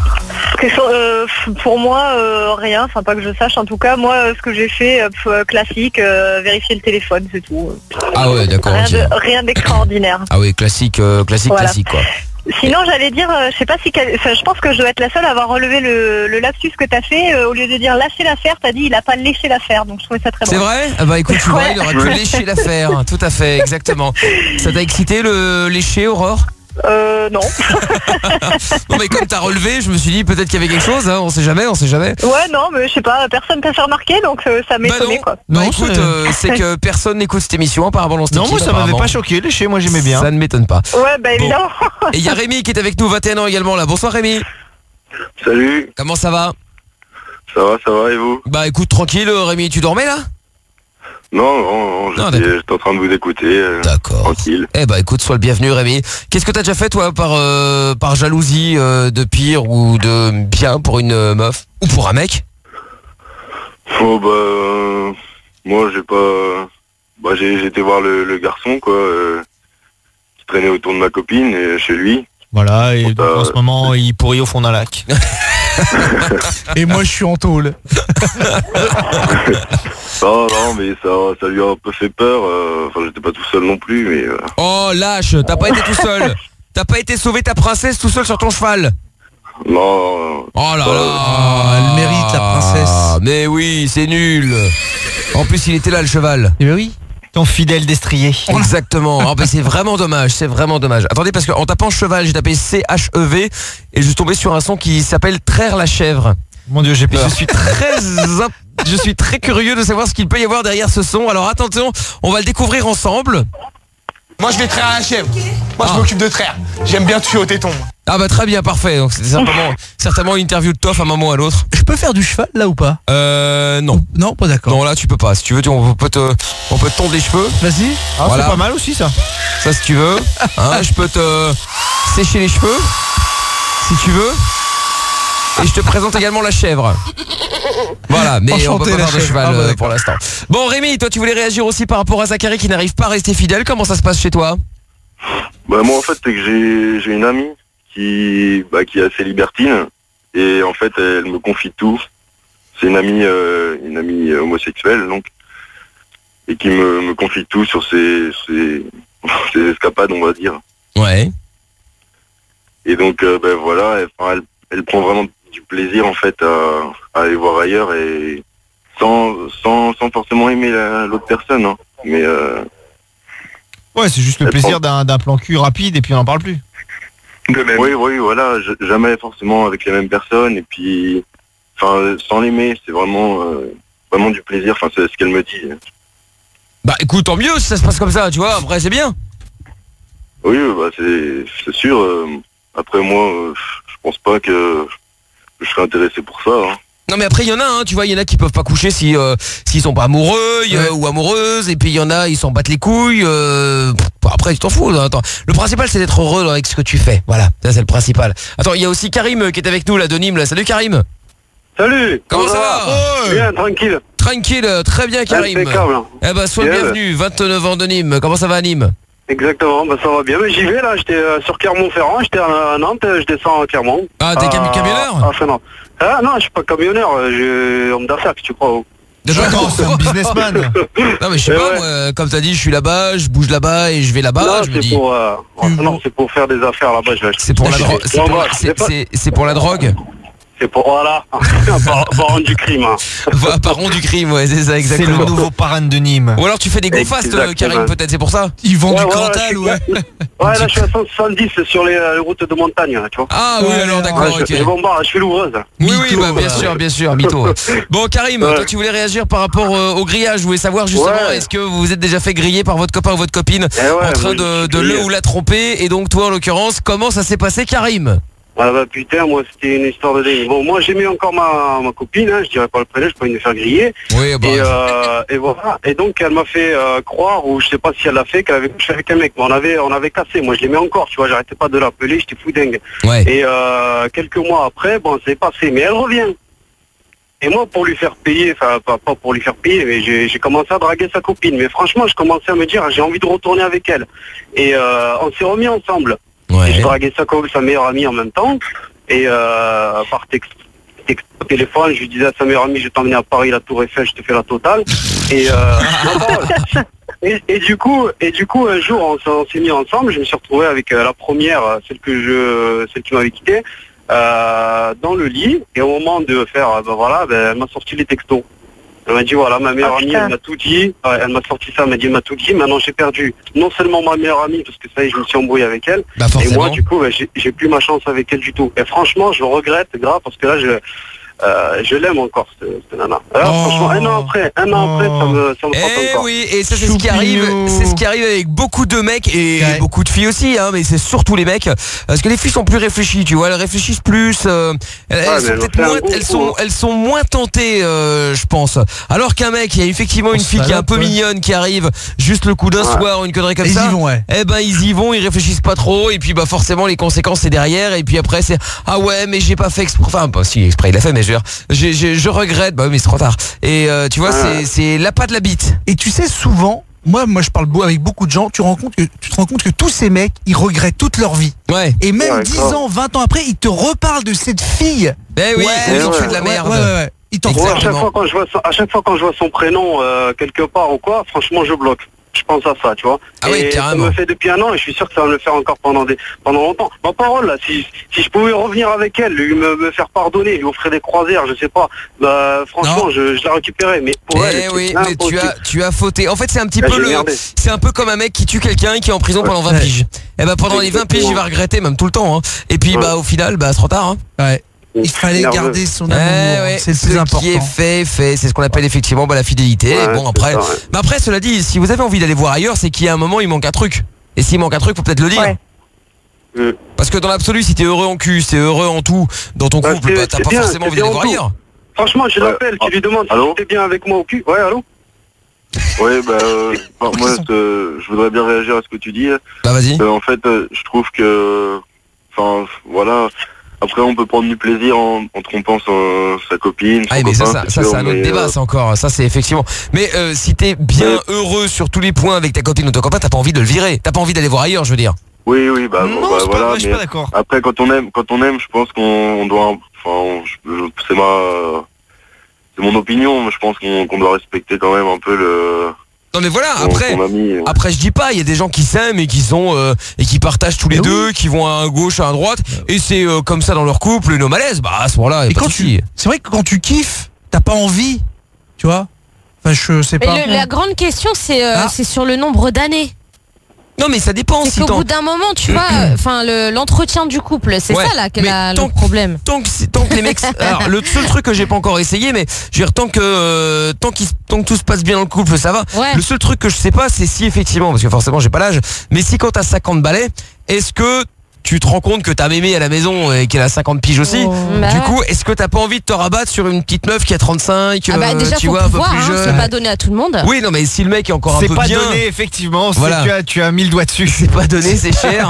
Pour moi, rien, enfin pas que je sache en tout cas. Moi, ce que j'ai fait, classique, vérifier le téléphone, c'est tout. Ah ouais, d'accord. Rien d'extraordinaire. Ah oui, classique quoi. Sinon, j'allais dire, je sais pas si... je pense que je dois être la seule à avoir relevé le lapsus que t'as fait. Au lieu de dire lâcher l'affaire, t'as dit il a pas léché l'affaire. Donc je trouvais ça très bon. C'est vrai? Ah bah écoute, tu vois, il aurait pu lécher l'affaire. Tout à fait, exactement. Ça t'a excité le lécher, Aurore? Non. Non mais comme t'as relevé, je me suis dit peut-être qu'il y avait quelque chose, hein, on sait jamais. Ouais, non, mais je sais pas, personne t'a fait remarquer, donc ça m'étonnait quoi. Bah écoute, c'est que personne n'écoute cette émission apparemment dans cette équipe. Non, moi ça m'avait pas choqué, léché, moi j'aimais bien. Ça ne m'étonne pas. Ouais, bah évidemment. Et il y a Rémi qui est avec nous, 21 ans également là. Bonsoir Rémi. Salut. Comment ça va? Ça va et vous? Bah écoute, tranquille Rémi, tu dormais là? Non, j'étais en train de vous écouter. D'accord. Tranquille. Eh bah écoute, sois le bienvenu Rémi. Qu'est-ce que t'as déjà fait toi par jalousie de pire ou de bien pour une meuf? Ou pour un mec? Oh bah... moi j'ai pas... Bah j'ai été voir le garçon quoi, qui traînait autour de ma copine et chez lui. Voilà, et donc, en ce moment il pourrit au fond d'un lac. Et moi je suis en tôle. Non, mais ça lui a un peu fait peur. Enfin, j'étais pas tout seul non plus, mais... Oh, lâche, t'as pas été tout seul. T'as pas été sauver ta princesse tout seul sur ton cheval. Non. Oh là là, elle mérite la princesse. Mais oui, c'est nul. En plus, il était là le cheval. Eh ben oui. Ton fidèle destrier. Exactement. Oh, bah, c'est vraiment dommage, Attendez, parce qu'en tapant cheval, j'ai tapé CHEV et je suis tombé sur un son qui s'appelle Traire la chèvre. Mon Dieu, j'ai peur. Je suis très curieux de savoir ce qu'il peut y avoir derrière ce son. Alors attention, on va le découvrir ensemble. Moi je vais traire la chèvre. Moi je m'occupe de traire. J'aime bien tuer au téton. Ah bah très bien, parfait. Donc c'était certainement une interview de Toff à un moment ou à l'autre. Je peux faire du cheval là ou pas? Non. Non, pas d'accord. Non, là tu peux pas. Si tu veux, on peut te tondre les cheveux. Vas-y. Ah, voilà. C'est pas mal aussi ça. Ça si tu veux. Hein, je peux te sécher les cheveux si tu veux. Et je te présente également la chèvre. Voilà, mais Enchanté, on peut pas faire de cheval bah, pour l'instant. Bon Rémi, toi tu voulais réagir aussi par rapport à Zachary qui n'arrive pas à rester fidèle. Comment ça se passe chez toi? Bah moi en fait c'est que j'ai une amie qui est assez libertine et en fait elle me confie tout. C'est une amie homosexuelle donc et qui me confie tout sur ses escapades on va dire. Ouais. Et donc voilà, elle prend vraiment du plaisir en fait à aller voir ailleurs et sans forcément aimer l'autre personne hein. Mais ouais, c'est juste le plaisir d'un plan cul rapide et puis on n'en parle plus. De même. Oui, voilà, jamais forcément avec les mêmes personnes et puis enfin sans l'aimer, c'est vraiment du plaisir, enfin c'est ce qu'elle me dit. Bah écoute, tant mieux si ça se passe comme ça, tu vois, après c'est bien. Oui, bah c'est sûr. Après moi, je pense pas que je serais intéressé pour ça. Hein. Non mais après il y en a, hein, tu vois, il y en a qui peuvent pas coucher s'ils sont pas amoureux ou amoureuses, et puis il y en a ils s'en battent les couilles. Après tu t'en fous. Attends, le principal c'est d'être heureux avec ce que tu fais. Voilà, ça c'est le principal. Attends, il y a aussi Karim qui est avec nous là de Nîmes là. Salut Karim. Salut. Comment ça va? Bien, tranquille. Tranquille, très bien Karim. Impeccable. Eh ben sois le bienvenu, 29 ans de Nîmes. Comment ça va à Nîmes? Exactement, bah ça va bien, mais j'y vais là, j'étais sur Clermont-Ferrand, j'étais à Nantes, je descends à Clermont. Ah, t'es camionneur? Ah non, je suis pas camionneur, je homme d'affaires, que tu crois. D'accord, c'est un businessman. Non mais je sais pas, moi, comme t'as dit, je suis là-bas, je bouge là-bas et je vais là-bas. Non, je me dis... non, c'est pour faire des affaires là-bas, je vais acheter. C'est pour la drogue. C'est pour la drogue. C'est pour, voilà, parent du crime. Hein. Parent du crime, ouais, c'est ça, exactement. C'est le nouveau parrain de Nîmes. Ou alors tu fais des go fast, Karim, peut-être, c'est pour ça. Ils vendent du Cantal, ouais. Ouais, là je suis à 170 sur les routes de montagne, là, tu vois. Ah oui, alors d'accord, ok. Je bombarde, je suis l'ouvreuse. Oui, bah, bien sûr, mytho. Bon, Karim, toi tu voulais réagir par rapport au grillage, je voulais savoir justement, est-ce que vous vous êtes déjà fait griller par votre copain ou votre copine en train de le ou la tromper, et donc toi en l'occurrence, comment ça s'est passé, Karim? Ah bah putain, moi c'était une histoire de dingue. Bon, moi j'aimais encore ma copine, hein, je dirais pas le prénom, je peux me faire griller. Oui, bah. Et voilà. Et donc elle m'a fait croire, ou je sais pas si elle l'a fait, qu'elle avait couché avec un mec. Mais on avait cassé. Moi je l'aimais encore, tu vois, j'arrêtais pas de l'appeler, j'étais fou dingue. Ouais. Et quelques mois après, bon, c'est passé, mais elle revient. Et moi pour lui faire payer, enfin pas pour lui faire payer, mais j'ai commencé à draguer sa copine. Mais franchement, je commençais à me dire, j'ai envie de retourner avec elle. Et on s'est remis ensemble. Ouais. J'ai dragué sa meilleure amie en même temps. Et par texte téléphone, je lui disais à sa meilleure amie, je vais t'emmener à Paris, la Tour Eiffel, je te fais la totale. Et Et du coup, un jour, on s'est mis ensemble. Je me suis retrouvé avec la première, celle qui m'avait quitté, dans le lit. Et au moment de faire, elle m'a sorti les textos. Elle m'a dit voilà, ma meilleure amie, elle m'a tout dit. Ouais, elle m'a sorti ça, elle m'a dit, elle m'a tout dit. Maintenant, j'ai perdu non seulement ma meilleure amie, parce que ça y est, je me suis embrouillé avec elle. Et moi, du coup, j'ai plus ma chance avec elle du tout. Et franchement, je regrette grave, parce que là, je l'aime encore, cette nana. Alors, franchement, un an après, ça me frappe encore. Oui, et ça c'est ce qui arrive, avec beaucoup de mecs et beaucoup de filles aussi, hein, mais c'est surtout les mecs, parce que les filles sont plus réfléchies, tu vois, elles réfléchissent plus, elles sont moins tentées, je pense. Alors qu'un mec, il y a effectivement une fille qui est un peu mignonne, qui arrive juste le coup d'un soir, une connerie comme ça. Ils y vont, ils y vont, ils réfléchissent pas trop, et puis forcément les conséquences c'est derrière, et puis après c'est ah ouais, mais j'ai pas fait exprès, enfin si exprès il l'a fait, mais je regrette, mais c'est trop tard. Et tu vois, c'est l'appât de la bite. Et tu sais, souvent, moi je parle avec beaucoup de gens, tu te rends compte que tous ces mecs, ils regrettent toute leur vie. Ouais. Et même 10 ans, 20 ans après, ils te reparlent de cette fille. Ils ont fait de la merde. Ouais. Ils t'en à chaque fois quand je vois son prénom quelque part ou quoi, franchement, je bloque. Je pense à ça, tu vois. Et ça me fait depuis un an et je suis sûr que ça va me le faire encore pendant longtemps. Ma parole, là, si je pouvais revenir avec elle, me faire pardonner, lui offrir des croisières, je sais pas, franchement, je la récupérais. Mais pour elle, mais tu as fauté. En fait, c'est un petit peu c'est un peu comme un mec qui tue quelqu'un et qui est en prison pendant 20 piges. Et pendant les 20 piges, il va regretter, même tout le temps. Hein. Et puis, au final, c'est trop tard. Hein. Ouais. Il fallait garder son amour, c'est le plus important. Ce qui est fait, c'est ce qu'on appelle effectivement la fidélité. Mais après, cela dit, si vous avez envie d'aller voir ailleurs, c'est qu'il y a un moment, il manque un truc. Et s'il manque un truc, faut peut-être le dire. Parce que dans l'absolu, si t'es heureux en cul, si t'es heureux en tout, dans ton couple, t'as pas forcément envie d'aller voir ailleurs. Franchement, je l'appelle, tu lui demandes si t'es bien avec moi au cul. Ouais, allô? Ouais, moi, je voudrais bien réagir à ce que tu dis. Vas-y. En fait, je trouve que, voilà. Après, on peut prendre du plaisir en trompant sa copine. Mais copain, ça c'est un autre débat, ça encore. Ça, c'est effectivement. Mais si t'es bien heureux sur tous les points avec ta copine ou ton copain, t'as pas envie de le virer. T'as pas envie d'aller voir ailleurs, je veux dire. Oui, voilà. Je suis pas d'accord. Après, quand on aime, je pense qu'on doit. C'est mon opinion. Je pense qu'on doit respecter quand même un peu le. Non mais voilà, après je dis pas, il y a des gens qui s'aiment et qui sont et qui partagent tous les deux, qui vont à gauche, à droite, et c'est comme ça dans leur couple, nos malaises, à ce moment-là, c'est vrai que quand tu kiffes, t'as pas envie, tu vois. Enfin, je sais pas. La grande question, c'est sur le nombre d'années. Non mais ça dépend. C'est qu'au bout d'un moment, tu vois, l'entretien du couple, c'est ça là le problème. Tant que les mecs, alors le seul truc que j'ai pas encore essayé, mais je veux dire tant que tout se passe bien dans le couple, ça va. Ouais. Le seul truc que je sais pas, c'est si effectivement, parce que forcément j'ai pas l'âge, mais si quand t'as 50 balais, est-ce que tu te rends compte que ta mémé à la maison et qu'elle a 50 piges aussi. Du coup, est-ce que t'as pas envie de te rabattre sur une petite meuf qui a 35, déjà, tu faut vois, pouvoir, un peu plus jeune. c'est pas donné à tout le monde. Oui, non, mais si le mec est encore un peu bien. C'est pas donné, effectivement. Voilà. Tu as mis le doigt dessus. C'est pas donné, c'est cher.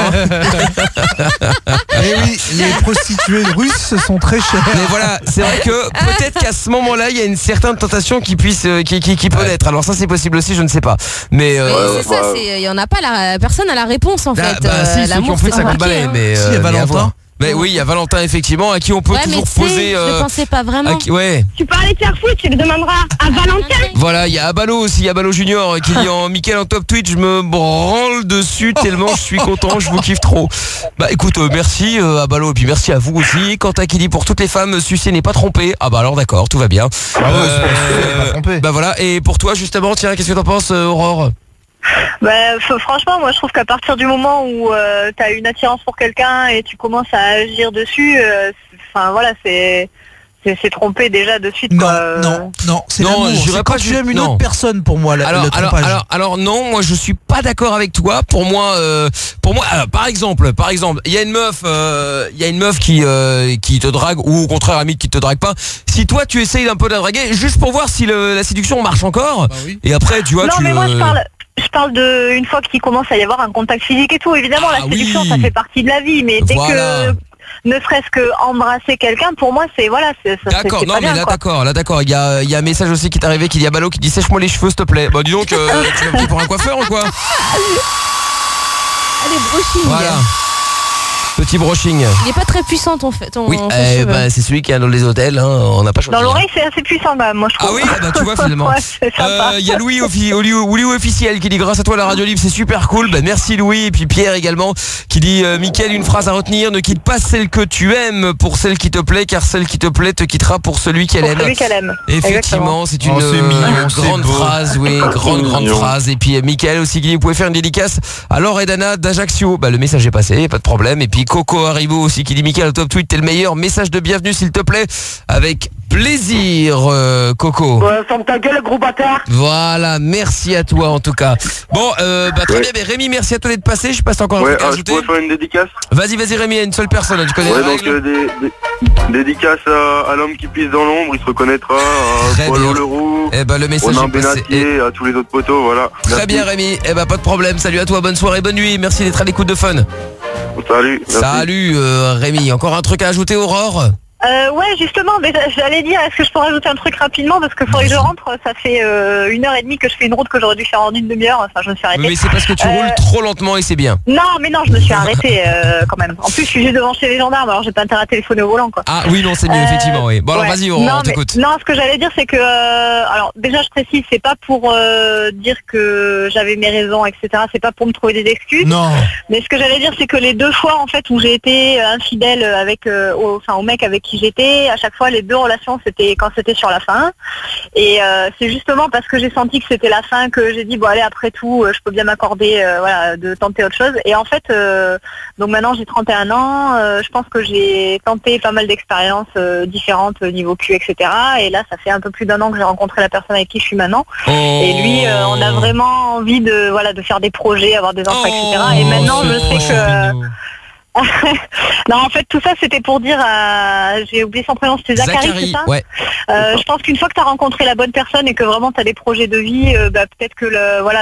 Et oui, les prostituées russes sont très chères. Mais voilà, c'est vrai que peut-être qu'à ce moment-là, il y a une certaine tentation qui peut naître. Alors ça, c'est possible aussi, je ne sais pas. Mais c'est ça, il y en a pas, personne a la réponse en fait. Si, ceux qui ont fait 50 balais. Mais il y a Valentin. Mais oui, il y a Valentin effectivement à qui on peut toujours poser. Je pensais pas vraiment. Tu peux aller faire foot, tu le demanderas à Valentin. Voilà, il y a Abalo aussi, il y a Abalo Junior qui dit en Mickaël en top Twitch, je me branle dessus tellement je suis content, je vous kiffe trop. Écoute, merci Abalo et puis merci à vous aussi. Quentin qui dit pour toutes les femmes, sucer n'est pas trompé. Alors d'accord, tout va bien. Pas trompé. Voilà, et pour toi justement, tiens, qu'est-ce que t'en penses, Aurore? Franchement, moi je trouve qu'à partir du moment où tu as une attirance pour quelqu'un et tu commences à agir dessus, c'est trompé déjà de suite. Non, c'est l'amour. C'est quand tu aimes une autre personne pour moi. Alors non, moi je suis pas d'accord avec toi. Pour moi, par exemple, il y a une meuf qui te drague ou au contraire limite qui te drague pas. Si toi tu essayes d'un peu de la draguer, juste pour voir si la séduction marche encore. Et après tu vois. Non mais moi je parle de une fois qu'il commence à y avoir un contact physique et tout. Évidemment, la séduction, ça fait partie de la vie, mais dès que ne serait-ce que embrasser quelqu'un, pour moi, c'est d'accord. C'est non, pas mais bien, là, d'accord. Il y a un message aussi qui est arrivé qui dit à Balo qui dit sèche-moi les cheveux, s'il te plaît. Dis donc, tu m'as pris pour un coiffeur ou quoi? Allez, brushing. Voilà. Petit brushing. Il est pas très puissant ton Oui, c'est celui qui est dans les hôtels, hein. On n'a pas choisi. Dans l'oreille, c'est assez puissant, bah, moi je trouve. Ah oui, bah tu vois finalement. Ouais, c'est sympa. Il y a Louis officiel qui dit grâce à toi la radio libre c'est super cool. Bah, merci Louis. Et puis Pierre également qui dit Mickaël, une phrase à retenir, ne quitte pas celle que tu aimes pour celle qui te plaît, car celle qui te plaît te quittera pour celui qu'elle aime. Celui qu'elle aime. Effectivement, c'est une grande phrase, oui, grande phrase. Et puis Mickaël aussi qui dit vous pouvez faire une dédicace à Laure et Dana d'Ajaccio. Bah le message est passé, pas de problème. Et puis Coco Haribo aussi qui dit Mickaël au top tweet t'es le meilleur, message de bienvenue s'il te plaît, avec plaisir Coco. Ferme ta gueule gros bâtard. Voilà, merci à toi en tout cas. Bon très bien, mais Rémi, merci à toi d'être passé. Je passe encore un truc à ajouter. Je pourrais faire une dédicace. Vas-y Rémi, à une seule personne, tu connais les règles. Donc dédicace à l'homme qui pisse dans l'ombre, il se reconnaîtra, à Paul Leroux, le message Ronan Benatier, à tous les autres poteaux, voilà. Très bien Rémi, pas de problème, salut à toi, bonne soirée, bonne nuit, merci d'être à l'écoute de Fun. Salut. Salut Rémi, encore un truc à ajouter Aurore? Ouais, justement, mais j'allais dire, est-ce que je pourrais ajouter un truc rapidement parce que faudrait que je rentre, ça fait 1h30 que je fais une route que j'aurais dû faire en une demi-heure, enfin je me suis arrêtée. Mais c'est parce que tu roules trop lentement et c'est bien. Non, je me suis arrêtée quand même. En plus, je suis juste devant chez les gendarmes, alors j'ai pas intérêt à téléphoner au volant, quoi. Ah oui, non, c'est mieux, effectivement, oui. Bon, alors vas-y, on t'écoute. Non, ce que j'allais dire, c'est que, alors déjà, je précise, c'est pas pour dire que j'avais mes raisons, etc. C'est pas pour me trouver des excuses. Non. Mais ce que j'allais dire, c'est que les deux fois, en fait, où j'ai été infidèle avec, au mec avec qui j'étais, à chaque fois les deux relations c'était quand c'était sur la fin et c'est justement parce que j'ai senti que c'était la fin que j'ai dit bon allez après tout je peux bien m'accorder de tenter autre chose et en fait donc maintenant j'ai 31 ans je pense que j'ai tenté pas mal d'expériences différentes niveau cul etc et là ça fait un peu plus d'1 an que j'ai rencontré la personne avec qui je suis maintenant et lui on a vraiment envie de faire des projets, avoir des enfants etc et maintenant je sais que non en fait tout ça c'était pour dire j'ai oublié son prénom, c'était Zachary, c'est ça ouais. Je pense qu'une fois que tu as rencontré la bonne personne et que vraiment tu as des projets de vie peut-être que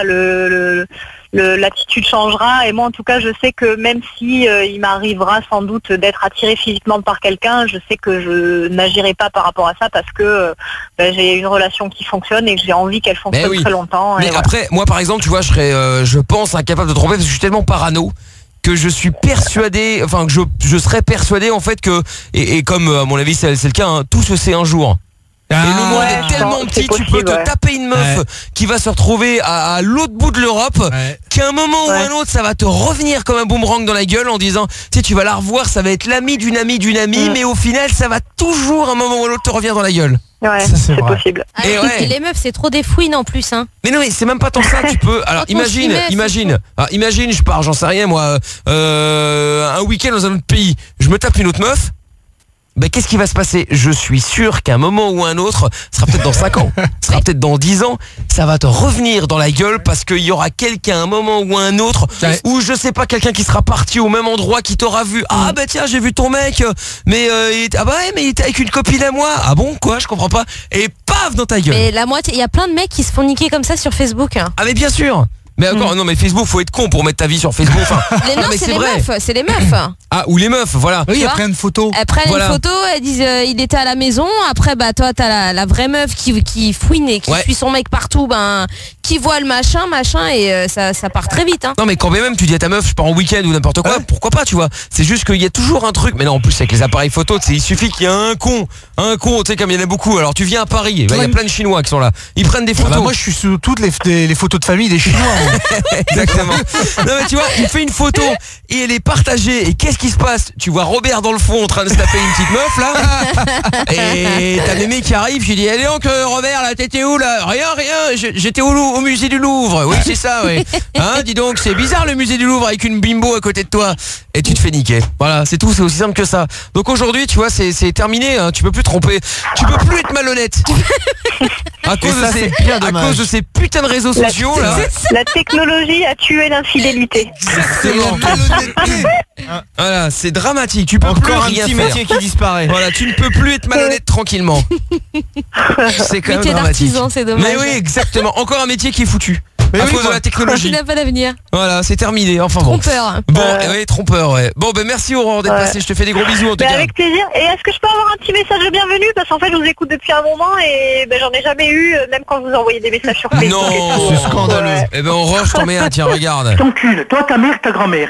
l'attitude changera et moi en tout cas je sais que même si il m'arrivera sans doute d'être attirée physiquement par quelqu'un, je sais que je n'agirai pas par rapport à ça parce que j'ai une relation qui fonctionne et que j'ai envie qu'elle fonctionne très longtemps. Mais après moi par exemple tu vois je pense incapable de tromper parce que je suis tellement parano que je suis persuadé, enfin que je serais persuadé en fait que et comme à mon avis c'est le cas, hein, tout se sait un jour. Et le monde est tellement petit, tu peux te taper une meuf qui va se retrouver à l'autre bout de l'Europe, qu'à un moment ou un autre ça va te revenir comme un boomerang dans la gueule en disant tu vas la revoir, ça va être l'ami d'une amie d'une amie, mais au final ça va toujours un moment ou un autre te revenir dans la gueule. Ouais, c'est possible. Et les meufs, c'est trop des fouines en plus, hein. Mais non, mais c'est même pas tant ça, tu peux. Alors imagine, je pars, j'en sais rien moi, un week-end dans un autre pays, je me tape une autre meuf. Qu'est-ce qui va se passer? Je suis sûr qu'à un moment ou un autre, ce sera peut-être dans 5 ans, ce sera peut-être dans 10 ans, ça va te revenir dans la gueule parce qu'il y aura quelqu'un à un moment ou un autre, ou je sais pas, quelqu'un qui sera parti au même endroit, qui t'aura vu. Ah tiens, j'ai vu ton mec, mais mais il était avec une copine à moi. Ah bon, quoi, je comprends pas. Et paf dans ta gueule. Mais la moitié, il y a plein de mecs qui se font niquer comme ça sur Facebook. Ah mais bien sûr. Mais encore, non mais Facebook, faut être con pour mettre ta vie sur Facebook. Enfin, c'est les meufs. Ah, ou les meufs, voilà. Oui, elles prennent une photo. Elles prennent une photo, elles disent il était à la maison. Après, toi, t'as la vraie meuf qui fouine et qui suit son mec partout, qui voit le machin, et ça part très vite. Hein. Non mais quand même, tu dis à ta meuf, je pars en week-end ou n'importe quoi, pourquoi pas, tu vois. C'est juste qu'il y a toujours un truc. Mais non, en plus avec les appareils photo, il suffit qu'il y ait un con, tu sais, comme il y en a beaucoup. Alors tu viens à Paris, il y a plein de Chinois qui sont là. Ils prennent des photos. Moi, je suis sur toutes les photos de famille des Chinois. Exactement. Non mais tu vois, il fait une photo et elle est partagée. Et qu'est-ce qui se passe? Tu vois Robert dans le fond en train de se taper une petite meuf là. Et t'as Mémé qui arrive. J'ai dit allez donc Robert là, t'étais où là? Rien. J'étais au musée du Louvre. Oui c'est ça, oui. Hein, dis donc, c'est bizarre le musée du Louvre avec une bimbo à côté de toi. Et tu te fais niquer. Voilà, c'est tout, c'est aussi simple que ça. Donc aujourd'hui, tu vois, c'est terminé. Hein, tu peux plus tromper. Tu peux plus être malhonnête. À cause de ces putains de réseaux sociaux là. La technologie a tué l'infidélité. Voilà, c'est dramatique. Tu peux encore plus un rien petit faire. métier qui disparaît. Voilà, tu ne peux plus être malhonnête tranquillement. C'est quand même dramatique. C'est dommage. Mais oui, exactement. Encore un métier qui est foutu. À cause de la technologie. Il n'a pas d'avenir. Voilà, c'est terminé. Enfin bon. Trompeur. Bon, oui, trompeur, ouais. Bon, ben merci Aurore d'être passé. Je te fais des gros bisous en tout cas. Avec plaisir. Et est-ce que je peux avoir un petit message de bienvenue? Parce qu'en fait, je vous écoute depuis un moment et j'en ai jamais eu, même quand je vous envoyais des messages sur Facebook. Non, c'est scandaleux. Eh ben Aurore, je t'en mets un, tiens, regarde. Ton cul, toi, ta mère, ta grand-mère.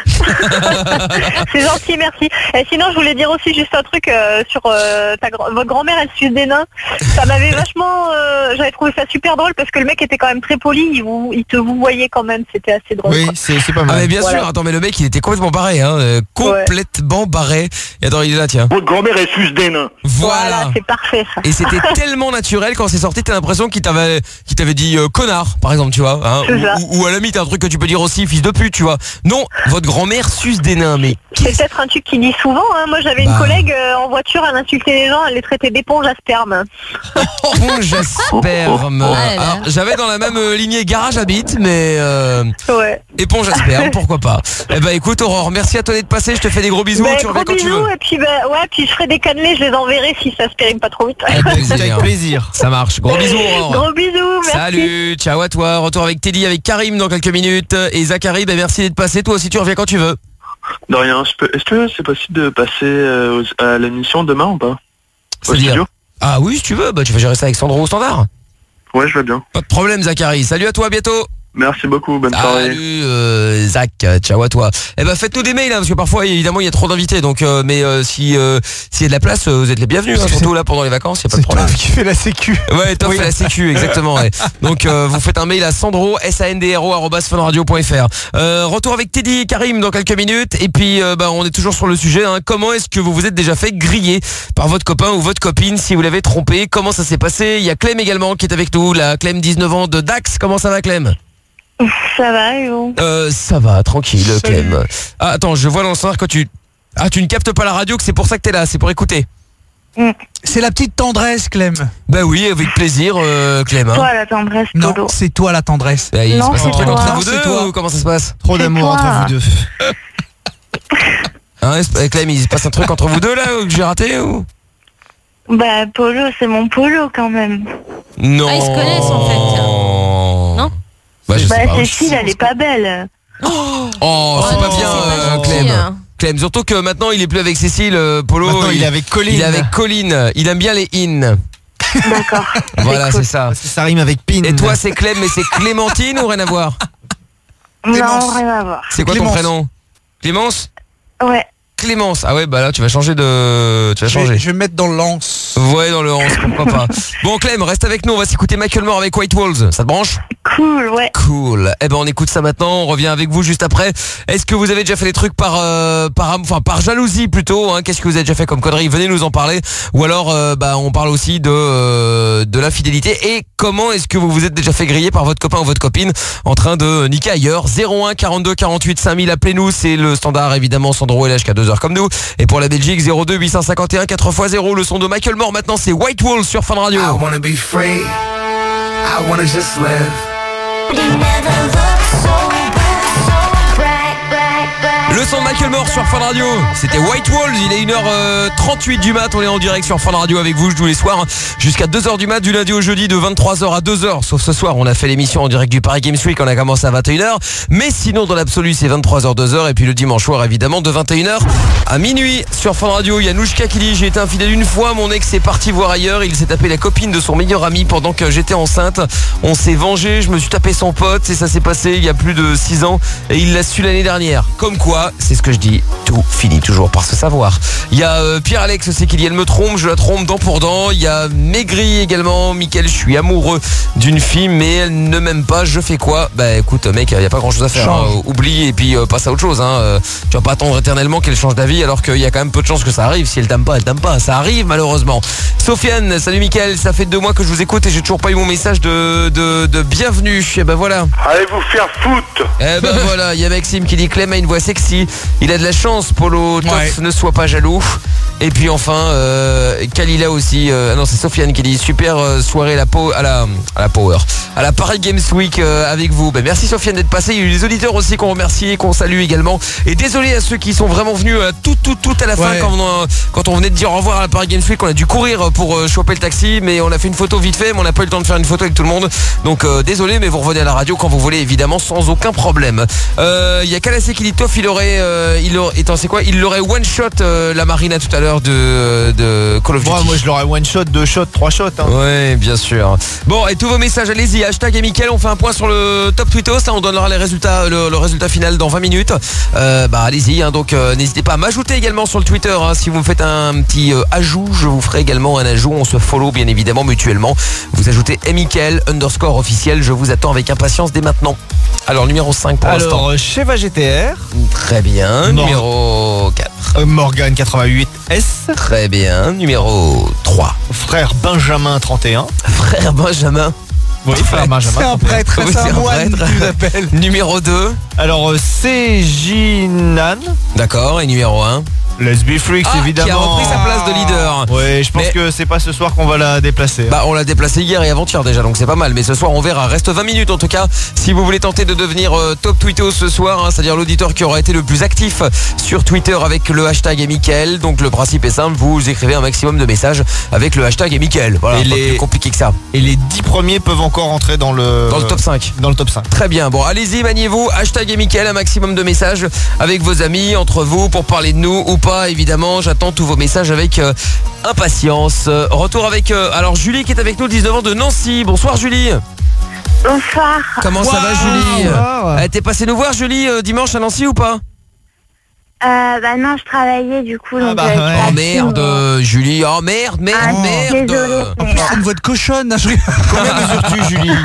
C'est gentil, merci. Et sinon, je voulais dire aussi juste un truc sur votre grand-mère, elle suce des nains. Ça m'avait vachement... j'avais trouvé ça super drôle parce que le mec était quand même très poli. Il te vous voyait quand même, c'était assez drôle. Oui, c'est pas mal. Ah mais bien sûr, attends, mais le mec il était complètement barré, hein, complètement barré. Et attends, il est là, tiens. Votre grand-mère, elle suce des nains. Voilà, c'est parfait ça. Et c'était tellement naturel quand c'est sorti, t'as l'impression qu'il t'avait dit connard, par exemple, tu vois, hein, ou à la limite un truc que tu peux dire aussi, fils de pute, tu vois. Non, votre grand-mère suce des nains, mais c'est peut-être un truc qu'il dit souvent, hein. Moi j'avais une collègue en voiture, elle insultait les gens, elle les traitait d'éponge à sperme. Éponge à sperme. Alors, j'avais dans la même lignée garage à bite, mais éponge à sperme, pourquoi pas. Eh ben écoute Aurore, merci à toi d'être passé, je te fais des gros bisous, tu reviens quand tu veux. Et puis puis je ferai des cannelés, je les enverrai si ça se périme pas trop vite. Avec plaisir. Ça marche. Gros bisous Aurore. Gros bisous, merci. Salut, ciao à toi. Retour avec Teddy, avec Karim dans quelques minutes. Et Zachary, merci d'être passé. Toi aussi tu reviens quand tu veux. De rien, est-ce que c'est possible de passer à l'émission demain ou pas? C'est-à-dire? Ah oui, si tu veux, tu vas gérer ça avec Sandro au standard. Ouais, je veux bien. Pas de problème Zachary. Salut à toi, à bientôt. Merci beaucoup, bonne soirée. Salut Zach, ciao à toi. Eh ben faites-nous des mails parce que parfois évidemment il y a trop d'invités donc s'il y a de la place vous êtes les bienvenus surtout là pendant les vacances, il y a pas de problème. Top qui fait la sécu. Ouais, Top fait la sécu exactement. Ouais. Donc vous faites un mail à Sandro sandro@funradio.fr. Retour avec Teddy et Karim dans quelques minutes et puis on est toujours sur le sujet hein. Comment est-ce que vous vous êtes déjà fait griller par votre copain ou votre copine si vous l'avez trompé? Comment ça s'est passé? Il y a Clem également qui est avec nous, la Clem 19 ans de Dax. Comment ça va Clem? Ça va, et vous? Ça va, tranquille, Clem. Ah, attends, je vois dans le standard que tu ne captes pas la radio, que c'est pour ça que t'es là, c'est pour écouter. C'est la petite tendresse, Clem. Bah oui, avec plaisir, Clem. Hein. Toi la tendresse, non, c'est toi la tendresse. Bah, il se passe un truc entre vous deux ou comment ça se passe? Trop d'amour entre vous deux. Hein, Clem, il se passe un truc entre vous deux là que j'ai raté ou? Bah Polo, c'est mon Polo quand même. Non. Ah, ils se connaissent en fait. Non? Cécile, elle est pas belle. C'est pas bien, Clem. Hein. Clem, surtout que maintenant il est plus avec Cécile, Polo. Maintenant, il est avec Colline. Il est avec Colline. Il aime bien les in. D'accord. Voilà, c'est ça. Parce que ça rime avec pin. Et toi, c'est Clem, mais c'est Clémentine ou rien à voir? Non, rien à voir. C'est quoi ton prénom? Clémence? Ouais. Clémence. Ah ouais, bah là tu vas changer de... Tu vas changer. Je vais me mettre dans le lance. Ouais, dans le lance, pourquoi pas. Bon Clem, reste avec nous, on va s'écouter Michael Moore avec White Walls. Ça te branche? Cool, ouais. Cool. Eh ben on écoute ça maintenant, on revient avec vous juste après. Est-ce que vous avez déjà fait des trucs par jalousie plutôt hein? Qu'est-ce que vous avez déjà fait comme connerie? Venez nous en parler. Ou alors on parle aussi de l'infidélité. Et comment est-ce que vous vous êtes déjà fait griller par votre copain ou votre copine en train de niquer ailleurs? 01 42 48 5000, appelez-nous, c'est le standard évidemment. Sandro est là jusqu'à 2h comme nous. Et pour la Belgique 02 851 4x0, le son de Michael Moore maintenant, c'est White Walls sur Fun Radio. I wanna be free, I wanna just live. Le son de Michael Moore sur Fun Radio, c'était White Walls, il est 1h38 du mat, on est en direct sur Fun Radio avec vous tous les soirs jusqu'à 2h du mat, du lundi au jeudi de 23h à 2h, sauf ce soir on a fait l'émission en direct du Paris Games Week, on a commencé à 21h, mais sinon dans l'absolu c'est 23h 2h et puis le dimanche soir évidemment de 21h à minuit sur Fun Radio. Il y a Nouchka qui dit: j'ai été infidèle une fois, mon ex est parti voir ailleurs, il s'est tapé la copine de son meilleur ami pendant que j'étais enceinte, on s'est vengé, je me suis tapé son pote et ça s'est passé il y a plus de 6 ans et il l'a su l'année dernière. Comme quoi, c'est ce que je dis, tout finit toujours par se savoir. Il y a Pierre-Alex aussi qui dit: elle me trompe, je la trompe dent pour dent. Il y a Maigri également, Mickaël, je suis amoureux d'une fille mais elle ne m'aime pas, je fais quoi? Bah écoute mec, il n'y a pas grand chose à faire, hein. Oublie et puis passe à autre chose hein. Tu vas pas attendre éternellement qu'elle change d'avis alors qu'il y a quand même peu de chances que ça arrive. Si elle t'aime pas, elle t'aime pas, ça arrive malheureusement. Sofiane, salut Mickaël, ça fait 2 mois que je vous écoute et j'ai toujours pas eu mon message de bienvenue. Et ben voilà. Allez vous faire foutre. Et ben voilà, il y a Maxime qui dit: Clem a une voix sexy. Il a de la chance, Polo. Toff, ne sois pas jaloux. Et puis enfin, Kalila aussi. Non, c'est Sofiane qui dit super soirée à la Power, à la Paris Games Week avec vous. Ben, merci Sofiane d'être passé. Il y a eu les auditeurs aussi qu'on remercie et qu'on salue également. Et désolé à ceux qui sont vraiment venus tout à la fin quand on venait de dire au revoir à la Paris Games Week. On a dû courir pour choper le taxi, mais on a fait une photo vite fait, mais on n'a pas eu le temps de faire une photo avec tout le monde. Donc désolé, mais vous revenez à la radio quand vous voulez, évidemment, sans aucun problème. Il y a Kalassé qui dit Toff, il aurait one shot la Marina tout à l'heure de Call of Duty. Moi je l'aurais one shot, 2 shots, 3 shots. Ouais, bien sûr. Bon, et tous vos messages, allez-y, hashtag et Mickaël, on fait un point sur le top Twittos, là on donnera les résultats, le résultat final dans 20 minutes. Allez-y, donc n'hésitez pas à m'ajouter également sur le Twitter, si vous me faites un petit ajout, je vous ferai également un ajout, on se follow bien évidemment mutuellement. Vous ajoutez @Mickaël_officiel, je vous attends avec impatience dès maintenant. Alors numéro 5 pour l'instant. Alors Cheva GTR. Très bien. Numéro 4. Morgan 88S. Très bien. Numéro 3. Frère Benjamin 31. Frère Benjamin. Oui, frère Benjamin. C'est un prêtre, Oui, c'est un moine qui l'appelle. Numéro 2. Alors Céginan. D'accord. Et numéro 1. Let's Be Freaks, évidemment. Qui a repris sa place de leader. Oui, je pense que c'est pas ce soir qu'on va la déplacer. On l'a déplacée hier et avant-hier déjà, donc c'est pas mal. Mais ce soir, on verra. Reste 20 minutes en tout cas. Si vous voulez tenter de devenir top Twittos ce soir, c'est-à-dire l'auditeur qui aura été le plus actif sur Twitter avec le hashtag et Mickaël. Donc le principe est simple, vous écrivez un maximum de messages avec le hashtag et Mickaël. Voilà, pas plus compliqué que ça. Et les 10 premiers peuvent encore entrer dans le top 5. Dans le top 5. Très bien. Bon, allez-y, maniez-vous. Hashtag et Mickaël, un maximum de messages avec vos amis, entre vous, pour parler de nous ou pas, évidemment. J'attends tous vos messages avec impatience. Retour avec alors Julie qui est avec nous, 19 ans, de Nancy. Bonsoir Julie. Bonsoir. Comment ça va Julie? T'es passé nous voir Julie dimanche à Nancy ou pas? Non, je travaillais du coup. Donc, Oh merde Julie, oh merde. Désolée. C'est une voix de cochonne. Combien mesures-tu Julie?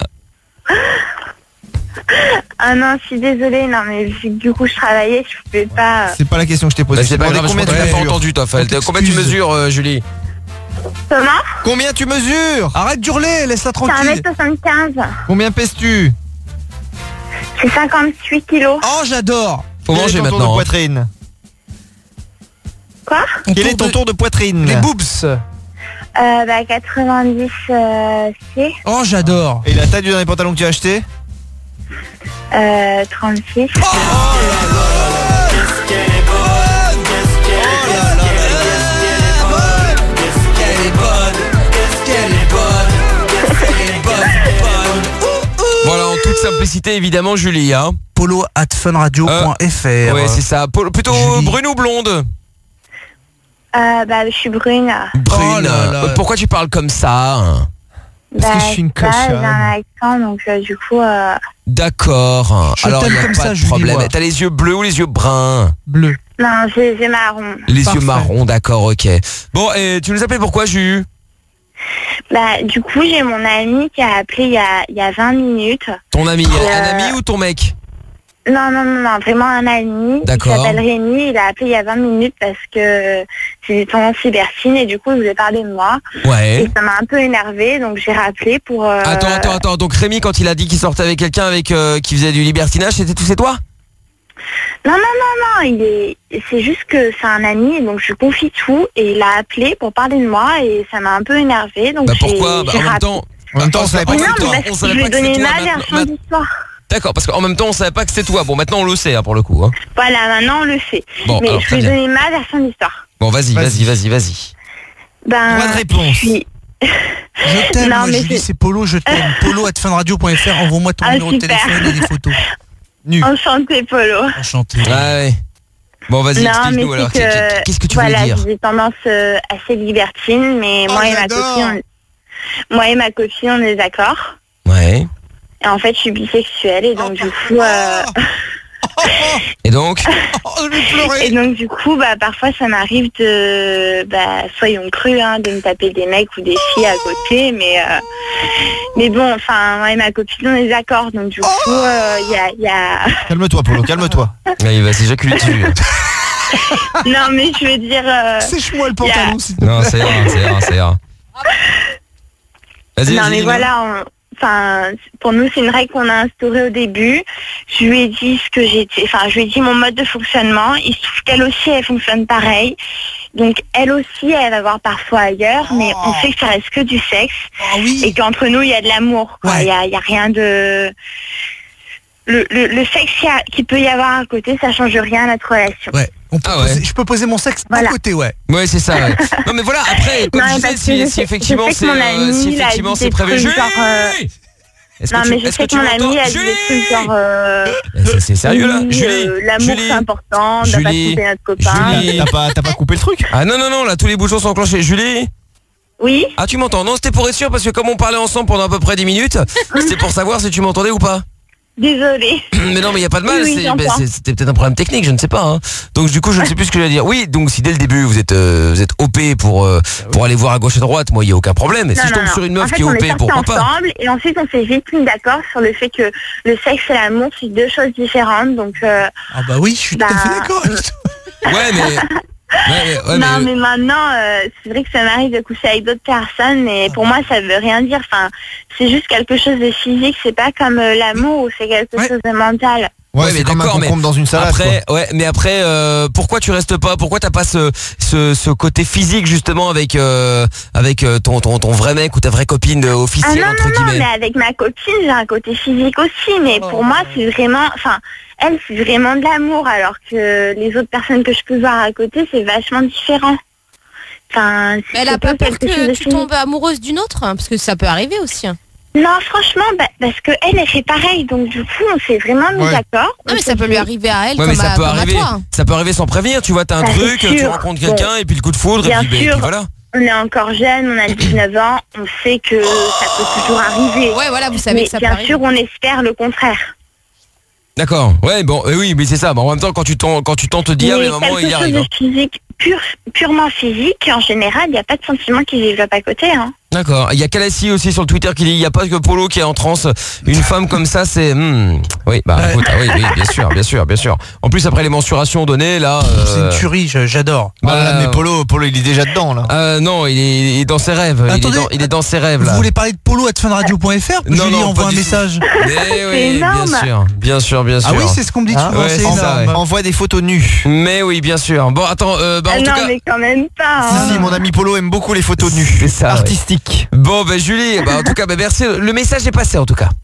Ah non, je suis désolée, non mais vu que du coup je travaillais, je pouvais pas. C'est pas la question que je t'ai posée. C'est pas grave, combien tu m'as pas entendu toi, combien tu mesures Julie? Comment? Combien tu mesures? Arrête d'hurler, laisse-la tranquille. C'est 1m75. Combien pèses-tu? C'est 58 kilos. Oh j'adore. Faut manger maintenant. Quel est ton tour de poitrine? Quoi? Quel est ton tour de poitrine? Les boobs. 90 C. Oh j'adore. Et la taille du dernier pantalon que tu as acheté? 36. Voilà, en toute simplicité évidemment Julie polo@funradio.fr. Ouais c'est ça, plutôt Julie. Brune ou blonde? Je suis brune. Brune. Pourquoi tu parles comme ça? Parce que je suis une cochonne. J'ai un accent donc du coup. D'accord. Alors il n'y a comme pas ça, de Julie, problème. moi. T'as les yeux bleus ou les yeux bruns? Bleu. Non, j'ai marron. Les Parfait. yeux marrons, d'accord, ok. Bon, et tu nous appelais pourquoi Jules? Du coup j'ai mon ami qui a appelé il y a 20 minutes. Ton ami, un ami ou ton mec? Non, vraiment un ami. D'accord. Il s'appelle Rémi, il a appelé il y a 20 minutes parce que c'est des tendances libertines et du coup il voulait parler de moi. Ouais. Et ça m'a un peu énervé donc j'ai rappelé pour... Attends, donc Rémi quand il a dit qu'il sortait avec quelqu'un qui faisait du libertinage, c'est toi? Non, c'est juste que c'est un ami donc je lui confie tout et il a appelé pour parler de moi et ça m'a un peu énervé donc pourquoi? j'ai En même temps, on savait pas que c'était toi. je lui ai donné ma version d'histoire. D'accord, parce qu'en même temps on savait pas que c'était toi. Bon, maintenant on le sait pour le coup. Hein. Voilà, maintenant on le sait. Bon, mais alors, je lui ai donné ma version d'histoire. Bon, vas-y. Pas de réponse. Je t'aime, Non, moi, mais Julie, c'est Polo, je t'aime. Polo@funradio.fr, envoie-moi ton numéro de super. téléphone et des photos. Enchantée Polo. Enchanté. Ouais. Bon, vas-y, explique-nous alors. Qu'est-ce que tu voulais dire? J'ai des tendances assez libertines, mais moi et ma copine, on est d'accord. Ouais. Et en fait, je suis bisexuelle et donc du coup... Et donc Et donc du coup, parfois ça m'arrive de, soyons crus, de me taper des mecs ou des filles à côté, mais bon, enfin, moi et ma copine, on est d'accord, donc du coup, il y a... Calme-toi, Polo, calme-toi. Il va s'éjaculer dessus. Non, mais je veux dire... Sèche-moi le pantalon, s'il te plaît. Non, c'est rare. Vas-y, non, vas-y, mais voilà, pour nous, c'est une règle qu'on a instaurée au début. Je lui ai dit je lui ai dit mon mode de fonctionnement. Il se trouve qu'elle aussi, elle fonctionne pareil. Donc elle aussi, elle va voir parfois ailleurs, mais on sait que ça reste que du sexe. Et qu'entre nous, il y a de l'amour. Il y a rien de... Le sexe qu'il peut y avoir à côté, ça change rien à notre relation. Ouais. Je peux poser mon sexe à côté, ouais. Ouais, c'est ça. Ouais. Non, mais voilà, après, comme je disais, si effectivement c'est prévu. Non, mais je sais que mon amie a dit des trucs genre... C'est sérieux là, Julie? L'amour c'est important, on n'a pas coupé notre copain. Julie, t'as pas coupé le truc? Ah non, là tous les bouchons sont enclenchés. Julie? Oui? Ah, tu m'entends? Non, c'était pour être sûr parce que comme on parlait ensemble pendant à peu près 10 minutes, c'était pour savoir si tu m'entendais ou pas. Désolée. Mais non, mais il n'y a pas de mal, Oui, c'était peut-être un problème technique, je ne sais pas. Hein. Donc du coup, je ne sais plus ce que je vais dire. Oui, donc si dès le début vous êtes OP pour aller voir à gauche et à droite, moi il n'y a aucun problème. Mais si je tombe sur une meuf qui est OP, pourquoi pas? Ensemble, et ensuite on s'est vite mis d'accord sur le fait que le sexe et l'amour c'est deux choses différentes. Donc ah bah oui, je suis tout à fait d'accord. Ouais, mais... non, mais maintenant, c'est vrai que ça m'arrive de coucher avec d'autres personnes, mais pour moi, ça veut rien dire. Enfin, c'est juste quelque chose de physique. C'est pas comme l'amour où c'est quelque chose de mental. Ouais, mais d'accord, mais dans une salade, après, pourquoi tu restes pas? Pourquoi t'as pas ce côté physique justement avec ton vrai mec ou ta vraie copine officielle entre guillemets? Non, mais avec ma copine, j'ai un côté physique aussi, mais pour moi, c'est vraiment, elle, c'est vraiment de l'amour, alors que les autres personnes que je peux voir à côté, c'est vachement différent. Mais elle a pas peur que tu tombes amoureuse d'une autre, hein, parce que ça peut arriver aussi. Hein. Non, franchement, parce que elle fait pareil, donc du coup, on s'est vraiment mis d'accord. Non, mais ça peut lui arriver à elle comme à toi. Ça peut arriver sans prévenir, tu vois, t'as un truc, tu rencontres quelqu'un et puis le coup de foudre, et puis voilà. On est encore jeune, on a 19 ans, on sait que ça peut toujours arriver. Ouais, voilà, vous savez que ça peut arriver. Bien sûr, on espère le contraire. D'accord, ouais, bon, oui, mais c'est ça. Bon, en même temps, quand tu tentes de dire, à un moment, il y arrive. Physique, purement physique, en général, il n'y a pas de sentiment qui se développe à côté. Hein. D'accord. Il y a Kalassi aussi sur le Twitter qui dit il n'y a pas que Polo qui est en transe. Une femme comme ça, c'est... Oui, bah écoute, oui, bien sûr. En plus, après les mensurations données, là... C'est une tuerie, j'adore. Mais Polo, il est déjà dedans, là. Non, il est dans ses rêves. Attendez, il est dans ses rêves, là. Vous voulez parler de Polo@funradio.fr? Julie envoie un message. C'est énorme. Bien sûr. Ah oui, c'est ce qu'on me dit souvent, c'est énorme. Envoie des photos nues. Mais oui, bien sûr. Bon, attends, en tout cas... mais quand même pas. Si, mon ami Polo aime beaucoup les photos nues. C'est ça. Artistique. Bon, Julie, en tout cas, merci. Le message est passé, en tout cas.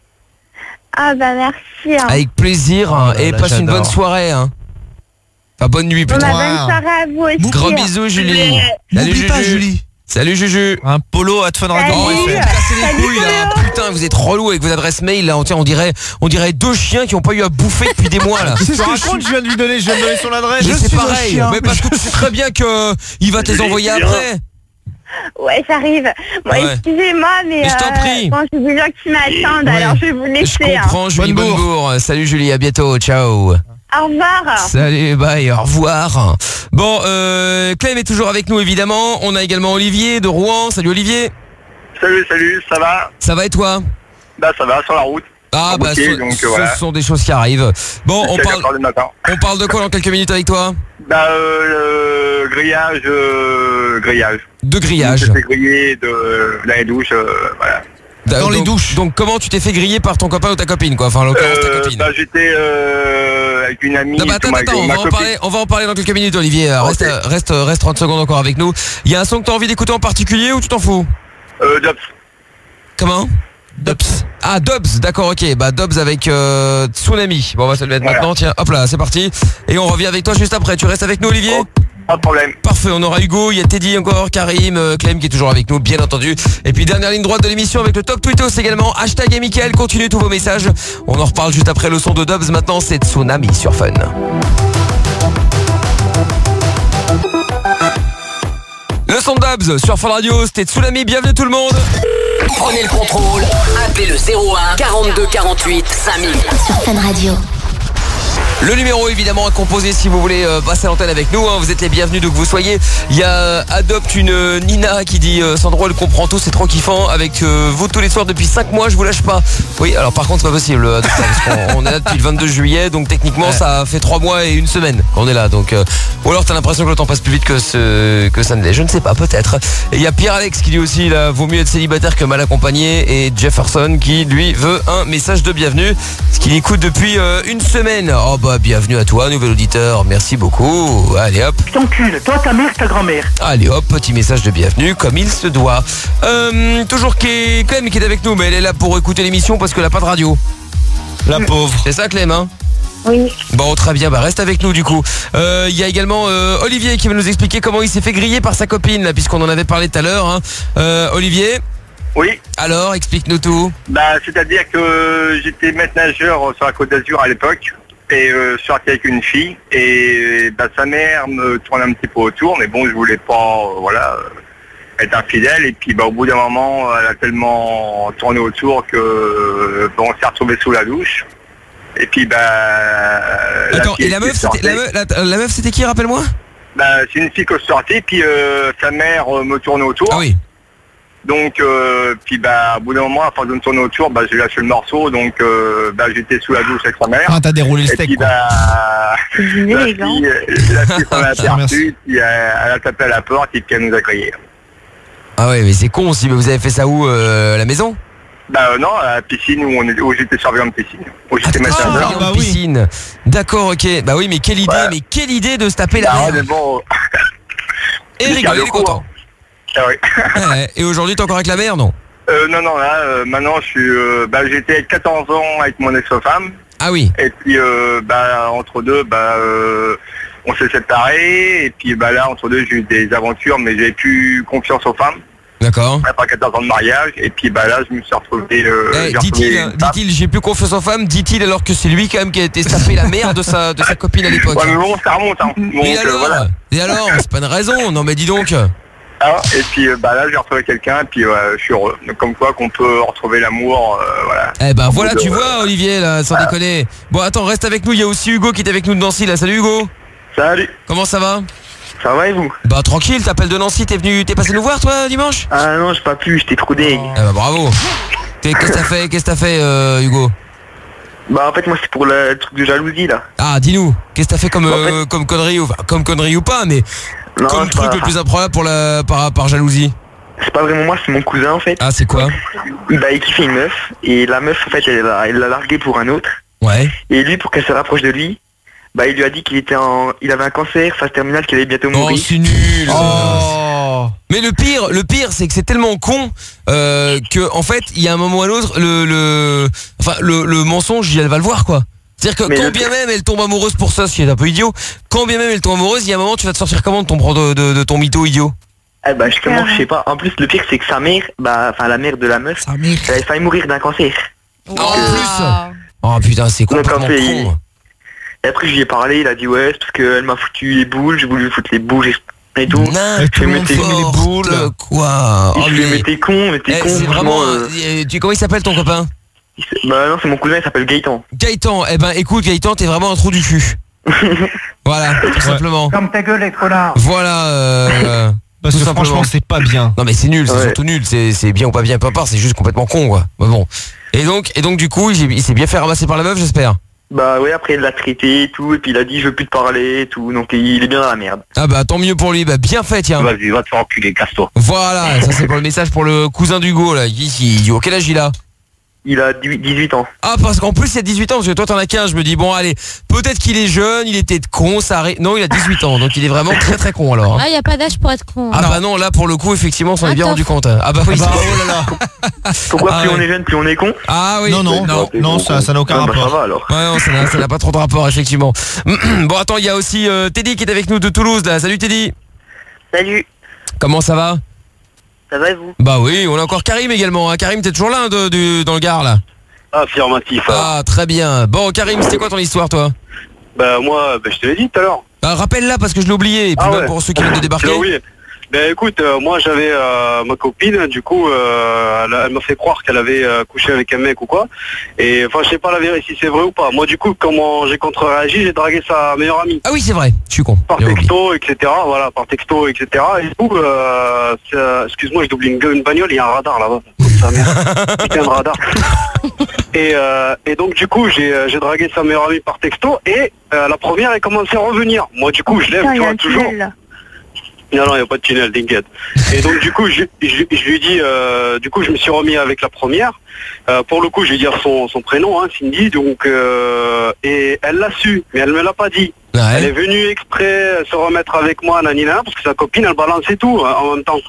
Ah merci. Hein. Avec plaisir, et passe une bonne soirée. Hein. Enfin, bonne nuit plutôt. Bonne soirée à vous aussi. Gros bisous, Julie. N'oublie pas, Julie. Salut Juju. Un Polo@funradio.fr. Cassez les couilles là. Putain, vous êtes relou avec vos adresses mail là. On dirait deux chiens qui ont pas eu à bouffer depuis des mois là. C'est ce que je viens de lui donner. Je viens de donner son adresse. C'est pareil. Mais parce que tu sais très bien que il va te les envoyer après. Ouais, j'arrive. Moi, excusez-moi, mais je t'en prie. Bon, j'ai des gens qui m'attendent, alors je vais vous laisser. Je comprends, Julie Bonbourg. Salut Julie, à bientôt, ciao. Au revoir. Salut, bye, au revoir. Bon, Clem est toujours avec nous évidemment. On a également Olivier de Rouen. Salut Olivier. Salut, ça va? Ça va et toi? Bah ça va, sur la route. Ah bah ce sont des choses qui arrivent. Bon, on parle de quoi dans quelques minutes avec toi? Bah grillage. De grillage. Je t'ai grillé dans les douches, voilà. Dans les douches. Donc comment tu t'es fait griller par ton copain ou ta copine quoi? Enfin en l'occurrence ta copine. Bah j'étais avec une amie. Non, bah, attends, on va en parler dans quelques minutes Olivier. Reste 30 secondes encore avec nous. Il y a un son que t'as envie d'écouter en particulier ou tu t'en fous? Dobbs. Comment? Dobbs. Ah Dobbs, d'accord, ok. Bah Dobbs avec Tsunami. Bon on va se le mettre maintenant, tiens, hop là, c'est parti. Et on revient avec toi juste après. Tu restes avec nous Olivier? Pas de problème. Parfait, on aura Hugo, il y a Teddy encore, Karim, Clem qui est toujours avec nous, bien entendu. Et puis dernière ligne droite de l'émission avec le top tweetos également. Hashtag et Mickaël, continuez tous vos messages. On en reparle juste après le son de Dobbs. Maintenant c'est Tsunami sur Fun. Le son de Dobbs sur Fun Radio, c'était Tsunami, bienvenue tout le monde. Prenez le contrôle, appelez le 01 42 48 5000 sur Fun Radio. Le numéro évidemment à composer si vous voulez passer à l'antenne avec nous, hein. Vous êtes les bienvenus d'où que vous soyez. Il y a Adopte une Nina qui dit Sandro elle comprend tout, c'est trop kiffant avec vous tous les soirs depuis 5 mois, je vous lâche pas. Oui alors par contre c'est pas possible parce qu'on est là depuis le 22 juillet donc techniquement ça fait 3 mois et 1 semaine qu'on est là donc ou alors t'as l'impression que le temps passe plus vite que ça ne l'est, je ne sais pas, peut-être. Et il y a Pierre-Alex qui dit aussi là, vaut mieux être célibataire que mal accompagné, et Jefferson qui lui veut un message de bienvenue, ce qu'il écoute depuis 1 semaine. Oh bah bah bienvenue à toi, nouvel auditeur, merci beaucoup. Allez hop. Je t'encule, toi, ta mère, ta grand-mère. Allez hop, petit message de bienvenue comme il se doit. Toujours Clem qui est avec nous, mais elle est là pour écouter l'émission parce qu'elle n'a pas de radio. La pauvre. C'est ça Clem, hein? Oui. Bon, très bien, bah reste avec nous du coup. Il y a également Olivier qui va nous expliquer comment il s'est fait griller par sa copine là, puisqu'on en avait parlé tout à l'heure, hein. Olivier? Oui. Alors, explique-nous tout. Bah, c'est-à-dire que j'étais maître nageur sur la Côte d'Azur à l'époque et je suis sorti avec une fille et bah, sa mère me tourne un petit peu autour, mais bon, je voulais pas, être infidèle et puis bah, au bout d'un moment, elle a tellement tourné autour que on s'est retrouvés sous la douche. Et puis bah... Attends, et la meuf c'était qui, rappelle-moi? Bah, c'est une fille que je sortais, puis sa mère me tourne autour. Ah oui. Donc, puis bah, au bout d'un moment, à force de me tourner autour, bah, j'ai lâché le morceau, donc bah, j'étais sous la douche avec sa mère. Ah, t'as déroulé le steak, puis, quoi. Bah, la fille s'en a aperçu, puis elle a tapé à la porte, et puis elle nous a grillés. Ah ouais, mais c'est con aussi, mais vous avez fait ça où, à la maison? Bah non, à la piscine où j'étais surveillant de piscine. Où j'étais maître nageur. Bah piscine. D'accord, ok. Bah oui, mais quelle idée, de se taper la mer. Mais bon... Et rigoler, il est content. Ah oui. Ouais, et aujourd'hui, t'es encore avec la mère, non? Non, là, maintenant, je suis... j'étais avec 14 ans avec mon ex-femme. Ah oui. Et puis, entre deux, on s'est séparés. Et puis, là, entre deux, j'ai eu des aventures, mais j'avais plus confiance aux femmes. D'accord. Après 14 ans de mariage, et puis là je me suis retrouvé... dit-il, j'ai plus confiance en femmes, dit-il alors que c'est lui quand même qui a été tapé la mère de sa copine à l'époque. Ouais, mais bon, ça remonte, hein. Donc, et alors, c'est pas une raison, non mais dis donc. Ah, et puis là j'ai retrouvé quelqu'un, et puis je suis heureux. Donc, comme quoi qu'on peut retrouver l'amour, voilà. Eh ben voilà, tu vois Olivier, là, sans déconner. Bon attends, reste avec nous, il y a aussi Hugo qui est avec nous de Nancy, là. Salut Hugo. Salut. Comment ça va? Ça va et vous? Bah tranquille, t'appelles de Nancy, t'es passé nous voir toi dimanche? Ah non, j'ai pas pu, j'étais trop deg. Ah bah bravo. Qu'est-ce que t'as fait Hugo? Bah en fait moi c'est pour le truc de jalousie là. Ah dis-nous, qu'est-ce que t'as fait comme connerie ou pas, mais non, comme truc le plus improbable par jalousie? C'est pas vraiment moi, c'est mon cousin en fait. Ah c'est quoi? Bah il kiffait une meuf, et la meuf en fait elle l'a largué pour un autre. Ouais. Et lui pour qu'elle se rapproche de lui, bah il lui a dit qu'il avait un cancer, phase terminale, qu'il allait bientôt mourir. Oh c'est nul. Oh. Mais le pire c'est que c'est tellement con que en fait il y a un moment ou à l'autre le mensonge elle va le voir quoi. C'est-à-dire que quand bien même elle tombe amoureuse pour ça, ce qui est un peu idiot, quand bien même elle tombe amoureuse, il y a un moment tu vas te sortir comment de ton mytho idiot? Eh bah justement je sais pas. En plus le pire c'est que sa mère, la mère de la meuf, elle avait failli mourir d'un cancer. En plus. Oh putain c'est complètement con. Et après je lui ai parlé, il a dit ouais c'est parce qu'elle m'a foutu les boules, j'ai voulu lui foutre les boules et tout. Je mettais les boules. Quoi? Je lui mettais con, c'est vraiment... comment il s'appelle ton copain? Bah non c'est mon cousin, il s'appelle Gaëtan. Gaëtan, eh ben écoute Gaëtan, t'es vraiment un trou du cul. Voilà, tout simplement. Comme ta gueule les connards. Voilà parce que franchement c'est pas bien. Non mais c'est nul, c'est surtout nul, c'est bien ou pas bien, peu importe, c'est juste complètement con quoi. Bah bon. Et donc du coup il s'est bien fait ramasser par la meuf j'espère. Bah ouais après il l'a traité et tout, et puis il a dit je veux plus te parler et tout, donc il est bien dans la merde. Ah bah tant mieux pour lui, bah bien fait tiens. Vas-y va te faire enculer, casse-toi. Voilà, ça c'est pour le message pour le cousin d'Hugo là, quel âge il a? Il a 18 ans. Ah parce qu'en plus il a 18 ans, parce que toi t'en as 15, je me dis bon allez, peut-être qu'il est jeune, il était con, ça arrive. Non il a 18 ans, donc il est vraiment très très con alors. Ah y a pas d'âge pour être con. Ah bah non là pour le coup effectivement on s'en est bien rendu compte. Ah bah oui oh là là. Pourquoi plus on est jeune plus on est con? Ah oui. Non ça n'a aucun rapport. Ça va alors. Ouais non ça n'a pas trop de rapport effectivement. Bon attends il y a aussi Teddy qui est avec nous de Toulouse là, salut Teddy. Salut. Comment ça va? Ça va et vous? Bah oui, on a encore Karim également, hein. Karim t'es toujours là dans le Gard là? Affirmatif. Ah très bien. Bon Karim c'était quoi ton histoire toi? Bah moi je te l'ai dit tout à l'heure. Bah rappelle-la parce que je l'ai oublié, et puis même pour ceux qui viennent de débarquer. Ben écoute, moi j'avais ma copine, du coup elle m'a fait croire qu'elle avait couché avec un mec ou quoi. Et enfin je sais pas la vérité si c'est vrai ou pas. Moi du coup comment j'ai contre-réagi, j'ai dragué sa meilleure amie. Ah oui c'est vrai, je suis con. Par texto, etc. Voilà, par texto, etc. Et du coup, excuse-moi, je double une bagnole, il y a un radar là-bas. Putain de radar. Et donc du coup j'ai dragué sa meilleure amie par texto et la première elle commençait à revenir. Moi du coup je lève, tu vois, toujours. Non, il n'y a pas de tunnel, t'inquiète. Et donc, du coup, je lui dis, du coup, je me suis remis avec la première. Pour le coup, je vais dire son prénom, hein, Cindy. Donc, et elle l'a su, mais elle me l'a pas dit. Ouais. Elle est venue exprès se remettre avec moi, nanina, parce que sa copine, elle balançait tout hein, en même temps.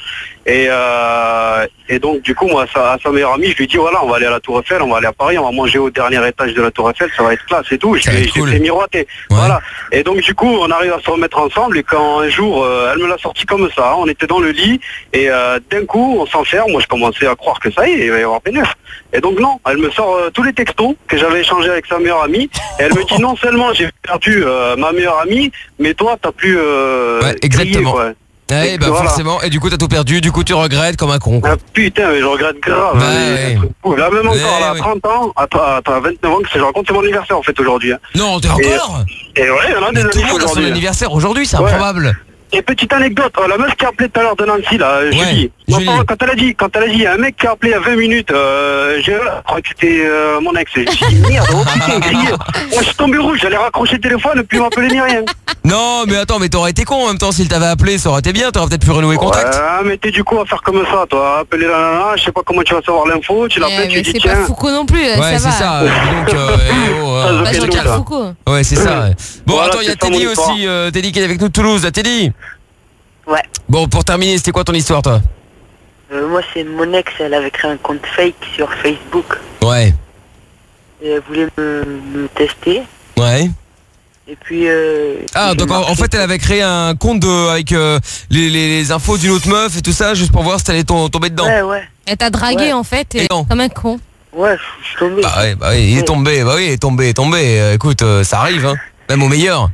Et donc, du coup, moi, à sa meilleure amie, je lui dis, voilà, on va aller à la Tour Eiffel, on va aller à Paris, on va manger au dernier étage de la Tour Eiffel, ça va être classe et tout. Je l'ai fait miroiter. Ouais. Voilà. Et donc, du coup, on arrive à se remettre ensemble. Et quand un jour, elle me l'a sorti comme ça, on était dans le lit, et d'un coup, on s'enferme. Moi, je commençais à croire que ça y est, il va y avoir pénètre. Et donc, non, elle me sort tous les textos que j'avais échangés avec sa meilleure amie. Et elle me dit, non seulement j'ai perdu ma meilleure amie, mais toi, t'as plus... exactement. Grillé, Ouais, bah voilà. forcément, et du coup t'as tout perdu, du coup tu regrettes comme un con. Ah, putain, mais je regrette grave. Là même encore, là, à 30 ans, à 29 ans, que je raconte, c'est mon anniversaire en fait aujourd'hui. Hein. Non, t'es encore Et ouais, il y en a des tout le monde a son anniversaire aujourd'hui, c'est improbable. Et petite anecdote, la meuf qui a appelé tout à l'heure de Nancy, là, Julie. Quand elle a dit, il y a un mec qui a appelé il y a 20 minutes, je crois que c'était mon ex. Je me suis dit, merde, oh putain, grillé. Moi, je suis tombé rouge, j'allais raccrocher le téléphone, ne plus m'appeler ni rien. Non, mais attends, mais t'aurais été con en même temps, s'il t'avait appelé, ça aurait été bien, t'aurais peut-être pu renouer contact. Mais t'es du coup à faire comme ça, toi, appeler la nana, je sais pas comment tu vas savoir l'info, tu l'appelles, tu dis c'est tiens. pas Foucault non plus, ouais, c'est ça, donc, Jean-Pierre Foucault. Ouais, c'est ça. Bon, Voilà, attends, il y a c'est ça, Teddy mon histoire. aussi, Teddy qui est avec nous de Toulouse, Teddy. Ouais. Bon, pour terminer, c'était quoi ton histoire, toi? Moi, c'est mon ex, elle avait créé un compte fake sur Facebook. Ouais. Et elle voulait me tester. Ouais. Et puis... Ah, donc en fait, elle avait créé un compte avec les infos d'une autre meuf et tout ça, juste pour voir si t'allais tomber dedans. Ouais. Elle t'a dragué en fait, et comme un con. Ouais, je suis tombé. Bah oui, il est tombé, il est tombé. Écoute, ça arrive, hein. Même au meilleur.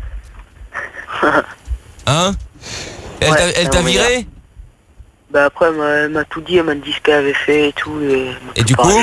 Hein? Elle t'a viré? Bah après, elle m'a tout dit, elle m'a dit ce qu'elle avait fait et tout. Et du coup?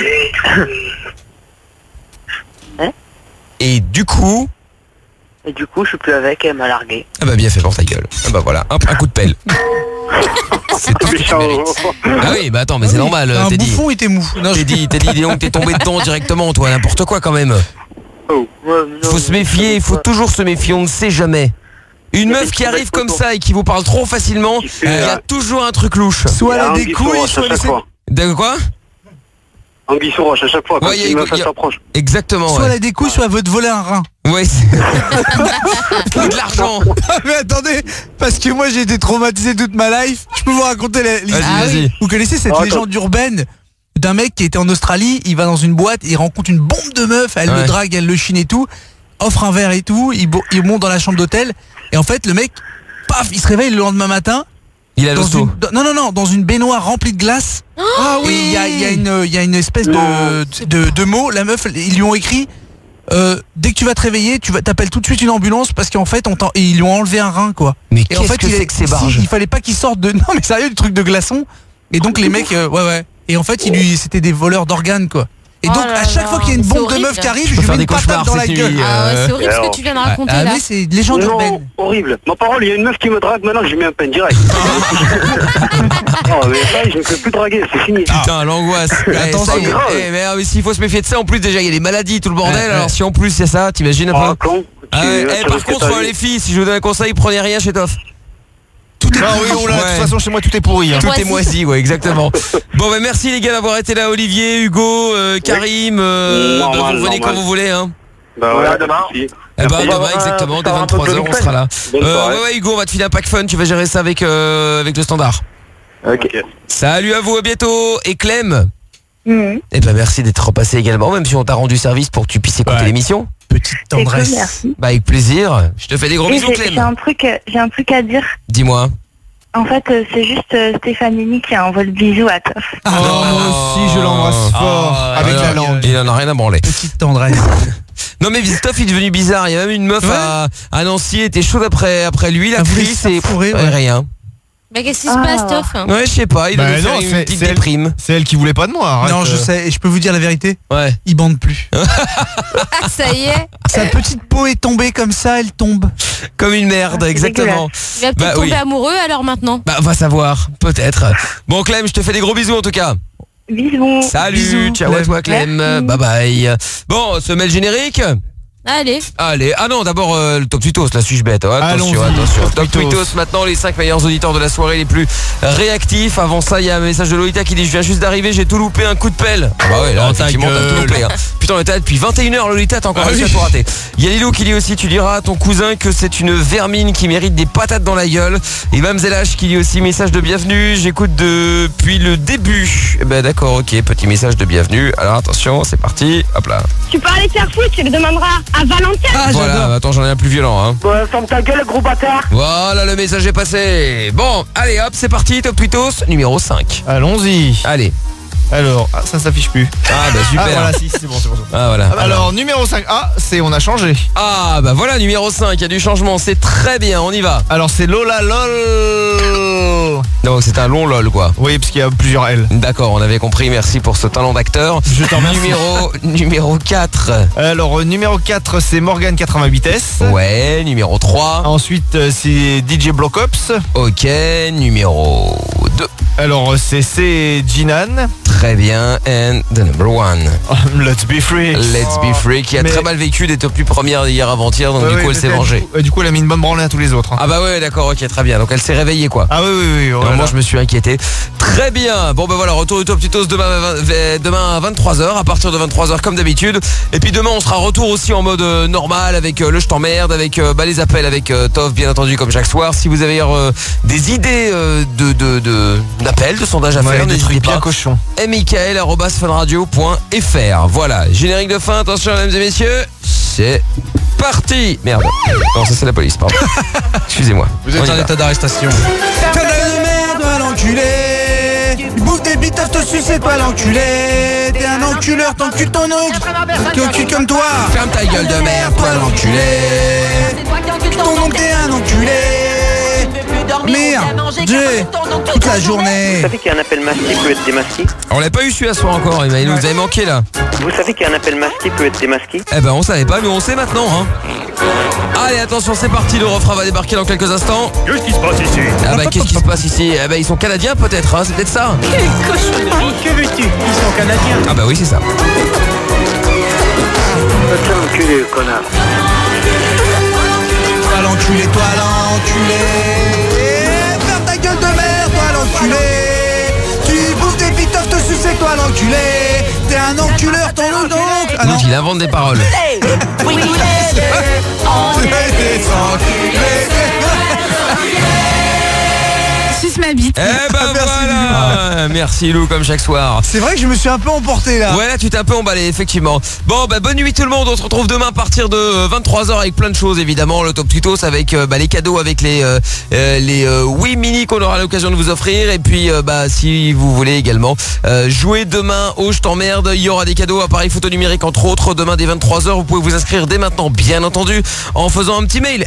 Hein? Et du coup, je suis plus avec, elle m'a largué. ah bah bien fait pour ta gueule. Ah bah voilà, un coup de pelle. C'est tout ce que tu mérites. Ah oui, bah attends, mais c'est normal, Un Teddy. bouffon était mou. Non, Teddy, dis donc, t'es tombé dedans directement, toi, n'importe quoi quand même. Faut se méfier, il faut toujours se méfier, on ne sait jamais. Une meuf qui arrive comme ça et qui vous parle trop facilement, il y a toujours un truc louche. Soit elle a des couilles, soit elle De quoi? Anguille sous roche à chaque fois, quand Ouais, une meuf s'approche. Exactement. Soit ouais. elle a des couilles, soit elle veut te voler un rein. Ouais, c'est de l'argent. Ah, mais attendez, parce que moi j'ai été traumatisé toute ma life. Je peux vous raconter l'histoire. Vas-y. Vous connaissez cette légende urbaine d'un mec qui était en Australie, il va dans une boîte, il rencontre une bombe de meuf, elle le drague, elle le chine et tout, offre un verre et tout, il monte dans la chambre d'hôtel, et en fait le mec, paf, il se réveille le lendemain matin. Il a l'hosto. Non, dans une baignoire remplie de glace. Ah oui. Et il y a une espèce de mots. La meuf, ils lui ont écrit dès que tu vas te réveiller, t'appelles tout de suite une ambulance parce qu'en fait ils lui ont enlevé un rein quoi. Mais et en fait, qu'est-ce que c'est que ces barges? Il fallait pas qu'il sorte de. Non mais sérieux, le truc de glaçon. Et donc les mecs, ouais. Et en fait, c'était des voleurs d'organes quoi. Et donc à chaque fois qu'il y a une bombe de meuf qui arrive, je lui mets une patate dans la gueule. Ah ouais, c'est horrible ce que tu viens de raconter là. Mais c'est légende urbaine. Horrible. Ma parole, il y a une meuf qui me drague maintenant, je lui mets un pain direct. Non mais ça, je ne peux plus draguer, c'est fini. Putain, l'angoisse. Attention. Mais s'il faut se méfier de ça, en plus déjà il y a les maladies, tout le bordel. Alors si en plus il y a ça, t'imagines un peu. Par contre, les filles, si je vous donne un conseil, prenez rien chez Toff. Tout est pourri, de toute façon chez moi tout est pourri. Tout est moisi, ouais, exactement. Bon, bah merci les gars d'avoir été là, Olivier, Hugo, Karim. Vous venez quand vous voulez, hein. Bah ouais, demain. Demain, exactement, dès 23h, on sera là. Ouais, Hugo, on va te filer un pack fun, tu vas gérer ça avec le standard. Ok. Salut à vous, à bientôt. Et Clem. Et ben merci d'être repassé également, même si on t'a rendu service pour que tu puisses écouter l'émission. Petite tendresse. Cool, merci. Bah avec plaisir. Je te fais des gros bisous, Clem. J'ai un truc à dire. Dis-moi. En fait, c'est juste Stéphanini qui envoie le bisou à Toff. Moi aussi, je l'embrasse fort avec la langue. Il en a rien à branler. Petite tendresse. Non mais Toff est devenu bizarre. Il y a même une meuf à Nancy, était chaude après lui, la crise et rien. Bah qu'est-ce qui se passe, Toff? Ouais, je sais pas, il a fait une petite déprime. C'est elle qui voulait pas de moi. Arrête. Non, je sais, et je peux vous dire la vérité. Ouais. Il bande plus. Ça y est. Sa petite peau est tombée comme ça, elle tombe. Comme une merde, exactement. Il va peut-être tomber amoureux alors maintenant. Bah va savoir, peut-être. Bon Clem, je te fais des gros bisous en tout cas. Bisous. Salut, bisous. ciao à toi Clem, Merci. bye bye. Bon, on se met le générique. Allez. Allez, ah non, d'abord le top tweetos, là suis-je bête. Attention. Top tweetos, maintenant les 5 meilleurs auditeurs de la soirée les plus réactifs. Avant ça, il y a un message de Lolita qui dit je viens juste d'arriver, j'ai tout loupé, un coup de pelle. Ah bah ouais, là effectivement t'as tout loupé. Putain, on était là depuis 21h Lolita, t'as encore réussi à tout rater. Il y a Lilo qui dit aussi tu diras à ton cousin que c'est une vermine qui mérite des patates dans la gueule. Et Mamzelash qui dit aussi message de bienvenue, j'écoute depuis le début. Ben d'accord, ok, petit message de bienvenue. Alors attention, c'est parti, hop là. Tu peux aller te faire foutre, tu le demanderas à Valentin. Voilà, attends, j'en ai un plus violent hein. Ouais, ferme ta gueule, gros bâtard. Voilà, le message est passé. Bon, allez hop, c'est parti, top tweetos numéro 5. Allons-y. Allez. Alors, ça s'affiche plus. Ah bah super. Ah voilà, si, c'est bon. Ah voilà. Alors, numéro 5. Ah, on a changé. Ah bah voilà, numéro 5, il y a du changement, c'est très bien, on y va. Alors, c'est Lola LOL. Donc c'est un long LOL quoi. Oui, parce qu'il y a plusieurs L. D'accord, on avait compris, merci pour ce talent d'acteur. Je t'en remercie. Numéro 4. Alors, numéro 4, c'est Morgan 88S. Ouais, numéro 3. Ensuite, c'est DJ Block Ops. Ok, numéro 2. Alors, c'est Jinan. Très bien, and the number 1. Let's Be Free. Let's Be Free, qui a très mal vécu d'être plus première hier avant-hier, donc du coup elle s'est vengée. Du coup, elle a mis une bonne branlée à tous les autres. Ah bah ouais, d'accord, ok, très bien. Donc elle s'est réveillée quoi. Ah oui. Alors, moi je me suis inquiété. Très bien. Bon ben voilà, retour du Top Tutos demain à 23h, à partir de 23h comme d'habitude. Et puis demain on sera retour aussi en mode normal avec le je t'emmerde, avec les appels avec Tov bien entendu comme chaque soir. Si vous avez des idées d'appels, de sondages à faire, n'hésitez pas. Bien cochon. Michael@funradio.fr. Voilà, générique de fin, attention mesdames et messieurs, c'est parti. Merde. Non, ça c'est la police, pardon. Excusez-moi. Vous êtes en état d'arrestation. T'as de merde, toi l'enculé. Bouffe des bitafs, te suce, c'est toi l'enculé. T'es un enculeur, t'encules ton oncle. T'es au cul comme toi. Ferme ta gueule de merde, toi l'enculé. Ton oncle, t'es un enculé. Merde, toute la journée. Vous savez qu'il y a un appel masqué peut être démasqué? On l'a pas eu celui-là soir encore, il nous avait manqué là. Vous savez qu'il y a un appel masqué peut être démasqué? Eh ben on savait pas, mais on sait maintenant hein. Allez attention, c'est parti, le refrain va débarquer dans quelques instants. Qu'est-ce qui se passe ici? Ah bah qu'est-ce qui se passe ici? Eh ben ils sont canadiens peut-être, hein, c'est peut-être ça. Quelle cochonnerie. Que veux-tu? Ils sont canadiens. Ah bah oui c'est ça. Va-t-il enculer, connard? Toi l'enculé, toi l'enculé. Ferme ta gueule de merde, toi l'enculé. Tu bouffes des bitofs, te sucer, toi l'enculé. T'es un enculeur, ton oncle. Donc il invente des paroles. Oui, on est des enculés. Suce ma bite. Eh ben voilà. Merci Lou comme chaque soir. C'est vrai que je me suis un peu emporté là. Ouais là tu t'es un peu emballé effectivement. Bon bah bonne nuit tout le monde, on se retrouve demain à partir de 23h avec plein de choses évidemment. Le Top Tutos avec les cadeaux, avec les Wii Mini qu'on aura l'occasion de vous offrir. Et puis si vous voulez également jouer demain au Je t'emmerde, il y aura des cadeaux, appareils photo numérique entre autres. Demain dès 23h vous pouvez vous inscrire dès maintenant bien entendu en faisant un petit mail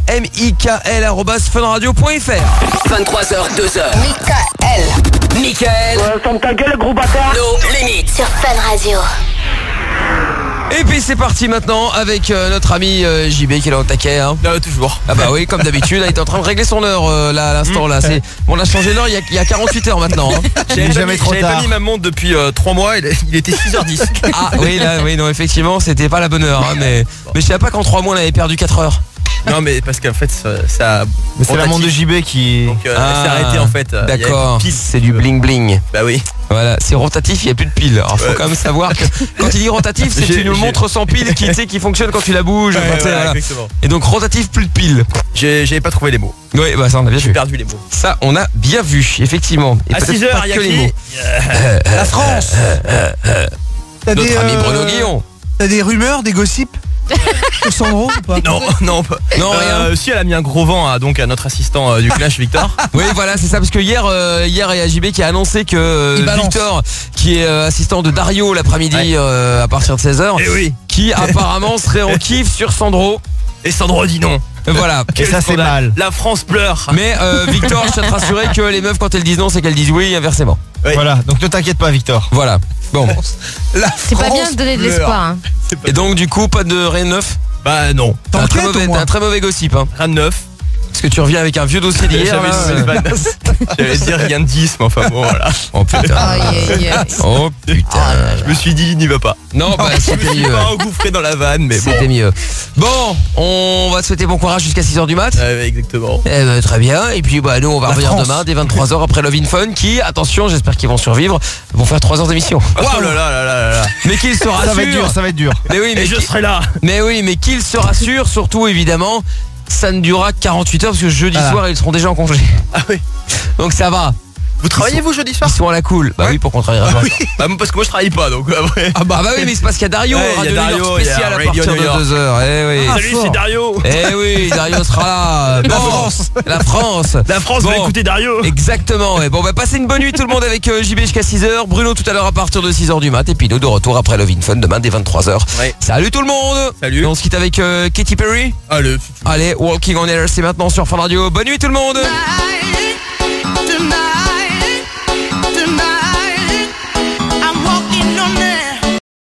mikl@funradio.fr. 23h 2h. Michael. Ferme ta gueule, gros bâtard. No limites. Sur Fun Radio. Et puis c'est parti maintenant avec notre ami JB qui est là au taquet hein. Toujours. Ah bah oui comme d'habitude, il est en train de régler son heure là à l'instant là. On a changé l'heure il y a 48 heures maintenant hein. J'avais pas mis ma montre depuis 3 mois, il était 6h10. Ah oui non effectivement c'était pas la bonne heure hein, mais je savais pas qu'en 3 mois on avait perdu 4 heures. Non mais parce qu'en fait ça c'est la montre de JB qui donc elle s'est arrêtée en fait. D'accord, c'est du bling bling. Bah oui. Voilà, c'est rotatif, il n'y a plus de piles. Alors faut quand même savoir que quand il dit rotatif, c'est une montre sans pile qui fonctionne quand tu la bouges. Voilà. Et donc rotatif, plus de piles. J'avais pas trouvé les mots. Oui, bah ça on a bien vu. J'ai perdu les mots. Ça on a bien vu, effectivement. Et à 6h, il y a que les mots. La France. Notre ami Bruno Guillon. T'as des rumeurs, des gossips sur Sandro ou pas? Non, rien. Si elle a mis un gros vent à notre assistant du Clash, Victor. Oui, voilà, c'est ça, parce que hier il y a JB qui a annoncé que Victor, qui est assistant de Dario l'après-midi à partir de 16h, qui apparemment serait en kiff sur Sandro. Et Sandro dit non. Voilà. Et ça c'est mal. La France pleure. Mais Victor, je tiens à te rassurer que les meufs quand elles disent non, c'est qu'elles disent oui, inversement. Oui. Voilà, donc ne t'inquiète pas Victor. Voilà. Bon. C'est pas bien de donner de l'espoir hein. Et donc du coup pas de rien de neuf? Bah non. T'as un très mauvais gossip hein. Rien de neuf. Parce que tu reviens avec un vieux dossier d'hier. J'allais dire rien de 10, mais enfin bon, voilà. Oh putain. Oh putain. Je me suis dit, n'y va pas. Non, bah c'était mieux. Je me suis pas engouffré dans la vanne, mais bon. C'était mieux. Bon, on va te souhaiter bon courage jusqu'à 6h du mat. Exactement. Très bien. Et puis bah nous on va revenir demain dès 23h après Love in Fun qui, attention, j'espère qu'ils vont survivre, vont faire 3 heures d'émission. Oh là là là là là. Mais qu'il se rassure. Ça va être dur. Mais oui, mais je serai là. Mais oui, mais qu'il se rassure, surtout évidemment, ça ne durera que 48 heures parce que jeudi soir ils seront déjà en congé. Ah oui. Donc ça va. Vous travaillez vous jeudi soir? Ils sont à la cool. Bah oui, pour qu'on travaille. Bah parce que moi je travaille pas donc après. Ah bah oui, mais c'est parce qu'il y a Dario, Radio New York spécial à partir de 2h. Eh oui. Salut, c'est Dario. Eh oui, Dario sera là. La France. La France. La France va écouter Dario. Exactement. Et bon, bah passez une bonne nuit tout le monde avec JB jusqu'à 6h. Bruno tout à l'heure à partir de 6h du mat. Et puis nous de retour après Love in Fun demain dès 23h. Ouais. Salut tout le monde. Salut. Et on se quitte avec Katy Perry. Allez, Walking on Air, c'est maintenant sur Fun Radio. Bonne nuit tout le monde.